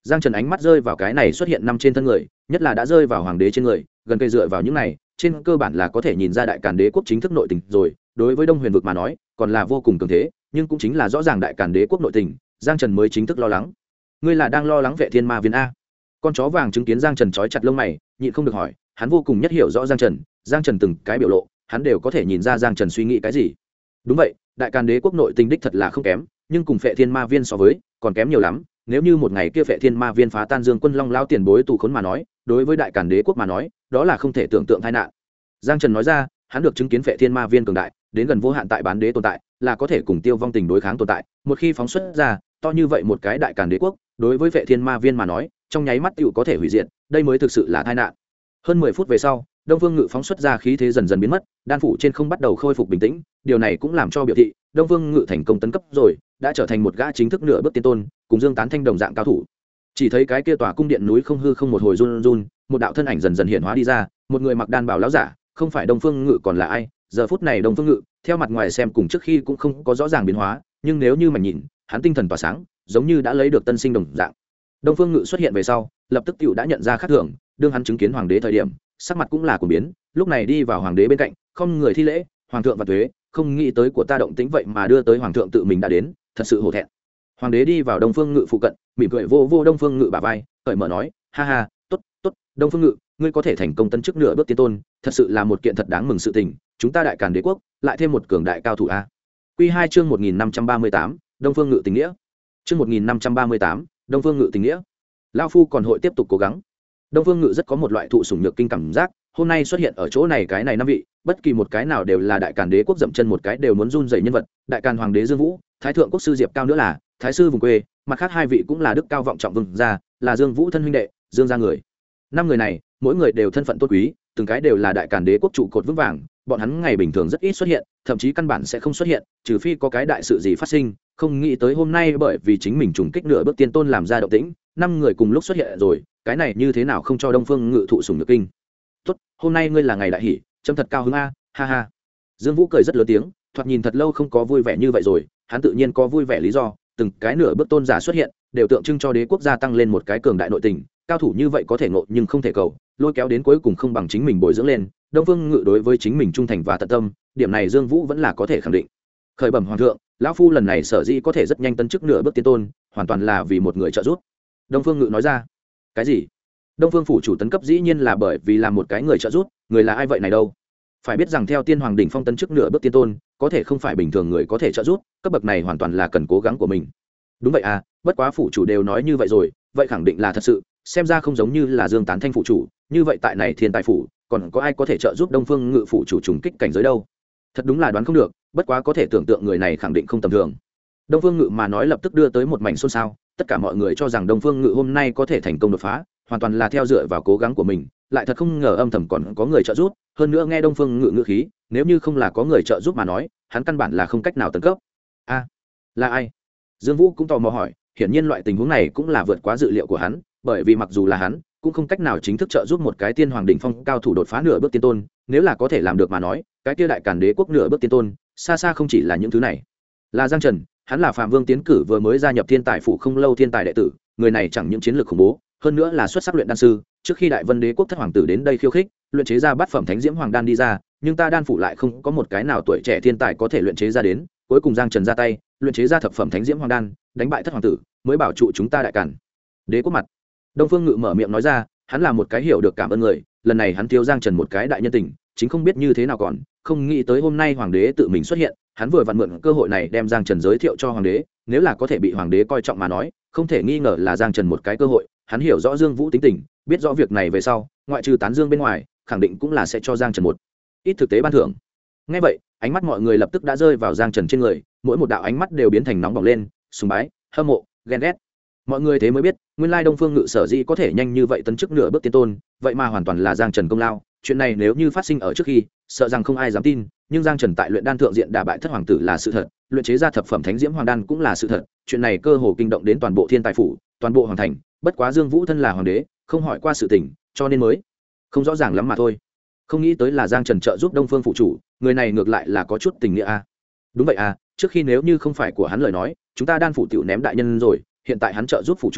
Giang Trần ánh mắt rơi vào cái này xuất hiện năm trên thân người, nhất là đã rơi vào hoàng đế trên người, gần cây dựa vào những này, trên cơ bản là có thể nhìn ra đại càn đế quốc chính thức nội tình rồi. Đối với Đông Huyền vực mà nói, còn là vô cùng cường thế, nhưng cũng chính là rõ ràng đại càn đế quốc nội tình, Giang Trần mới chính thức lo lắng. Ngươi là đang lo lắng Vệ Thiên Ma Viên a? Con chó vàng chứng kiến Giang Trần trói chặt lông mày, nhịn không được hỏi, hắn vô cùng nhất hiểu rõ Giang Trần từng cái biểu lộ, hắn đều có thể nhìn ra Giang Trần suy nghĩ cái gì. Đúng vậy, đại càn đế quốc nội tình đích thật là không kém, nhưng cùng Vệ Thiên Ma Viên so với, còn kém nhiều lắm. Nếu như một ngày kia Vệ Thiên Ma Viên phá tan Dương Quân Long lao tiền bối tù khốn mà nói, đối với đại càn đế quốc mà nói, đó là không thể tưởng tượng tai nạn. Giang Trần nói ra, hắn được chứng kiến Vệ Thiên Ma Viên cường đại, đến gần vô hạn tại bán đế tồn tại, là có thể cùng Tiêu Vong Tình đối kháng tồn tại, một khi phóng xuất ra, to như vậy một cái đại càn đế quốc, đối với Vệ Thiên Ma Viên mà nói, trong nháy mắt tựu có thể hủy diệt, đây mới thực sự là tai nạn. Hơn 10 phút về sau, Đông Vương Ngự phóng xuất ra khí thế dần dần biến mất, đan phủ trên không bắt đầu khôi phục bình tĩnh, điều này cũng làm cho biểu thị Đông Vương Ngự thành công tấn cấp rồi, đã trở thành một gã chính thức nửa bước tiên tôn, cùng Dương Tán Thanh đồng dạng cao thủ. Chỉ thấy cái kia tòa cung điện núi không hư không một hồi run run, một đạo thân ảnh dần dần hiện hóa đi ra, một người mặc đan bào lão giả, không phải Đông Phương Ngự còn là ai? Giờ phút này Đông Phương Ngự, theo mặt ngoài xem cùng trước khi cũng không có rõ ràng biến hóa, nhưng nếu như mà nhìn, hắn tinh thần tỏa sáng, giống như đã lấy được tân sinh đồng dạng. Đông Phương Ngự xuất hiện về sau, lập tức tiểu đã nhận ra khác thường, đương hắn chứng kiến hoàng đế thời điểm, sắc mặt cũng là cuồng biến, lúc này đi vào hoàng đế bên cạnh, không người thi lễ, hoàng thượng và tuế, không nghĩ tới của ta động tĩnh vậy mà đưa tới hoàng thượng tự mình đã đến, thật sự hổ thẹn. Hoàng đế đi vào Đông Phương Ngự phụ cận, mỉm cười vô vô Đông Phương Ngự bả vai, cởi mở nói, ha ha, tốt, tốt, Đông Phương Ngự, ngươi có thể thành công tấn chức nửa bước tiên tôn, thật sự là một kiện thật đáng mừng sự tình, chúng ta đại càn đế quốc lại thêm một cường đại cao thủ a. Quy 2 chương 1538, Đông Phương Ngự tình nghĩa. Chương 1538, Đông Phương Ngự tình nghĩa. Lão phu còn hội tiếp tục cố gắng. Đông Phương Ngự rất có một loại thụ sủng nhược kinh cảm giác, hôm nay xuất hiện ở chỗ này cái này năm vị, bất kỳ một cái nào đều là đại càn đế quốc dậm chân một cái đều muốn run rẩy nhân vật, đại càn hoàng đế Dương Vũ, thái thượng quốc sư Diệp Cao nữa là thái sư vùng quê, mặt khác hai vị cũng là đức cao vọng trọng vương gia, là Dương Vũ thân huynh đệ, Dương gia người. Năm người này, mỗi người đều thân phận tôn quý, từng cái đều là đại càn đế quốc trụ cột vững vàng, bọn hắn ngày bình thường rất ít xuất hiện, thậm chí căn bản sẽ không xuất hiện, trừ phi có cái đại sự gì phát sinh, không nghĩ tới hôm nay bởi vì chính mình trùng kích nửa bước tiên tôn làm ra động tĩnh, năm người cùng lúc xuất hiện rồi, cái này như thế nào không cho Đông Phương Ngự thụ sủng nhược kinh. Tốt, hôm nay ngươi là ngày đại hỷ, trông thật cao hứng a, ha ha. Dương Vũ cười rất lớn tiếng, thoạt nhìn thật lâu không có vui vẻ như vậy rồi, hắn tự nhiên có vui vẻ lý do, từng cái nửa bước tôn giả xuất hiện, đều tượng trưng cho đế quốc gia tăng lên một cái cường đại nội tình, cao thủ như vậy có thể ngộ nhưng không thể cầu, lôi kéo đến cuối cùng không bằng chính mình bồi dưỡng lên. Đông Phương Ngự đối với chính mình trung thành và tận tâm, điểm này Dương Vũ vẫn là có thể khẳng định. Khởi bẩm hoàng thượng, lão phu lần này sở dĩ có thể rất nhanh tấn chức nửa bước tiên tôn, hoàn toàn là vì một người trợ giúp. Đông Phương Ngự nói ra. Cái gì? Đông Phương phủ chủ tấn cấp dĩ nhiên là bởi vì làm một cái người trợ giúp, người là ai vậy này đâu? Phải biết rằng theo tiên hoàng đỉnh phong tấn chức nửa bước tiên tôn, có thể không phải bình thường người có thể trợ giúp, cấp bậc này hoàn toàn là cần cố gắng của mình. Đúng vậy à, bất quá phủ chủ đều nói như vậy rồi, vậy khẳng định là thật sự, xem ra không giống như là Dương Tán Thanh phủ chủ, như vậy tại này thiên tài phủ, còn có ai có thể trợ giúp Đông Phương Ngự phủ chủ trùng kích cảnh giới đâu? Thật đúng là đoán không được, bất quá có thể tưởng tượng người này khẳng định không tầm thường. Đông Phương Ngự mà nói lập tức đưa tới một mảnh xôn xao, tất cả mọi người cho rằng Đông Phương Ngự hôm nay có thể thành công đột phá, hoàn toàn là theo dựa vào cố gắng của mình, lại thật không ngờ âm thầm còn có người trợ giúp, hơn nữa nghe Đông Phương Ngự ngữ khí, nếu như không là có người trợ giúp mà nói, hắn căn bản là không cách nào tấn cấp. A, là ai? Dương Vũ cũng tò mò hỏi, hiển nhiên loại tình huống này cũng là vượt quá dự liệu của hắn, bởi vì mặc dù là hắn, cũng không cách nào chính thức trợ giúp một cái tiên hoàng đỉnh phong cao thủ đột phá nửa bước tiên tôn, nếu là có thể làm được mà nói, cái kia đại càn đế quốc nửa bước tiên tôn, xa xa không chỉ là những thứ này. Là Giang Trần, hắn là Phạm Vương tiến cử vừa mới gia nhập Thiên Tài phủ không lâu thiên tài đệ tử, người này chẳng những chiến lược khủng bố, hơn nữa là xuất sắc luyện đan sư, trước khi Đại Vân Đế quốc thất hoàng tử đến đây khiêu khích, luyện chế ra bát phẩm thánh diễm hoàng đan đi ra, nhưng ta đan phủ lại không có một cái nào tuổi trẻ thiên tài có thể luyện chế ra đến, cuối cùng Giang Trần ra tay, luyện chế ra thập phẩm thánh diễm hoàng đan, đánh bại thất hoàng tử, mới bảo trụ chúng ta đại càn đế quốc mặt. Đông Phương Ngự mở miệng nói ra, hắn là một cái hiểu được cảm ơn người, lần này hắn thiếu Giang Trần một cái đại nhân tình, chính không biết như thế nào còn, không nghĩ tới hôm nay hoàng đế tự mình xuất hiện, hắn vừa vặn mượn cơ hội này đem Giang Trần giới thiệu cho hoàng đế, nếu là có thể bị hoàng đế coi trọng mà nói, không thể nghi ngờ là Giang Trần một cái cơ hội, hắn hiểu rõ Dương Vũ tính tình, biết rõ việc này về sau, ngoại trừ tán dương bên ngoài, khẳng định cũng là sẽ cho Giang Trần một ít thực tế ban thưởng. Nghe vậy, ánh mắt mọi người lập tức đã rơi vào Giang Trần trên người, mỗi một đạo ánh mắt đều biến thành nóng bỏng lên, sùng bái, hâm mộ, ghen ghét. Mọi người thế mới biết, nguyên lai Đông Phương Ngự sở dĩ có thể nhanh như vậy tấn chức nửa bước tiên tôn, vậy mà hoàn toàn là Giang Trần công lao. Chuyện này nếu như phát sinh ở trước khi, sợ rằng không ai dám tin, nhưng Giang Trần tại luyện đan thượng diện đả bại thất hoàng tử là sự thật, luyện chế ra thập phẩm thánh diễm hoàng đan cũng là sự thật, chuyện này cơ hồ kinh động đến toàn bộ Thiên Tài phủ, toàn bộ hoàng thành, bất quá Dương Vũ thân là hoàng đế, không hỏi qua sự tình, cho nên mới không rõ ràng lắm mà thôi. Không nghĩ tới là Giang Trần trợ giúp Đông Phương phụ chủ, người này ngược lại là có chút tình nghĩa a. Đúng vậy à, trước khi nếu như không phải của hắn lời nói, chúng ta đan phủ tiểu ném đại nhân rồi, hiện tại hắn trợ giúp phụ chủ,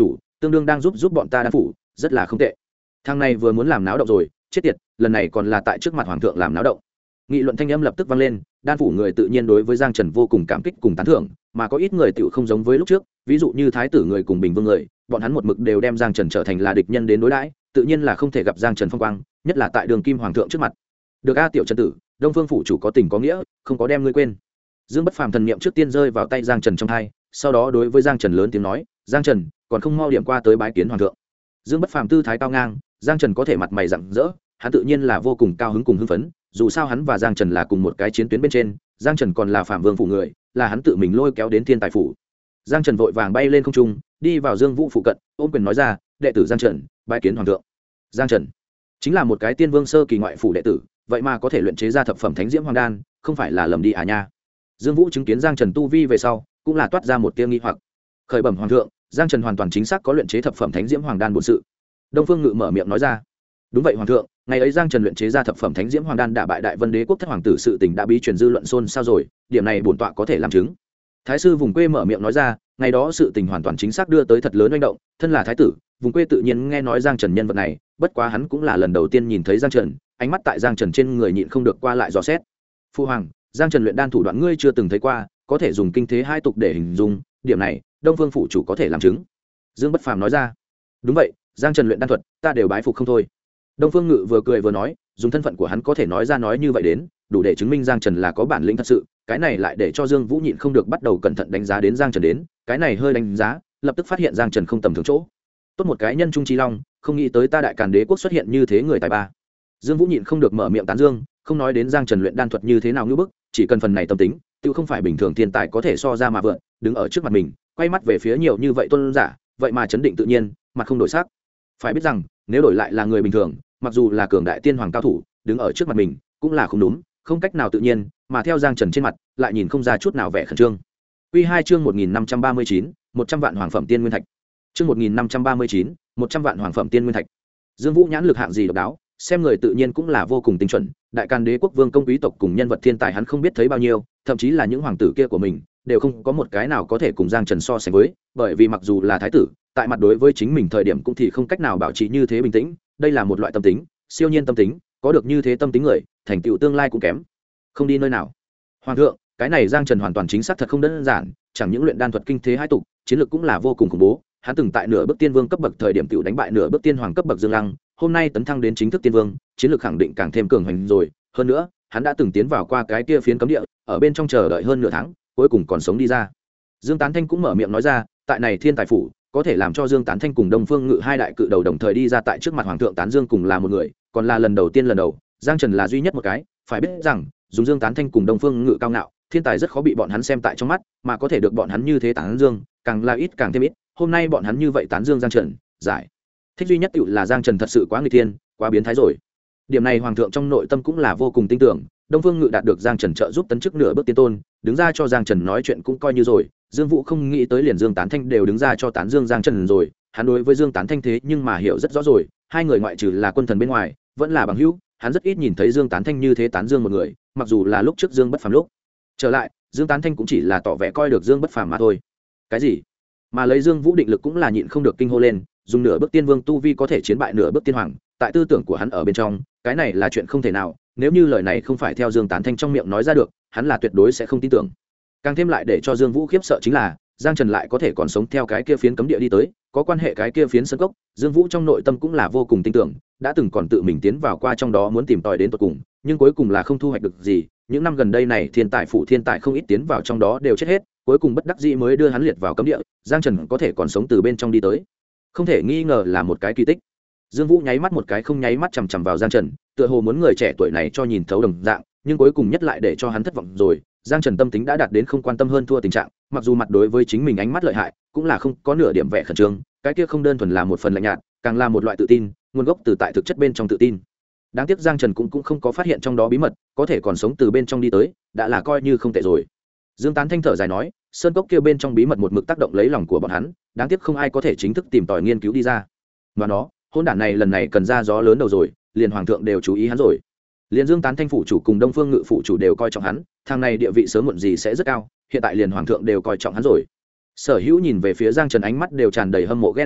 tương đương đang giúp bọn ta đan phủ, rất là không tệ. Thằng này vừa muốn làm náo động rồi, chết tiệt, lần này còn là tại trước mặt hoàng thượng làm náo động. Nghị luận thanh âm lập tức vang lên, đan phủ người tự nhiên đối với Giang Trần vô cùng cảm kích cùng tán thưởng, mà có ít người tựu không giống với lúc trước, ví dụ như thái tử người cùng bình vương người, bọn hắn một mực đều đem Giang Trần trở thành là địch nhân đến đối đãi, tự nhiên là không thể gặp Giang Trần phong quang, nhất là tại đường kim hoàng thượng trước mặt. Được a tiểu Trần tử, Đông Phương phủ chủ có tình có nghĩa, không có đem ngươi quên. Dương Bất Phàm thần niệm trước tiên rơi vào tay Giang Trần trong tay, sau đó đối với Giang Trần lớn tiếng nói, Giang Trần, còn không mau điểm qua tới bái kiến hoàng thượng. Dương Bất Phàm tư thái cao ngang, Giang Trần có thể mặt mày rạng rỡ, hắn tự nhiên là vô cùng cao hứng cùng hưng phấn, dù sao hắn và Giang Trần là cùng một cái chiến tuyến bên trên, Giang Trần còn là Phạm Vương phủ người, là hắn tự mình lôi kéo đến Thiên Tài phủ. Giang Trần vội vàng bay lên không trung, đi vào Dương Vũ phụ cận, ôm quyền nói ra, đệ tử Giang Trần, bái kiến hoàng thượng. Giang Trần chính là một cái tiên vương sơ kỳ ngoại phủ đệ tử, vậy mà có thể luyện chế ra thập phẩm thánh diễm hoàng đan, không phải là lầm đi à nha. Dương Vũ chứng kiến Giang Trần tu vi về sau, cũng là toát ra một tia nghi hoặc. Khởi bẩm hoàng thượng, Giang Trần hoàn toàn chính xác có luyện chế thập phẩm thánh diễm hoàng đan bổn sự. Đông Phương Ngự mở miệng nói ra. Đúng vậy hoàng thượng, ngày ấy Giang Trần luyện chế ra thập phẩm thánh diễm hoàng đan đả bại Đại Vân Đế quốc thất hoàng tử sự tình đã bí truyền dư luận xôn xao rồi, điểm này bổn tọa có thể làm chứng. Thái sư vùng quê mở miệng nói ra, ngày đó sự tình hoàn toàn chính xác đưa tới thật lớn oanh động, thân là thái tử, vùng quê tự nhiên nghe nói Giang Trần nhân vật này, bất quá hắn cũng là lần đầu tiên nhìn thấy Giang Trần, ánh mắt tại Giang Trần trên người nhịn không được qua lại dò xét. Phu hoàng, Giang Trần luyện đan thủ đoạn ngươi chưa từng thấy qua, có thể dùng kinh thế hai tục để hình dung, điểm này Đông Phương phủ chủ có thể làm chứng. Dương Bất Phàm nói ra. Đúng vậy, Giang Trần luyện đan thuật, ta đều bái phục không thôi. Đông Phương Ngự vừa cười vừa nói, dùng thân phận của hắn có thể nói ra nói như vậy đến, đủ để chứng minh Giang Trần là có bản lĩnh thật sự, cái này lại để cho Dương Vũ nhịn không được bắt đầu cẩn thận đánh giá đến Giang Trần đến, cái này hơi đánh giá, lập tức phát hiện Giang Trần không tầm thường chỗ. Tốt một cái nhân trung chi long, không nghĩ tới ta Đại Càn Đế quốc xuất hiện như thế người tài ba. Dương Vũ nhịn không được mở miệng tán dương, không nói đến Giang Trần luyện đan thuật như thế nào như bức, chỉ cần phần này tâm tính, tự không phải bình thường thiên tài có thể so ra mà vượt, đứng ở trước mặt mình, quay mắt về phía nhiều như vậy tôn giả, vậy mà chấn định tự nhiên, mặt không đổi sắc. Phải biết rằng, nếu đổi lại là người bình thường, mặc dù là cường đại tiên hoàng cao thủ, đứng ở trước mặt mình, cũng là không đúng, không cách nào tự nhiên, mà theo Giang Trần trên mặt, lại nhìn không ra chút nào vẻ khẩn trương. Quy 2 chương 1539, 100 vạn hoàng phẩm tiên nguyên thạch. Chương 1539, 100 vạn hoàng phẩm tiên nguyên thạch. Dương Vũ nhãn lực hạng gì độc đáo, xem người tự nhiên cũng là vô cùng tinh chuẩn, Đại Càn Đế quốc vương công quý tộc cùng nhân vật thiên tài hắn không biết thấy bao nhiêu, thậm chí là những hoàng tử kia của mình, đều không có một cái nào có thể cùng Giang Trần so sánh với, bởi vì mặc dù là thái tử, tại mặt đối với chính mình thời điểm cũng thì không cách nào bảo trì như thế bình tĩnh, đây là một loại tâm tính, siêu nhiên tâm tính, có được như thế tâm tính người, thành tựu tương lai cũng kém không đi nơi nào. Hoàng thượng, cái này Giang Trần hoàn toàn chính xác thật không đơn giản, chẳng những luyện đan thuật kinh thế hai tục, chiến lược cũng là vô cùng khủng bố, hắn từng tại nửa bước tiên vương cấp bậc thời điểm tựu đánh bại nửa bước tiên hoàng cấp bậc Dương Lăng, hôm nay tấn thăng đến chính thức tiên vương, chiến lược khẳng định càng thêm cường hành rồi, hơn nữa, hắn đã từng tiến vào qua cái kia phiến cấm địa, ở bên trong chờ đợi hơn nửa tháng, cuối cùng còn sống đi ra. Dương Tán Thanh cũng mở miệng nói ra, tại này Thiên Tài phủ, có thể làm cho Dương Tán Thanh cùng Đông Phương Ngự hai đại cự đầu đồng thời đi ra tại trước mặt hoàng thượng tán dương cùng là một người, còn là lần đầu tiên lần đầu, Giang Trần là duy nhất một cái, phải biết rằng, dùng Dương Tán Thanh cùng Đông Phương Ngự cao ngạo, thiên tài rất khó bị bọn hắn xem tại trong mắt, mà có thể được bọn hắn như thế tán dương, càng là ít càng thêm ít, hôm nay bọn hắn như vậy tán dương Giang Trần, giải thích duy nhất tựu là Giang Trần thật sự quá nguy thiên, quá biến thái rồi. Điểm này hoàng thượng trong nội tâm cũng là vô cùng tin tưởng, Đông Phương Ngự đạt được Giang Trần trợ giúp tấn chức nửa bước tiên tôn, đứng ra cho Giang Trần nói chuyện cũng coi như rồi, Dương Vũ không nghĩ tới liền Dương Tán Thanh đều đứng ra cho tán dương Giang Trần rồi, hắn đối với Dương Tán Thanh thế nhưng mà hiểu rất rõ rồi, hai người ngoại trừ là quân thần bên ngoài, vẫn là bằng hữu, hắn rất ít nhìn thấy Dương Tán Thanh như thế tán dương một người, mặc dù là lúc trước Dương Bất Phàm lúc trở lại, Dương Tán Thanh cũng chỉ là tỏ vẻ coi được Dương Bất Phàm mà thôi. Cái gì? Mà lấy Dương Vũ định lực cũng là nhịn không được kinh hô lên, dùng nửa bước tiên vương tu vi có thể chiến bại nửa bước tiên hoàng, tại tư tưởng của hắn ở bên trong, cái này là chuyện không thể nào, nếu như lời này không phải theo Dương Tán Thanh trong miệng nói ra được, hắn là tuyệt đối sẽ không tin tưởng. Càng thêm lại để cho Dương Vũ khiếp sợ chính là, Giang Trần lại có thể còn sống theo cái kia phiến cấm địa đi tới, có quan hệ cái kia phiến sơn cốc, Dương Vũ trong nội tâm cũng là vô cùng tin tưởng, đã từng còn tự mình tiến vào qua trong đó muốn tìm tòi đến tận cùng, nhưng cuối cùng là không thu hoạch được gì, những năm gần đây này thiên tài phụ thiên tài không ít tiến vào trong đó đều chết hết, cuối cùng bất đắc dĩ mới đưa hắn liệt vào cấm địa, Giang Trần có thể còn sống từ bên trong đi tới, không thể nghi ngờ là một cái kỳ tích. Dương Vũ nháy mắt một cái không nháy mắt chằm chằm vào Giang Trần, tựa hồ muốn người trẻ tuổi này cho nhìn thấu đồng dạng, nhưng cuối cùng nhất lại để cho hắn thất vọng rồi. Giang Trần tâm tính đã đạt đến không quan tâm hơn thua tình trạng, mặc dù mặt đối với chính mình ánh mắt lợi hại, cũng là không có nửa điểm vẻ khẩn trương, cái kia không đơn thuần là một phần lạnh nhạt, càng là một loại tự tin, nguồn gốc từ tại thực chất bên trong tự tin. Đáng tiếc Giang Trần cũng không có phát hiện trong đó bí mật, có thể còn sống từ bên trong đi tới, đã là coi như không tệ rồi. Dương Tán Thanh thở dài nói, sơn cốc kia bên trong bí mật một mực tác động lấy lòng của bọn hắn, đáng tiếc không ai có thể chính thức tìm tòi nghiên cứu đi ra. Mà nó, hôn đản này lần này cần ra gió lớn đầu rồi, liền hoàng thượng đều chú ý hắn rồi. Liền Dương Tán Thanh phủ chủ cùng Đông Phương Ngự phủ chủ đều coi trọng hắn, thằng này địa vị sớm muộn gì sẽ rất cao, hiện tại liền hoàng thượng đều coi trọng hắn rồi. Sở Hữu nhìn về phía Giang Trần ánh mắt đều tràn đầy hâm mộ ghen ghét hận,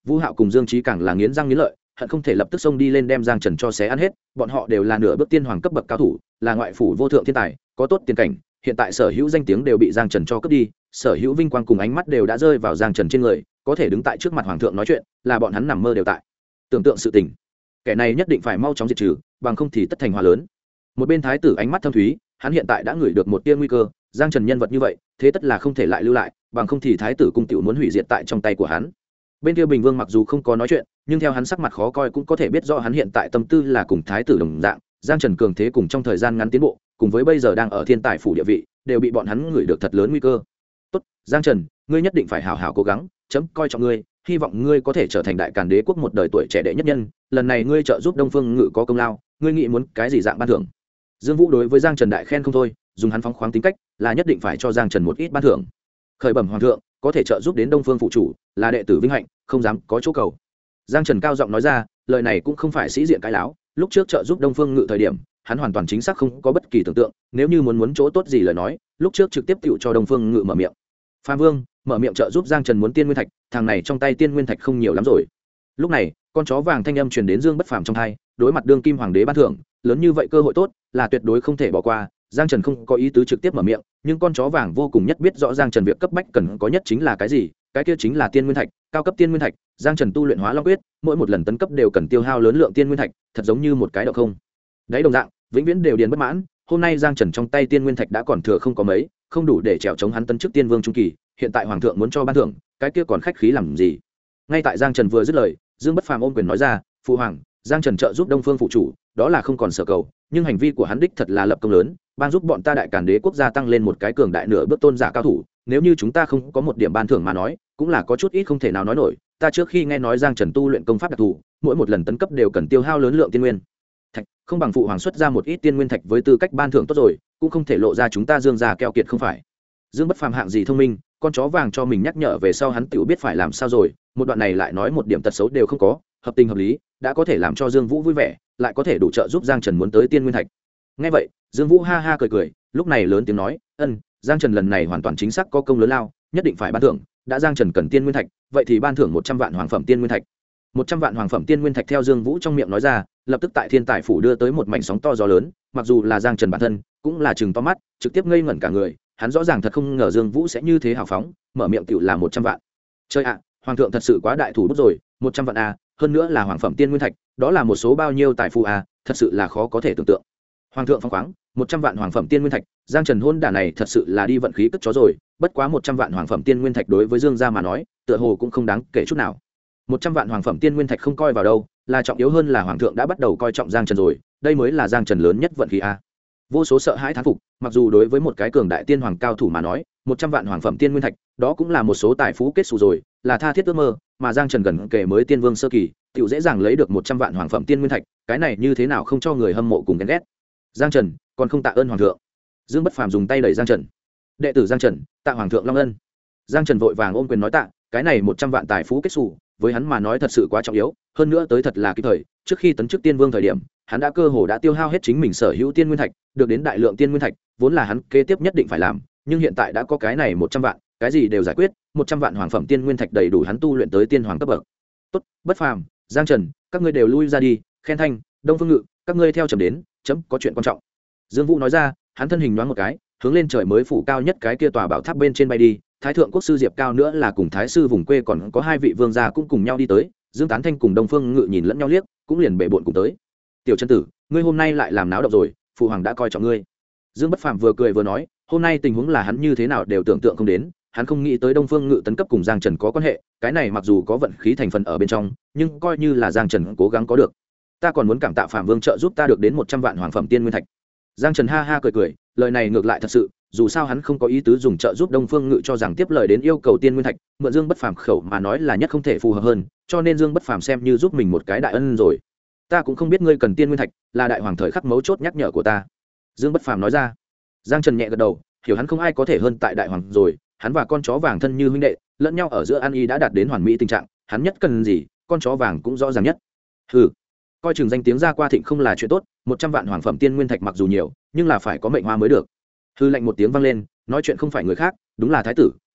Vũ Hạo cùng Dương Chí càng là nghiến răng nghiến lợi, hận không thể lập tức xông đi lên đem Giang Trần cho xé ăn hết. Bọn họ đều là nửa bước tiên hoàng cấp bậc cao thủ, là ngoại phủ vô thượng thiên tài, có tốt tiền cảnh, hiện tại sở hữu danh tiếng đều bị Giang Trần cho cướp đi, sở hữu vinh quang cùng ánh mắt đều đã rơi vào Giang Trần trên người, có thể đứng tại trước mặt hoàng thượng nói chuyện, là bọn hắn nằm mơ đều tại. Tưởng tượng sự tình, kẻ này nhất định phải mau chóng diệt trừ, bằng không thì tất thành hòa lớn. Một bên thái tử ánh mắt thâm thúy, hắn hiện tại đã ngửi được một tia nguy cơ, Giang Trần nhân vật như vậy, thế tất là không thể lại lưu lại, bằng không thì thái tử cung tiểu muốn hủy diệt tại trong tay của hắn. Bên kia Bình Vương mặc dù không có nói chuyện, nhưng theo hắn sắc mặt khó coi cũng có thể biết rõ hắn hiện tại tâm tư là cùng thái tử đồng dạng. Giang Trần cường thế cùng trong thời gian ngắn tiến bộ, cùng với bây giờ đang ở thiên tài phủ địa vị, đều bị bọn hắn ngửi được thật lớn nguy cơ. Tốt, Giang Trần, ngươi nhất định phải hảo hảo cố gắng, chấm coi trọng ngươi, hy vọng ngươi có thể trở thành đại càn đế quốc một đời tuổi trẻ đệ nhất nhân. Lần này ngươi trợ giúp Đông Phương Ngự có công lao, ngươi nghĩ muốn cái gì dạng ban thưởng? Dương Vũ đối với Giang Trần đại khen không thôi, dùng hắn phóng khoáng tính cách, là nhất định phải cho Giang Trần một ít ban thưởng. Khởi bẩm hoàng thượng, có thể trợ giúp đến Đông Phương phụ chủ, là đệ tử vinh hạnh, không dám có chỗ cầu. Giang Trần cao giọng nói ra, lời này cũng không phải sĩ diện cái láo, lúc trước trợ giúp Đông Phương Ngự thời điểm, hắn hoàn toàn chính xác không có bất kỳ tưởng tượng, nếu như muốn chỗ tốt gì lời nói, lúc trước trực tiếp tựu cho Đông Phương Ngự mở miệng. Phạm Vương mở miệng trợ giúp Giang Trần muốn tiên nguyên thạch, thằng này trong tay tiên nguyên thạch không nhiều lắm rồi. Lúc này, con chó vàng thanh âm truyền đến Dương Bất Phàm trong tai, đối mặt đương kim hoàng đế ban thưởng, lớn như vậy cơ hội tốt, là tuyệt đối không thể bỏ qua. Giang Trần không có ý tứ trực tiếp mở miệng, nhưng con chó vàng vô cùng nhất biết rõ Giang Trần việc cấp bách cần có nhất chính là cái gì, cái kia chính là tiên nguyên thạch, cao cấp tiên nguyên thạch. Giang Trần tu luyện Hóa Long quyết, mỗi một lần tấn cấp đều cần tiêu hao lớn lượng tiên nguyên thạch, thật giống như một cái động không. Đấy đồng dạng, vĩnh viễn đều điền bất mãn, hôm nay Giang Trần trong tay tiên nguyên thạch đã còn thừa không có mấy, không đủ để trèo chống hắn tấn chức tiên vương trung kỳ, hiện tại hoàng thượng muốn cho ban thưởng, cái kia còn khách khí làm gì. Ngay tại Giang Trần vừa dứt lời, Dương Bất Phàm ôm quyền nói ra, phụ hoàng, Giang Trần trợ giúp Đông Phương phụ chủ, đó là không còn sở cầu, nhưng hành vi của hắn đích thật là lập công lớn, ban giúp bọn ta đại càn đế quốc gia tăng lên một cái cường đại nửa bước tôn giả cao thủ, nếu như chúng ta không có một điểm ban thưởng mà nói, cũng là có chút ít không thể nào nói nổi. Ta trước khi nghe nói Giang Trần tu luyện công pháp đặc thù, mỗi một lần tấn cấp đều cần tiêu hao lớn lượng tiên nguyên thạch, không bằng phụ hoàng xuất ra một ít tiên nguyên thạch với tư cách ban thưởng tốt rồi, cũng không thể lộ ra chúng ta Dương gia keo kiệt không phải. Dương Bất Phàm hạng gì thông minh, con chó vàng cho mình nhắc nhở về sau hắn tiểu biết phải làm sao rồi, một đoạn này lại nói một điểm tật xấu đều không có, hợp tình hợp lý, đã có thể làm cho Dương Vũ vui vẻ, lại có thể đủ trợ giúp Giang Trần muốn tới tiên nguyên thạch. Nghe vậy, Dương Vũ ha ha cười cười, lúc này lớn tiếng nói, Giang Trần lần này hoàn toàn chính xác có công lớn lao, nhất định phải ban thưởng, đã Giang Trần cần tiên nguyên thạch, vậy thì ban thưởng 100 vạn hoàng phẩm tiên nguyên thạch. 100 vạn hoàng phẩm tiên nguyên thạch theo Dương Vũ trong miệng nói ra, lập tức tại thiên tài phủ đưa tới một mảnh sóng to gió lớn, mặc dù là Giang Trần bản thân, cũng là trừng to mắt, trực tiếp ngây ngẩn cả người, hắn rõ ràng thật không ngờ Dương Vũ sẽ như thế hào phóng, mở miệng tiểu là 100 vạn. Chơi ạ, hoàng thượng thật sự quá đại thủ bút rồi, 100 vạn a, hơn nữa là hoàng phẩm tiên nguyên thạch, đó là một số bao nhiêu tài phú a, thật sự là khó có thể tưởng tượng. Hoàng thượng phong khoáng, 100 vạn hoàng phẩm tiên nguyên thạch, Giang Trần hôn đả này thật sự là đi vận khí cất chó rồi, bất quá 100 vạn hoàng phẩm tiên nguyên thạch đối với Dương gia mà nói, tựa hồ cũng không đáng kể chút nào. 100 vạn hoàng phẩm tiên nguyên thạch không coi vào đâu, là trọng yếu hơn là hoàng thượng đã bắt đầu coi trọng Giang Trần rồi, đây mới là Giang Trần lớn nhất vận khí a. Vô số sợ hãi thán phục, mặc dù đối với một cái cường đại tiên hoàng cao thủ mà nói, 100 vạn hoàng phẩm tiên nguyên thạch, đó cũng là một số tài phú kết sủ rồi, là tha thiết ước mơ, mà Giang Trần gần kể mới tiên vương sơ kỳ, tiểu dễ dàng lấy được 100 vạn hoàng phẩm tiên nguyên thạch, cái này như thế nào không cho người hâm mộ cùng ghen ghét. Giang Trần, còn không tạ ơn hoàng thượng. Dương Bất Phàm dùng tay đẩy Giang Trần. Đệ tử Giang Trần, tạ hoàng thượng long ân. Giang Trần vội vàng ôm quyền nói tạ, cái này 100 vạn tài phú kết sủ, với hắn mà nói thật sự quá trọng yếu, hơn nữa tới thật là kịp thời, trước khi tấn chức tiên vương thời điểm, hắn đã cơ hồ đã tiêu hao hết chính mình sở hữu tiên nguyên thạch, được đến đại lượng tiên nguyên thạch, vốn là hắn kế tiếp nhất định phải làm, nhưng hiện tại đã có cái này 100 vạn, cái gì đều giải quyết, 100 vạn hoàng phẩm tiên nguyên thạch đầy đủ hắn tu luyện tới tiên hoàng cấp bậc. Tốt, Bất Phàm, Giang Trần, các ngươi đều lui ra đi, Khen Thanh, Đông Phương Ngự, các ngươi theo chấm đến, chấm có chuyện quan trọng. Dương Vũ nói ra, hắn thân hình nhoáng một cái, hướng lên trời mới phủ cao nhất cái kia tòa bảo tháp bên trên bay đi, Thái thượng quốc sư Diệp Cao nữa là cùng thái sư vùng quê còn có hai vị vương gia cũng cùng nhau đi tới, Dương Tán Thanh cùng Đông Phương Ngự nhìn lẫn nhau liếc, cũng liền bệ bội cùng tới. Tiểu chân tử, ngươi hôm nay lại làm náo động rồi, phụ hoàng đã coi trọng ngươi. Dương Bất Phàm vừa cười vừa nói, hôm nay tình huống là hắn như thế nào đều tưởng tượng không đến, hắn không nghĩ tới Đông Phương Ngự tấn cấp cùng Giang Trần có quan hệ, cái này mặc dù có vận khí thành phần ở bên trong, nhưng coi như là Giang Trần cố gắng có được. Ta còn muốn cảm tạ Phạm Vương trợ giúp ta được đến 100 vạn hoàng phẩm tiên nguyên thạch. Giang Trần ha ha cười cười, lời này ngược lại thật sự, dù sao hắn không có ý tứ dùng trợ giúp Đông Phương Ngự cho rằng tiếp lời đến yêu cầu tiên nguyên thạch, mượn Dương Bất Phàm khẩu mà nói là nhất không thể phù hợp hơn, cho nên Dương Bất Phàm xem như giúp mình một cái đại ân rồi. Ta cũng không biết ngươi cần tiên nguyên thạch, là đại hoàng thời khắc mấu chốt nhắc nhở của ta. Dương Bất Phàm nói ra. Giang Trần nhẹ gật đầu, hiểu hắn không ai có thể hơn tại đại hoàng rồi, hắn và con chó vàng thân như huynh đệ, lẫn nhau ở giữa an y đã đạt đến hoàn mỹ tình trạng, hắn nhất cần gì, con chó vàng cũng rõ ràng nhất. Hừ, coi chừng danh tiếng ra qua thịnh không là chuyện tốt, 100 vạn hoàng phẩm tiên nguyên thạch mặc dù nhiều, nhưng là phải có mệnh hoa mới được. Hư lệnh một tiếng vang lên, nói chuyện không phải người khác, đúng là thái tử,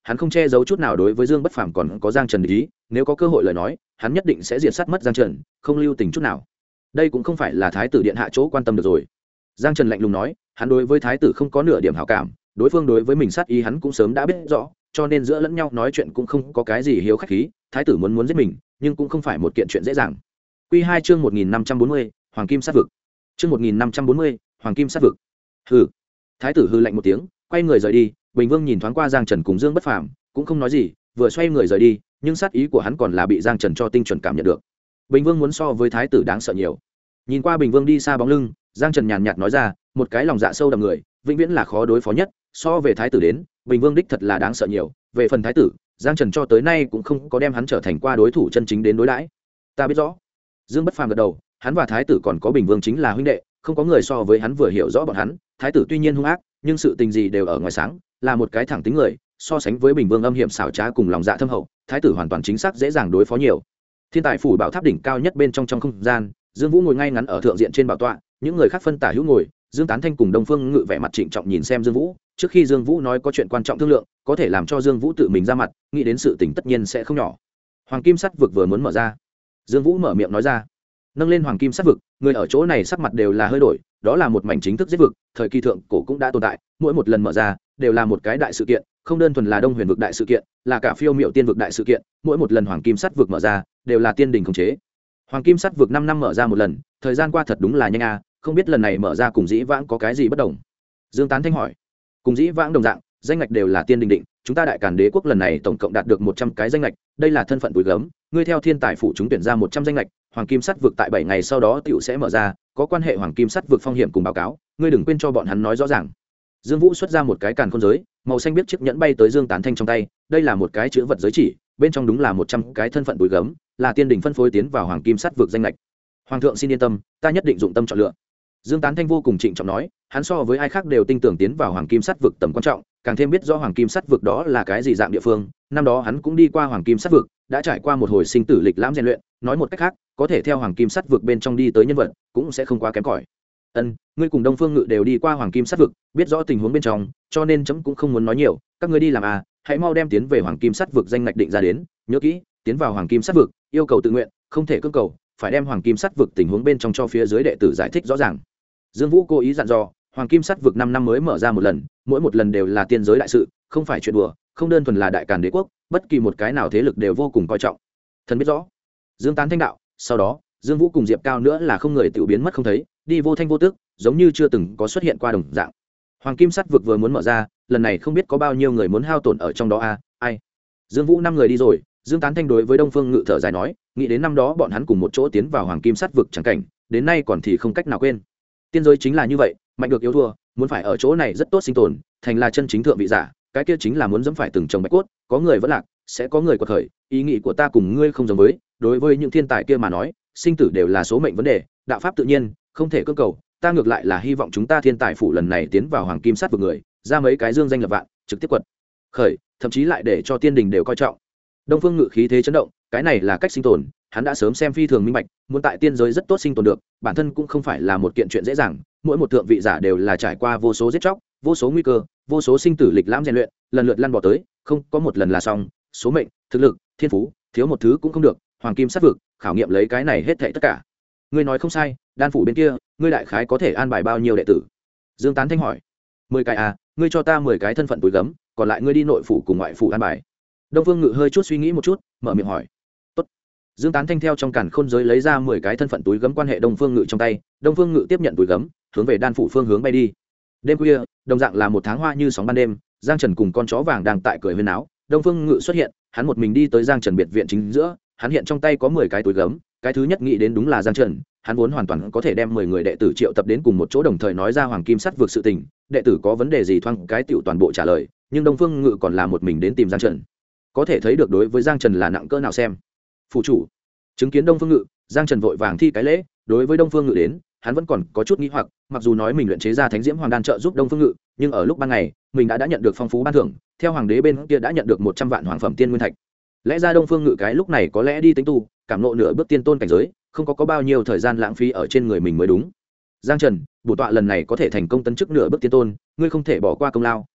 hắn không che giấu chút nào đối với Dương Bất Phàm còn có Giang Trần để ý, nếu có cơ hội lời nói hắn nhất định sẽ diệt sát mất Giang Trần, không lưu tình chút nào. Đây cũng không phải là thái tử điện hạ chỗ quan tâm được rồi. Giang Trần lạnh lùng nói, hắn đối với thái tử không có nửa điểm hảo cảm, đối phương đối với mình sát ý hắn cũng sớm đã biết rõ, cho nên giữa lẫn nhau nói chuyện cũng không có cái gì hiếu khách khí. Thái tử muốn giết mình, nhưng cũng không phải một kiện chuyện dễ dàng. Quy 2 chương 1540, Hoàng Kim sát vực. Chương 1540, Hoàng Kim sát vực. Hừ. Thái tử hừ lạnh một tiếng, quay người rời đi. Bình Vương nhìn thoáng qua Giang Trần cùng Dương Bất Phàm, cũng không nói gì, vừa xoay người rời đi, nhưng sát ý của hắn còn là bị Giang Trần cho tinh chuẩn cảm nhận được. Bình Vương muốn so với thái tử đáng sợ nhiều. Nhìn qua Bình Vương đi xa bóng lưng, Giang Trần nhàn nhạt nói ra, một cái lòng dạ sâu đậm người, vĩnh viễn là khó đối phó nhất, so về thái tử đến, Bình Vương đích thật là đáng sợ nhiều. Về phần thái tử, Giang Trần cho tới nay cũng không có đem hắn trở thành qua đối thủ chân chính đến đối đãi. Ta biết rõ. Dương Bất Phàm gật đầu, hắn và thái tử còn có Bình Vương chính là huynh đệ, không có người so với hắn vừa hiểu rõ bọn hắn. Thái tử tuy nhiên hung ác, nhưng sự tình gì đều ở ngoài sáng, là một cái thẳng tính người, so sánh với Bình Vương âm hiểm xảo trá cùng lòng dạ thâm hậu, thái tử hoàn toàn chính xác dễ dàng đối phó nhiều. Thiên tài phủ bảo tháp đỉnh cao nhất bên trong không gian, Dương Vũ ngồi ngay ngắn ở thượng diện trên bảo tọa, những người khác phân tả hữu ngồi. Dương Tán Thanh cùng Đông Phương Ngự vẻ mặt trịnh trọng nhìn xem Dương Vũ, trước khi Dương Vũ nói có chuyện quan trọng thương lượng, có thể làm cho Dương Vũ tự mình ra mặt, nghĩ đến sự tình tất nhiên sẽ không nhỏ. Hoàng Kim Sắt vực vừa muốn mở ra, Dương Vũ mở miệng nói ra. Nâng lên Hoàng Kim Sắt vực, người ở chỗ này sắc mặt đều là hơi đổi, đó là một mảnh chính thức giết vực, thời kỳ thượng cổ cũng đã tồn tại, mỗi một lần mở ra đều là một cái đại sự kiện, không đơn thuần là Đông Huyền vực đại sự kiện, là cả Phiêu Miểu Tiên vực đại sự kiện, mỗi một lần Hoàng Kim Sắt vực mở ra đều là tiên đình khống chế. Hoàng Kim Sắt vực 5 năm mở ra một lần, thời gian qua thật đúng là nhanh a, không biết lần này mở ra cùng dĩ vãng có cái gì bất đồng. Dương Tán Thanh hỏi. Cùng dĩ vãng đồng dạng, danh ngạch đều là tiên đình định, chúng ta Đại Càn Đế quốc lần này tổng cộng đạt được 100 cái danh ngạch, đây là thân phận túi gấm, ngươi theo thiên tài phủ chúng tuyển ra 100 danh ngạch, Hoàng Kim Sắt vực tại 7 ngày sau đó tiểu sẽ mở ra, có quan hệ Hoàng Kim Sắt vực phong hiểm cùng báo cáo, ngươi đừng quên cho bọn hắn nói rõ ràng. Dương Vũ xuất ra một cái càn khôn giới, màu xanh biết chiếc nhẫn bay tới Dương Tán Thanh trong tay, đây là một cái chữ vật giới chỉ, bên trong đúng là 100 cái thân phận túi gấm, là tiên đình phân phối tiến vào Hoàng Kim Sắt vực danh ngạch. Hoàng thượng xin yên tâm, ta nhất định dụng tâm chọn lựa. Dương Tán Thanh vô cùng trịnh trọng nói, hắn so với ai khác đều tin tưởng tiến vào Hoàng Kim Sắt vực tầm quan trọng, càng thêm biết rõ Hoàng Kim Sắt vực đó là cái gì dạng địa phương. Năm đó hắn cũng đi qua Hoàng Kim Sắt vực, đã trải qua một hồi sinh tử lịch lãm rèn luyện, nói một cách khác, có thể theo Hoàng Kim Sắt vực bên trong đi tới nhân vật, cũng sẽ không quá kém cỏi. Ngươi cùng Đông Phương Ngự đều đi qua Hoàng Kim Sắt vực, biết rõ tình huống bên trong, cho nên chấm cũng không muốn nói nhiều, các ngươi đi làm à, hãy mau đem tiến về Hoàng Kim Sắt vực danh ngạch định ra đến, nhớ kỹ, tiến vào Hoàng Kim Sắt vực, yêu cầu tự nguyện, không thể cưỡng cầu, phải đem Hoàng Kim Sắt vực tình huống bên trong cho phía dưới đệ tử giải thích rõ ràng. Dương Vũ cố ý dặn dò, Hoàng Kim Sắt vực 5 năm mới mở ra một lần, mỗi một lần đều là tiên giới đại sự, không phải chuyện đùa, không đơn thuần là Đại Càn Đế quốc, bất kỳ một cái nào thế lực đều vô cùng coi trọng. Thần biết rõ. Dương Tán Thanh đạo, sau đó, Dương Vũ cùng Diệp Cao nữa là không người tiểu biến mất không thấy, đi vô thanh vô tức, giống như chưa từng có xuất hiện qua đồng dạng. Hoàng Kim Sắt vực vừa muốn mở ra, lần này không biết có bao nhiêu người muốn hao tổn ở trong đó a, ai. Dương Vũ 5 người đi rồi, Dương Tán Thanh đối với Đông Phương Ngự thở dài nói, nghĩ đến năm đó bọn hắn cùng một chỗ tiến vào Hoàng Kim Sắt vực chẳng cảnh, đến nay còn thì không cách nào quên. Tiên giới chính là như vậy, mạnh được yếu thua, muốn phải ở chỗ này rất tốt sinh tồn, thành là chân chính thượng vị giả, cái kia chính là muốn dẫm phải từng chồng bạch cốt, có người vẫn lạc, sẽ có người quật khởi, ý nghĩ của ta cùng ngươi không giống với, đối với những thiên tài kia mà nói, sinh tử đều là số mệnh vấn đề, đạo pháp tự nhiên, không thể cưỡng cầu, ta ngược lại là hy vọng chúng ta thiên tài phủ lần này tiến vào Hoàng Kim Sắt vực người, ra mấy cái dương danh lập vạn, trực tiếp quật khởi, thậm chí lại để cho tiên đình đều coi trọng. Đông Phương Ngự khí thế chấn động, cái này là cách sinh tồn, hắn đã sớm xem phi thường minh bạch, muốn tại tiên giới rất tốt sinh tồn được, bản thân cũng không phải là một kiện chuyện dễ dàng, mỗi một thượng vị giả đều là trải qua vô số giết chóc, vô số nguy cơ, vô số sinh tử lịch lãm rèn luyện, lần lượt lăn bò tới, không có một lần là xong, số mệnh, thực lực, thiên phú, thiếu một thứ cũng không được, Hoàng Kim Sắt vực, khảo nghiệm lấy cái này hết thảy tất cả. Ngươi nói không sai, đan phủ bên kia, ngươi đại khái có thể an bài bao nhiêu đệ tử? Dương Tán Thanh hỏi. 10 cái à, ngươi cho ta 10 cái thân phận túi gấm, còn lại ngươi đi nội phủ cùng ngoại phủ an bài. Đông Phương Ngự hơi chút suy nghĩ một chút, mở miệng hỏi. Tốt. Dương Tán Thanh theo trong càn khôn giới lấy ra 10 cái thân phận túi gấm quan hệ Đông Phương Ngự trong tay, Đông Phương Ngự tiếp nhận túi gấm, hướng về đan phủ phương hướng bay đi. Đêm khuya, đồng dạng là một tháng hoa như sóng ban đêm, Giang Trần cùng con chó vàng đang tại cười huyên áo, Đông Phương Ngự xuất hiện, hắn một mình đi tới Giang Trần biệt viện chính giữa, hắn hiện trong tay có 10 cái túi gấm, cái thứ nhất nghĩ đến đúng là Giang Trần, hắn vốn hoàn toàn có thể đem 10 người đệ tử triệu tập đến cùng một chỗ đồng thời nói ra Hoàng Kim Sắt vực sự tình, đệ tử có vấn đề gì thoáng cái tiểu toàn bộ trả lời, nhưng Đông Phương Ngự còn là một mình đến tìm Giang Trần. Có thể thấy được đối với Giang Trần là nặng cỡ nào xem. Phủ chủ, chứng kiến Đông Phương Ngự, Giang Trần vội vàng thi cái lễ, đối với Đông Phương Ngự đến, hắn vẫn còn có chút nghi hoặc, mặc dù nói mình luyện chế ra Thánh Diễm Hoàng đan trợ giúp Đông Phương Ngự, nhưng ở lúc ban ngày, mình đã nhận được phong phú ban thưởng, theo hoàng đế bên kia đã nhận được 100 vạn hoàng phẩm tiên nguyên thạch. Lẽ ra Đông Phương Ngự cái lúc này có lẽ đi tính tu, cảm ngộ nửa bước tiên tôn cảnh giới, không có bao nhiêu thời gian lãng phí ở trên người mình mới đúng. Giang Trần, bổ tọa lần này có thể thành công tấn chức nửa bước tiên tôn, ngươi không thể bỏ qua công lao,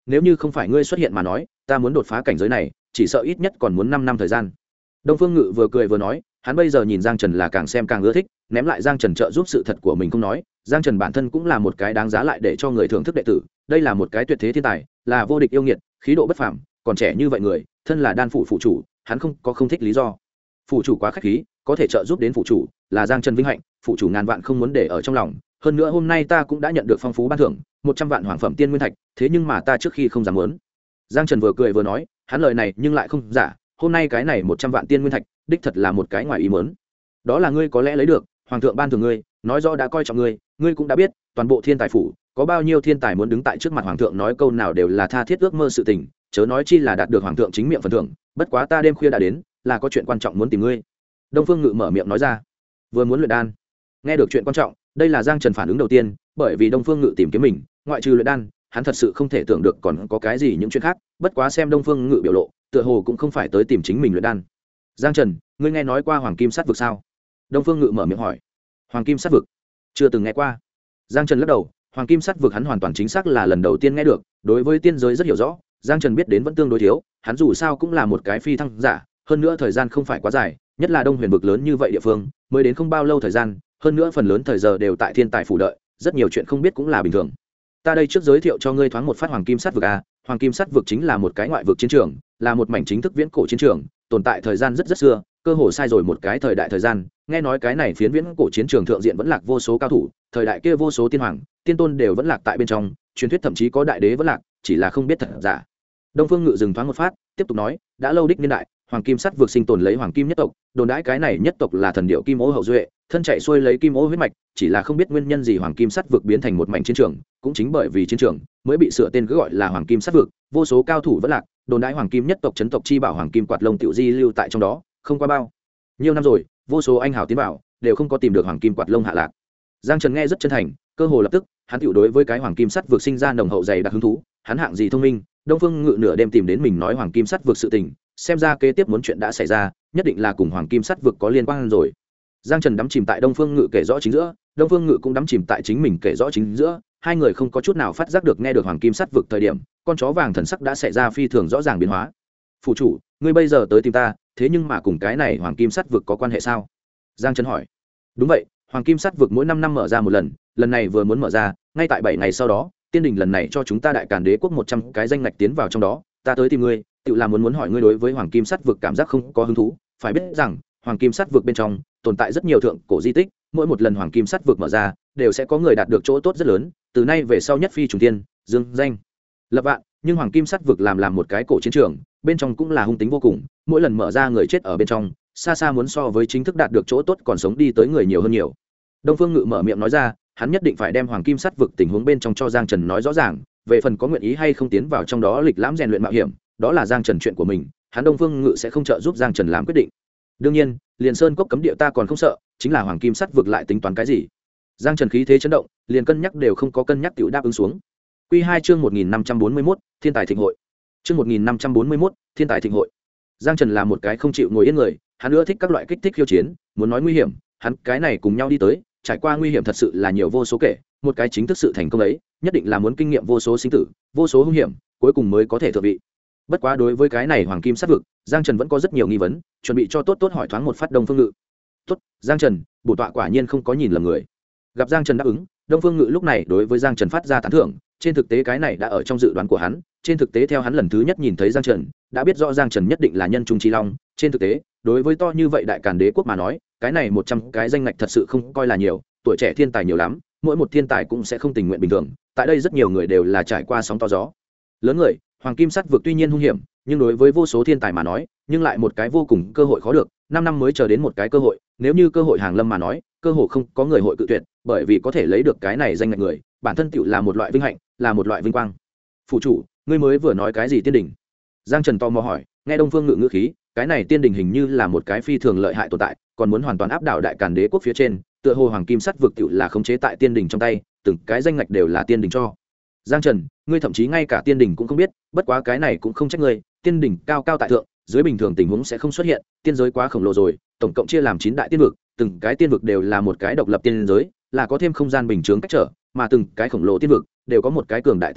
nếu như không phải ngươi xuất hiện mà nói ta muốn đột phá cảnh giới này chỉ sợ ít nhất còn muốn 5 năm thời gian. Đông Phương Ngự vừa cười vừa nói, hắn bây giờ nhìn Giang Trần là càng xem càng ưa thích, ném lại Giang Trần trợ giúp sự thật của mình không nói, Giang Trần bản thân cũng là một cái đáng giá lại để cho người thưởng thức đệ tử, đây là một cái tuyệt thế thiên tài, là vô địch yêu nghiệt, khí độ bất phàm, còn trẻ như vậy người, thân là đan phủ phụ chủ, hắn không có không thích lý do. Phụ chủ quá khách khí, có thể trợ giúp đến phụ chủ, là Giang Trần vinh hạnh, phụ chủ ngàn vạn không muốn để ở trong lòng, hơn nữa hôm nay ta cũng đã nhận được phong phú ban thưởng, 100 vạn hoàng phẩm tiên nguyên thạch, thế nhưng mà ta trước khi không dám muốn. Giang Trần vừa cười vừa nói, hắn lời này nhưng lại không giả, hôm nay cái này 100 vạn tiên nguyên thạch, đích thật là một cái ngoài ý muốn. Đó là ngươi có lẽ lấy được, hoàng thượng ban thưởng ngươi, nói rõ đã coi trọng ngươi, ngươi cũng đã biết, toàn bộ thiên tài phủ, có bao nhiêu thiên tài muốn đứng tại trước mặt hoàng thượng nói câu nào đều là tha thiết ước mơ sự tình, chớ nói chi là đạt được hoàng thượng chính miệng phần thưởng, bất quá ta đêm khuya đã đến, là có chuyện quan trọng muốn tìm ngươi. Đông Phương Ngự mở miệng nói ra, vừa muốn luyện đan. Nghe được chuyện quan trọng, đây là Giang Trần phản ứng đầu tiên, bởi vì Đông Phương Ngự tìm kiếm mình, ngoại trừ luyện đan, hắn thật sự không thể tưởng được còn có cái gì những chuyện khác, bất quá xem Đông Phương Ngự biểu lộ, tựa hồ cũng không phải tới tìm chính mình luyện đan. Giang Trần, ngươi nghe nói qua Hoàng Kim Sát vực sao? Đông Phương Ngự mở miệng hỏi. Hoàng Kim Sát vực? Chưa từng nghe qua. Giang Trần lắc đầu, Hoàng Kim Sát vực hắn hoàn toàn chính xác là lần đầu tiên nghe được, đối với tiên giới rất hiểu rõ, Giang Trần biết đến vẫn tương đối thiếu, hắn dù sao cũng là một cái phi thăng giả, hơn nữa thời gian không phải quá dài, nhất là Đông Huyền vực lớn như vậy địa phương, mới đến không bao lâu thời gian, hơn nữa phần lớn thời giờ đều tại thiên tài phủ đợi, rất nhiều chuyện không biết cũng là bình thường. Ta đây trước giới thiệu cho ngươi thoáng một phát Hoàng Kim Sát vực a, Hoàng Kim Sát vực chính là một cái ngoại vực chiến trường, là một mảnh chính thức viễn cổ chiến trường, tồn tại thời gian rất xưa, cơ hồ sai rồi một cái thời đại thời gian, nghe nói cái này phiến viễn cổ chiến trường thượng diện vẫn lạc vô số cao thủ, thời đại kia vô số tiên hoàng, tiên tôn đều vẫn lạc tại bên trong, truyền thuyết thậm chí có đại đế vẫn lạc, chỉ là không biết thật giả. Đông Phương Ngự dừng thoáng một phát, tiếp tục nói, đã lâu đích niên đại, Hoàng Kim Sát vực sinh tồn lấy Hoàng Kim nhất tộc, đồn đãi cái này nhất tộc là thần điệu Kim Ô hậu duệ, thân chạy xuôi lấy Kim Ô huyết mạch, chỉ là không biết nguyên nhân gì Hoàng Kim Sát vực biến thành một mảnh chiến trường, cũng chính bởi vì chiến trường mới bị sửa tên cứ gọi là Hoàng Kim Sát vực, vô số cao thủ vẫn lạc, đồn đãi Hoàng Kim nhất tộc chấn tộc chi bảo Hoàng Kim Quạt Lông tiểu di lưu tại trong đó, không qua bao nhiều năm rồi, vô số anh hào tiến bảo đều không có tìm được Hoàng Kim Quạt Lông hạ lạc. Giang Trần nghe rất chân thành, cơ hồ lập tức, hắn tiểu đối với cái Hoàng Kim Sát vực sinh ra nồng hậu dày đặc hứng thú, hắn hạng gì thông minh, Đông Phương Ngự nửa đêm tìm đến mình nói Hoàng Kim Sát vực sự tình, xem ra kế tiếp muốn chuyện đã xảy ra, nhất định là cùng Hoàng Kim Sát vực có liên quan rồi. Giang Trần đắm chìm tại Đông Phương Ngự kể rõ chính giữa, Đông Phương Ngự cũng đắm chìm tại chính mình kể rõ chính giữa, hai người không có chút nào phát giác được nghe được Hoàng Kim Sát vực thời điểm, con chó vàng thần sắc đã xảy ra phi thường rõ ràng biến hóa. Phủ chủ, ngươi bây giờ tới tìm ta, thế nhưng mà cùng cái này Hoàng Kim Sát vực có quan hệ sao? Giang Trần hỏi. Đúng vậy, Hoàng Kim Sát vực mỗi 5 năm mở ra một lần, lần này vừa muốn mở ra, ngay tại 7 ngày sau đó, tiên đình lần này cho chúng ta Đại Càn Đế quốc 100 cái danh ngạch tiến vào trong đó, ta tới tìm ngươi, tự là muốn hỏi ngươi đối với Hoàng Kim Sát vực cảm giác không có hứng thú, phải biết rằng, Hoàng Kim Sát vực bên trong tồn tại rất nhiều thượng cổ di tích, mỗi một lần Hoàng Kim Sát vực mở ra, đều sẽ có người đạt được chỗ tốt rất lớn, từ nay về sau nhất phi trùng tiên, dương danh lập vạn, nhưng Hoàng Kim Sát vực làm một cái cổ chiến trường, bên trong cũng là hung tính vô cùng, mỗi lần mở ra người chết ở bên trong, xa xa muốn so với chính thức đạt được chỗ tốt còn sống đi tới người nhiều hơn nhiều. Đông Phương Ngự mở miệng nói ra, hắn nhất định phải đem Hoàng Kim Sát vực tình huống bên trong cho Giang Trần nói rõ ràng, về phần có nguyện ý hay không tiến vào trong đó lịch lãm rèn luyện mạo hiểm, đó là Giang Trần chuyện của mình, hắn Đông Phương Ngự sẽ không trợ giúp Giang Trần làm quyết định. Đương nhiên, liền sơn cốc cấm địa ta còn không sợ, chính là Hoàng Kim Sát vực lại tính toán cái gì? Giang Trần khí thế chấn động, liền cân nhắc đều không có cân nhắc tiểu đáp ứng xuống. Quy 2 chương 1541, Thiên tài thịnh hội. Chương 1541, Thiên tài thịnh hội. Giang Trần là một cái không chịu ngồi yên người, hắn ưa thích các loại kích thích khiêu chiến, muốn nói nguy hiểm, hắn cái này cùng nhau đi tới, trải qua nguy hiểm thật sự là nhiều vô số kể, một cái chính thức sự thành công ấy, nhất định là muốn kinh nghiệm vô số sinh tử, vô số hung hiểm, cuối cùng mới có thể thượng vị. Bất quá đối với cái này Hoàng Kim Sát vực, Giang Trần vẫn có rất nhiều nghi vấn, chuẩn bị cho tốt hỏi thoáng một phát Đông Phương Ngự. Tốt, Giang Trần, bổ tọa quả nhiên không có nhìn lầm người. Gặp Giang Trần đáp ứng, Đông Phương Ngự lúc này đối với Giang Trần phát ra tán thưởng, trên thực tế cái này đã ở trong dự đoán của hắn, trên thực tế theo hắn lần thứ nhất nhìn thấy Giang Trần, đã biết rõ Giang Trần nhất định là nhân trung chi long, trên thực tế, đối với to như vậy Đại Càn Đế quốc mà nói, cái này 100 cái danh ngạch thật sự không coi là nhiều, tuổi trẻ thiên tài nhiều lắm, mỗi một thiên tài cũng sẽ không tình nguyện bình thường, tại đây rất nhiều người đều là trải qua sóng to gió. Lớn người, Hoàng Kim Sát vực tuy nhiên hung hiểm, nhưng đối với vô số thiên tài mà nói, nhưng lại một cái vô cùng cơ hội khó được, 5 năm mới chờ đến một cái cơ hội, nếu như cơ hội hàng lâm mà nói, cơ hội không có người hội cự tuyệt, bởi vì có thể lấy được cái này danh ngạch người, bản thân tựu là một loại vinh hạnh, là một loại vinh quang. Phụ chủ, ngươi mới vừa nói cái gì tiên đỉnh? Giang Trần tò mò hỏi, nghe Đông Phương Ngự ngữ khí, cái này tiên đỉnh hình như là một cái phi thường lợi hại tồn tại, còn muốn hoàn toàn áp đảo Đại Càn Đế quốc phía trên, tựa hồ Hoàng Kim Sát vực tựu là khống chế tại tiên đỉnh trong tay, từng cái danh ngạch đều là tiên đỉnh cho. Giang Trần, ngươi thậm chí ngay cả tiên đỉnh cũng không biết, bất quá cái này cũng không trách ngươi, tiên đỉnh cao cao tại thượng, dưới bình thường tình huống sẽ không xuất hiện, tiên giới quá khổng lồ rồi, tổng cộng chia làm 9 đại tiên vực, từng cái tiên vực đều là một cái độc lập tiên giới, là có thêm không gian bình chướng cách trở, mà từng cái khổng lồ tiên vực đều có một cái cường đại tiên đỉnh,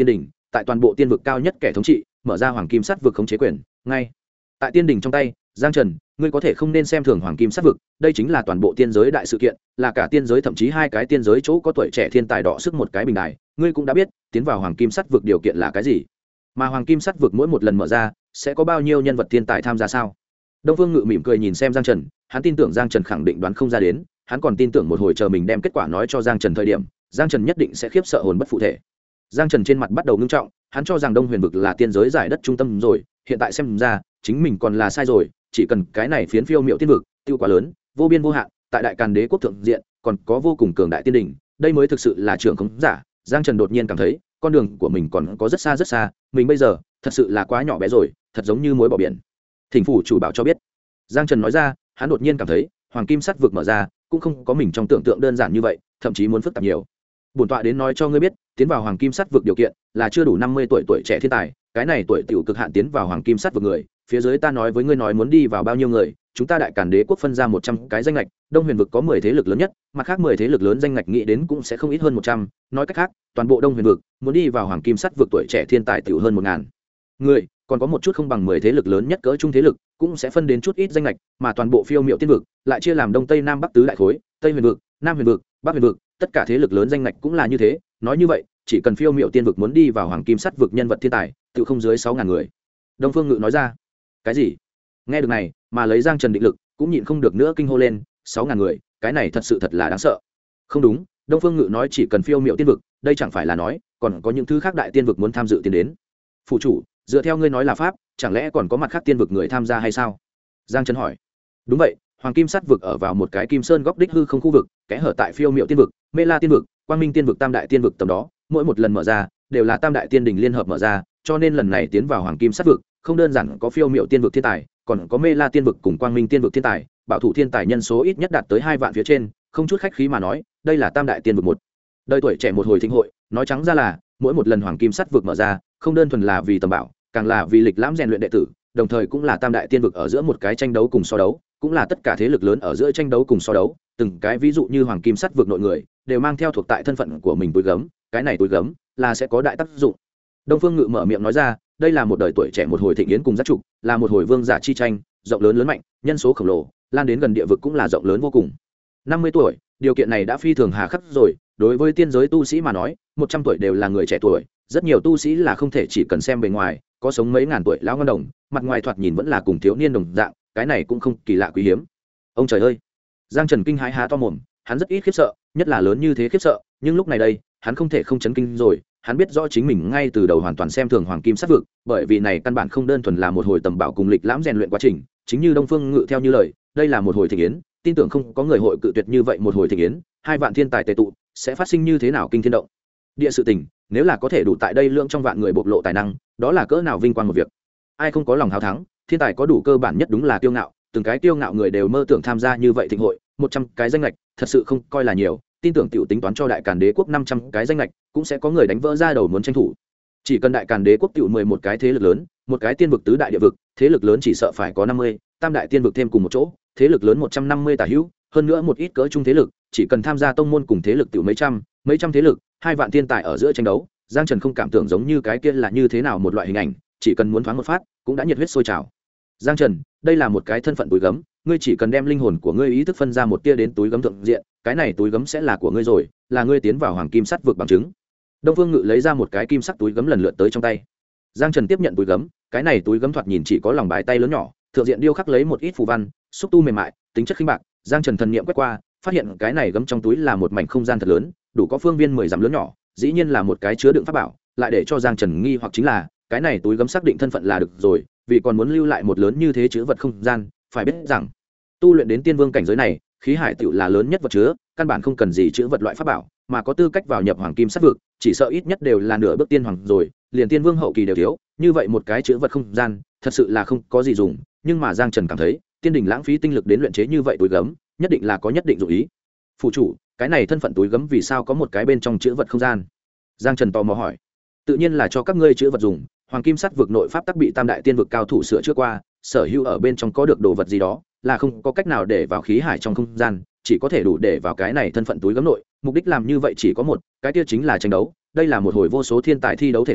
tại toàn bộ tiên vực cao nhất kẻ thống trị, mở ra hoàng kim sát vực khống chế quyền ngay tại tiên đình trong tay. Giang Trần, ngươi có thể không nên xem thường hoàng kim sát vực, đây chính là toàn bộ tiên giới đại sự kiện, là cả tiên giới thậm chí hai cái tiên giới chỗ có tuổi trẻ thiên tài đọ sức một cái bình đài. Ngươi cũng đã biết tiến vào hoàng kim sát vực điều kiện là cái gì, mà hoàng kim sát vực mỗi một lần mở ra sẽ có bao nhiêu nhân vật thiên tài tham gia sao? Đông Phương Ngự mỉm cười nhìn xem Giang Trần, hắn tin tưởng Giang Trần khẳng định đoán không ra đến, hắn còn tin tưởng một hồi chờ mình đem kết quả nói cho Giang Trần thời điểm, Giang Trần nhất định sẽ khiếp sợ hồn bất phụ thể. Giang Trần trên mặt bắt đầu ngưng trọng, hắn cho rằng Đông Huyền vực là tiên giới giải đất trung tâm rồi, hiện tại xem ra chính mình còn là sai rồi, chỉ cần cái này phiến phiêu miệu tiên vực tiêu quá lớn, vô biên vô hạn, tại đại càn đế quốc thượng diện còn có vô cùng cường đại tiên đỉnh, đây mới thực sự là trưởng khống giả. Giang Trần đột nhiên cảm thấy con đường của mình còn có rất xa, mình bây giờ thật sự là quá nhỏ bé rồi, thật giống như muối bỏ biển. Thỉnh phủ chủ bảo cho biết. Giang Trần nói ra, hắn đột nhiên cảm thấy hoàng kim sắt vực mở ra cũng không có mình trong tưởng tượng đơn giản như vậy, thậm chí muốn phức tạp nhiều. Bổn tọa đến nói cho ngươi biết, tiến vào hoàng kim sắt vực điều kiện là chưa đủ 50 tuổi trẻ thiên tài, cái này tuổi tiểu cực hạn tiến vào hoàng kim sắt vực người, phía dưới ta nói với ngươi nói muốn đi vào bao nhiêu người, chúng ta đại càn đế quốc phân ra 100 cái danh ngạch, Đông Huyền vực có 10 thế lực lớn nhất, mặt khác 10 thế lực lớn danh ngạch nghĩ đến cũng sẽ không ít hơn 100, nói cách khác, toàn bộ Đông Huyền vực muốn đi vào hoàng kim sắt vực tuổi trẻ thiên tài tiểu hơn 1000 người, còn có một chút không bằng 10 thế lực lớn nhất cỡ trung thế lực, cũng sẽ phân đến chút ít danh ngạch, mà toàn bộ phiêu miệu tiên vực lại chia làm đông tây nam bắc tứ đại khối, Tây Huyền vực, Nam Huyền vực, Bắc Huyền vực, tất cả thế lực lớn danh ngạch cũng là như thế, nói như vậy, chỉ cần phiêu miệu tiên vực muốn đi vào hoàng kim sắt vực nhân vật thiên tài, tự không dưới 6000 người. Đông Phương Ngự nói ra. Cái gì? Nghe được này, mà lấy Giang Trần định lực, cũng nhịn không được nữa kinh hô lên, 6000 người, cái này thật là đáng sợ. Không đúng, Đông Phương Ngự nói chỉ cần phiêu miệu tiên vực, đây chẳng phải là nói, còn có những thứ khác đại tiên vực muốn tham dự tiến đến. Phụ chủ, dựa theo ngươi nói là pháp, chẳng lẽ còn có mặt khác tiên vực người tham gia hay sao? Giang Trần hỏi. Đúng vậy, hoàng kim sắt vực ở vào một cái kim sơn góc đích hư không khu vực, kẽ hở tại phiêu miệu tiên vực, mê la tiên vực, quang minh tiên vực, tam đại tiên vực tầm đó, mỗi một lần mở ra đều là tam đại tiên đình liên hợp mở ra, cho nên lần này tiến vào hoàng kim sắt vực không đơn giản có phiêu miệu tiên vực thiên tài, còn có mê la tiên vực cùng quang minh tiên vực thiên tài, bảo thủ thiên tài nhân số ít nhất đạt tới 2 vạn phía trên, không chút khách khí mà nói, đây là tam đại tiên vực một đời tuổi trẻ một hồi thịnh hội. Nói trắng ra là mỗi một lần hoàng kim sắt vực mở ra không đơn thuần là vì tầm bảo, càng là vì lịch lãm rèn luyện đệ tử, đồng thời cũng là tam đại tiên vực ở giữa một cái tranh đấu cùng so đấu, cũng là tất cả thế lực lớn ở giữa tranh đấu cùng so đấu. Từng cái ví dụ như hoàng kim sắt vực nội người đều mang theo thuộc tại thân phận của mình túi gấm, cái này túi gấm là sẽ có đại tác dụng. Đông Phương Ngự mở miệng nói ra, đây là một đời tuổi trẻ một hồi thịnh yến cùng giác trục, là một hồi vương giả chi tranh, rộng lớn mạnh, nhân số khổng lồ, lan đến gần địa vực cũng là rộng lớn vô cùng. 50 tuổi, điều kiện này đã phi thường hà khắc rồi, đối với tiên giới tu sĩ mà nói, 100 tuổi đều là người trẻ tuổi, rất nhiều tu sĩ là không thể chỉ cần xem bề ngoài, có sống mấy ngàn tuổi lão ngân đồng, mặt ngoài thoạt nhìn vẫn là cùng thiếu niên đồng dạng, cái này cũng không kỳ lạ quý hiếm. Ông trời ơi! Giang Trần kinh hãi há to mồm, hắn rất ít khiếp sợ, nhất là lớn như thế khiếp sợ, nhưng lúc này đây, hắn không thể không chấn kinh rồi, hắn biết rõ chính mình ngay từ đầu hoàn toàn xem thường hoàng kim sát vực, bởi vì này căn bản không đơn thuần là một hồi tầm bảo cùng lịch lãm rèn luyện quá trình, chính như Đông Phương Ngự theo như lời, đây là một hồi thịnh yến, tin tưởng không có người hội cự tuyệt như vậy một hồi thịnh yến, 2 vạn thiên tài tề tụ, sẽ phát sinh như thế nào kinh thiên động địa sự tình, nếu là có thể đủ tại đây lượng trong vạn người bộc lộ tài năng, đó là cỡ nào vinh quang một việc. Ai không có lòng hào thắng, thiên tài có đủ cơ bản nhất đúng là kiêu ngạo, từng cái kiêu ngạo người đều mơ tưởng tham gia như vậy thịnh hội, 100 cái danh lệch, thật sự không coi là nhiều, tin tưởng tiểu tính toán cho đại càn đế quốc 500 cái danh lệch, cũng sẽ có người đánh vỡ ra đầu muốn tranh thủ. Chỉ cần đại càn đế quốc tiểu 11 cái thế lực lớn, một cái tiên vực tứ đại địa vực, thế lực lớn chỉ sợ phải có 50, tam đại tiên vực thêm cùng một chỗ, thế lực lớn 150 tả hữu, hơn nữa một ít cỡ trung thế lực, chỉ cần tham gia tông môn cùng thế lực tiểu mấy trăm thế lực, 2 vạn thiên tài ở giữa tranh đấu, Giang Trần không cảm tưởng giống như cái kia là như thế nào một loại hình ảnh, chỉ cần muốn thoáng một phát, cũng đã nhiệt huyết sôi trào. Giang Trần, đây là một cái thân phận túi gấm, ngươi chỉ cần đem linh hồn của ngươi ý thức phân ra một tia đến túi gấm thượng diện, cái này túi gấm sẽ là của ngươi rồi, là ngươi tiến vào hoàng kim sắt vực bằng chứng. Đông Phương Ngự lấy ra một cái kim sắc túi gấm lần lượt tới trong tay. Giang Trần tiếp nhận túi gấm, cái này túi gấm thoạt nhìn chỉ có lòng bàn tay lớn nhỏ, thượng diện điêu khắc lấy một ít phù văn, xúc tu mềm mại, tính chất khinh bạc. Giang Trần thần niệm quét qua, phát hiện cái này gấm trong túi là một mảnh không gian thật lớn, đủ có phương viên 10 dặm lớn nhỏ, dĩ nhiên là một cái chứa đựng pháp bảo, lại để cho Giang Trần nghi hoặc chính là, cái này túi gấm xác định thân phận là được rồi, vì còn muốn lưu lại một lớn như thế chứa vật không gian, phải biết rằng tu luyện đến tiên vương cảnh giới này, khí hải tiểu là lớn nhất vật chứa, căn bản không cần gì chứa vật loại pháp bảo, mà có tư cách vào nhập hoàng kim sát vực, chỉ sợ ít nhất đều là nửa bước tiên hoàng rồi, liền tiên vương hậu kỳ đều thiếu, như vậy một cái chứa vật không gian, thật sự là không có gì dùng, nhưng mà Giang Trần cảm thấy, tiên đình lãng phí tinh lực đến luyện chế như vậy túi gấm, nhất định là có nhất định dụng ý. Phụ chủ, cái này thân phận túi gấm vì sao có một cái bên trong chứa vật không gian? Giang Trần tò mò hỏi. Tự nhiên là cho các ngươi chứa vật dùng, hoàng kim sắt vực nội pháp tắc bị tam đại tiên vực cao thủ sửa chữa qua, sở hữu ở bên trong có được đồ vật gì đó, là không có cách nào để vào khí hải trong không gian, chỉ có thể đủ để vào cái này thân phận túi gấm nội, mục đích làm như vậy chỉ có một, cái kia chính là tranh đấu, đây là một hồi vô số thiên tài thi đấu thể thao,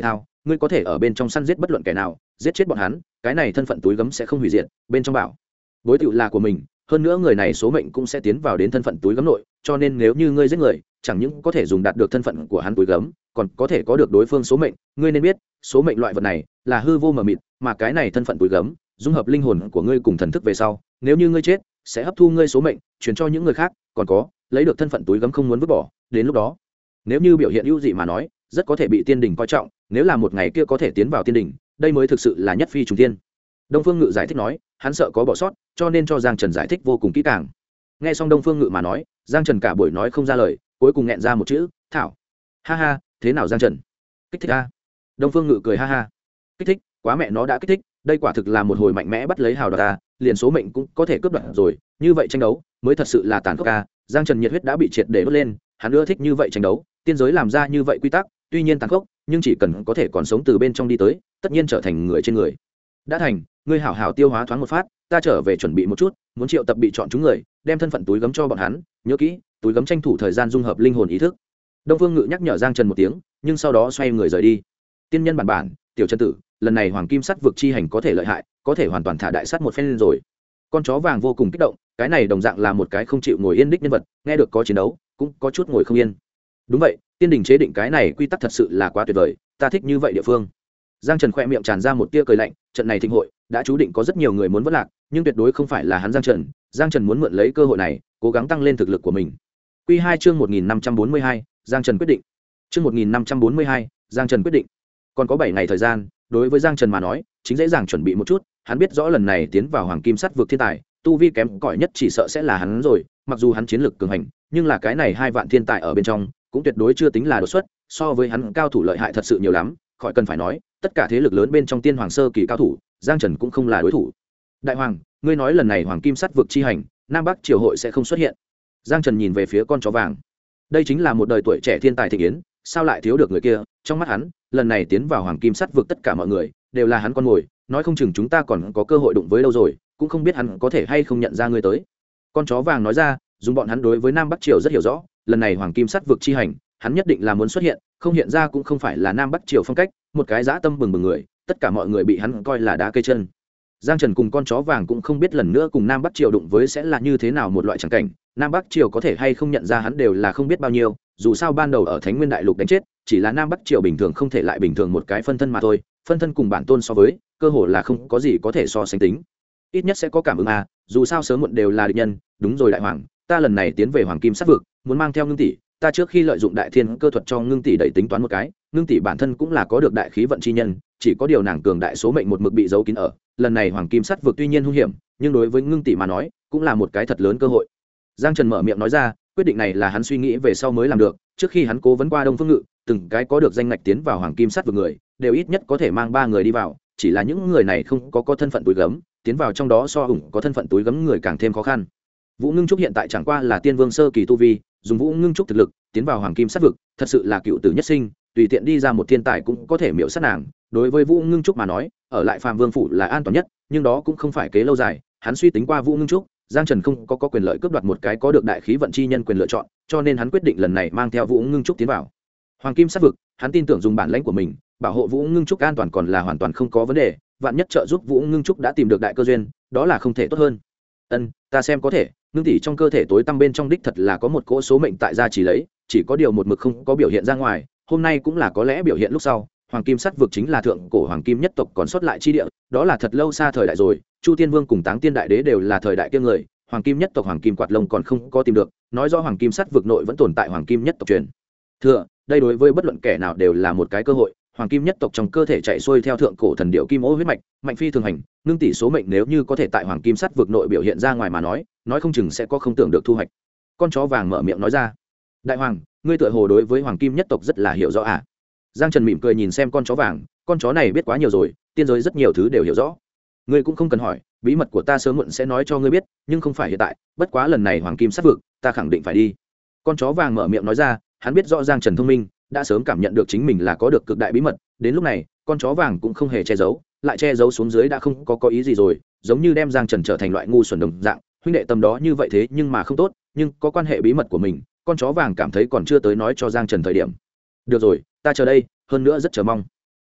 ngươi có thể ở bên trong săn giết bất luận kẻ nào, giết chết bọn hắn, cái này thân phận túi gấm sẽ không hủy diệt. Bên trong bảo bối tựu là của mình, hơn nữa người này số mệnh cũng sẽ tiến vào đến thân phận túi gấm nội, cho nên nếu như ngươi giết người, chẳng những có thể dùng đạt được thân phận của hắn túi gấm, còn có thể có được đối phương số mệnh. Ngươi nên biết, số mệnh loại vật này là hư vô mờ mịt, mà cái này thân phận túi gấm dung hợp linh hồn của ngươi cùng thần thức về sau, nếu như ngươi chết sẽ hấp thu ngươi số mệnh truyền cho những người khác, còn có lấy được thân phận túi gấm không muốn vứt bỏ, đến lúc đó nếu như biểu hiện ưu dị mà nói, rất có thể bị tiên đình coi trọng, nếu là một ngày kia có thể tiến vào tiên đình, đây mới thực sự là nhất phi trùng tiên. Đông Phương Ngự giải thích nói, hắn sợ có bỏ sót, cho nên cho Giang Trần giải thích vô cùng kỹ càng. Nghe xong Đông Phương Ngự mà nói, Giang Trần cả buổi nói không ra lời, cuối cùng nghẹn ra một chữ, "Thảo." Ha ha, thế nào Giang Trần? Kích thích a? Đông Phương Ngự cười ha ha. Kích thích, quá mẹ nó đã kích thích, đây quả thực là một hồi mạnh mẽ bắt lấy hào đoạt ta, liền số mệnh cũng có thể cướp đoạt rồi, như vậy tranh đấu mới thật sự là tàn khốc a. Giang Trần nhiệt huyết đã bị triệt để đốt lên, hắn ưa thích như vậy tranh đấu, tiên giới làm ra như vậy quy tắc, tuy nhiên tàn khốc, nhưng chỉ cần có thể còn sống từ bên trong đi tới, tất nhiên trở thành người trên người. Đã thành, ngươi hảo hảo tiêu hóa thoáng một phát, ta trở về chuẩn bị một chút, muốn triệu tập bị chọn chúng người, đem thân phận túi gấm cho bọn hắn, nhớ kỹ, túi gấm tranh thủ thời gian dung hợp linh hồn ý thức. Đông Phương Ngự nhắc nhở Giang Trần một tiếng, nhưng sau đó xoay người rời đi. Tiên nhân bản, tiểu Trần tử, lần này Hoàng Kim Sắt vực chi hành có thể lợi hại, có thể hoàn toàn thả đại sắt một phen lên rồi. Con chó vàng vô cùng kích động, cái này đồng dạng là một cái không chịu ngồi yên đích nhân vật, nghe được có chiến đấu, cũng có chút ngồi không yên. Đúng vậy, tiên đình chế định cái này quy tắc thật sự là quá tuyệt vời, ta thích như vậy địa phương. Giang Trần khoe miệng tràn ra một tia cười lạnh, trận này thịnh hội đã chú định có rất nhiều người muốn vất lạc, nhưng tuyệt đối không phải là hắn Giang Trần. Giang Trần muốn mượn lấy cơ hội này, cố gắng tăng lên thực lực của mình. Quy 2 chương 1542, Giang Trần quyết định. Chương 1542, Giang Trần quyết định. Còn có 7 ngày thời gian, đối với Giang Trần mà nói, chính dễ dàng chuẩn bị một chút, hắn biết rõ lần này tiến vào Hoàng Kim Sắt vực thiên tài, tu vi kém cỏi nhất chỉ sợ sẽ là hắn rồi, mặc dù hắn chiến lực cường hành, nhưng là cái này 2 vạn thiên tài ở bên trong, cũng tuyệt đối chưa tính là đột xuất, so với hắn cao thủ lợi hại thật sự nhiều lắm, khỏi cần phải nói, tất cả thế lực lớn bên trong tiên hoàng sơ kỳ cao thủ, Giang Trần cũng không là đối thủ. Đại hoàng, ngươi nói lần này Hoàng Kim Sắt vực chi hành, Nam Bắc triều hội sẽ không xuất hiện. Giang Trần nhìn về phía con chó vàng. Đây chính là một đời tuổi trẻ thiên tài thịnh yến, sao lại thiếu được người kia? Trong mắt hắn, lần này tiến vào Hoàng Kim Sắt vực tất cả mọi người đều là hắn con mồi, nói không chừng chúng ta còn có cơ hội đụng với đâu rồi, cũng không biết hắn có thể hay không nhận ra ngươi tới. Con chó vàng nói ra, dùng bọn hắn đối với Nam Bắc triều rất hiểu rõ, lần này Hoàng Kim Sắt vực chi hành, hắn nhất định là muốn xuất hiện, không hiện ra cũng không phải là Nam Bắc triều phong cách, một cái dã tâm bừng bừng người, tất cả mọi người bị hắn coi là đá cây chân. Giang Trần cùng con chó vàng cũng không biết lần nữa cùng Nam Bắc triều đụng với sẽ là như thế nào một loại chẳng cảnh, Nam Bắc triều có thể hay không nhận ra hắn đều là không biết bao nhiêu, dù sao ban đầu ở Thánh Nguyên Đại Lục đánh chết, chỉ là Nam Bắc triều bình thường không thể lại bình thường một cái phân thân mà thôi, phân thân cùng bản tôn so với, cơ hồ là không có gì có thể so sánh tính. Ít nhất sẽ có cảm ứng à, dù sao sớm muộn đều là địch nhân, đúng rồi đại hoàng, ta lần này tiến về Hoàng Kim Sắt vực, muốn mang theo Ngưng tỷ, ta trước khi lợi dụng Đại Thiên cơ thuật cho Ngưng tỷ đẩy tính toán một cái, Ngưng tỷ bản thân cũng là có được đại khí vận chi nhân, chỉ có điều nàng cường đại số mệnh một mực bị giấu kín ở, lần này Hoàng Kim Sắt vực tuy nhiên hung hiểm, nhưng đối với Ngưng tỷ mà nói, cũng là một cái thật lớn cơ hội. Giang Trần mở miệng nói ra, quyết định này là hắn suy nghĩ về sau mới làm được, trước khi hắn cố vấn qua Đông Phương Ngự, từng cái có được danh ngạch tiến vào Hoàng Kim Sắt vực người, đều ít nhất có thể mang 3 người đi vào, chỉ là những người này không có thân phận túi gấm, tiến vào trong đó so ủng có thân phận túi gấm người càng thêm khó khăn. Vũ Ngưng Trúc hiện tại chẳng qua là tiên vương sơ kỳ tu vi, dùng Vũ Ngưng Trúc thực lực tiến vào Hoàng Kim Sắt vực, thật sự là cựu tử nhất sinh, tùy tiện đi ra một thiên tài cũng có thể miểu sát nàng. Đối với Vũ Ngưng Trúc mà nói, ở lại Phàm Vương phủ là an toàn nhất, nhưng đó cũng không phải kế lâu dài, hắn suy tính qua Vũ Ngưng Trúc, Giang Trần không có quyền lợi cướp đoạt một cái có được đại khí vận chi nhân quyền lựa chọn, cho nên hắn quyết định lần này mang theo Vũ Ngưng Trúc tiến vào Hoàng Kim Sắt vực, hắn tin tưởng dùng bản lãnh của mình, bảo hộ Vũ Ngưng Trúc an toàn còn là hoàn toàn không có vấn đề, vạn nhất trợ giúp Vũ Ngưng Trúc đã tìm được đại cơ duyên, đó là không thể tốt hơn. Ta xem có thể, Ngưng tỷ trong cơ thể tối tăm bên trong đích thật là có một cỗ số mệnh tại gia chỉ lấy, chỉ có điều một mực không có biểu hiện ra ngoài, hôm nay cũng là có lẽ biểu hiện lúc sau. Hoàng Kim Sắt vực chính là thượng cổ hoàng kim nhất tộc còn sót lại chi địa, đó là thật lâu xa thời đại rồi, Chu Tiên Vương cùng Táng Tiên Đại Đế đều là thời đại kia người, hoàng kim nhất tộc hoàng kim quạt lông còn không có tìm được, nói rõ Hoàng Kim Sắt vực nội vẫn tồn tại hoàng kim nhất tộc truyền thừa, đây đối với bất luận kẻ nào đều là một cái cơ hội. Hoàng kim nhất tộc trong cơ thể chạy xuôi theo thượng cổ thần điệu kim ô huyết mạch, mạnh phi thường hành, Ngưng tỷ số mệnh nếu như có thể tại Hoàng Kim Sắt vực nội biểu hiện ra ngoài mà nói không chừng sẽ có không tưởng được thu hoạch. Con chó vàng mở miệng nói ra, đại hoàng, ngươi tựa hồ đối với hoàng kim nhất tộc rất là hiểu rõ à? Giang Trần mỉm cười nhìn xem con chó vàng, con chó này biết quá nhiều rồi, tiên giới rất nhiều thứ đều hiểu rõ, ngươi cũng không cần hỏi, bí mật của ta sớm muộn sẽ nói cho ngươi biết, nhưng không phải hiện tại, bất quá lần này Hoàng Kim Sắt vực ta khẳng định phải đi. Con chó vàng mở miệng nói ra, hắn biết rõ Giang Trần thông minh, đã sớm cảm nhận được chính mình là có được cực đại bí mật, đến lúc này con chó vàng cũng không hề che giấu, lại che giấu xuống dưới đã không có ý gì rồi, giống như đem Giang Trần trở thành loại ngu xuẩn đồng dạng, huynh đệ tầm đó như vậy thế nhưng mà không tốt, nhưng có quan hệ bí mật của mình, con chó vàng cảm thấy còn chưa tới nói cho Giang Trần thời điểm. Được rồi, ta chờ đây, hơn nữa rất chờ mong.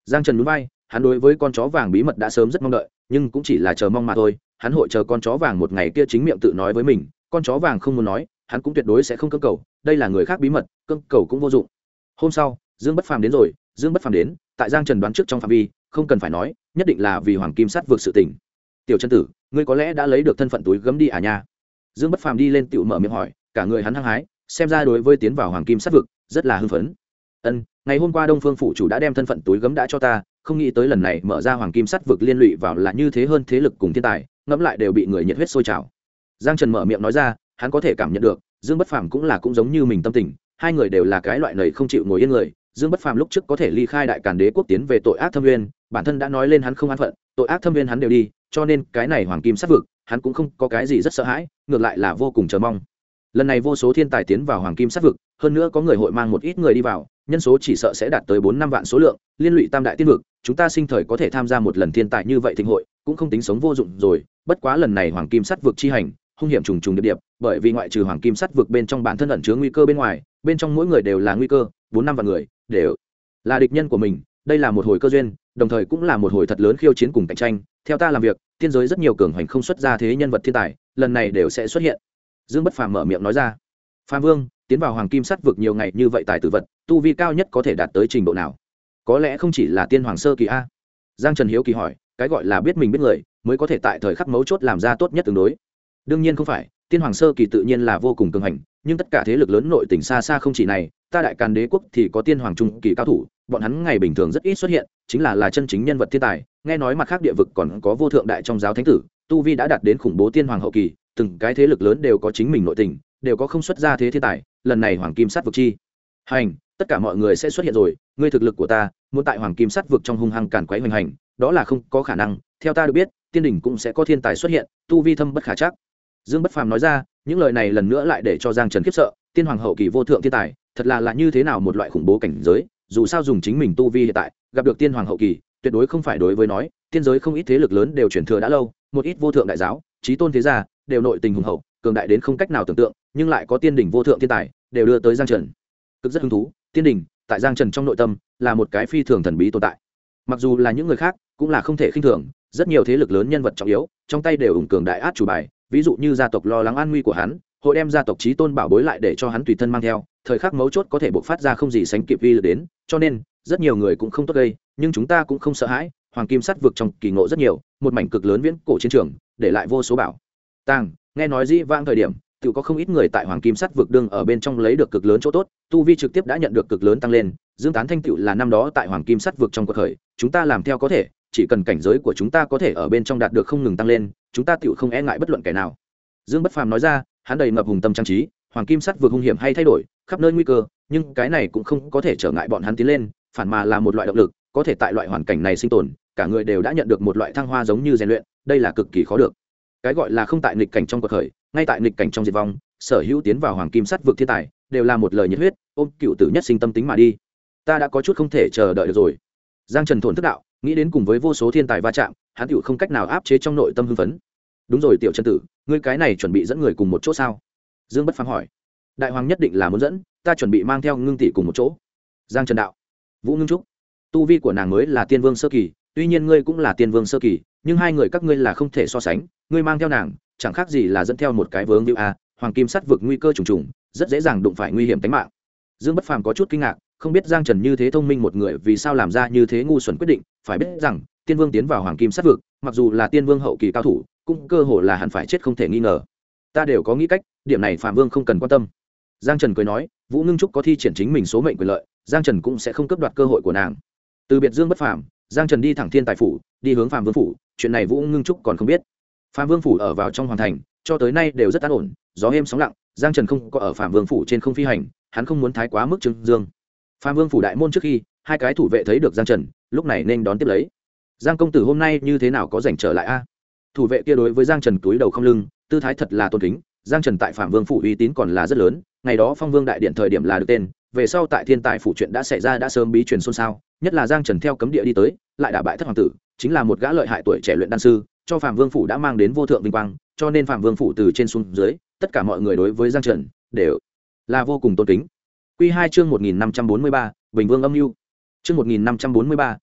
Giang Trần nhún vai, hắn đối với con chó vàng bí mật đã sớm rất mong đợi, nhưng cũng chỉ là chờ mong mà thôi. Hắn hội chờ con chó vàng một ngày kia chính miệng tự nói với mình, con chó vàng không muốn nói, hắn cũng tuyệt đối sẽ không cưỡng cầu, đây là người khác bí mật, cưỡng cầu cũng vô dụng. Hôm sau, Dương Bất Phàm đến rồi, Dương Bất Phàm đến, tại Giang Trần đoán trước trong phạm vi, không cần phải nói, nhất định là vì Hoàng Kim Sắt vượt sự tình. Tiểu Chân Tử, ngươi có lẽ đã lấy được thân phận túi gấm đi à nha? Dương Bất Phàm đi lên tiểu mở miệng hỏi, cả người hắn hăng hái, xem ra đối với tiến vào Hoàng Kim Sắt vực, rất là hưng phấn. Ngày hôm qua Đông Phương phụ chủ đã đem thân phận túi gấm đã cho ta, không nghĩ tới lần này mở ra Hoàng Kim Sắt vực liên lụy vào là như thế hơn thế lực cùng thiên tài, ngẫm lại đều bị người nhiệt huyết sôi trào. Giang Trần mở miệng nói ra, hắn có thể cảm nhận được, Dương Bất Phàm cũng giống như mình tâm tình, hai người đều là cái loại nầy không chịu ngồi yên người. Dương Bất Phàm lúc trước có thể ly khai Đại Càn Đế quốc tiến về tội ác thâm nguyên, bản thân đã nói lên hắn không an phận, tội ác thâm nguyên hắn đều đi, cho nên cái này Hoàng Kim Sắt vực, hắn cũng không có cái gì rất sợ hãi, ngược lại là vô cùng chờ mong. Lần này vô số thiên tài tiến vào Hoàng Kim Sắt vực, hơn nữa có người hội mang một ít người đi vào, nhân số chỉ sợ sẽ đạt tới 4-5 vạn số lượng, liên lụy tam đại tiên vực, chúng ta sinh thời có thể tham gia một lần thiên tài như vậy thịnh hội, cũng không tính sống vô dụng rồi, bất quá lần này Hoàng Kim Sắt vực chi hành, hung hiểm trùng trùng điệp điệp, bởi vì ngoại trừ Hoàng Kim Sắt vực bên trong bản thân ẩn chứa nguy cơ bên ngoài, bên trong mỗi người đều là nguy cơ, 4-5 vạn người đều là địch nhân của mình, đây là một hồi cơ duyên, đồng thời cũng là một hồi thật lớn khiêu chiến cùng cạnh tranh. Theo ta làm việc, tiên giới rất nhiều cường hành không xuất ra thế nhân vật thiên tài, lần này đều sẽ xuất hiện. Dương Bất Phàm mở miệng nói ra. Phàm Vương, tiến vào Hoàng Kim Sắt vực nhiều ngày như vậy tài tử vật, tu vi cao nhất có thể đạt tới trình độ nào? Có lẽ không chỉ là tiên hoàng sơ kỳ a. Giang Trần hiếu kỳ hỏi, cái gọi là biết mình biết người, mới có thể tại thời khắc mấu chốt làm ra tốt nhất tương đối. Đương nhiên không phải, tiên hoàng sơ kỳ tự nhiên là vô cùng cường hành, nhưng tất cả thế lực lớn nội tỉnh xa xa không chỉ này, ta Đại Càn Đế quốc thì có tiên hoàng trung kỳ cao thủ, bọn hắn ngày bình thường rất ít xuất hiện, chính là chân chính nhân vật thiên tài. Nghe nói mặt khác địa vực còn có vô thượng đại trong giáo thánh tử, tu vi đã đạt đến khủng bố tiên hoàng hậu kỳ, từng cái thế lực lớn đều có chính mình nội tình, đều có không xuất ra thế thiên tài, lần này Hoàng Kim Sắt vực chi hành, tất cả mọi người sẽ xuất hiện rồi, ngươi thực lực của ta, muốn tại Hoàng Kim Sắt vực trong hung hăng càn quấy hoành hành, đó là không có khả năng, theo ta được biết, tiên đỉnh cũng sẽ có thiên tài xuất hiện, tu vi thâm bất khả trắc. Dương Bất Phàm nói ra, những lời này lần nữa lại để cho Giang Trần khiếp sợ, tiên hoàng hậu kỳ vô thượng thiên tài, thật là như thế nào một loại khủng bố cảnh giới, dù sao dùng chính mình tu vi hiện tại, gặp được tiên hoàng hậu kỳ, tuyệt đối không phải đối với nói, tiên giới không ít thế lực lớn đều truyền thừa đã lâu, một ít vô thượng đại giáo, chí tôn thế gia, đều nội tình hùng hậu, cường đại đến không cách nào tưởng tượng, nhưng lại có tiên đỉnh vô thượng thiên tài, đều đưa tới Giang Trần. Cực rất hứng thú, tiên đỉnh tại Giang Trần trong nội tâm là một cái phi thường thần bí tồn tại. Mặc dù là những người khác, cũng là không thể khinh thường, rất nhiều thế lực lớn nhân vật trọng yếu, trong tay đều ủng cường đại át chủ bài, ví dụ như gia tộc lo lắng an nguy của hắn, hội đem gia tộc chí tôn bảo bối lại để cho hắn tùy thân mang theo, thời khắc mấu chốt có thể bộc phát ra không gì sánh kịp uy lực đến, cho nên rất nhiều người cũng không tốt gây, nhưng chúng ta cũng không sợ hãi, Hoàng Kim Sắt vực trong kỳ ngộ rất nhiều, một mảnh cực lớn viễn cổ chiến trường, để lại vô số bảo tàng, nghe nói dĩ vãng thời điểm, tự có không ít người tại Hoàng Kim Sắt vực đương ở bên trong lấy được cực lớn chỗ tốt, tu vi trực tiếp đã nhận được cực lớn tăng lên, Dương Tán Thanh tựu là năm đó tại Hoàng Kim Sắt vực trong cuộc khởi, chúng ta làm theo có thể, chỉ cần cảnh giới của chúng ta có thể ở bên trong đạt được không ngừng tăng lên, chúng ta tựu không e ngại bất luận kẻ nào. Dương Bất Phàm nói ra, hắn đầy ngập hùng tâm trang trí, Hoàng Kim Sắt vực hung hiểm hay thay đổi, khắp nơi nguy cơ, nhưng cái này cũng không có thể trở ngại bọn hắn tiến lên, phản mà là một loại động lực, có thể tại loại hoàn cảnh này sinh tồn, cả người đều đã nhận được một loại thăng hoa giống như rèn luyện, đây là cực kỳ khó được. Cái gọi là không tại nghịch cảnh trong cuộc khởi, ngay tại nghịch cảnh trong diệt vong, sở hữu tiến vào Hoàng Kim Sắt vực thiên tài, đều là một lời nhiệt huyết, ôm cựu tử nhất sinh tâm tính mà đi. Ta đã có chút không thể chờ đợi được rồi. Giang Trần thổn thức đạo, nghĩ đến cùng với vô số thiên tài va chạm, hắn tựu không cách nào áp chế trong nội tâm hưng phấn. Đúng rồi Tiểu Chân Tử, ngươi cái này chuẩn bị dẫn người cùng một chỗ sao? Dương Bất Phàm hỏi. Đại hoàng nhất định là muốn dẫn, ta chuẩn bị mang theo Ngưng tỷ cùng một chỗ. Giang Trần đạo. Vũ Ngưng Trúc, tu vi của nàng mới là tiên vương sơ kỳ, tuy nhiên ngươi cũng là tiên vương sơ kỳ, nhưng hai người các ngươi là không thể so sánh, ngươi mang theo nàng, chẳng khác gì là dẫn theo một cái vướng như a, Hoàng Kim Sắt vực nguy cơ trùng trùng, rất dễ dàng đụng phải nguy hiểm tính mạng. Dương Bất Phàm có chút kinh ngạc, không biết Giang Trần như thế thông minh một người vì sao làm ra như thế ngu xuẩn quyết định, phải biết rằng, tiên vương tiến vào Hoàng Kim Sắt vực, mặc dù là tiên vương hậu kỳ cao thủ, cũng cơ hồ là hẳn phải chết không thể nghi ngờ. Ta đều có nghĩ cách, điểm này Phạm Vương không cần quan tâm. Giang Trần cười nói, Vũ Ngưng Trúc có thi triển chính mình số mệnh quyền lợi, Giang Trần cũng sẽ không cướp đoạt cơ hội của nàng. Từ biệt Dương Bất Phàm, Giang Trần đi thẳng Thiên Tài phủ, đi hướng Phạm Vương phủ, chuyện này Vũ Ngưng Trúc còn không biết. Phạm Vương phủ ở vào trong hoàng thành, cho tới nay đều rất an ổn, gió êm sóng lặng, Giang Trần không có ở Phạm Vương phủ trên không phi hành, hắn không muốn thái quá mức trưng dương. Phạm Vương phủ đại môn trước khi, hai cái thủ vệ thấy được Giang Trần, lúc này nên đón tiếp lấy. Giang công tử hôm nay như thế nào có rảnh trở lại a? Thủ vệ kia đối với Giang Trần cúi đầu không lưng, tư thái thật là tôn kính. Giang Trần tại Phạm Vương phủ uy tín còn là rất lớn, ngày đó Phong Vương đại điện thời điểm là được tên, về sau tại Thiên Tài phủ chuyện đã xảy ra đã sớm bí truyền xôn xao, nhất là Giang Trần theo cấm địa đi tới, lại đả bại thất hoàng tử, chính là một gã lợi hại tuổi trẻ luyện đan sư, cho Phạm Vương phủ đã mang đến vô thượng vinh quang, cho nên Phạm Vương phủ từ trên xuống dưới, tất cả mọi người đối với Giang Trần đều là vô cùng tôn kính. Quy 2 chương 1543, Bình Vương âm mưu. Chương 1543,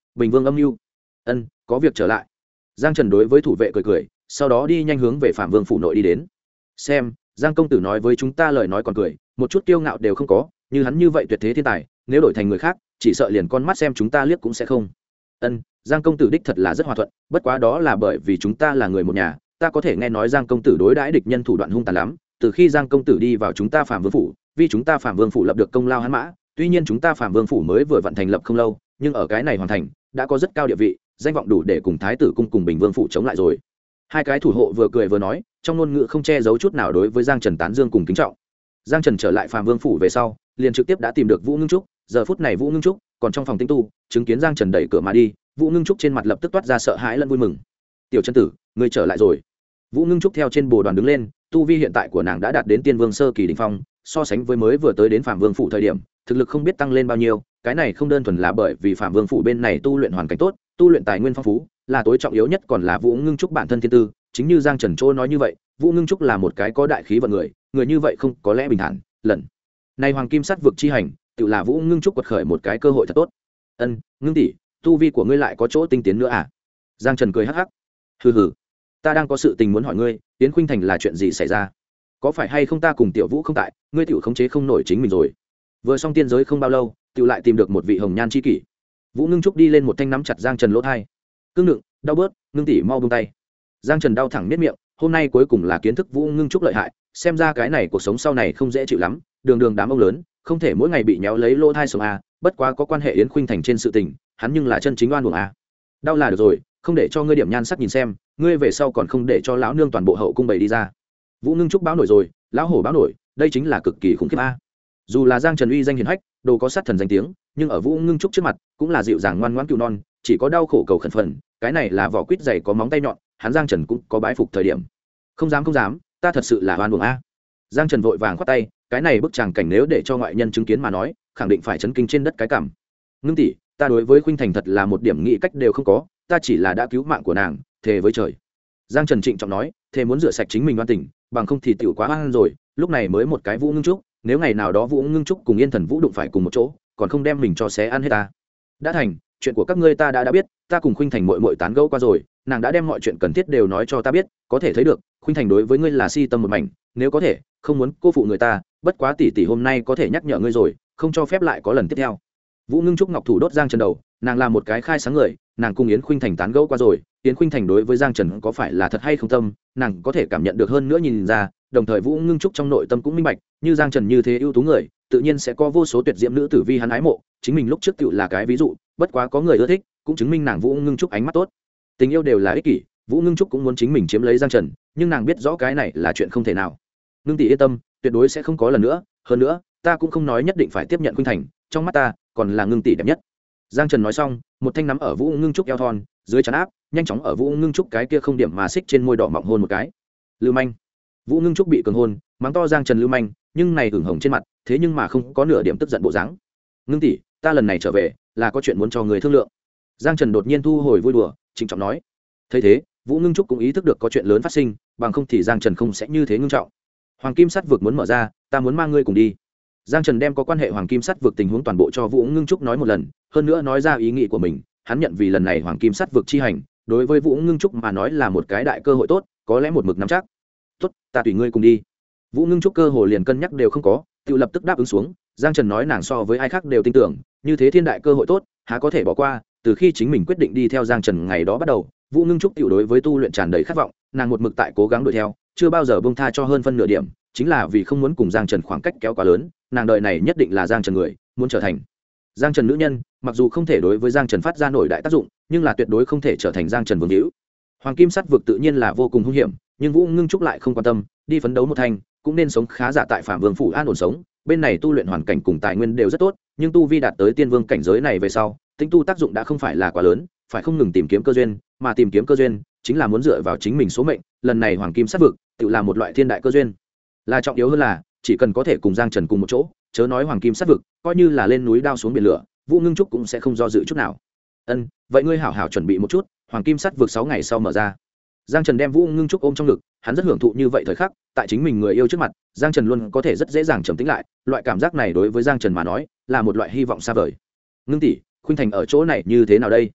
Bình Vương âm mưu. Ân, có việc trở lại. Giang Trần đối với thủ vệ cười cười, sau đó đi nhanh hướng về Phạm Vương phủ nội đi đến. Xem, Giang công tử nói với chúng ta lời nói còn cười, một chút kiêu ngạo đều không có, như hắn như vậy tuyệt thế thiên tài, nếu đổi thành người khác, chỉ sợ liền con mắt xem chúng ta liếc cũng sẽ không. Ân, Giang công tử đích thật là rất hòa thuận, bất quá đó là bởi vì chúng ta là người một nhà, ta có thể nghe nói Giang công tử đối đãi địch nhân thủ đoạn hung tàn lắm, từ khi Giang công tử đi vào chúng ta Phạm Vương phủ, vì chúng ta Phạm Vương phủ lập được công lao hắn mã, tuy nhiên chúng ta Phạm Vương phủ mới vừa vận thành lập không lâu, nhưng ở cái này hoàn thành, đã có rất cao địa vị, danh vọng đủ để cùng thái tử cung cùng Bình Vương phủ chống lại rồi. Hai cái thủ hộ vừa cười vừa nói, trong ngôn ngữ không che giấu chút nào đối với Giang Trần tán dương cùng kính trọng. Giang Trần trở lại Phạm Vương phủ về sau, liền trực tiếp đã tìm được Vũ Ngưng Trúc, giờ phút này Vũ Ngưng Trúc còn trong phòng tinh tu, chứng kiến Giang Trần đẩy cửa mà đi, Vũ Ngưng Trúc trên mặt lập tức toát ra sợ hãi lẫn vui mừng. "Tiểu chân tử, ngươi trở lại rồi." Vũ Ngưng Trúc theo trên bồ đoàn đứng lên, tu vi hiện tại của nàng đã đạt đến tiên vương sơ kỳ đỉnh phong, so sánh với mới vừa tới đến Phạm Vương phủ thời điểm, thực lực không biết tăng lên bao nhiêu, cái này không đơn thuần là bởi vì Phạm Vương phủ bên này tu luyện hoàn cảnh tốt, tu luyện tài nguyên phong phú, là tối trọng yếu nhất còn là Vũ Ngưng Trúc bản thân thiên tư, chính như Giang Trần Trô nói như vậy, Vũ Ngưng Trúc là một cái có đại khí vận người, người như vậy không có lẽ bình thản, lần này Hoàng Kim Sắt vực chi hành, tự là Vũ Ngưng Trúc quật khởi một cái cơ hội thật tốt. "Ân, Ngưng tỷ, tu vi của ngươi lại có chỗ tinh tiến nữa à?" Giang Trần cười hắc hắc. "Hừ hừ, ta đang có sự tình muốn hỏi ngươi, Yến Khuynh Thành là chuyện gì xảy ra? Có phải hay không ta cùng Tiểu Vũ không tại, ngươi tiểu khống chế không nổi chính mình rồi?" Vừa xong tiên giới không bao lâu, tiểu lại tìm được một vị hồng nhan chi kỷ. Vũ Ngưng Trúc đi lên một thanh nắm chặt Giang Trần lỗ thai. "Cưng đựng, đau bớt, Ngưng tỷ mau buông tay." Giang Trần đau thẳng miết miệng, hôm nay cuối cùng là kiến thức Vũ Ngưng Trúc lợi hại, xem ra cái này cuộc sống sau này không dễ chịu lắm, đường đường đám ông lớn, không thể mỗi ngày bị nhéo lấy lỗ thai sống a, bất quá có quan hệ Yến Khuynh Thành trên sự tình, hắn nhưng là chân chính oan uổng a. Đau là được rồi, không để cho ngươi điểm nhan sắc nhìn xem, ngươi về sau còn không để cho lão nương toàn bộ hậu cung bày đi ra. Vũ Ngưng Trúc báo nổi rồi, lão hổ báo nổi, đây chính là cực kỳ khủng khiếp a. Dù là Giang Trần uy danh hiển hách, đồ có sát thần danh tiếng, nhưng ở Vũ Ngưng Trúc trước mặt, cũng là dịu dàng ngoan ngoãn cừu non, chỉ có đau khổ cầu khẩn phần, cái này là vỏ quýt dày có móng tay nhọn, hắn Giang Trần cũng có bái phục thời điểm. Không dám, ta thật sự là oan uổng a. Giang Trần vội vàng khoát tay, cái này bức tràng cảnh nếu để cho ngoại nhân chứng kiến mà nói, khẳng định phải chấn kinh trên đất cái cảm. "Ngưng tỷ, ta đối với Khuynh Thành thật là một điểm nghĩ cách đều không có, ta chỉ là đã cứu mạng của nàng, thề với trời." Giang Trần trịnh trọng nói, thề muốn rửa sạch chính mình oan tình, bằng không thì tiểu quá oan rồi, lúc này mới một cái Vũ Ngưng Trúc, nếu ngày nào đó Vũ Ngưng Trúc cùng Yên Thần Vũ đụng phải cùng một chỗ, còn không đem mình cho xé ăn hết ta. "Đã thành, chuyện của các ngươi ta đã biết, ta cùng Khuynh Thành muội muội tán gẫu qua rồi, nàng đã đem mọi chuyện cần thiết đều nói cho ta biết, có thể thấy được, Khuynh Thành đối với ngươi là si tâm một mảnh, nếu có thể, không muốn cô phụ người ta, bất quá tỷ tỷ hôm nay có thể nhắc nhở ngươi rồi, không cho phép lại có lần tiếp theo." Vũ Ngưng Trúc ngọc thủ đốt Giang Trần đầu, nàng là một cái khai sáng người, nàng cùng Yến Khuynh Thành tán gẫu qua rồi, Yến Khuynh Thành đối với Giang Trần có phải là thật hay không tâm, nàng có thể cảm nhận được hơn nữa nhìn ra, đồng thời Vũ Ngưng Trúc trong nội tâm cũng minh bạch, như Giang Trần như thế ưu tú người, tự nhiên sẽ có vô số tuyệt diễm nữ tử vi hắn ái mộ, chính mình lúc trước tựu là cái ví dụ, bất quá có người ưa thích, cũng chứng minh nàng Vũ Ngưng Trúc ánh mắt tốt. Tình yêu đều là ích kỷ, Vũ Ngưng Trúc cũng muốn chính mình chiếm lấy Giang Trần, nhưng nàng biết rõ cái này là chuyện không thể nào. "Ngưng tỷ yên tâm, tuyệt đối sẽ không có lần nữa, hơn nữa, ta cũng không nói nhất định phải tiếp nhận Khuynh Thành, trong mắt ta, còn là Ngưng tỷ đẹp nhất." Giang Trần nói xong, một thanh nắm ở Vũ Ngưng Trúc eo thon, dưới trán áp, nhanh chóng ở Vũ Ngưng Trúc cái kia không điểm mà xích trên môi đỏ mọng hôn một cái. "Lưu manh." Vũ Ngưng Trúc bị cường hôn, mắng to Giang Trần lưu manh, nhưng này ửng hồng trên mặt, thế nhưng mà không có nửa điểm tức giận bộ dáng. "Ngưng tỷ, ta lần này trở về, là có chuyện muốn cho người thương lượng." Giang Trần đột nhiên thu hồi vui đùa, trịnh trọng nói. Thấy thế, Vũ Ngưng Trúc cũng ý thức được có chuyện lớn phát sinh, bằng không thì Giang Trần không sẽ như thế ngưng trọng. "Hoàng Kim Sắt vực muốn mở ra, ta muốn mang ngươi cùng đi." Giang Trần đem có quan hệ Hoàng Kim Sắt vực tình huống toàn bộ cho Vũ Ngưng Trúc nói một lần, hơn nữa nói ra ý nghĩ của mình, hắn nhận vì lần này Hoàng Kim Sắt vực chi hành, đối với Vũ Ngưng Trúc mà nói là một cái đại cơ hội tốt, có lẽ một mực nắm chắc. "Tốt, ta tùy ngươi cùng đi." Vũ Ngưng Trúc cơ hồ liền cân nhắc đều không có, tự lập tức đáp ứng xuống. Giang Trần nói nàng so với ai khác đều tin tưởng, như thế thiên đại cơ hội tốt, há có thể bỏ qua. Từ khi chính mình quyết định đi theo Giang Trần ngày đó bắt đầu, Vũ Ngưng Trúc tự đối với tu luyện tràn đầy khát vọng, nàng một mực tại cố gắng đuổi theo, chưa bao giờ buông tha cho hơn phân nửa điểm, chính là vì không muốn cùng Giang Trần khoảng cách kéo quá lớn, nàng đời này nhất định là Giang Trần người, muốn trở thành Giang Trần nữ nhân, mặc dù không thể đối với Giang Trần phát ra nổi đại tác dụng, nhưng là tuyệt đối không thể trở thành Giang Trần vương hữu. Hoàng Kim Sắt vực tự nhiên là vô cùng hung hiểm, nhưng Vũ Ngưng Trúc lại không quan tâm, đi phấn đấu một thành, cũng nên sống khá giả tại Phạm Vương phủ an ổn sống, bên này tu luyện hoàn cảnh cùng tài nguyên đều rất tốt, nhưng tu vi đạt tới tiên vương cảnh giới này về sau, tính tu tác dụng đã không phải là quá lớn, phải không ngừng tìm kiếm cơ duyên, mà tìm kiếm cơ duyên chính là muốn dựa vào chính mình số mệnh, lần này Hoàng Kim Sắt vực tự là một loại thiên đại cơ duyên. Là trọng yếu hơn là, chỉ cần có thể cùng Giang Trần cùng một chỗ, chớ nói Hoàng Kim Sắt vực, coi như là lên núi đao xuống biển lửa, Vũ Ngưng Trúc cũng sẽ không do dự chút nào. Ân, vậy ngươi hảo hảo chuẩn bị một chút, Hoàng Kim Sắt vực 6 ngày sau mở ra. Giang Trần đem Vũ Ngưng Trúc ôm trong ngực, hắn rất hưởng thụ như vậy thời khắc, tại chính mình người yêu trước mặt, Giang Trần luôn có thể rất dễ dàng trầm tĩnh lại, loại cảm giác này đối với Giang Trần mà nói, là một loại hy vọng xa vời. Ngưng tỷ, Khuynh Thành ở chỗ này như thế nào đây?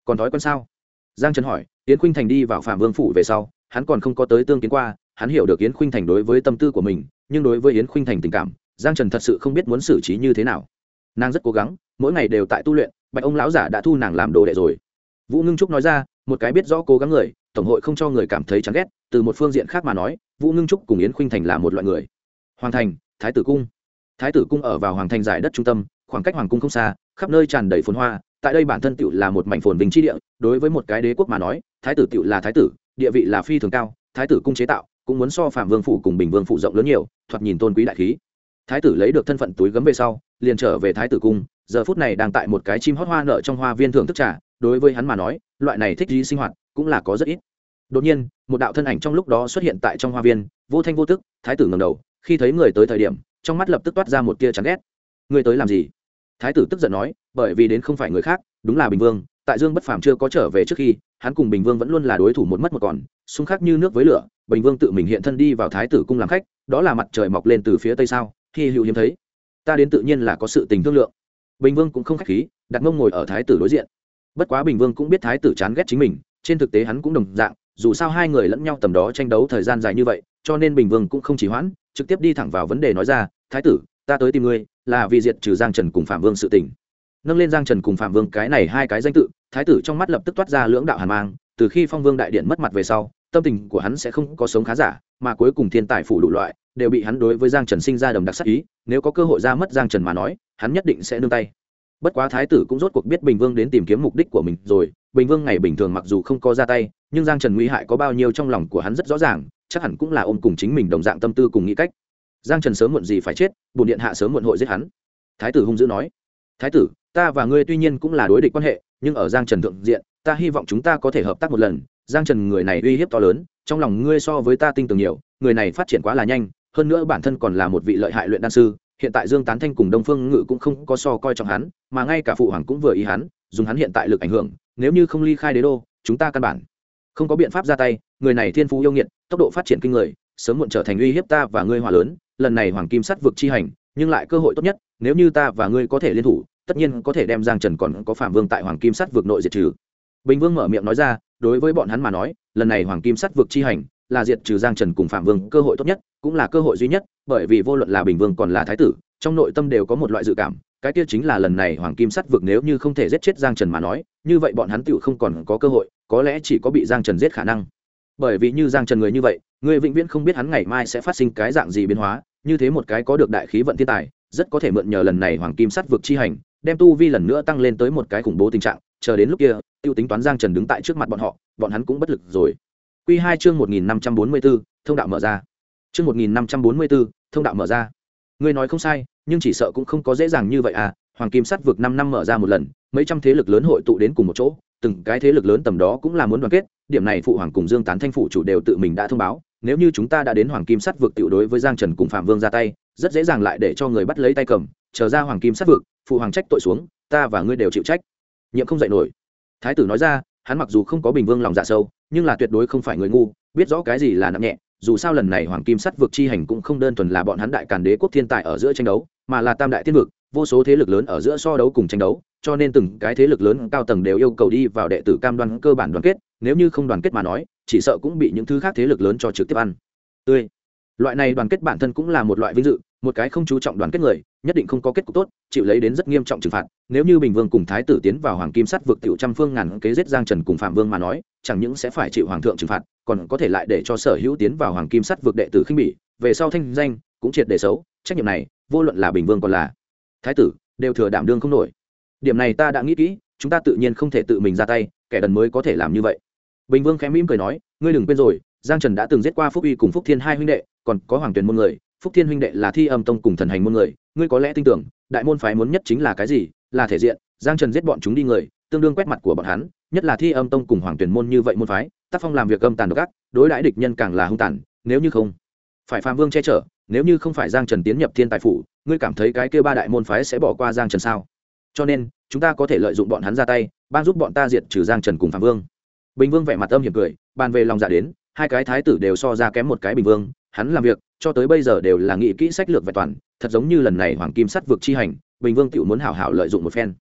còn thói quen sao? Giang Trần hỏi. Yến Khuynh Thành đi vào Phạm Vương phủ về sau, hắn còn không có tới tương kiến qua, hắn hiểu được Yến Khuynh Thành đối với tâm tư của mình, nhưng đối với Yến Khuynh Thành tình cảm, Giang Trần thật sự không biết muốn xử trí như thế nào. Nàng rất cố gắng, mỗi ngày đều tại tu luyện, Bạch ông lão giả đã thu nàng làm đồ đệ rồi. Vũ Ngưng Trúc nói ra, một cái biết rõ cố gắng người, tổng hội không cho người cảm thấy chán ghét. Từ một phương diện khác mà nói, Vũ Ngưng Trúc cùng Yến Khuynh Thành là một loại người. Hoàng thành, Thái tử cung. Thái tử cung ở vào hoàng thành giải đất trung tâm, khoảng cách hoàng cung không xa, khắp nơi tràn đầy phồn hoa. Tại đây bản thân tựu là một mảnh phồn vinh chi địa, đối với một cái đế quốc mà nói, thái tử tựu là thái tử, địa vị là phi thường cao. Thái tử cung chế tạo cũng muốn so Phạm Vương phủ cùng Bình Vương phủ rộng lớn nhiều, thoạt nhìn tôn quý đại khí. Thái tử lấy được thân phận túi gấm về sau, liền trở về thái tử cung, giờ phút này đang tại một cái chim hót hoa nở trong hoa viên thưởng thức trà. Đối với hắn mà nói, loại này thích gì sinh hoạt cũng là có rất ít. Đột nhiên, một đạo thân ảnh trong lúc đó xuất hiện tại trong hoa viên, vô thanh vô tức. Thái tử ngẩng đầu, khi thấy người tới thời điểm, trong mắt lập tức toát ra một tia chán ghét. Người tới làm gì? Thái tử tức giận nói, bởi vì đến không phải người khác, đúng là Bình Vương. Tại Dương Bất Phàm chưa có trở về trước khi, hắn cùng Bình Vương vẫn luôn là đối thủ một mất một còn, xung khắc như nước với lửa. Bình Vương tự mình hiện thân đi vào thái tử cung làm khách, đó là mặt trời mọc lên từ phía tây sao? Hi hữu hiếm thấy. Ta đến tự nhiên là có sự tình thương lượng. Bình Vương cũng không khách khí, đặt mông ngồi ở thái tử đối diện. Bất quá Bình Vương cũng biết thái tử chán ghét chính mình, trên thực tế hắn cũng đồng dạng, dù sao hai người lẫn nhau tầm đó tranh đấu thời gian dài như vậy, cho nên Bình Vương cũng không chỉ hoãn, trực tiếp đi thẳng vào vấn đề nói ra, thái tử, ta tới tìm ngươi là vì diệt trừ Giang Trần cùng Phạm Vương sự tình. Nâng lên Giang Trần cùng Phạm Vương cái này hai cái danh tự, thái tử trong mắt lập tức toát ra lưỡng đạo hàn mang. Từ khi Phong Vương đại điện mất mặt về sau, tâm tình của hắn sẽ không có sống khá giả, mà cuối cùng thiên tài phủ đủ loại đều bị hắn đối với Giang Trần sinh ra đầm đặc sắc ý. Nếu có cơ hội ra mất Giang Trần mà nói, hắn nhất định sẽ nương tay. Bất quá thái tử cũng rốt cuộc biết Bình Vương đến tìm kiếm mục đích của mình rồi. Bình Vương ngày bình thường mặc dù không có ra tay, nhưng Giang Trần nguy hại có bao nhiêu trong lòng của hắn rất rõ ràng, chắc hẳn cũng là ôm cùng chính mình đồng dạng tâm tư cùng nghĩ cách. Giang Trần sớm muộn gì phải chết, bổn điện hạ sớm muộn hội giết hắn. Thái tử hung dữ nói. Thái tử, ta và ngươi tuy nhiên cũng là đối địch quan hệ, nhưng ở Giang Trần thượng diện, ta hy vọng chúng ta có thể hợp tác một lần. Giang Trần người này uy hiếp to lớn, trong lòng ngươi so với ta tinh tường nhiều, người này phát triển quá là nhanh, hơn nữa bản thân còn là một vị lợi hại luyện đan sư. Hiện tại Dương Tán Thanh cùng Đông Phương Ngự cũng không có so coi trọng hắn, mà ngay cả phụ hoàng cũng vừa ý hắn, dùng hắn hiện tại lực ảnh hưởng, nếu như không ly khai đế đô, chúng ta căn bản không có biện pháp ra tay. Người này thiên phú yêu nghiệt, tốc độ phát triển kinh người, sớm muộn trở thành uy hiếp ta và ngươi hòa lớn. Lần này Hoàng Kim Sắt vực chi hành, nhưng lại cơ hội tốt nhất, nếu như ta và ngươi có thể liên thủ, tất nhiên có thể đem Giang Trần còn có Phạm Vương tại Hoàng Kim Sắt vực nội diệt trừ. Bình Vương mở miệng nói ra, đối với bọn hắn mà nói, lần này Hoàng Kim Sắt vực chi hành là diệt trừ Giang Trần cùng Phạm Vương cơ hội tốt nhất, cũng là cơ hội duy nhất, bởi vì vô luận là Bình Vương còn là thái tử, trong nội tâm đều có một loại dự cảm, cái kia chính là lần này Hoàng Kim Sắt vực nếu như không thể giết chết Giang Trần mà nói, như vậy bọn hắn tựu không còn có cơ hội, có lẽ chỉ có bị Giang Trần giết khả năng. Bởi vì như Giang Trần người như vậy, người vĩnh viễn không biết hắn ngày mai sẽ phát sinh cái dạng gì biến hóa, như thế một cái có được đại khí vận thiên tài, rất có thể mượn nhờ lần này Hoàng Kim Sắt vực chi hành, đem tu vi lần nữa tăng lên tới một cái khủng bố tình trạng, chờ đến lúc kia, tiêu tính toán Giang Trần đứng tại trước mặt bọn họ, bọn hắn cũng bất lực rồi. Quy 2 chương 1544, thông đạo mở ra. Chương 1544, thông đạo mở ra. Ngươi nói không sai, nhưng chỉ sợ cũng không có dễ dàng như vậy à. Hoàng Kim Sắt vực 5 năm mở ra một lần, mấy trăm thế lực lớn hội tụ đến cùng một chỗ, từng cái thế lực lớn tầm đó cũng là muốn đoàn kết, điểm này phụ hoàng cùng Dương Tán Thanh phụ chủ đều tự mình đã thông báo, nếu như chúng ta đã đến Hoàng Kim Sắt vực tiểu đối với Giang Trần cùng Phạm Vương ra tay, rất dễ dàng lại để cho người bắt lấy tay cầm, chờ ra Hoàng Kim Sắt vực, phụ hoàng trách tội xuống, ta và ngươi đều chịu trách. Nhiệm không dậy nổi. Thái tử nói ra, hắn mặc dù không có Bình Vương lòng dạ sâu, nhưng là tuyệt đối không phải người ngu, biết rõ cái gì là nặng nhẹ. Dù sao lần này Hoàng Kim Sắt vực chi hành cũng không đơn thuần là bọn hắn Đại Càn Đế quốc thiên tài ở giữa tranh đấu, mà là tam đại tiên vực, vô số thế lực lớn ở giữa so đấu cùng tranh đấu, cho nên từng cái thế lực lớn cao tầng đều yêu cầu đi vào đệ tử cam đoan cơ bản đoàn kết, nếu như không đoàn kết mà nói, chỉ sợ cũng bị những thứ khác thế lực lớn cho trực tiếp ăn tươi. Loại này đoàn kết bản thân cũng là một loại vinh dự, một cái không chú trọng đoàn kết người, nhất định không có kết cục tốt, chịu lấy đến rất nghiêm trọng trừng phạt. Nếu như Bình Vương cùng Thái tử tiến vào Hoàng Kim Sắt vực tiểu trăm phương ngàn kế giết Giang Trần cùng Phạm Vương mà nói, chẳng những sẽ phải chịu hoàng thượng trừng phạt, còn có thể lại để cho sở hữu tiến vào Hoàng Kim Sắt vực đệ tử khinh bỉ, về sau thanh danh cũng triệt để xấu. Trách nhiệm này, vô luận là Bình Vương còn là Thái tử, đều thừa đảm đương không nổi. Điểm này ta đã nghĩ kỹ, chúng ta tự nhiên không thể tự mình ra tay, kẻ đần mới có thể làm như vậy. Bình Vương khẽ mỉm cười nói, ngươi đừng quên rồi, Giang Trần đã từng giết qua Phúc Uy cùng Phúc Thiên hai huynh đệ, còn có Hoàng Tuyền môn người, Phúc Thiên huynh đệ là Thi Âm tông cùng Thần Hành môn người, ngươi có lẽ tin tưởng, đại môn phái muốn nhất chính là cái gì? Là thể diện. Giang Trần giết bọn chúng đi người, tương đương quét mặt của bọn hắn, nhất là Thi Âm tông cùng Hoàng Tuyền môn như vậy môn phái, tác phong làm việc âm tàn độc ác, đối đãi địch nhân càng là hung tàn, nếu như không phải Phạm Vương che chở, nếu như không phải Giang Trần tiến nhập Thiên Tài phủ, ngươi cảm thấy cái kia ba đại môn phái sẽ bỏ qua Giang Trần sao? Cho nên, chúng ta có thể lợi dụng bọn hắn ra tay, ban giúp bọn ta diệt trừ Giang Trần cùng Phạm Vương. Bình Vương vẻ mặt âm hiểm cười, bàn về lòng dạ đến, hai cái thái tử đều so ra kém một cái Bình Vương, hắn làm việc cho tới bây giờ đều là nghĩ kỹ sách lược vẹn toàn, thật giống như lần này Hoàng Kim Sắt vực chi hành, Bình Vương tiểu muốn hảo hảo lợi dụng một phen.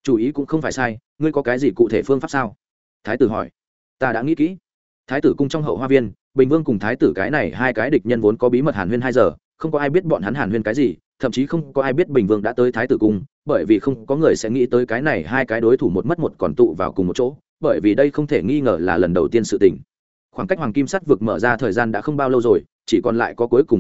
chủ ý cũng không phải sai, ngươi có cái gì cụ thể phương pháp sao? Thái tử hỏi. Ta đã nghĩ kỹ. Thái tử cung trong hậu hoa viên, Bình Vương cùng thái tử cái này hai cái địch nhân vốn có bí mật hàn huyên 2 giờ, không có ai biết bọn hắn hàn huyên cái gì, thậm chí không có ai biết Bình Vương đã tới thái tử cung, bởi vì không có người sẽ nghĩ tới cái này hai cái đối thủ một mất một còn tụ vào cùng một chỗ, bởi vì đây không thể nghi ngờ là lần đầu tiên sự tình. Khoảng cách Hoàng Kim Sắt vực mở ra thời gian đã không bao lâu rồi, chỉ còn lại có cuối cùng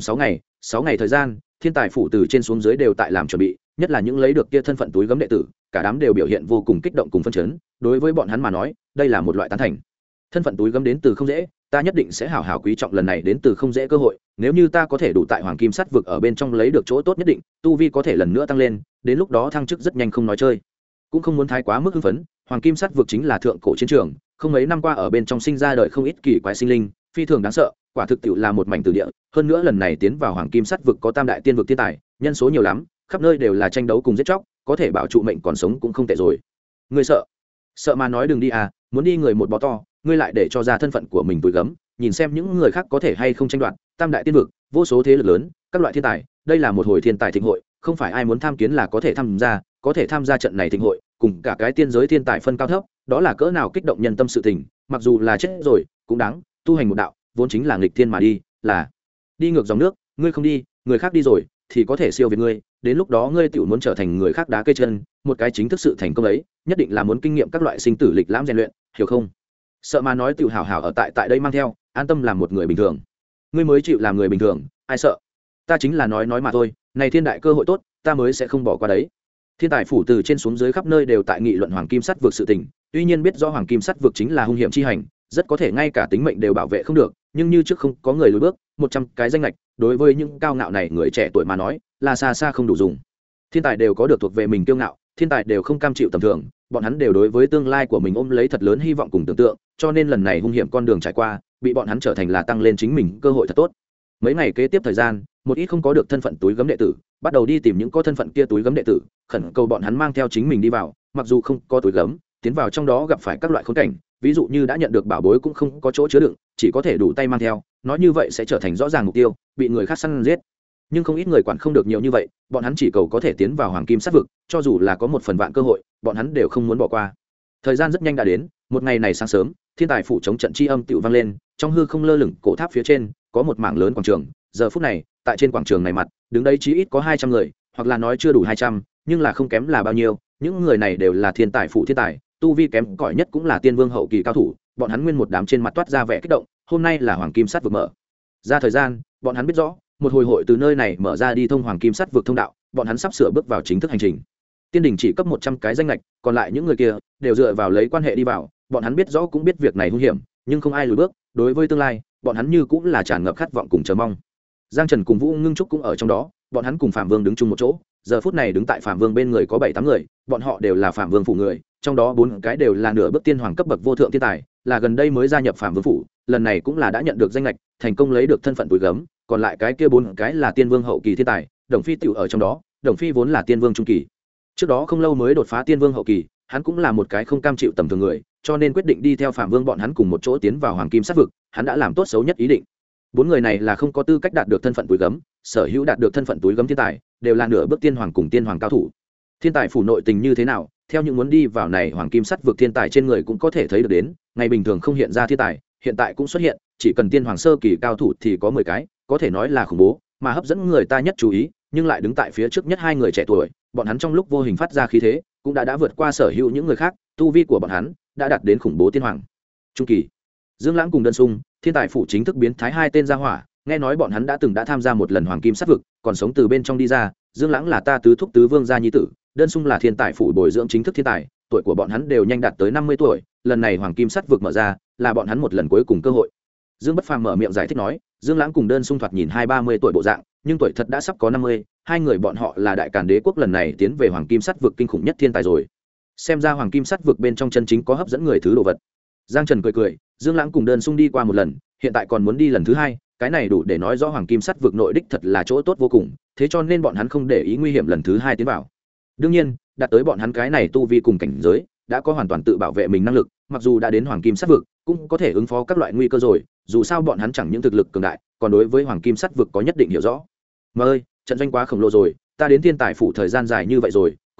6 ngày thời gian, thiên tài phủ từ trên xuống dưới đều tại làm chuẩn bị, nhất là những lấy được kia thân phận túi gấm đệ tử, cả đám đều biểu hiện vô cùng kích động cùng phân chấn, đối với bọn hắn mà nói, đây là một loại tán thành. Thân phận túi gấm đến từ không dễ, ta nhất định sẽ hảo hảo quý trọng lần này đến từ không dễ cơ hội, nếu như ta có thể đủ tại Hoàng Kim Sắt vực ở bên trong lấy được chỗ tốt nhất định, tu vi có thể lần nữa tăng lên, đến lúc đó thăng chức rất nhanh không nói chơi. Cũng không muốn thái quá mức hưng phấn, Hoàng Kim Sắt vực chính là thượng cổ chiến trường, không mấy năm qua ở bên trong sinh ra đời không ít kỳ quái sinh linh, phi thường đáng sợ, quả thực tiệu là một mảnh tử địa, hơn nữa lần này tiến vào Hoàng Kim Sắt vực có tam đại tiên vực thiên tài, nhân số nhiều lắm, khắp nơi đều là tranh đấu cùng giết chóc, có thể bảo trụ mệnh còn sống cũng không tệ rồi. Ngươi sợ mà nói đừng đi à, muốn đi người một bó to, ngươi lại để cho ra thân phận của mình túi gấm, nhìn xem những người khác có thể hay không tranh đoạt, tam đại tiên vực, vô số thế lực lớn, các loại thiên tài, đây là một hồi thiên tài thịnh hội, không phải ai muốn tham kiến là có thể tham gia trận này thịnh hội, cùng cả cái tiên giới thiên tài phân cao thấp, đó là cỡ nào kích động nhân tâm sự tình, mặc dù là chết rồi, cũng đáng, tu hành một đạo, vốn chính là nghịch thiên mà đi, là đi ngược dòng nước, ngươi không đi, người khác đi rồi, thì có thể siêu việt ngươi, đến lúc đó ngươi tiểu muốn trở thành người khác đá cây chân, một cái chính thức sự thành công ấy, nhất định là muốn kinh nghiệm các loại sinh tử lịch lãm rèn luyện, hiểu không? Sợ mà nói tiểu hảo hảo ở tại đây mang theo, an tâm làm một người bình thường. Ngươi mới chịu làm người bình thường, ai sợ? Ta chính là nói mà thôi, này thiên đại cơ hội tốt, ta mới sẽ không bỏ qua đấy. Thiên tài phủ từ trên xuống dưới khắp nơi đều tại nghị luận Hoàng Kim Sắt vực sự tình, tuy nhiên biết rõ Hoàng Kim Sắt vực chính là hung hiểm chi hành, rất có thể ngay cả tính mệnh đều bảo vệ không được, nhưng như trước không có người lùi bước, 100 cái danh lệch, đối với những cao ngạo này người trẻ tuổi mà nói, là xa xa không đủ dùng. Thiên tài đều có được thuộc về mình kiêu ngạo, thiên tài đều không cam chịu tầm thường, bọn hắn đều đối với tương lai của mình ôm lấy thật lớn hy vọng cùng tưởng tượng, cho nên lần này hung hiểm con đường trải qua, bị bọn hắn trở thành là tăng lên chính mình cơ hội thật tốt. Mấy ngày kế tiếp thời gian, một ít không có được thân phận túi gấm đệ tử, bắt đầu đi tìm những có thân phận kia túi gấm đệ tử, khẩn cầu bọn hắn mang theo chính mình đi vào, mặc dù không có túi gấm, tiến vào trong đó gặp phải các loại khốn cảnh, ví dụ như đã nhận được bảo bối cũng không có chỗ chứa đựng, chỉ có thể đủ tay mang theo, nói như vậy sẽ trở thành rõ ràng mục tiêu, bị người khác săn giết. Nhưng không ít người quản không được nhiều như vậy, bọn hắn chỉ cầu có thể tiến vào Hoàng Kim Sắt vực, cho dù là có một phần vạn cơ hội, bọn hắn đều không muốn bỏ qua. Thời gian rất nhanh đã đến, một ngày này sáng sớm, thiên tài phủ chống trận chi âm tựu vang lên, trong hư không lơ lửng cổ tháp phía trên, có một mảng lớn quảng trường, giờ phút này, tại trên quảng trường này mặt, đứng đấy chí ít có 200 người, hoặc là nói chưa đủ 200, nhưng là không kém là bao nhiêu, những người này đều là thiên tài phủ thiên tài, tu vi kém cỏi nhất cũng là tiên vương hậu kỳ cao thủ, bọn hắn nguyên một đám trên mặt toát ra vẻ kích động, hôm nay là Hoàng Kim Sắt vực mở ra thời gian, bọn hắn biết rõ, một hồi hội từ nơi này mở ra đi thông Hoàng Kim Sắt vực thông đạo, bọn hắn sắp sửa bước vào chính thức hành trình. Tiên đình chỉ cấp 100 cái danh lệch, còn lại những người kia đều dựa vào lấy quan hệ đi vào, bọn hắn biết rõ cũng biết việc này hung hiểm, nhưng không ai lùi bước, đối với tương lai, bọn hắn như cũng là tràn ngập khát vọng cùng chờ mong. Giang Trần cùng Vũ Ngưng Trúc cũng ở trong đó, bọn hắn cùng Phạm Vương đứng chung một chỗ, giờ phút này đứng tại Phạm Vương bên người có 7-8 người, bọn họ đều là Phạm Vương phủ người, trong đó 4 cái đều là nửa bước tiên hoàng cấp bậc vô thượng thiên tài, là gần đây mới gia nhập Phạm Vương phủ, lần này cũng là đã nhận được danh lệch, thành công lấy được thân phận túi gấm, còn lại cái kia 4 cái là tiên vương hậu kỳ thiên tài, Đồng Phi tiểu ở trong đó, Đồng Phi vốn là tiên vương trung kỳ. Trước đó không lâu mới đột phá tiên vương hậu kỳ, hắn cũng là một cái không cam chịu tầm thường người, cho nên quyết định đi theo Phạm Vương bọn hắn cùng một chỗ tiến vào Hoàng Kim Sắt vực, hắn đã làm tốt xấu nhất ý định. 4 người này là không có tư cách đạt được thân phận túi gấm, sở hữu đạt được thân phận túi gấm thiên tài, đều là nửa bước tiên hoàng cùng tiên hoàng cao thủ. Thiên tài phủ nội tình như thế nào, theo những muốn đi vào này Hoàng Kim Sắt vực thiên tài trên người cũng có thể thấy được đến, ngày bình thường không hiện ra thiên tài, hiện tại cũng xuất hiện, chỉ cần tiên hoàng sơ kỳ cao thủ thì có 10 cái, có thể nói là khủng bố, mà hấp dẫn người ta nhất chú ý, nhưng lại đứng tại phía trước nhất 2 người trẻ tuổi, bọn hắn trong lúc vô hình phát ra khí thế, cũng đã vượt qua sở hữu những người khác, tu vi của bọn hắn đã đạt đến khủng bố tiên hoàng trung kỳ. Dương Lãng cùng Đơn Sung, thiên tài phủ chính thức biến thái 2 tên gia hỏa, nghe nói bọn hắn đã tham gia một lần Hoàng Kim Sắt vực, còn sống từ bên trong đi ra. Dương Lãng là ta tứ thúc tứ vương gia nhi tử, Đơn Sung là thiên tài phủ bồi dưỡng chính thức thiên tài, tuổi của bọn hắn đều nhanh đạt tới 50 tuổi, lần này Hoàng Kim Sắt vực mở ra, là bọn hắn một lần cuối cùng cơ hội. Dương Bất Phàm mở miệng giải thích nói, Dương Lãng cùng Đơn Sung thoạt nhìn 20-30 tuổi bộ dạng, nhưng tuổi thật đã sắp có 50, hai người bọn họ là đại càn đế quốc lần này tiến về Hoàng Kim Sắt vực kinh khủng nhất thiên tài rồi. Xem ra Hoàng Kim Sắt vực bên trong chân chính có hấp dẫn người thứ đồ vật. Giang Trần cười cười, Dương Lãng cùng Đơn Sung đi qua một lần, hiện tại còn muốn đi lần thứ 2, cái này đủ để nói rõ Hoàng Kim Sắt vực nội đích thật là chỗ tốt vô cùng, thế cho nên bọn hắn không để ý nguy hiểm lần thứ 2 tiến vào. Đương nhiên, đạt tới bọn hắn cái này tu vi cùng cảnh giới, đã có hoàn toàn tự bảo vệ mình năng lực, mặc dù đã đến Hoàng Kim Sắt vực, cũng có thể ứng phó các loại nguy cơ rồi, dù sao bọn hắn chẳng những thực lực cường đại, còn đối với Hoàng Kim Sắt vực có nhất định hiểu rõ. Mà ơi, trận doanh quá khổng lồ rồi, ta đến thiên tài phủ thời gian dài như vậy rồi,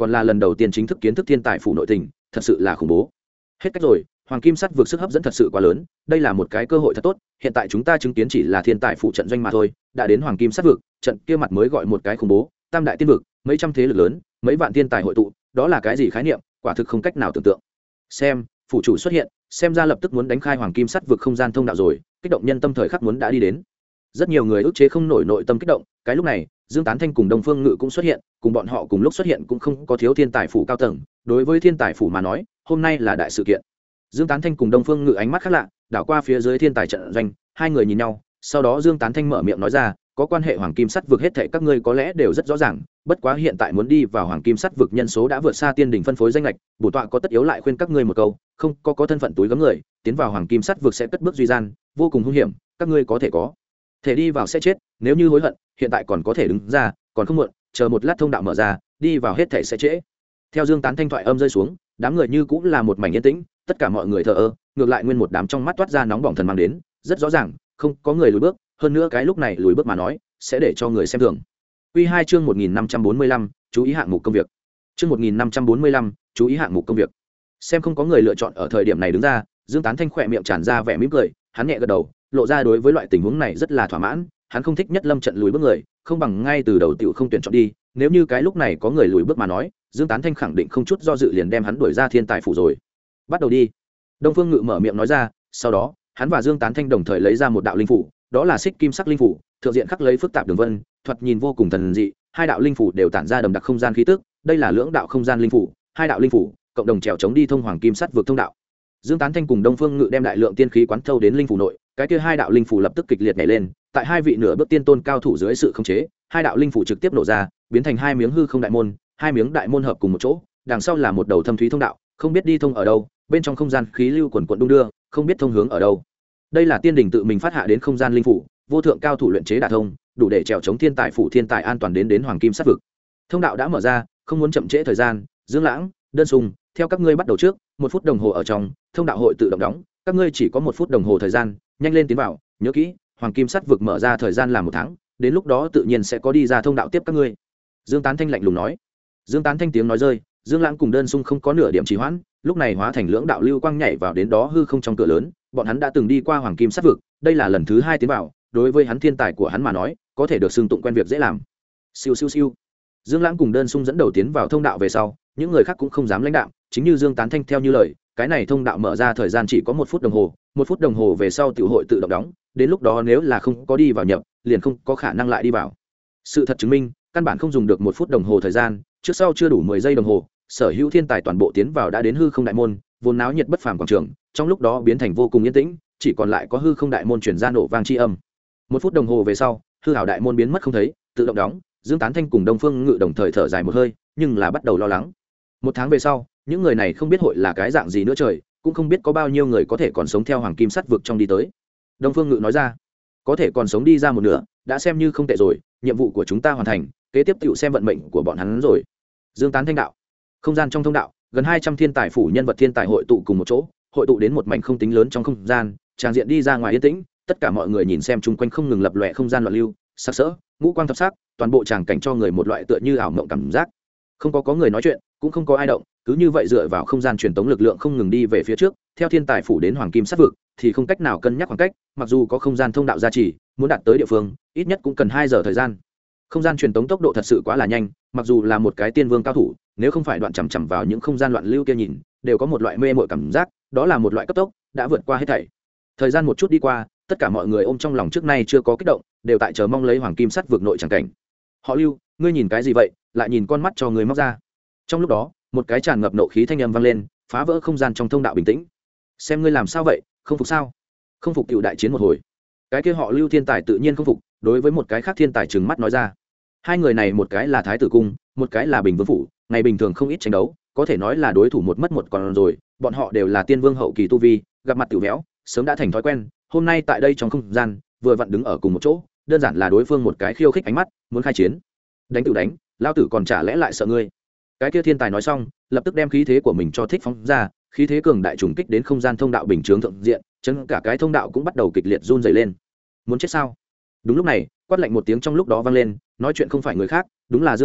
còn là lần đầu tiên chính thức kiến thức thiên tài phủ nội tình, thật sự là khủng bố. Hết cách rồi, hoàng kim sắt vượt sức hấp dẫn thật sự quá lớn, đây là một cái cơ hội thật tốt. Hiện tại chúng ta chứng kiến chỉ là thiên tài phủ trận doanh mà thôi, đã đến hoàng kim sắt vực, trận kia mặt mới gọi một cái khủng bố, tam đại tiên vực, mấy trăm thế lực lớn, mấy vạn thiên tài hội tụ, đó là cái gì khái niệm, quả thực không cách nào tưởng tượng. Xem, phủ chủ xuất hiện, xem ra lập tức muốn đánh khai hoàng kim sắt vực không gian thông đạo rồi, kích động nhân tâm thời khắc muốn đã đi đến. Rất nhiều người ức chế không nổi nội tâm kích động, cái lúc này Dương Tán Thanh cùng Đông Phương Ngự cũng xuất hiện, cùng bọn họ cùng lúc xuất hiện cũng không có thiếu thiên tài phủ cao tầng, đối với thiên tài phủ mà nói hôm nay là đại sự kiện. Dương Tán Thanh cùng Đông Phương Ngự ánh mắt khác lạ, đảo qua phía dưới thiên tài trận doanh, hai người nhìn nhau, sau đó Dương Tán Thanh mở miệng nói ra, có quan hệ hoàng kim sắt vực hết thảy các ngươi có lẽ đều rất rõ ràng, bất quá hiện tại muốn đi vào hoàng kim sắt vực nhân số đã vượt xa tiên đỉnh phân phối danh lệch, bổn tọa có tất yếu lại khuyên các ngươi một câu, không có thân phận túi gấm người, tiến vào hoàng kim sắt vực sẽ cất bước duy gian, vô cùng hung hiểm, các ngươi có thể đi vào sẽ chết, nếu như hối hận, hiện tại còn có thể đứng ra, còn không muộn, chờ một lát thông đạo mở ra, đi vào hết thảy sẽ trễ. Theo Dương Tán Thanh thoại âm rơi xuống, đám người như cũng là một mảnh yên tĩnh, tất cả mọi người thờ ơ, ngược lại nguyên một đám trong mắt toát ra nóng bỏng thần mang đến, rất rõ ràng, không có người lùi bước, hơn nữa cái lúc này lùi bước mà nói, sẽ để cho người xem thường. Quy 2 chương 1545, chú ý hạng mục công việc. Chương 1545, chú ý hạng mục công việc. Xem không có người lựa chọn ở thời điểm này đứng ra, Dương Tán Thanh khỏe miệng tràn ra vẻ mỉm cười, hắn nhẹ gật đầu, lộ ra đối với loại tình huống này rất là thỏa mãn, hắn không thích nhất lâm trận lùi bước người, không bằng ngay từ đầu tiểu không tuyển chọn đi, nếu như cái lúc này có người lùi bước mà nói, Dương Tán Thanh khẳng định không chút do dự liền đem hắn đuổi ra thiên tài phủ rồi. Bắt đầu đi. Đông Phương Ngự mở miệng nói ra, sau đó, hắn và Dương Tán Thanh đồng thời lấy ra một đạo linh phủ, đó là xích kim sắc linh phủ, thượng diện khắc lấy phức tạp đường vân, thoạt nhìn vô cùng thần dị, hai đạo linh phủ đều tản ra đậm đặc không gian khí tức, đây là lưỡng đạo không gian linh phủ, hai đạo linh phủ, cộng đồng trèo chống đi thông hoàng kim sắt vượt thông đạo. Dương Tán Thanh cùng Đông Phương Ngự đem đại lượng tiên khí quán thâu đến linh phủ nội, cái kia hai đạo linh phủ lập tức kịch liệt nhảy lên, tại hai vị nửa bước tiên tôn cao thủ dưới sự khống chế, hai đạo linh phủ trực tiếp nổ ra, biến thành hai miếng hư không đại môn, hai miếng đại môn hợp cùng một chỗ, đằng sau là một đầu thâm thúy thông đạo, không biết đi thông ở đâu, bên trong không gian khí lưu quần quần đung đưa, không biết thông hướng ở đâu. Đây là tiên đỉnh tự mình phát hạ đến không gian linh phủ, vô thượng cao thủ luyện chế đả thông, đủ để trèo chống thiên tài phủ thiên tài an toàn đến hoàng kim sát vực. Thông đạo đã mở ra, không muốn chậm trễ thời gian, Dương Lãng, Đơn Sùng, theo các ngươi bắt đầu trước, 1 phút đồng hồ ở trong, thông đạo hội tự động đóng, các ngươi chỉ có 1 phút đồng hồ thời gian, nhanh lên tiến vào, nhớ kỹ, hoàng kim sắt vực mở ra thời gian là 1 tháng, đến lúc đó tự nhiên sẽ có đi ra thông đạo tiếp các ngươi. Dương Tán Thanh lạnh lùng nói. Dương Tán Thanh tiếng nói rơi, Dương Lãng cùng Đơn Sung không có nửa điểm trì hoãn, lúc này hóa thành lưỡng đạo lưu quang nhảy vào đến đó hư không trong cửa lớn, bọn hắn đã từng đi qua hoàng kim sắt vực, đây là lần thứ 2 tiến vào, đối với hắn thiên tài của hắn mà nói, có thể được xưng tụng quen việc dễ làm. Siêu siêu siêu. Dương Lãng cùng Đơn Sung dẫn đầu tiến vào thông đạo về sau, những người khác cũng không dám lãnh đạm, chính như Dương Tán Thanh theo như lời, cái này thông đạo mở ra thời gian chỉ có 1 phút đồng hồ, 1 phút đồng hồ về sau tiểu hội tự động đóng, đến lúc đó nếu là không có đi vào nhập, liền không có khả năng lại đi vào. Sự thật chứng minh, căn bản không dùng được 1 phút đồng hồ thời gian, trước sau chưa đủ 10 giây đồng hồ, sở hữu thiên tài toàn bộ tiến vào đã đến hư không đại môn, vốn náo nhiệt bất phàm quảng trường, trong lúc đó biến thành vô cùng yên tĩnh, chỉ còn lại có hư không đại môn truyền ra nổ vang chi âm. 1 phút đồng hồ về sau, hư ảo đại môn biến mất không thấy, tự động đóng, Dương Tán Thanh cùng Đông Phương Ngự đồng thời thở dài một hơi, nhưng là bắt đầu lo lắng. 1 tháng về sau, những người này không biết hội là cái dạng gì nữa trời, cũng không biết có bao nhiêu người có thể còn sống theo hoàng kim sắt vực trong đi tới. Đông Phương Ngự nói ra, có thể còn sống đi ra một nửa, đã xem như không tệ rồi, nhiệm vụ của chúng ta hoàn thành, kế tiếp tiểu xem vận mệnh của bọn hắn rồi. Dương Tán Thanh đạo. Không gian trong thông đạo, gần 200 thiên tài phủ nhân vật thiên tài hội tụ cùng một chỗ, hội tụ đến một mảnh không tính lớn trong không gian, tràng diện đi ra ngoài yên tĩnh, tất cả mọi người nhìn xem chung quanh không ngừng lập lòe không gian loạn lưu, sắc sỡ, ngũ quang thập sắc, toàn bộ tràng cảnh cho người một loại tựa như ảo mộng cảm giác. Không có người nói chuyện, cũng không có ai động, cứ như vậy dựa vào không gian truyền tống lực lượng không ngừng đi về phía trước, theo thiên tài phủ đến hoàng kim sát vực thì không cách nào cân nhắc khoảng cách, mặc dù có không gian thông đạo gia trì, muốn đạt tới địa phương, ít nhất cũng cần 2 giờ thời gian. Không gian truyền tống tốc độ thật sự quá là nhanh, mặc dù là một cái tiên vương cao thủ, nếu không phải đoạn chằm chằm vào những không gian loạn lưu kia nhìn, đều có một loại mê mội cảm giác, đó là một loại cấp tốc, đã vượt qua hết thảy. Thời gian một chút đi qua, tất cả mọi người ôm trong lòng trước nay chưa có kích động, đều tại chờ mong lấy hoàng kim sắt vực nội chẳng cảnh. Họ Lưu, ngươi nhìn cái gì vậy? Lại nhìn con mắt cho người móc ra. Trong lúc đó, một cái tràn ngập nộ khí thanh âm vang lên, phá vỡ không gian trong thông đạo bình tĩnh. Xem ngươi làm sao vậy, không phục sao? Không phục tiểu đại chiến một hồi. Cái kia họ Lưu thiên tài tự nhiên không phục, đối với một cái khác thiên tài trừng mắt nói ra. Hai người này một cái là thái tử cung, một cái là bình vương phủ, ngày bình thường không ít tranh đấu, có thể nói là đối thủ một mất một còn rồi, bọn họ đều là tiên vương hậu kỳ tu vi, gặp mặt tiểu béo, sớm đã thành thói quen, hôm nay tại đây trong không gian, vừa vặn đứng ở cùng một chỗ, đơn giản là đối phương một cái khiêu khích ánh mắt, muốn khai chiến. Đánh tự đánh, lão tử còn chả lẽ lại sợ ngươi. Cái kia thiên tài nói xong, lập tức đem khí thế của mình cho thích phóng ra, khí thế cường đại trùng kích đến không gian thông đạo bình chướng thượng diện, chấn cả cái thông đạo cũng bắt đầu kịch liệt run rẩy lên. Muốn chết sao? Đúng lúc này, quát lạnh một tiếng trong lúc đó vang lên, nói chuyện không phải người khác, đúng là Dương Lãng,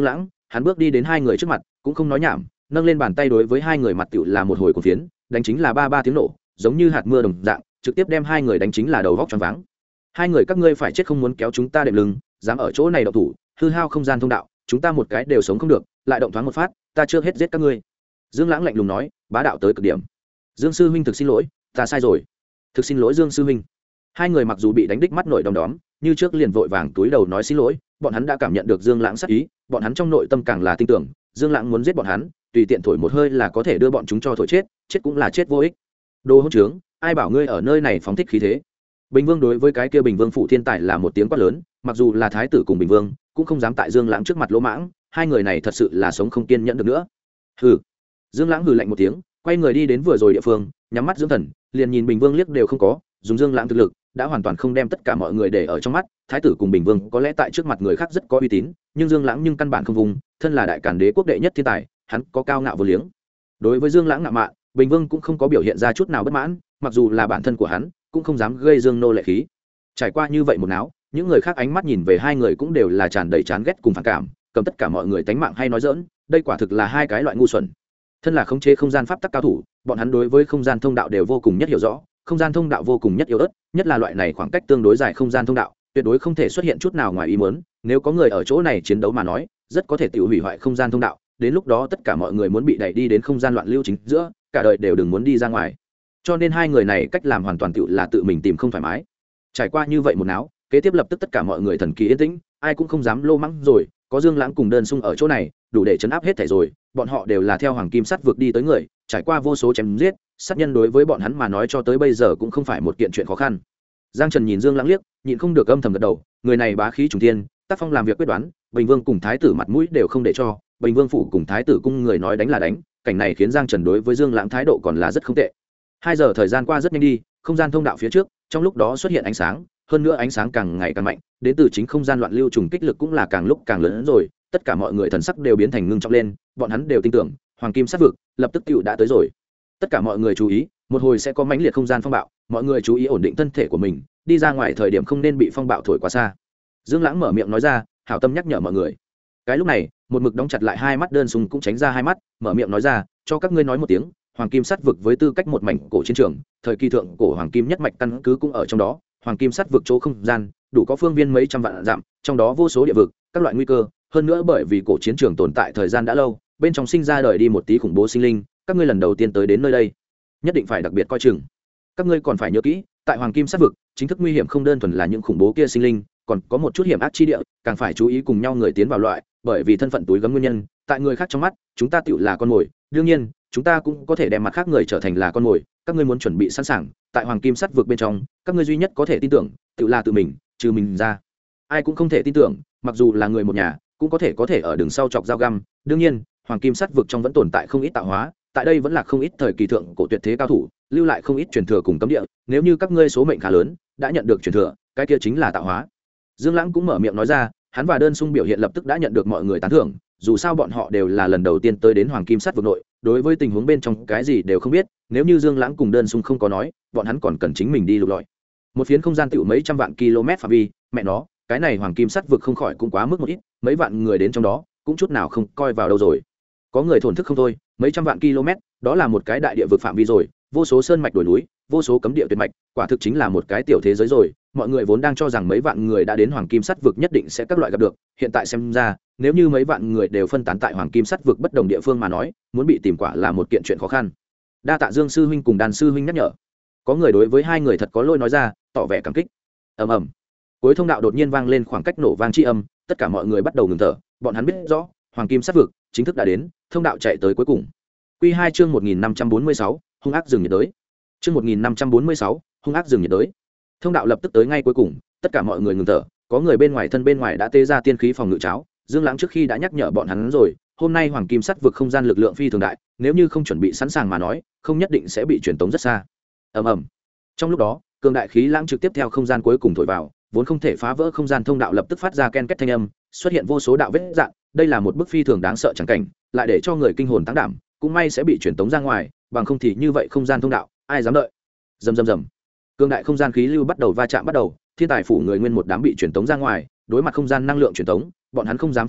hắn bước đi đến hai người trước mặt cũng không nói nhảm, nâng lên bàn tay đối với hai người mặt tựu là một hồi cuồng phiến, đánh chính là ba tiếng nổ, giống như hạt mưa đồng dạng, trực tiếp đem hai người đánh chính là đầu vóc choáng váng. Hai người các ngươi phải chết không muốn kéo chúng ta đệm lưng, dám ở chỗ này động thủ, hư hao không gian thông đạo, chúng ta một cái đều sống không được, lại động thoáng một phát, ta chưa hết giết các ngươi. Dương Lãng lạnh lùng nói, bá đạo tới cực điểm. Dương sư huynh thực xin lỗi, ta sai rồi. Thực xin lỗi Dương sư huynh. Hai người mặc dù bị đánh đích mắt nổi đom đóm, như trước liền vội vàng túi đầu nói xin lỗi, bọn hắn đã cảm nhận được Dương Lãng sát ý, bọn hắn trong nội tâm càng là tin tưởng, Dương Lãng muốn giết bọn hắn, tùy tiện thổi một hơi là có thể đưa bọn chúng cho thổi chết, chết cũng là chết vô ích. Đồ hỗn trướng, ai bảo ngươi ở nơi này phóng thích khí thế? Bình Vương đối với cái kia Bình Vương phụ thiên tài là một tiếng quát lớn, mặc dù là thái tử cùng Bình Vương, cũng không dám tại Dương Lãng trước mặt lỗ mãng, hai người này thật sự là sống không kiên nhẫn được nữa. Hừ. Dương Lãng hừ lạnh một tiếng, quay người đi đến vừa rồi địa phương, nhắm mắt dưỡng thần, liền nhìn Bình Vương liếc đều không có, dùng Dương Lãng thực lực, đã hoàn toàn không đem tất cả mọi người để ở trong mắt, thái tử cùng Bình Vương có lẽ tại trước mặt người khác rất có uy tín, nhưng Dương Lãng nhưng căn bản không vùng, thân là đại càn đế quốc đệ nhất thiên tài, hắn có cao ngạo vô liếng. Đối với Dương Lãng ngạo mạn, Bình Vương cũng không có biểu hiện ra chút nào bất mãn, mặc dù là bản thân của hắn, cũng không dám gây Dương nô lệ khí. Trải qua như vậy một náo, những người khác ánh mắt nhìn về hai người cũng đều là tràn đầy chán ghét cùng phản cảm, cầm tất cả mọi người tánh mạng hay nói dỡn, đây quả thực là hai cái loại ngu xuẩn. Thân là khống chế không gian pháp tắc cao thủ, bọn hắn đối với không gian thông đạo đều vô cùng nhất hiểu rõ, không gian thông đạo vô cùng nhất yếu ớt, nhất là loại này khoảng cách tương đối dài không gian thông đạo, tuyệt đối không thể xuất hiện chút nào ngoài ý muốn, nếu có người ở chỗ này chiến đấu mà nói, rất có thể tự hủy hoại không gian thông đạo, đến lúc đó tất cả mọi người muốn bị đẩy đi đến không gian loạn lưu chính giữa, cả đời đều đừng muốn đi ra ngoài. Cho nên hai người này cách làm hoàn toàn tự là tự mình tìm không thoải mái. Trải qua như vậy một náo, kế tiếp lập tức tất cả mọi người thần kỳ yên tĩnh, ai cũng không dám lô mắng rồi, có Dương Lãng cùng Đơn Sung ở chỗ này, đủ để chấn áp hết thảy rồi, bọn họ đều là theo Hoàng Kim Sắt vực đi tới người, trải qua vô số chém giết, sát nhân đối với bọn hắn mà nói cho tới bây giờ cũng không phải một kiện chuyện khó khăn. Giang Trần nhìn Dương Lãng liếc, nhịn không được âm thầm gật đầu, người này bá khí trùng thiên, tác phong làm việc quyết đoán, Bình Vương cùng thái tử mặt mũi đều không để cho, Bình Vương phủ cùng thái tử cung người nói đánh là đánh, cảnh này khiến Giang Trần đối với Dương Lãng thái độ còn là rất không tệ. 2 giờ thời gian qua rất nhanh đi, không gian thông đạo phía trước, trong lúc đó xuất hiện ánh sáng, hơn nữa ánh sáng càng ngày càng mạnh, đến từ chính không gian loạn lưu trùng kích lực cũng là càng lúc càng lớn hơn rồi, tất cả mọi người thần sắc đều biến thành ngưng trọng lên, bọn hắn đều tin tưởng, Hoàng Kim Sắt vực lập tức tựu đã tới rồi. Tất cả mọi người chú ý, một hồi sẽ có mãnh liệt không gian phong bạo, mọi người chú ý ổn định thân thể của mình, đi ra ngoài thời điểm không nên bị phong bạo thổi quá xa. Dương Lãng mở miệng nói ra, hảo tâm nhắc nhở mọi người. Cái lúc này, một mực đóng chặt lại hai mắt Đơn Sung cũng tránh ra hai mắt, mở miệng nói ra, cho các ngươi nói một tiếng, Hoàng Kim Sắt vực với tư cách một mảnh cổ chiến trường, thời kỳ thượng cổ hoàng kim nhất mạch căn cứ cũng ở trong đó, Hoàng Kim Sắt vực chỗ không gian, đủ có phương viên mấy trăm vạn dặm, trong đó vô số địa vực, các loại nguy cơ, hơn nữa bởi vì cổ chiến trường tồn tại thời gian đã lâu, bên trong sinh ra đời đi một tí khủng bố sinh linh, các ngươi lần đầu tiên tới đến nơi đây, nhất định phải đặc biệt coi chừng. Các ngươi còn phải nhớ kỹ, tại Hoàng Kim Sắt vực, chính thức nguy hiểm không đơn thuần là những khủng bố kia sinh linh, còn có một chút hiểm ác chi địa, càng phải chú ý cùng nhau người tiến vào loại, bởi vì thân phận túi gấm nguyên nhân, tại người khác trong mắt, chúng ta tựu là con mồi, đương nhiên, chúng ta cũng có thể đem mặt khác người trở thành là con mồi, các ngươi muốn chuẩn bị sẵn sàng, tại Hoàng Kim Sắt vực bên trong, các ngươi duy nhất có thể tin tưởng, tựu là tự mình, trừ mình ra, ai cũng không thể tin tưởng, mặc dù là người một nhà, cũng có thể ở đường sau chọc dao găm, đương nhiên, Hoàng Kim Sắt vực trong vẫn tồn tại không ít tạo hóa, tại đây vẫn là không ít thời kỳ thượng cổ tuyệt thế cao thủ, lưu lại không ít truyền thừa cùng cấm địa, nếu như các ngươi số mệnh khá lớn, đã nhận được truyền thừa, cái kia chính là tạo hóa. Dương Lãng cũng mở miệng nói ra, hắn và Đơn Sung biểu hiện lập tức đã nhận được mọi người tán thưởng, dù sao bọn họ đều là lần đầu tiên tới đến Hoàng Kim Sắt vực nội, đối với tình huống bên trong cái gì đều không biết, nếu như Dương Lãng cùng Đơn Sung không có nói, bọn hắn còn cần chính mình đi lục lọi. Một phiến không gian tiểu mấy trăm vạn km phạm vi, mẹ nó, cái này Hoàng Kim Sắt vực không khỏi cũng quá mức một ít, mấy vạn người đến trong đó, cũng chút nào không coi vào đâu rồi. Có người thổn thức không thôi, mấy trăm vạn km, đó là một cái đại địa vực phạm vi rồi, vô số sơn mạch đồi núi, vô số cấm địa tuyệt mạch, quả thực chính là một cái tiểu thế giới rồi. Mọi người vốn đang cho rằng mấy vạn người đã đến Hoàng Kim Sắt vực nhất định sẽ các loại gặp được, hiện tại xem ra, nếu như mấy vạn người đều phân tán tại Hoàng Kim Sắt vực bất đồng địa phương mà nói, muốn bị tìm quả là một kiện chuyện khó khăn. Đa tạ Dương sư huynh cùng Đàn sư huynh nhắc nhở. Có người đối với hai người thật có lỗi nói ra, tỏ vẻ cảm kích. Ầm ầm. Cuối thông đạo đột nhiên vang lên khoảng cách nổ vang chi âm, tất cả mọi người bắt đầu ngừng thở, bọn hắn biết rõ, Hoàng Kim Sắt vực chính thức đã đến, thông đạo chạy tới cuối cùng. Quy 2 chương 1546, hung ác rừng nhiệt đới. Chương 1546, hung ác rừng nhiệt đới. Thông đạo lập tức tới ngay cuối cùng, tất cả mọi người ngừng thở, có người bên ngoài đã tê ra tiên khí phòng ngự cháo, Dương Lãng trước khi đã nhắc nhở bọn hắn rồi, hôm nay Hoàng Kim Sắt vực không gian lực lượng phi thường đại, nếu như không chuẩn bị sẵn sàng mà nói, không nhất định sẽ bị truyền tống rất xa. Ầm ầm. Trong lúc đó, cường đại khí lãng trực tiếp theo không gian cuối cùng thổi vào, vốn không thể phá vỡ không gian thông đạo lập tức phát ra ken két thanh âm, xuất hiện vô số đạo vết rạn, đây là một bức phi thường đáng sợ chẳng cảnh, lại để cho người kinh hồn táng đảm, cũng may sẽ bị truyền tống ra ngoài, bằng không thì như vậy không gian thông đạo, ai dám đợi. Rầm rầm rầm. Cường đại không gian khí lưu bắt đầu va chạm bắt đầu, thiên tài phủ người nguyên một đám bị truyền tống ra ngoài, đối mặt không gian năng lượng truyền tống, bọn hắn không dám phản kháng,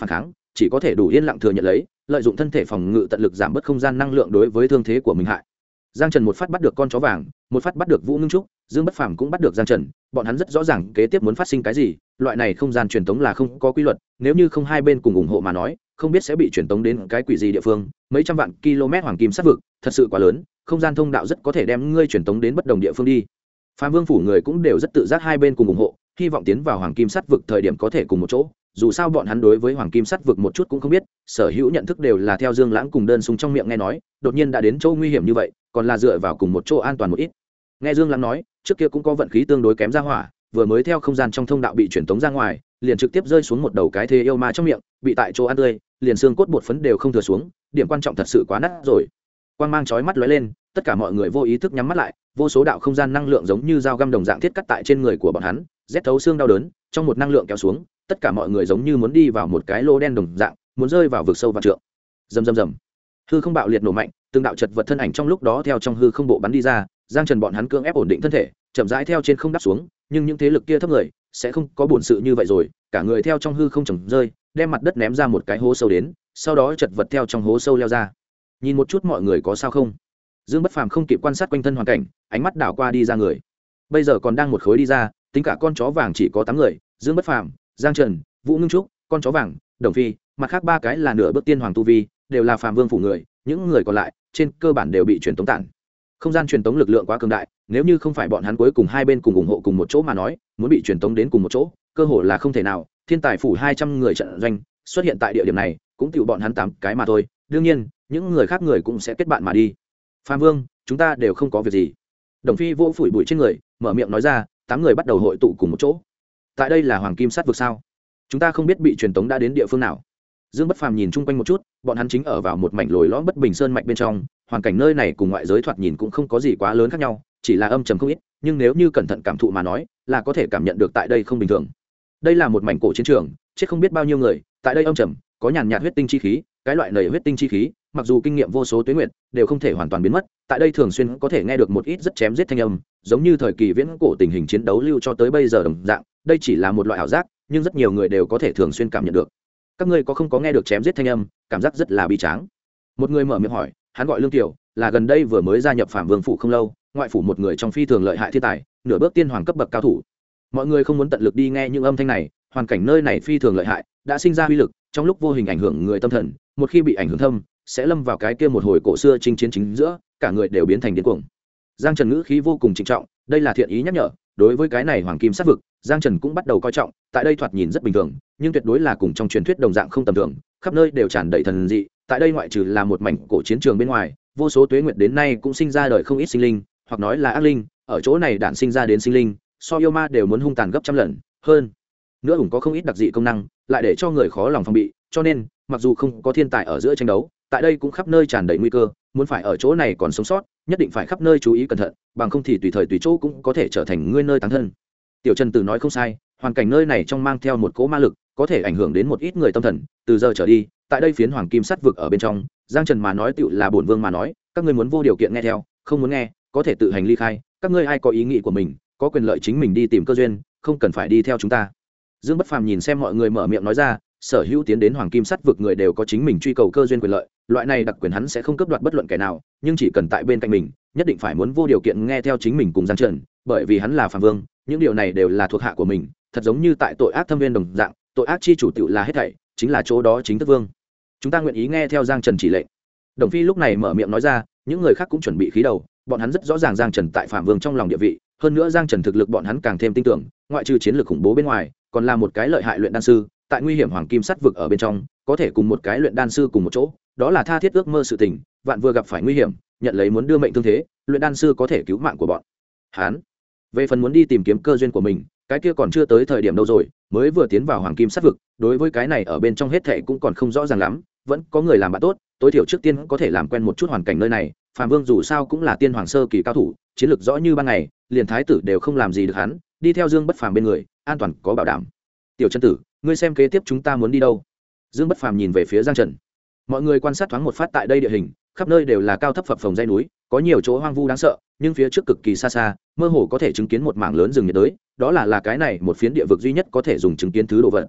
chỉ có thể đủ yên lặng thừa nhận lấy, lợi dụng thân thể phòng ngự tận lực giảm bớt không gian năng lượng đối với thương thế của mình hại. Giang Trần một phát bắt được con chó vàng, một phát bắt được Vũ Ngưng Trúc, Dương Bất Phàm cũng bắt được Giang Trần, bọn hắn rất rõ ràng kế tiếp muốn phát sinh cái gì, loại này không gian truyền tống là không có quy luật, nếu như không hai bên cùng ủng hộ mà nói, không biết sẽ bị truyền tống đến cái quỷ gì địa phương, mấy trăm vạn km hoàng kim sát vực, thật sự quá lớn, không gian thông đạo rất có thể đem ngươi truyền tống đến bất đồng địa phương đi. Phàm Vương phủ người cũng đều rất tự giác hai bên cùng ủng hộ, hy vọng tiến vào hoàng kim sát vực thời điểm có thể cùng một chỗ, dù sao bọn hắn đối với hoàng kim sát vực một chút cũng không biết, sở hữu nhận thức đều là theo Dương Lãng cùng Đơn Sung trong miệng nghe nói, đột nhiên đã đến chỗ nguy hiểm như vậy, còn là dựa vào cùng một chỗ an toàn một ít. Nghe Dương Lãng nói, trước kia cũng có vận khí tương đối kém ra hỏa, vừa mới theo không gian trong thông đạo bị chuyển tống ra ngoài, liền trực tiếp rơi xuống một đầu cái thế yêu ma trong miệng, bị tại chỗ ăn tươi, liền xương cốt bột phấn đều không thừa xuống, điểm quan trọng thật sự quá nát rồi. Quang mang chói mắt lóe lên, tất cả mọi người vô ý thức nhắm mắt lại, vô số đạo không gian năng lượng giống như dao găm đồng dạng thiết cắt tại trên người của bọn hắn, rét thấu xương đau đớn, trong một năng lượng kéo xuống, tất cả mọi người giống như muốn đi vào một cái lỗ đen đồng dạng, muốn rơi vào vực sâu vạn trượng. Rầm rầm rầm. Hư không bạo liệt nổ mạnh, từng đạo chật vật thân ảnh trong lúc đó theo trong hư không bộ bắn đi ra, Giang Trần bọn hắn cưỡng ép ổn định thân thể, chậm rãi theo trên không đáp xuống, nhưng những thế lực kia thấp người sẽ không có buồn sự như vậy rồi, cả người theo trong hư không chồng rơi, đem mặt đất ném ra một cái hố sâu đến, sau đó chật vật theo trong hố sâu leo ra. Nhìn một chút mọi người có sao không? Dương Bất Phàm không kịp quan sát quanh thân hoàn cảnh, ánh mắt đảo qua đi ra người. Bây giờ còn đang một khối đi ra, tính cả con chó vàng chỉ có 8 người, Dương Bất Phàm, Giang Trần, Vũ Ngưng Trúc, con chó vàng, Đồng Phi, mặt khác 3 cái là nửa bước tiên hoàng tu vi, đều là Phàm Vương phủ người, những người còn lại trên cơ bản đều bị truyền tống tản. Không gian truyền tống lực lượng quá cường đại, nếu như không phải bọn hắn cuối cùng hai bên cùng ủng hộ cùng một chỗ mà nói, muốn bị truyền tống đến cùng một chỗ, cơ hội là không thể nào. Thiên tài phủ 200 người trận doanh xuất hiện tại địa điểm này, cũng tiểu bọn hắn 8 cái mà thôi, đương nhiên, những người khác người cũng sẽ kết bạn mà đi. Phàm Vương, chúng ta đều không có việc gì. Đồng Phi vỗ phủi bụi trên người, mở miệng nói ra, 8 người bắt đầu hội tụ cùng một chỗ. Tại đây là Hoàng Kim Sát vực sao? Chúng ta không biết bị truyền tống đã đến địa phương nào. Dương Bất Phàm nhìn chung quanh một chút, bọn hắn chính ở vào một mảnh lồi lõm bất bình sơn mạch bên trong, hoàn cảnh nơi này cùng ngoại giới thoạt nhìn cũng không có gì quá lớn khác nhau, chỉ là âm trầm không ít, nhưng nếu như cẩn thận cảm thụ mà nói, là có thể cảm nhận được tại đây không bình thường. Đây là một mảnh cổ chiến trường, chết không biết bao nhiêu người, tại đây âm trầm, có nhàn nhạt huyết tinh chi khí, cái loại nầy huyết tinh chi khí, mặc dù kinh nghiệm vô số tuế nguyệt, đều không thể hoàn toàn biến mất, tại đây thường xuyên có thể nghe được một ít rất chém giết thanh âm, giống như thời kỳ viễn cổ tình hình chiến đấu lưu cho tới bây giờ đồng dạng, đây chỉ là một loại ảo giác, nhưng rất nhiều người đều có thể thường xuyên cảm nhận được. Các ngươi có không có nghe được chém giết thanh âm, cảm giác rất là bi tráng. Một người mở miệng hỏi, hắn gọi Lương Tiểu, là gần đây vừa mới gia nhập Phạm Vương phủ không lâu, ngoại phủ một người trong phi thường lợi hại thiên tài, nửa bước tiên hoàng cấp bậc cao thủ. Mọi người không muốn tận lực đi nghe những âm thanh này, hoàn cảnh nơi này phi thường lợi hại, đã sinh ra uy lực, trong lúc vô hình ảnh hưởng người tâm thần, một khi bị ảnh hưởng thâm, sẽ lâm vào cái kia một hồi cổ xưa chinh chiến chính giữa, cả người đều biến thành điên cuồng. Giang Trần ngữ khí vô cùng trịnh trọng, đây là thiện ý nhắc nhở, đối với cái này hoàng kim sát vực, Giang Trần cũng bắt đầu coi trọng, tại đây thoạt nhìn rất bình thường, nhưng tuyệt đối là cùng trong truyền thuyết đồng dạng không tầm thường, khắp nơi đều tràn đầy thần dị, tại đây ngoại trừ là một mảnh cổ chiến trường bên ngoài, vô số tuế nguyệt đến nay cũng sinh ra đời không ít sinh linh, hoặc nói là ác linh, ở chỗ này đản sinh ra đến sinh linh, so yêu ma đều muốn hung tàn gấp trăm lần, hơn nữa cũng có không ít đặc dị công năng, lại để cho người khó lòng phòng bị, cho nên, mặc dù không có thiên tài ở giữa tranh đấu, tại đây cũng khắp nơi tràn đầy nguy cơ, muốn phải ở chỗ này còn sống sót, nhất định phải khắp nơi chú ý cẩn thận, bằng không thì tùy thời tùy chỗ cũng có thể trở thành ngươi nơi táng thân. Tiểu Trần Tử nói không sai, hoàn cảnh nơi này trong mang theo một cỗ ma lực, có thể ảnh hưởng đến một ít người tâm thần, từ giờ trở đi, tại đây phiến hoàng kim sắt vực ở bên trong, Giang Trần mà nói tựu là bổn vương mà nói, các ngươi muốn vô điều kiện nghe theo, không muốn nghe, có thể tự hành ly khai, các ngươi ai có ý nghĩ của mình, có quyền lợi chính mình đi tìm cơ duyên, không cần phải đi theo chúng ta. Dương Bất Phàm nhìn xem mọi người mở miệng nói ra, sở hữu tiến đến hoàng kim sắt vực người đều có chính mình truy cầu cơ duyên quyền lợi, loại này đặc quyền hắn sẽ không cướp đoạt bất luận kẻ nào, nhưng chỉ cần tại bên cạnh mình, nhất định phải muốn vô điều kiện nghe theo chính mình cùng Giang Trần, bởi vì hắn là phàm vương, những điều này đều là thuộc hạ của mình, thật giống như tại tội ác thâm viên đồng dạng, tội ác chi chủ tựu là hết thảy, chính là chỗ đó chính thức vương. Chúng ta nguyện ý nghe theo Giang Trần chỉ lệnh. Đồng Phi lúc này mở miệng nói ra, những người khác cũng chuẩn bị khí đầu, bọn hắn rất rõ ràng Giang Trần tại phàm vương trong lòng địa vị, hơn nữa Giang Trần thực lực bọn hắn càng thêm tin tưởng, ngoại trừ chiến lược khủng bố bên ngoài, còn là một cái lợi hại luyện đan sư, tại nguy hiểm hoàng kim sắt vực ở bên trong, có thể cùng một cái luyện đan sư cùng một chỗ, đó là tha thiết ước mơ sự tình, vạn vừa gặp phải nguy hiểm, nhận lấy muốn đưa mệnh thương thế, luyện đan sư có thể cứu mạng của bọn hắn. Về phần muốn đi tìm kiếm cơ duyên của mình, cái kia còn chưa tới thời điểm đâu rồi, mới vừa tiến vào hoàng kim sắt vực, đối với cái này ở bên trong hết thảy cũng còn không rõ ràng lắm, vẫn có người làm bạn tốt, tối thiểu trước tiên có thể làm quen một chút hoàn cảnh nơi này, Phạm Vương dù sao cũng là tiên hoàng sơ kỳ cao thủ, chiến lược rõ như ban ngày, liền thái tử đều không làm gì được hắn, đi theo Dương Bất Phàm bên người, an toàn có bảo đảm. Tiểu Trần Tử, ngươi xem kế tiếp chúng ta muốn đi đâu? Dương Bất Phàm nhìn về phía Giang Trần. Mọi người quan sát thoáng một phát tại đây địa hình, khắp nơi đều là cao thấp phập phồng dãy núi, có nhiều chỗ hoang vu đáng sợ, nhưng phía trước cực kỳ xa xa, mơ hồ có thể chứng kiến một mảng lớn rừng nhiệt đới, đó là cái này một phiến địa vực duy nhất có thể dùng chứng kiến thứ đồ vật.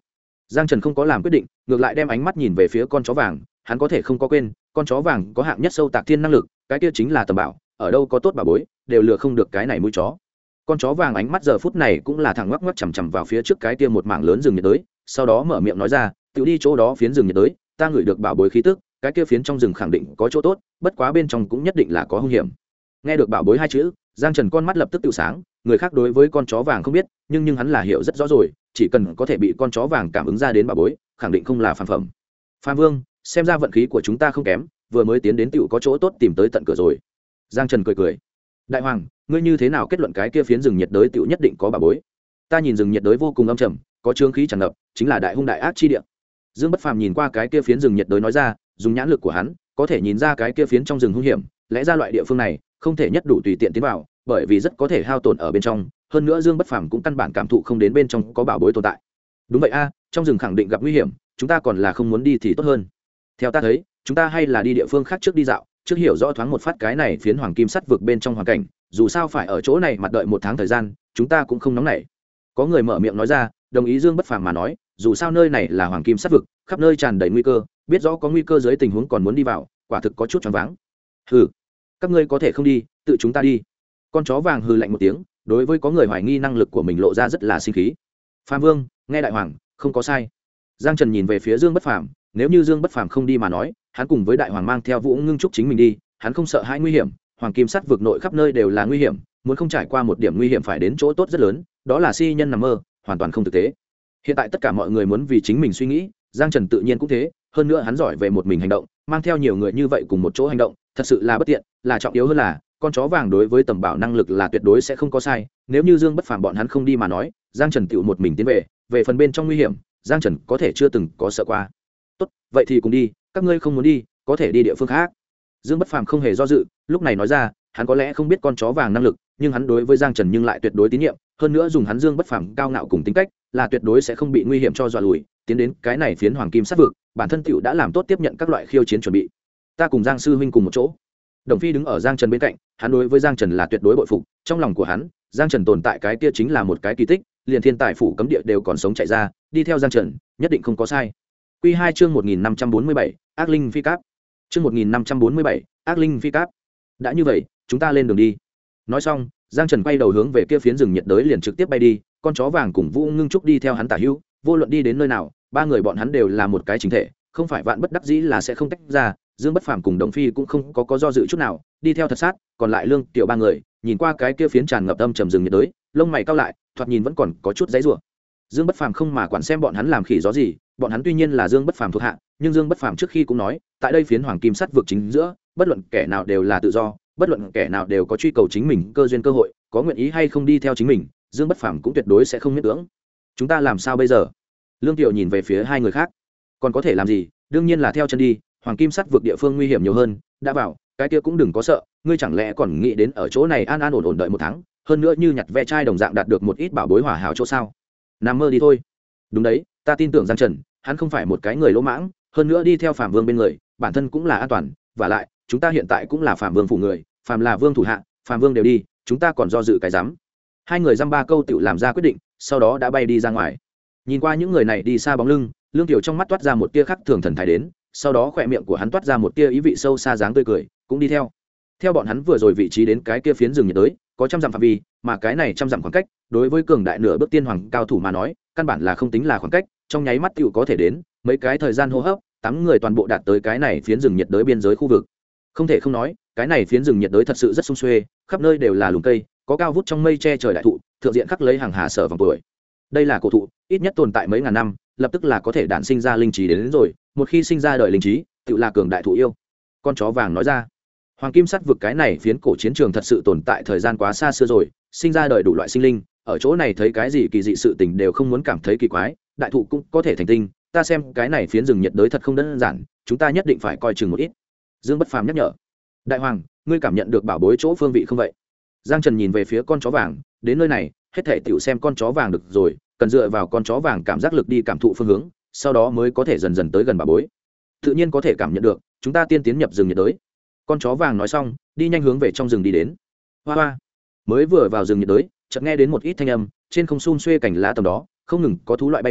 Giang Trần không có làm quyết định, ngược lại đem ánh mắt nhìn về phía con chó vàng, hắn có thể không có quên, con chó vàng có hạng nhất sâu tạc thiên năng lực, cái kia chính là tầm bảo, ở đâu có tốt bảo bối, đều lừa không được cái này mũi chó. Con chó vàng ánh mắt giờ phút này cũng là thẳng ngoắc ngoắc chằm chằm vào phía trước cái kia một mảng lớn rừng nhiệt đới, sau đó mở miệng nói ra, "Tự đi chỗ đó phiến rừng nhiệt đới, ta ngửi được bảo bối khí tức, cái kia phiến trong rừng khẳng định có chỗ tốt, bất quá bên trong cũng nhất định là có hung hiểm." Nghe được bảo bối hai chữ, Giang Trần con mắt lập tức tự sáng, người khác đối với con chó vàng không biết, nhưng hắn là hiểu rất rõ rồi, chỉ cần có thể bị con chó vàng cảm ứng ra đến bảo bối, khẳng định không là phàm phẩm. Phạm Vương, xem ra vận khí của chúng ta không kém, vừa mới tiến đến tiểu có chỗ tốt tìm tới tận cửa rồi. Giang Trần cười cười. Đại hoàng, ngươi như thế nào kết luận cái kia phiến rừng nhiệt đới tiểu nhất định có bảo bối? Ta nhìn rừng nhiệt đới vô cùng âm trầm, có chướng khí tràn ngập, chính là đại hung đại ác chi địa. Dương Bất Phàm nhìn qua cái kia phiến rừng nhiệt đới nói ra, dùng nhãn lực của hắn, có thể nhìn ra cái kia phiến trong rừng hung hiểm, lẽ ra loại địa phương này không thể nhất đủ tùy tiện tiến vào, bởi vì rất có thể hao tổn ở bên trong, hơn nữa Dương Bất Phàm cũng căn bản cảm thụ không đến bên trong có bảo bối tồn tại. Đúng vậy a, trong rừng khẳng định gặp nguy hiểm, chúng ta còn là không muốn đi thì tốt hơn. Theo ta thấy, chúng ta hay là đi địa phương khác trước đi dạo, trước hiểu rõ thoáng một phát cái này phiến hoàng kim sắt vực bên trong hoàn cảnh, dù sao phải ở chỗ này mặt đợi một tháng thời gian, chúng ta cũng không nóng nảy. Có người mở miệng nói ra, đồng ý Dương Bất Phàm mà nói, dù sao nơi này là hoàng kim sắt vực, khắp nơi tràn đầy nguy cơ, biết rõ có nguy cơ dưới tình huống còn muốn đi vào, quả thực có chút choáng váng. Hừ, các ngươi có thể không đi, tự chúng ta đi. Con chó vàng hừ lạnh một tiếng, đối với có người hoài nghi năng lực của mình lộ ra rất là sinh khí. Phạm Vương, nghe đại hoàng, không có sai. Giang Trần nhìn về phía Dương Bất Phàm, nếu như Dương Bất Phàm không đi mà nói, hắn cùng với đại hoàng mang theo Vũ Ngưng Trúc chính mình đi, hắn không sợ hãi nguy hiểm, hoàng kim sắt vực nội khắp nơi đều là nguy hiểm, muốn không trải qua một điểm nguy hiểm phải đến chỗ tốt rất lớn, đó là si nhân nằm mơ, hoàn toàn không thực tế. Hiện tại tất cả mọi người muốn vì chính mình suy nghĩ, Giang Trần tự nhiên cũng thế, hơn nữa hắn giỏi về một mình hành động, mang theo nhiều người như vậy cùng một chỗ hành động, thật sự là bất tiện, là trọng yếu hơn là con chó vàng đối với tầm bảo năng lực là tuyệt đối sẽ không có sai, nếu như Dương Bất Phàm bọn hắn không đi mà nói, Giang Trần tựu một mình tiến về phần bên trong nguy hiểm, Giang Trần có thể chưa từng có sợ qua. Tốt, vậy thì cùng đi, các ngươi không muốn đi, có thể đi địa phương khác. Dương Bất Phàm không hề do dự, lúc này nói ra, hắn có lẽ không biết con chó vàng năng lực, nhưng hắn đối với Giang Trần nhưng lại tuyệt đối tín nhiệm, hơn nữa dùng hắn Dương Bất Phàm cao ngạo cùng tính cách, là tuyệt đối sẽ không bị nguy hiểm cho dọa lùi, tiến đến cái này phiến hoàng kim sát vực, bản thân tựu đã làm tốt tiếp nhận các loại khiêu chiến chuẩn bị. Ta cùng Giang sư huynh cùng một chỗ. Đồng Phi đứng ở Giang Trần bên cạnh, hắn đối với Giang Trần là tuyệt đối bội phục, trong lòng của hắn, Giang Trần tồn tại cái kia chính là một cái kỳ tích, liền thiên tài phủ cấm địa đều còn sống chạy ra, đi theo Giang Trần, nhất định không có sai. Quy 2 chương 1547, Ác Linh Phi Cáp. Chương 1547, Ác Linh Phi Cáp. Đã như vậy, chúng ta lên đường đi. Nói xong, Giang Trần quay đầu hướng về kia phiến rừng nhiệt đới liền trực tiếp bay đi, con chó vàng cùng Vũ Ngưng Trúc đi theo hắn tả hữu, vô luận đi đến nơi nào, ba người bọn hắn đều là một cái chính thể, không phải vạn bất đắc dĩ là sẽ không tách ra. Dương Bất Phàm cùng Đồng Phi cũng không có do dự chút nào, đi theo thật sát, còn lại Lương Tiểu ba người, nhìn qua cái kia phiến tràn ngập âm trầm rừng nhiệt đới, lông mày cau lại, thoạt nhìn vẫn còn có chút giãy giụa. Dương Bất Phàm không mà quản xem bọn hắn làm khỉ gió gì, bọn hắn tuy nhiên là Dương Bất Phàm thuộc hạ, nhưng Dương Bất Phàm trước khi cũng nói, tại đây phiến hoàng kim sắt vực chính giữa, bất luận kẻ nào đều là tự do, bất luận kẻ nào đều có truy cầu chính mình cơ duyên cơ hội, có nguyện ý hay không đi theo chính mình, Dương Bất Phàm cũng tuyệt đối sẽ không miễn cưỡng. Chúng ta làm sao bây giờ? Lương Tiểu nhìn về phía hai người khác, còn có thể làm gì? Đương nhiên là theo chân đi, hoàng kim sắt vực địa phương nguy hiểm nhiều hơn, đã vào, cái kia cũng đừng có sợ, ngươi chẳng lẽ còn nghĩ đến ở chỗ này an an ổn ổn đợi một tháng, hơn nữa như nhặt ve chai đồng dạng đạt được một ít bảo bối hỏa hảo chỗ sao? Nằm mơ đi thôi. Đúng đấy, ta tin tưởng Giang Trần, hắn không phải một cái người lỗ mãng, hơn nữa đi theo Phạm Vương bên người, bản thân cũng là an toàn, và lại, chúng ta hiện tại cũng là Phạm Vương phủ người, Phạm là vương thủ hạ, Phạm Vương đều đi, chúng ta còn do dự cái dám. Hai người dăm ba câu tự làm ra quyết định, sau đó đã bay đi ra ngoài. Nhìn qua những người này đi xa bóng lưng, Lương Tiểu trong mắt toát ra một tia khắc thường thần thái đến, sau đó khỏe miệng của hắn toát ra một tia ý vị sâu xa dáng tươi cười, cũng đi theo. Theo bọn hắn vừa rồi vị trí đến cái kia phiến rừng nhiệt đới, có trăm dặm phạm vi, mà cái này trăm dặm khoảng cách, đối với cường đại nửa bước tiên hoàng cao thủ mà nói, căn bản là không tính là khoảng cách, trong nháy mắt tiểu có thể đến, mấy cái thời gian hô hấp, 8 người toàn bộ đạt tới cái này phiến rừng nhiệt đới biên giới khu vực. Không thể không nói, cái này phiến rừng nhiệt đới thật sự rất sum xuê, khắp nơi đều là lùm cây, có cao vút trong mây che trời đại thụ, thượng diện khắc lấy hàng hà sở vòng tuổi. Đây là cổ thụ, ít nhất tồn tại mấy ngàn năm, lập tức là có thể đản sinh ra linh trí đến rồi, một khi sinh ra đời linh trí, tự là cường đại thụ yêu. Con chó vàng nói ra, hoàng kim sắt vực cái này phiến cổ chiến trường thật sự tồn tại thời gian quá xa xưa rồi, sinh ra đời đủ loại sinh linh, ở chỗ này thấy cái gì kỳ dị sự tình đều không muốn cảm thấy kỳ quái, đại thụ cũng có thể thành tinh, ta xem cái này phiến rừng nhiệt đới thật không đơn giản, chúng ta nhất định phải coi chừng một ít. Dương Bất Phàm nhắc nhở, đại hoàng, ngươi cảm nhận được bảo bối chỗ phương vị không vậy? Giang Trần nhìn về phía con chó vàng, đến nơi này, hết thảy tiểu xem con chó vàng được rồi, cần dựa vào con chó vàng cảm giác lực đi cảm thụ phương hướng, sau đó mới có thể dần dần tới gần bảo bối. Tự nhiên có thể cảm nhận được, chúng ta tiên tiến nhập rừng nhiệt đới. Con chó vàng nói xong, đi nhanh hướng về trong rừng đi đến. Hoa hoa, mới vừa vào rừng nhiệt đới, chợt nghe đến một ít thanh âm, trên không xun xuê cảnh lá tầm đó, không ngừng có thú loại bay qua,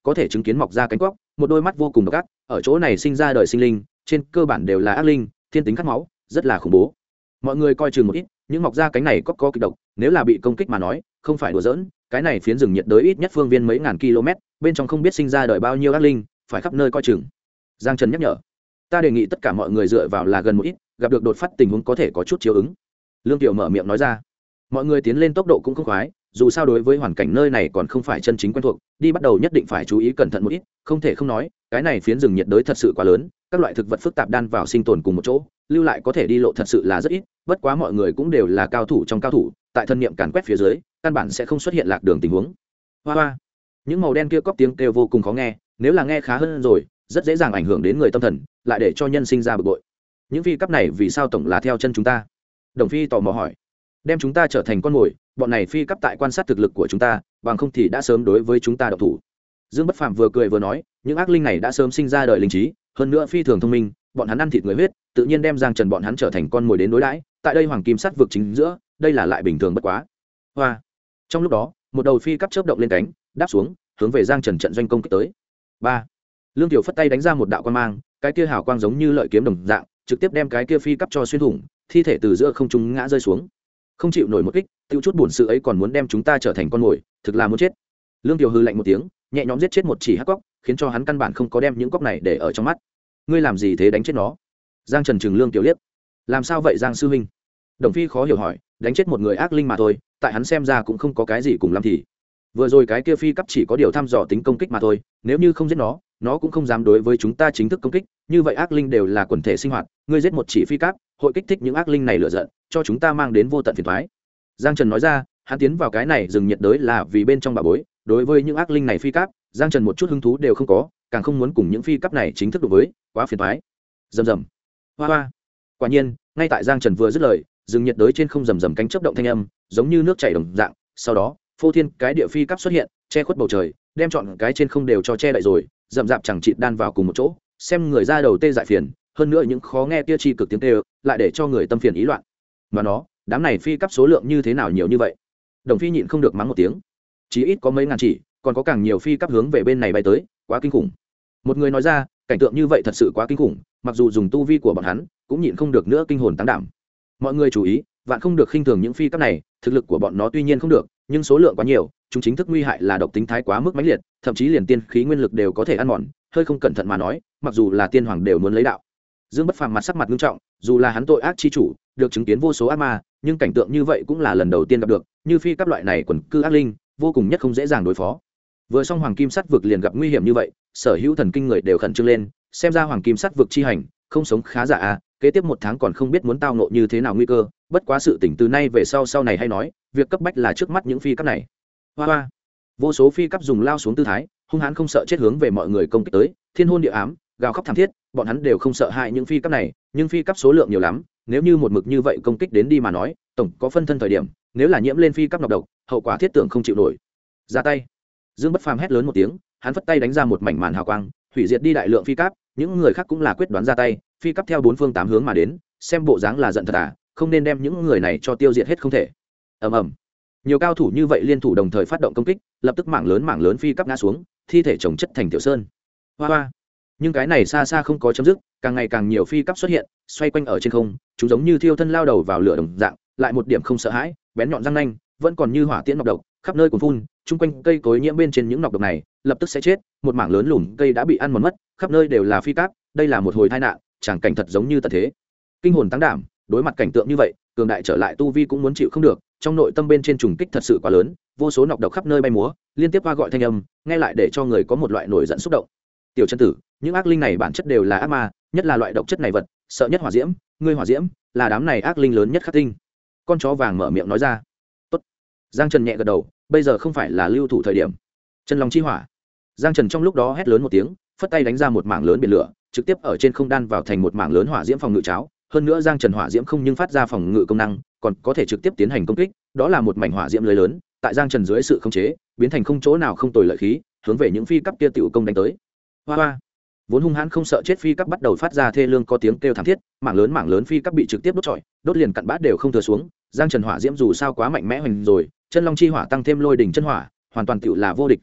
có thể chứng kiến mọc ra cánh cóc, một đôi mắt vô cùng độc ác, ở chỗ này sinh ra đời sinh linh trên cơ bản đều là ác linh, thiên tính khát máu, rất là khủng bố. Mọi người coi chừng một ít, những mọc ra cánh này có kịch độc, nếu là bị công kích mà nói không phải đùa giỡn, cái này phiến rừng nhiệt đới ít nhất phương viên mấy ngàn km, bên trong không biết sinh ra đời bao nhiêu ác linh, phải khắp nơi coi chừng. Giang Trần nhắc nhở, ta đề nghị tất cả mọi người dựa vào là gần một ít, gặp được đột phát tình huống có thể có chút chiếu ứng. Lương Tiểu mở miệng nói ra. Mọi người tiến lên tốc độ cũng không khoái, dù sao đối với hoàn cảnh nơi này còn không phải chân chính quen thuộc, đi bắt đầu nhất định phải chú ý cẩn thận một ít, không thể không nói cái này phiến rừng nhiệt đới thật sự quá lớn, các loại thực vật phức tạp đan vào sinh tồn cùng một chỗ, lưu lại có thể đi lộ thật sự là rất ít, bất quá mọi người cũng đều là cao thủ trong cao thủ, tại thân niệm càn quét phía dưới căn bản sẽ không xuất hiện lạc đường tình huống. Hoa hoa, những màu đen kia cóc tiếng kêu vô cùng khó nghe, nếu là nghe khá hơn rồi rất dễ dàng ảnh hưởng đến người tâm thần, lại để cho nhân sinh ra bực bội. Những phi cấp này vì sao tổng là theo chân chúng ta? Đồng Phi tò mò hỏi. Đem chúng ta trở thành con mồi, bọn này phi cấp tại quan sát thực lực của chúng ta, bằng không thì đã sớm đối với chúng ta độc thủ. Dương Bất Phàm vừa cười vừa nói, những ác linh này đã sớm sinh ra đời linh trí, hơn nữa phi thường thông minh, bọn hắn ăn thịt người huyết, tự nhiên đem Giang Trần bọn hắn trở thành con mồi đến đối đãi, tại đây hoàng kim sắt vực chính giữa, đây là lại bình thường bất quá. Hoa. Trong lúc đó, một đầu phi cấp chớp động lên cánh, đáp xuống, hướng về Giang Trần trận doanh công kích tới. 3. Lương Tiểu phất tay đánh ra một đạo quang mang, cái kia hào quang giống như lợi kiếm đồng dạng, trực tiếp đem cái kia phi cấp cho xuyên thủng, thi thể từ giữa không trung ngã rơi xuống. Không chịu nổi một kích, tiêu chút buồn sự ấy còn muốn đem chúng ta trở thành con mồi, thực là muốn chết. Lương Tiểu hư lạnh một tiếng, nhẹ nhõm giết chết một chỉ hắc cóc, khiến cho hắn căn bản không có đem những cóc này để ở trong mắt. Ngươi làm gì thế, đánh chết nó? Giang Trần trừng Lương Tiểu liếc. Làm sao vậy Giang sư huynh? Đồng Phi khó hiểu hỏi, đánh chết một người ác linh mà thôi, tại hắn xem ra cũng không có cái gì cùng lắm thì. Vừa rồi cái kia phi cấp chỉ có điều thăm dò tính công kích mà thôi, nếu như không giết nó cũng không dám đối với chúng ta chính thức công kích, như vậy ác linh đều là quần thể sinh hoạt, ngươi giết một chỉ phi cấp, hội kích thích những ác linh này lửa giận, cho chúng ta mang đến vô tận phiền toái. Giang Trần nói ra, hắn tiến vào cái này rừng nhiệt đới là vì bên trong bà bối, đối với những ác linh này phi cấp, Giang Trần một chút hứng thú đều không có, càng không muốn cùng những phi cấp này chính thức đối với, quá phiền toái. Rầm rầm. Hoa hoa. Quả nhiên, ngay tại Giang Trần vừa dứt lời, rừng nhiệt đới trên không rầm rầm cánh chớp động thanh âm, giống như nước chảy đồng dạng, sau đó, phô thiên cái địa phi cấp xuất hiện, che khuất bầu trời, đem trọn cái trên không đều cho che đậy rồi, rậm rạp chẳng chịt đan vào cùng một chỗ, xem người ra đầu tê dại phiền, hơn nữa những khó nghe kia chi cực tiếng kêu, lại để cho người tâm phiền ý loạn. Mà nó, đám này phi cấp số lượng như thế nào nhiều như vậy? Đồng Phi nhịn không được mắng một tiếng. Chí ít có mấy ngàn chỉ, còn có càng nhiều phi cấp hướng về bên này bay tới, quá kinh khủng. Một người nói ra, cảnh tượng như vậy thật sự quá kinh khủng, mặc dù dùng tu vi của bọn hắn, cũng nhịn không được nữa kinh hồn táng đảm. Mọi người chú ý, vạn không được khinh thường những phi cấp này, thực lực của bọn nó tuy nhiên không được, nhưng số lượng quá nhiều, chúng chính thức nguy hại là độc tính thái quá mức mãnh liệt, thậm chí liền tiên khí nguyên lực đều có thể ăn mòn, hơi không cẩn thận mà nói, mặc dù là tiên hoàng đều muốn lấy đạo. Dương Bất Phàm mặt sắc mặt nghiêm trọng, dù là hắn tội ác chi chủ, được chứng kiến vô số ác ma, nhưng cảnh tượng như vậy cũng là lần đầu tiên gặp được, như phi cấp loại này quần cư ác linh, vô cùng nhất không dễ dàng đối phó. Vừa xong hoàng kim sắt vực liền gặp nguy hiểm như vậy, sở hữu thần kinh người đều khẩn trương lên, xem ra hoàng kim sắt vực chi hành, không sống khá giả a, kế tiếp một tháng còn không biết muốn tao ngộ như thế nào nguy cơ, bất quá sự tỉnh từ nay về sau này hay nói, việc cấp bách là trước mắt những phi cấp này. Hoa hoa. Vô số phi cấp dùng lao xuống tư thái, hung hãn không sợ chết hướng về mọi người công kích tới, thiên hôn địa ám, gào khóc thảm thiết, bọn hắn đều không sợ hại những phi cấp này, nhưng phi cấp số lượng nhiều lắm, nếu như một mực như vậy công kích đến đi mà nói, tổng có phân thân thời điểm, nếu là nhiễm lên phi cấp nọc độc, hậu quả thiết tưởng không chịu nổi. Ra tay. Dương Bất Phàm hét lớn một tiếng, hắn phất tay đánh ra một mảnh màn hào quang, hủy diệt đi đại lượng phi cấp, những người khác cũng là quyết đoán ra tay, phi cấp theo bốn phương tám hướng mà đến, xem bộ dáng là giận thật à, không nên đem những người này cho tiêu diệt hết không thể. Ầm ầm. Nhiều cao thủ như vậy liên thủ đồng thời phát động công kích, lập tức mảng lớn phi cấp ngã xuống, thi thể chồng chất thành tiểu sơn. Hoa hoa. Nhưng cái này xa xa không có chấm dứt, càng ngày càng nhiều phi cấp xuất hiện, xoay quanh ở trên không, chúng giống như thiêu thân lao đầu vào lửa đồng dạng, lại một điểm không sợ hãi, bén nhọn răng nanh, vẫn còn như hỏa tiễn nọc độc, khắp nơi cuồn phun, chung quanh cây cối nhiễm bên trên những nọc độc này, lập tức sẽ chết, một mảng lớn lùm cây đã bị ăn mòn mất, khắp nơi đều là phi cấp, đây là một hồi tai nạn, chẳng cảnh thật giống như tận thế. Kinh hồn tăng đảm, đối mặt cảnh tượng như vậy, cường đại trở lại tu vi cũng muốn chịu không được, trong nội tâm bên trên trùng kích thật sự quá lớn, vô số nọc độc khắp nơi bay múa, liên tiếp qua gọi thanh âm, nghe lại để cho người có một loại nổi giận xúc động. Tiểu chân tử, những ác linh này bản chất đều là ác ma, nhất là loại độc chất này vật, sợ nhất hỏa diễm, ngươi hỏa diễm là đám này ác linh lớn nhất khắc tinh. Con chó vàng mở miệng nói ra. Tốt. Giang Trần nhẹ gật đầu, bây giờ không phải là lưu thủ thời điểm. Chân long chi hỏa. Giang Trần trong lúc đó hét lớn một tiếng, phất tay đánh ra một mảng lớn biển lửa, trực tiếp ở trên không đan vào thành một mảng lớn hỏa diễm phòng ngự cháo. Hơn nữa Giang Trần hỏa diễm không nhưng phát ra phòng ngự công năng, còn có thể trực tiếp tiến hành công kích, đó là một mảnh hỏa diễm lưới lớn, tại Giang Trần dưới sự khống chế, biến thành không chỗ nào không tồi lợi khí, hướng về những phi cấp kia tiểu công đánh tới. Hoa hoa. Vốn hung hãn không sợ chết phi cấp bắt đầu phát ra thê lương có tiếng kêu thảm thiết, mảng lớn phi cấp bị trực tiếp đốt trọi, đốt liền cặn bát đều không thừa xuống. Giang Trần hỏa diễm dù sao quá mạnh mẽ hoành rồi, chân long chi hỏa tăng thêm lôi đỉnh chân hỏa, hoàn toàn tựu là vô địch tồn tại,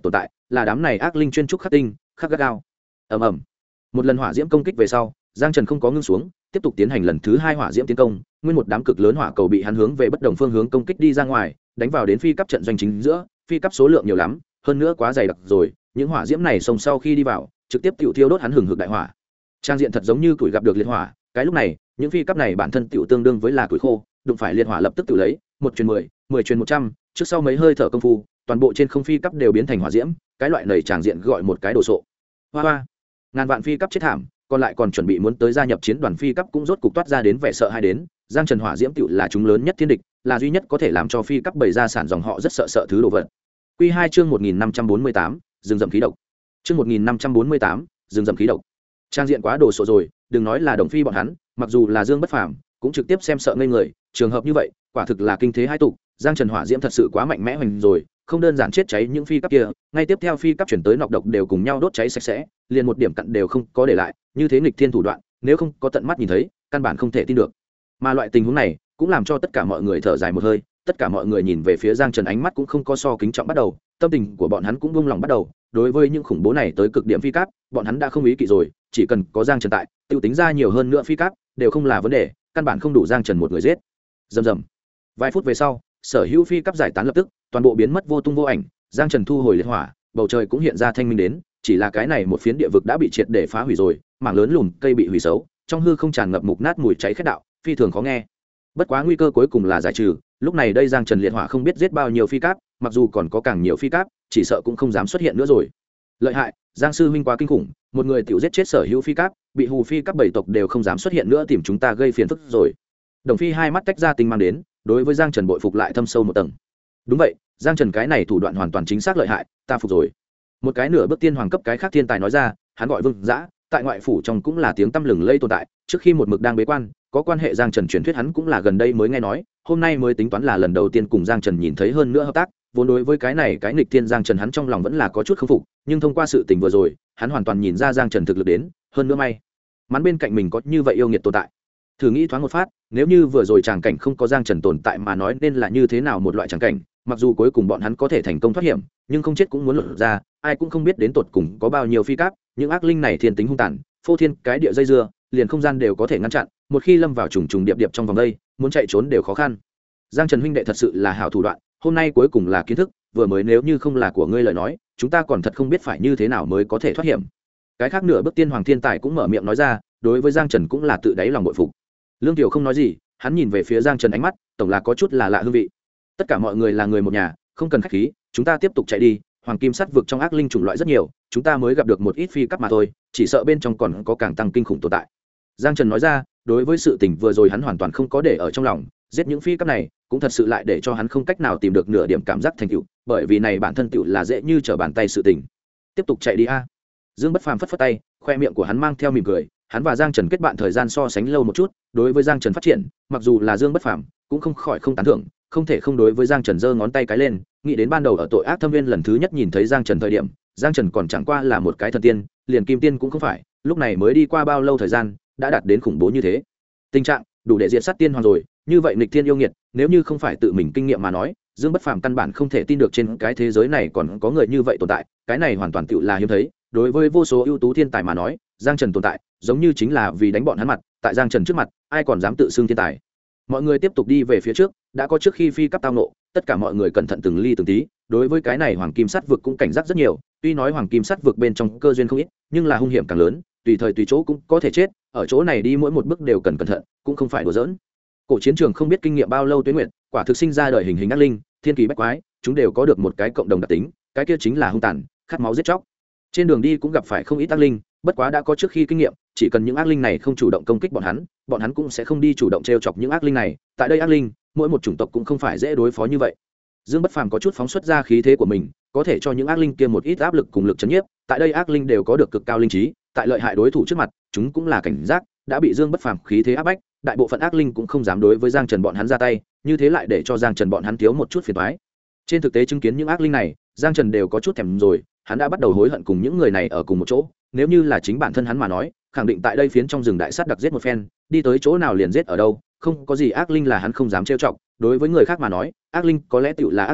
là đám này ác linh chuyên trúc khắc tinh khắc gắt gao. Ầm ầm, một lần hỏa diễm công kích về sau, Giang Trần không có ngưng xuống, tiếp tục tiến hành lần thứ 2 hỏa diễm tiến công, nguyên một đám cực lớn hỏa cầu bị hắn hướng về bất đồng phương hướng công kích đi ra ngoài, đánh vào đến phi cấp trận doanh chính giữa, phi cấp số lượng nhiều lắm, hơn nữa quá dày đặc rồi, những hỏa diễm này xông sau khi đi vào, trực tiếp tiểu thiêu đốt hắn hừng hực đại hỏa. Trang diện thật giống như củi gặp được liệt hỏa, cái lúc này, những phi cấp này bản thân tiểu tương đương với là củi khô, đụng phải liệt hỏa lập tức tự lấy, 1 truyền 10, 10 truyền 100, trước sau mấy hơi thở công phu, toàn bộ trên không phi cấp đều biến thành hỏa diễm, cái loại này tràng diện gọi một cái đồ sộ. Hoa hoa, ngàn vạn phi cấp chết thảm, còn lại còn chuẩn bị muốn tới gia nhập chiến đoàn phi cấp cũng rốt cục toát ra đến vẻ sợ hãi đến. Giang Trần hỏa diễm tiểu là chúng lớn nhất thiên địch, là duy nhất có thể làm cho phi cấp bày ra sản dòng họ rất sợ thứ đồ vật. Quy 2 chương 1548, rừng rậm khí độc. Chương 1548, rừng rậm khí độc. Trang diện quá đồ sộ rồi, đừng nói là Đồng Phi bọn hắn, mặc dù là Dương Bất Phàm, cũng trực tiếp xem sợ ngây người, trường hợp như vậy, quả thực là kinh thế hai tục, Giang Trần hỏa diễm thật sự quá mạnh mẽ hoành rồi, không đơn giản chết cháy những phi cấp kia, ngay tiếp theo phi cấp chuyển tới nọc độc đều cùng nhau đốt cháy sạch sẽ, liền một điểm cặn đều không có để lại, như thế nghịch thiên thủ đoạn, nếu không có tận mắt nhìn thấy, căn bản không thể tin được. Mà loại tình huống này, cũng làm cho tất cả mọi người thở dài một hơi, tất cả mọi người nhìn về phía Giang Trần ánh mắt cũng không có so kính trọng bắt đầu, tâm tình của bọn hắn cũng buông lòng bắt đầu, đối với những khủng bố này tới cực điểm phi cấp, bọn hắn đã không ý kỵ rồi, chỉ cần có Giang Trần tại, tiêu tính ra nhiều hơn nữa phi cấp, đều không là vấn đề, căn bản không đủ Giang Trần một người giết. Rầm rầm. Vài phút về sau, sở hữu phi cấp giải tán lập tức, toàn bộ biến mất vô tung vô ảnh, Giang Trần thu hồi liệt hỏa, bầu trời cũng hiện ra thanh minh đến, chỉ là cái này một phiến địa vực đã bị triệt để phá hủy rồi, mảng lớn lùn cây bị hủy xấu, trong hư không tràn ngập mục nát mùi cháy khét đạo, phi thường khó nghe. Bất quá nguy cơ cuối cùng là giải trừ, lúc này đây Giang Trần liệt hỏa không biết giết bao nhiêu phi cấp, mặc dù còn có càng nhiều phi cấp, chỉ sợ cũng không dám xuất hiện nữa rồi. Lợi hại, Giang sư huynh quá kinh khủng, một người tiểu giết chết sở hữu phi cấp, bị hù phi cấp bảy tộc đều không dám xuất hiện nữa tìm chúng ta gây phiền phức rồi. Đồng Phi hai mắt tách ra tinh mang đến, đối với Giang Trần bội phục lại thâm sâu một tầng. Đúng vậy, Giang Trần cái này thủ đoạn hoàn toàn chính xác lợi hại, ta phục rồi. Một cái nửa bước tiên hoàng cấp cái khác thiên tài nói ra, hắn gọi Vương Dã, tại ngoại phủ trong cũng là tiếng tăm lừng lây tồn tại, trước khi một mực đang bế quan, có quan hệ Giang Trần truyền thuyết hắn cũng là gần đây mới nghe nói, hôm nay mới tính toán là lần đầu tiên cùng Giang Trần nhìn thấy hơn nữa hợp tác, vốn đối với cái này cái nghịch thiên Giang Trần hắn trong lòng vẫn là có chút không phục, nhưng thông qua sự tình vừa rồi, hắn hoàn toàn nhìn ra Giang Trần thực lực đến, hơn nữa may mắn bên cạnh mình có như vậy yêu nghiệt tồn tại. Thử nghĩ thoáng một phát, nếu như vừa rồi tràng cảnh không có Giang Trần tồn tại mà nói nên là như thế nào một loại tràng cảnh, mặc dù cuối cùng bọn hắn có thể thành công thoát hiểm, nhưng không chết cũng muốn lột ra, ai cũng không biết đến tột cùng có bao nhiêu phi cáp, những ác linh này thiên tính hung tàn, phô thiên cái địa dây dưa, liền không gian đều có thể ngăn chặn, một khi lâm vào trùng trùng điệp điệp trong vòng đây, muốn chạy trốn đều khó khăn. Giang Trần huynh đệ thật sự là hảo thủ đoạn, hôm nay cuối cùng là kiến thức, vừa mới nếu như không là của ngươi lời nói, chúng ta còn thật không biết phải như thế nào mới có thể thoát hiểm. Cái khác nửa bước tiên hoàng thiên tài cũng mở miệng nói ra, đối với Giang Trần cũng là tự đáy lòng bội phục. Lương Tiểu không nói gì, hắn nhìn về phía Giang Trần ánh mắt, tổng là có chút là lạ hương vị. Tất cả mọi người là người một nhà, không cần khách khí, chúng ta tiếp tục chạy đi, hoàng kim sắt vực trong ác linh chủng loại rất nhiều, chúng ta mới gặp được một ít phi cấp mà thôi, chỉ sợ bên trong còn có càng tăng kinh khủng tồn tại. Giang Trần nói ra, đối với sự tình vừa rồi hắn hoàn toàn không có để ở trong lòng, giết những phi cấp này, cũng thật sự lại để cho hắn không cách nào tìm được nửa điểm cảm giác thành tựu, bởi vì này bản thân tựu là dễ như trở bàn tay sự tình. Tiếp tục chạy đi a. Dương Bất Phàm phất phất tay, khoe miệng của hắn mang theo mỉm cười, hắn và Giang Trần kết bạn thời gian so sánh lâu một chút, đối với Giang Trần phát triển, mặc dù là Dương Bất Phàm, cũng không khỏi không tán thưởng, không thể không đối với Giang Trần giơ ngón tay cái lên, nghĩ đến ban đầu ở tội ác thâm viên lần thứ nhất nhìn thấy Giang Trần thời điểm, Giang Trần còn chẳng qua là một cái thần tiên, liền kim tiên cũng không phải, lúc này mới đi qua bao lâu thời gian, đã đạt đến khủng bố như thế. Tình trạng đủ để diệt sát tiên hoàng rồi, như vậy nghịch thiên yêu nghiệt, nếu như không phải tự mình kinh nghiệm mà nói, Dương Bất Phàm căn bản không thể tin được trên cái thế giới này còn có người như vậy tồn tại, cái này hoàn toàn tựu là hiếm thấy, đối với vô số ưu tú thiên tài mà nói, Giang Trần tồn tại, giống như chính là vì đánh bọn hắn mặt, tại Giang Trần trước mặt, ai còn dám tự xưng thiên tài. Mọi người tiếp tục đi về phía trước, đã có trước khi phi cấp tao nộ, tất cả mọi người cẩn thận từng ly từng tí, đối với cái này hoàng kim sắt vực cũng cảnh giác rất nhiều, tuy nói hoàng kim sắt vực bên trong cơ duyên không ít, nhưng là hung hiểm càng lớn, tùy thời tùy chỗ cũng có thể chết, ở chỗ này đi mỗi một bước đều cần cẩn thận, cũng không phải đùa giỡn. Cổ chiến trường không biết kinh nghiệm bao lâu tuế nguyệt, quả thực sinh ra đời hình hình ác linh, thiên kỳ bách quái, chúng đều có được một cái cộng đồng đặc tính, cái kia chính là hung tàn, khát máu giết chóc. Trên đường đi cũng gặp phải không ít ác linh, bất quá đã có trước khi kinh nghiệm, chỉ cần những ác linh này không chủ động công kích bọn hắn cũng sẽ không đi chủ động trêu chọc những ác linh này, tại đây ác linh, mỗi một chủng tộc cũng không phải dễ đối phó như vậy. Dương Bất Phàm có chút phóng xuất ra khí thế của mình, có thể cho những ác linh kia một ít áp lực cùng lực chấn nhiếp, tại đây ác linh đều có được cực cao linh trí, tại lợi hại đối thủ trước mặt, chúng cũng là cảnh giác, đã bị Dương Bất Phàm khí thế áp bách, đại bộ phận ác linh cũng không dám đối với Giang Trần bọn hắn ra tay, như thế lại để cho Giang Trần bọn hắn thiếu một chút phiền toái. Trên thực tế chứng kiến những ác linh này, Giang Trần đều có chút thèm rồi, hắn đã bắt đầu hối hận cùng những người này ở cùng một chỗ, nếu như là chính bản thân hắn mà nói, khẳng định tại đây phiến trong rừng đại sát đặc giết một phen, đi tới chỗ nào liền giết ở đâu, không có gì ác linh là hắn không dám trêu chọc, đối với người khác mà nói, ác linh có lẽ tựu là ác linh,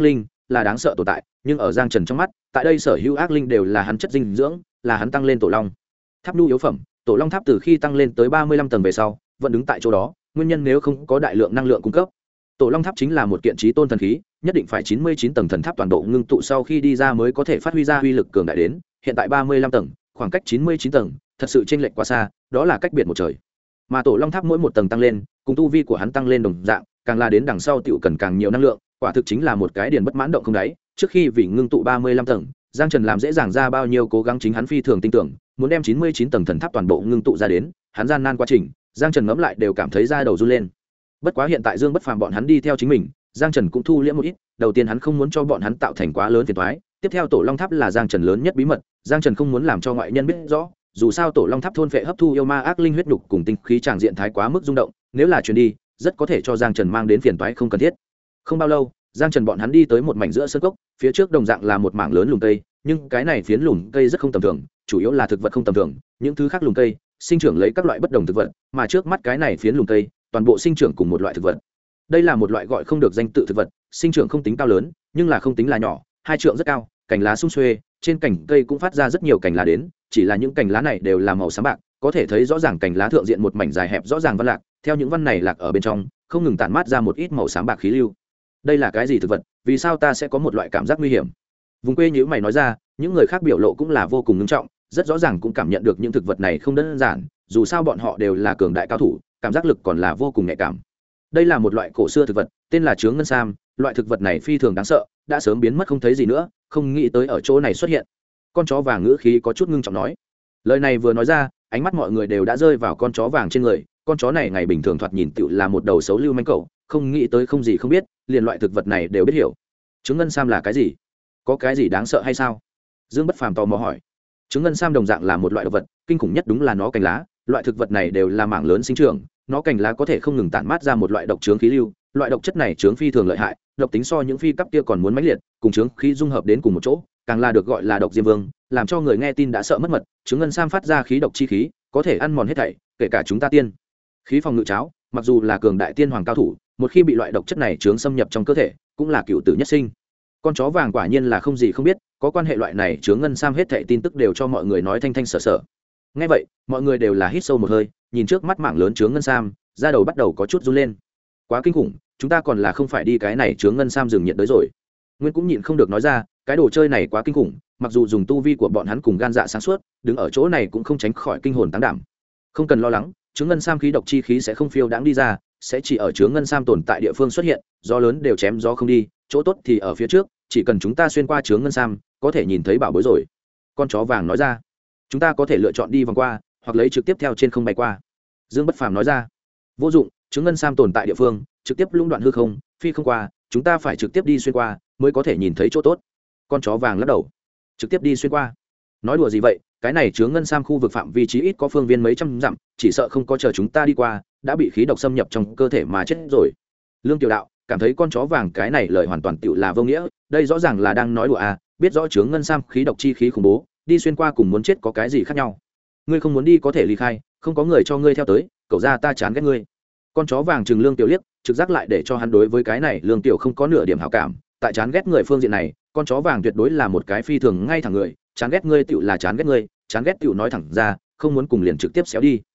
là đáng sợ tồn tại, nhưng ở Giang Trần trong mắt, tại đây sở hữu ác linh đều là hắn chất dinh dưỡng, là hắn tăng lên tổ long tháp nhu yếu phẩm. Tổ long tháp từ khi tăng lên tới 35 tầng về sau vẫn đứng tại chỗ đó, nguyên nhân nếu không có đại lượng năng lượng cung cấp. Tổ long tháp chính là một kiện chí tôn thần khí, nhất định phải 99 tầng thần tháp toàn bộ ngưng tụ sau khi đi ra mới có thể phát huy ra uy lực cường đại đến. Hiện tại 35 tầng, khoảng cách 99 tầng thật sự chênh lệch quá xa, đó là cách biệt một trời. Mà tổ long tháp mỗi một tầng tăng lên, cùng tu vi của hắn tăng lên đồng dạng, càng là đến đằng sau tiểu cần càng nhiều năng lượng, quả thực chính là một cái điền bất mãn động không đáy. Trước khi vì ngưng tụ 35 tầng, Giang Trần làm dễ dàng ra bao nhiêu cố gắng chính hắn phi thường tin tưởng, muốn đem 99 tầng thần tháp toàn bộ ngưng tụ ra đến, hắn gian nan quá trình, Giang Trần ngẫm lại đều cảm thấy da đầu run lên. Bất quá hiện tại Dương Bất Phàm bọn hắn đi theo chính mình, Giang Trần cũng thu liễm một ít, đầu tiên hắn không muốn cho bọn hắn tạo thành quá lớn phiền toái, tiếp theo tổ long tháp là Giang Trần lớn nhất bí mật, Giang Trần không muốn làm cho ngoại nhân biết rõ, dù sao tổ long tháp thôn phệ hấp thu yêu ma ác linh huyết nhục cùng tinh khí tràng diện thái quá mức rung động, nếu là truyền đi, rất có thể cho Giang Trần mang đến phiền toái không cần thiết. Không bao lâu, Giang Trần bọn hắn đi tới một mảnh giữa sơn cốc, phía trước đồng dạng là một mảng lớn lùm cây, nhưng cái này phiến lùm cây rất không tầm thường, chủ yếu là thực vật không tầm thường, những thứ khác lùm cây sinh trưởng lấy các loại bất đồng thực vật, mà trước mắt cái này phiến lùm cây toàn bộ sinh trưởng cùng một loại thực vật. Đây là một loại gọi không được danh tự thực vật, sinh trưởng không tính cao lớn, nhưng là không tính là nhỏ, hai trượng rất cao, cành lá sum xuê, trên cành cây cũng phát ra rất nhiều cành lá đến, chỉ là những cành lá này đều là màu xám bạc, có thể thấy rõ ràng cành lá thượng diện một mảnh dài hẹp rõ ràng văn lạc, theo những văn này lạc ở bên trong, không ngừng tản mát ra một ít màu xám bạc khí lưu. Đây là cái gì thực vật? Vì sao ta sẽ có một loại cảm giác nguy hiểm? Vùng quê nhíu mày nói ra, những người khác biểu lộ cũng là vô cùng nghiêm trọng, rất rõ ràng cũng cảm nhận được những thực vật này không đơn giản, dù sao bọn họ đều là cường đại cao thủ, cảm giác lực còn là vô cùng nhạy cảm. Đây là một loại cổ xưa thực vật, tên là chướng ngân sam, loại thực vật này phi thường đáng sợ, đã sớm biến mất không thấy gì nữa, không nghĩ tới ở chỗ này xuất hiện. Con chó vàng ngữ khí có chút ngưng trọng nói. Lời này vừa nói ra, ánh mắt mọi người đều đã rơi vào con chó vàng trên người, con chó này ngày bình thường thoạt nhìn tựu là một đầu xấu lưu manh cẩu, không nghĩ tới không gì không biết, liền loại thực vật này đều biết hiểu. Trứng ngân sam là cái gì? Có cái gì đáng sợ hay sao? Dương Bất Phàm tò mò hỏi. Trứng ngân sam đồng dạng là một loại động vật, kinh khủng nhất đúng là nó cành lá, loại thực vật này đều là mảng lớn sinh trưởng, nó cành lá có thể không ngừng tản mát ra một loại độc chướng khí lưu, loại độc chất này chướng phi thường lợi hại, độc tính so những phi cấp kia còn muốn mãnh liệt, cùng chướng khí dung hợp đến cùng một chỗ, càng là được gọi là độc diêm vương, làm cho người nghe tin đã sợ mất mật. Trứng ngân sam phát ra khí độc chi khí, có thể ăn mòn hết thảy, kể cả chúng ta tiên khí phòng ngự cháo, mặc dù là cường đại tiên hoàng cao thủ, một khi bị loại độc chất này chướng xâm nhập trong cơ thể, cũng là cựu tử nhất sinh. Con chó vàng quả nhiên là không gì không biết, có quan hệ loại này chướng ngân sam hết thảy tin tức đều cho mọi người nói thanh thanh sở sở. Nghe vậy, mọi người đều là hít sâu một hơi, nhìn trước mắt mảng lớn chướng ngân sam, da đầu bắt đầu có chút run lên. Quá kinh khủng, chúng ta còn là không phải đi cái này chướng ngân sam rừng nhiệt đới rồi. Nguyên cũng nhịn không được nói ra, cái đồ chơi này quá kinh khủng, mặc dù dùng tu vi của bọn hắn cùng gan dạ sáng suốt, đứng ở chỗ này cũng không tránh khỏi kinh hồn táng đảm. Không cần lo lắng, chướng ngân sam khí độc chi khí sẽ không phiêu đãng đi ra, sẽ chỉ ở chướng ngân sam tồn tại địa phương xuất hiện, gió lớn đều chém gió không đi, chỗ tốt thì ở phía trước, chỉ cần chúng ta xuyên qua chướng ngân sam, có thể nhìn thấy bảo bối rồi. Con chó vàng nói ra, chúng ta có thể lựa chọn đi vòng qua, hoặc lấy trực tiếp theo trên không bay qua. Dương Bất Phàm nói ra, vô dụng, chướng ngân sam tồn tại địa phương, trực tiếp lũng đoạn hư không, phi không qua, chúng ta phải trực tiếp đi xuyên qua, mới có thể nhìn thấy chỗ tốt. Con chó vàng lắc đầu, trực tiếp đi xuyên qua, nói đùa gì vậy, cái này chướng ngân sam khu vực phạm vi chí ít có phương viên mấy trăm dặm, chỉ sợ không có chờ chúng ta đi qua, đã bị khí độc xâm nhập trong cơ thể mà chết rồi. Lương Tiểu Đạo cảm thấy con chó vàng cái này lời hoàn toàn tựu là vô nghĩa, đây rõ ràng là đang nói đùa à, biết rõ chướng ngân sam khí độc chi khí khủng bố, đi xuyên qua cùng muốn chết có cái gì khác nhau. Ngươi không muốn đi có thể ly khai, không có người cho ngươi theo tới, cậu ra ta chán ghét ngươi. Con chó vàng trừng Lương Tiểu liếc, trực giác lại để cho hắn đối với cái này Lương Tiểu không có nửa điểm hảo cảm, tại chán ghét người phương diện này, con chó vàng tuyệt đối là một cái phi thường ngay thẳng người, chán ghét ngươi tựu là chán ghét ngươi, chán ghét tựu nói thẳng ra, không muốn cùng liền trực tiếp xéo đi.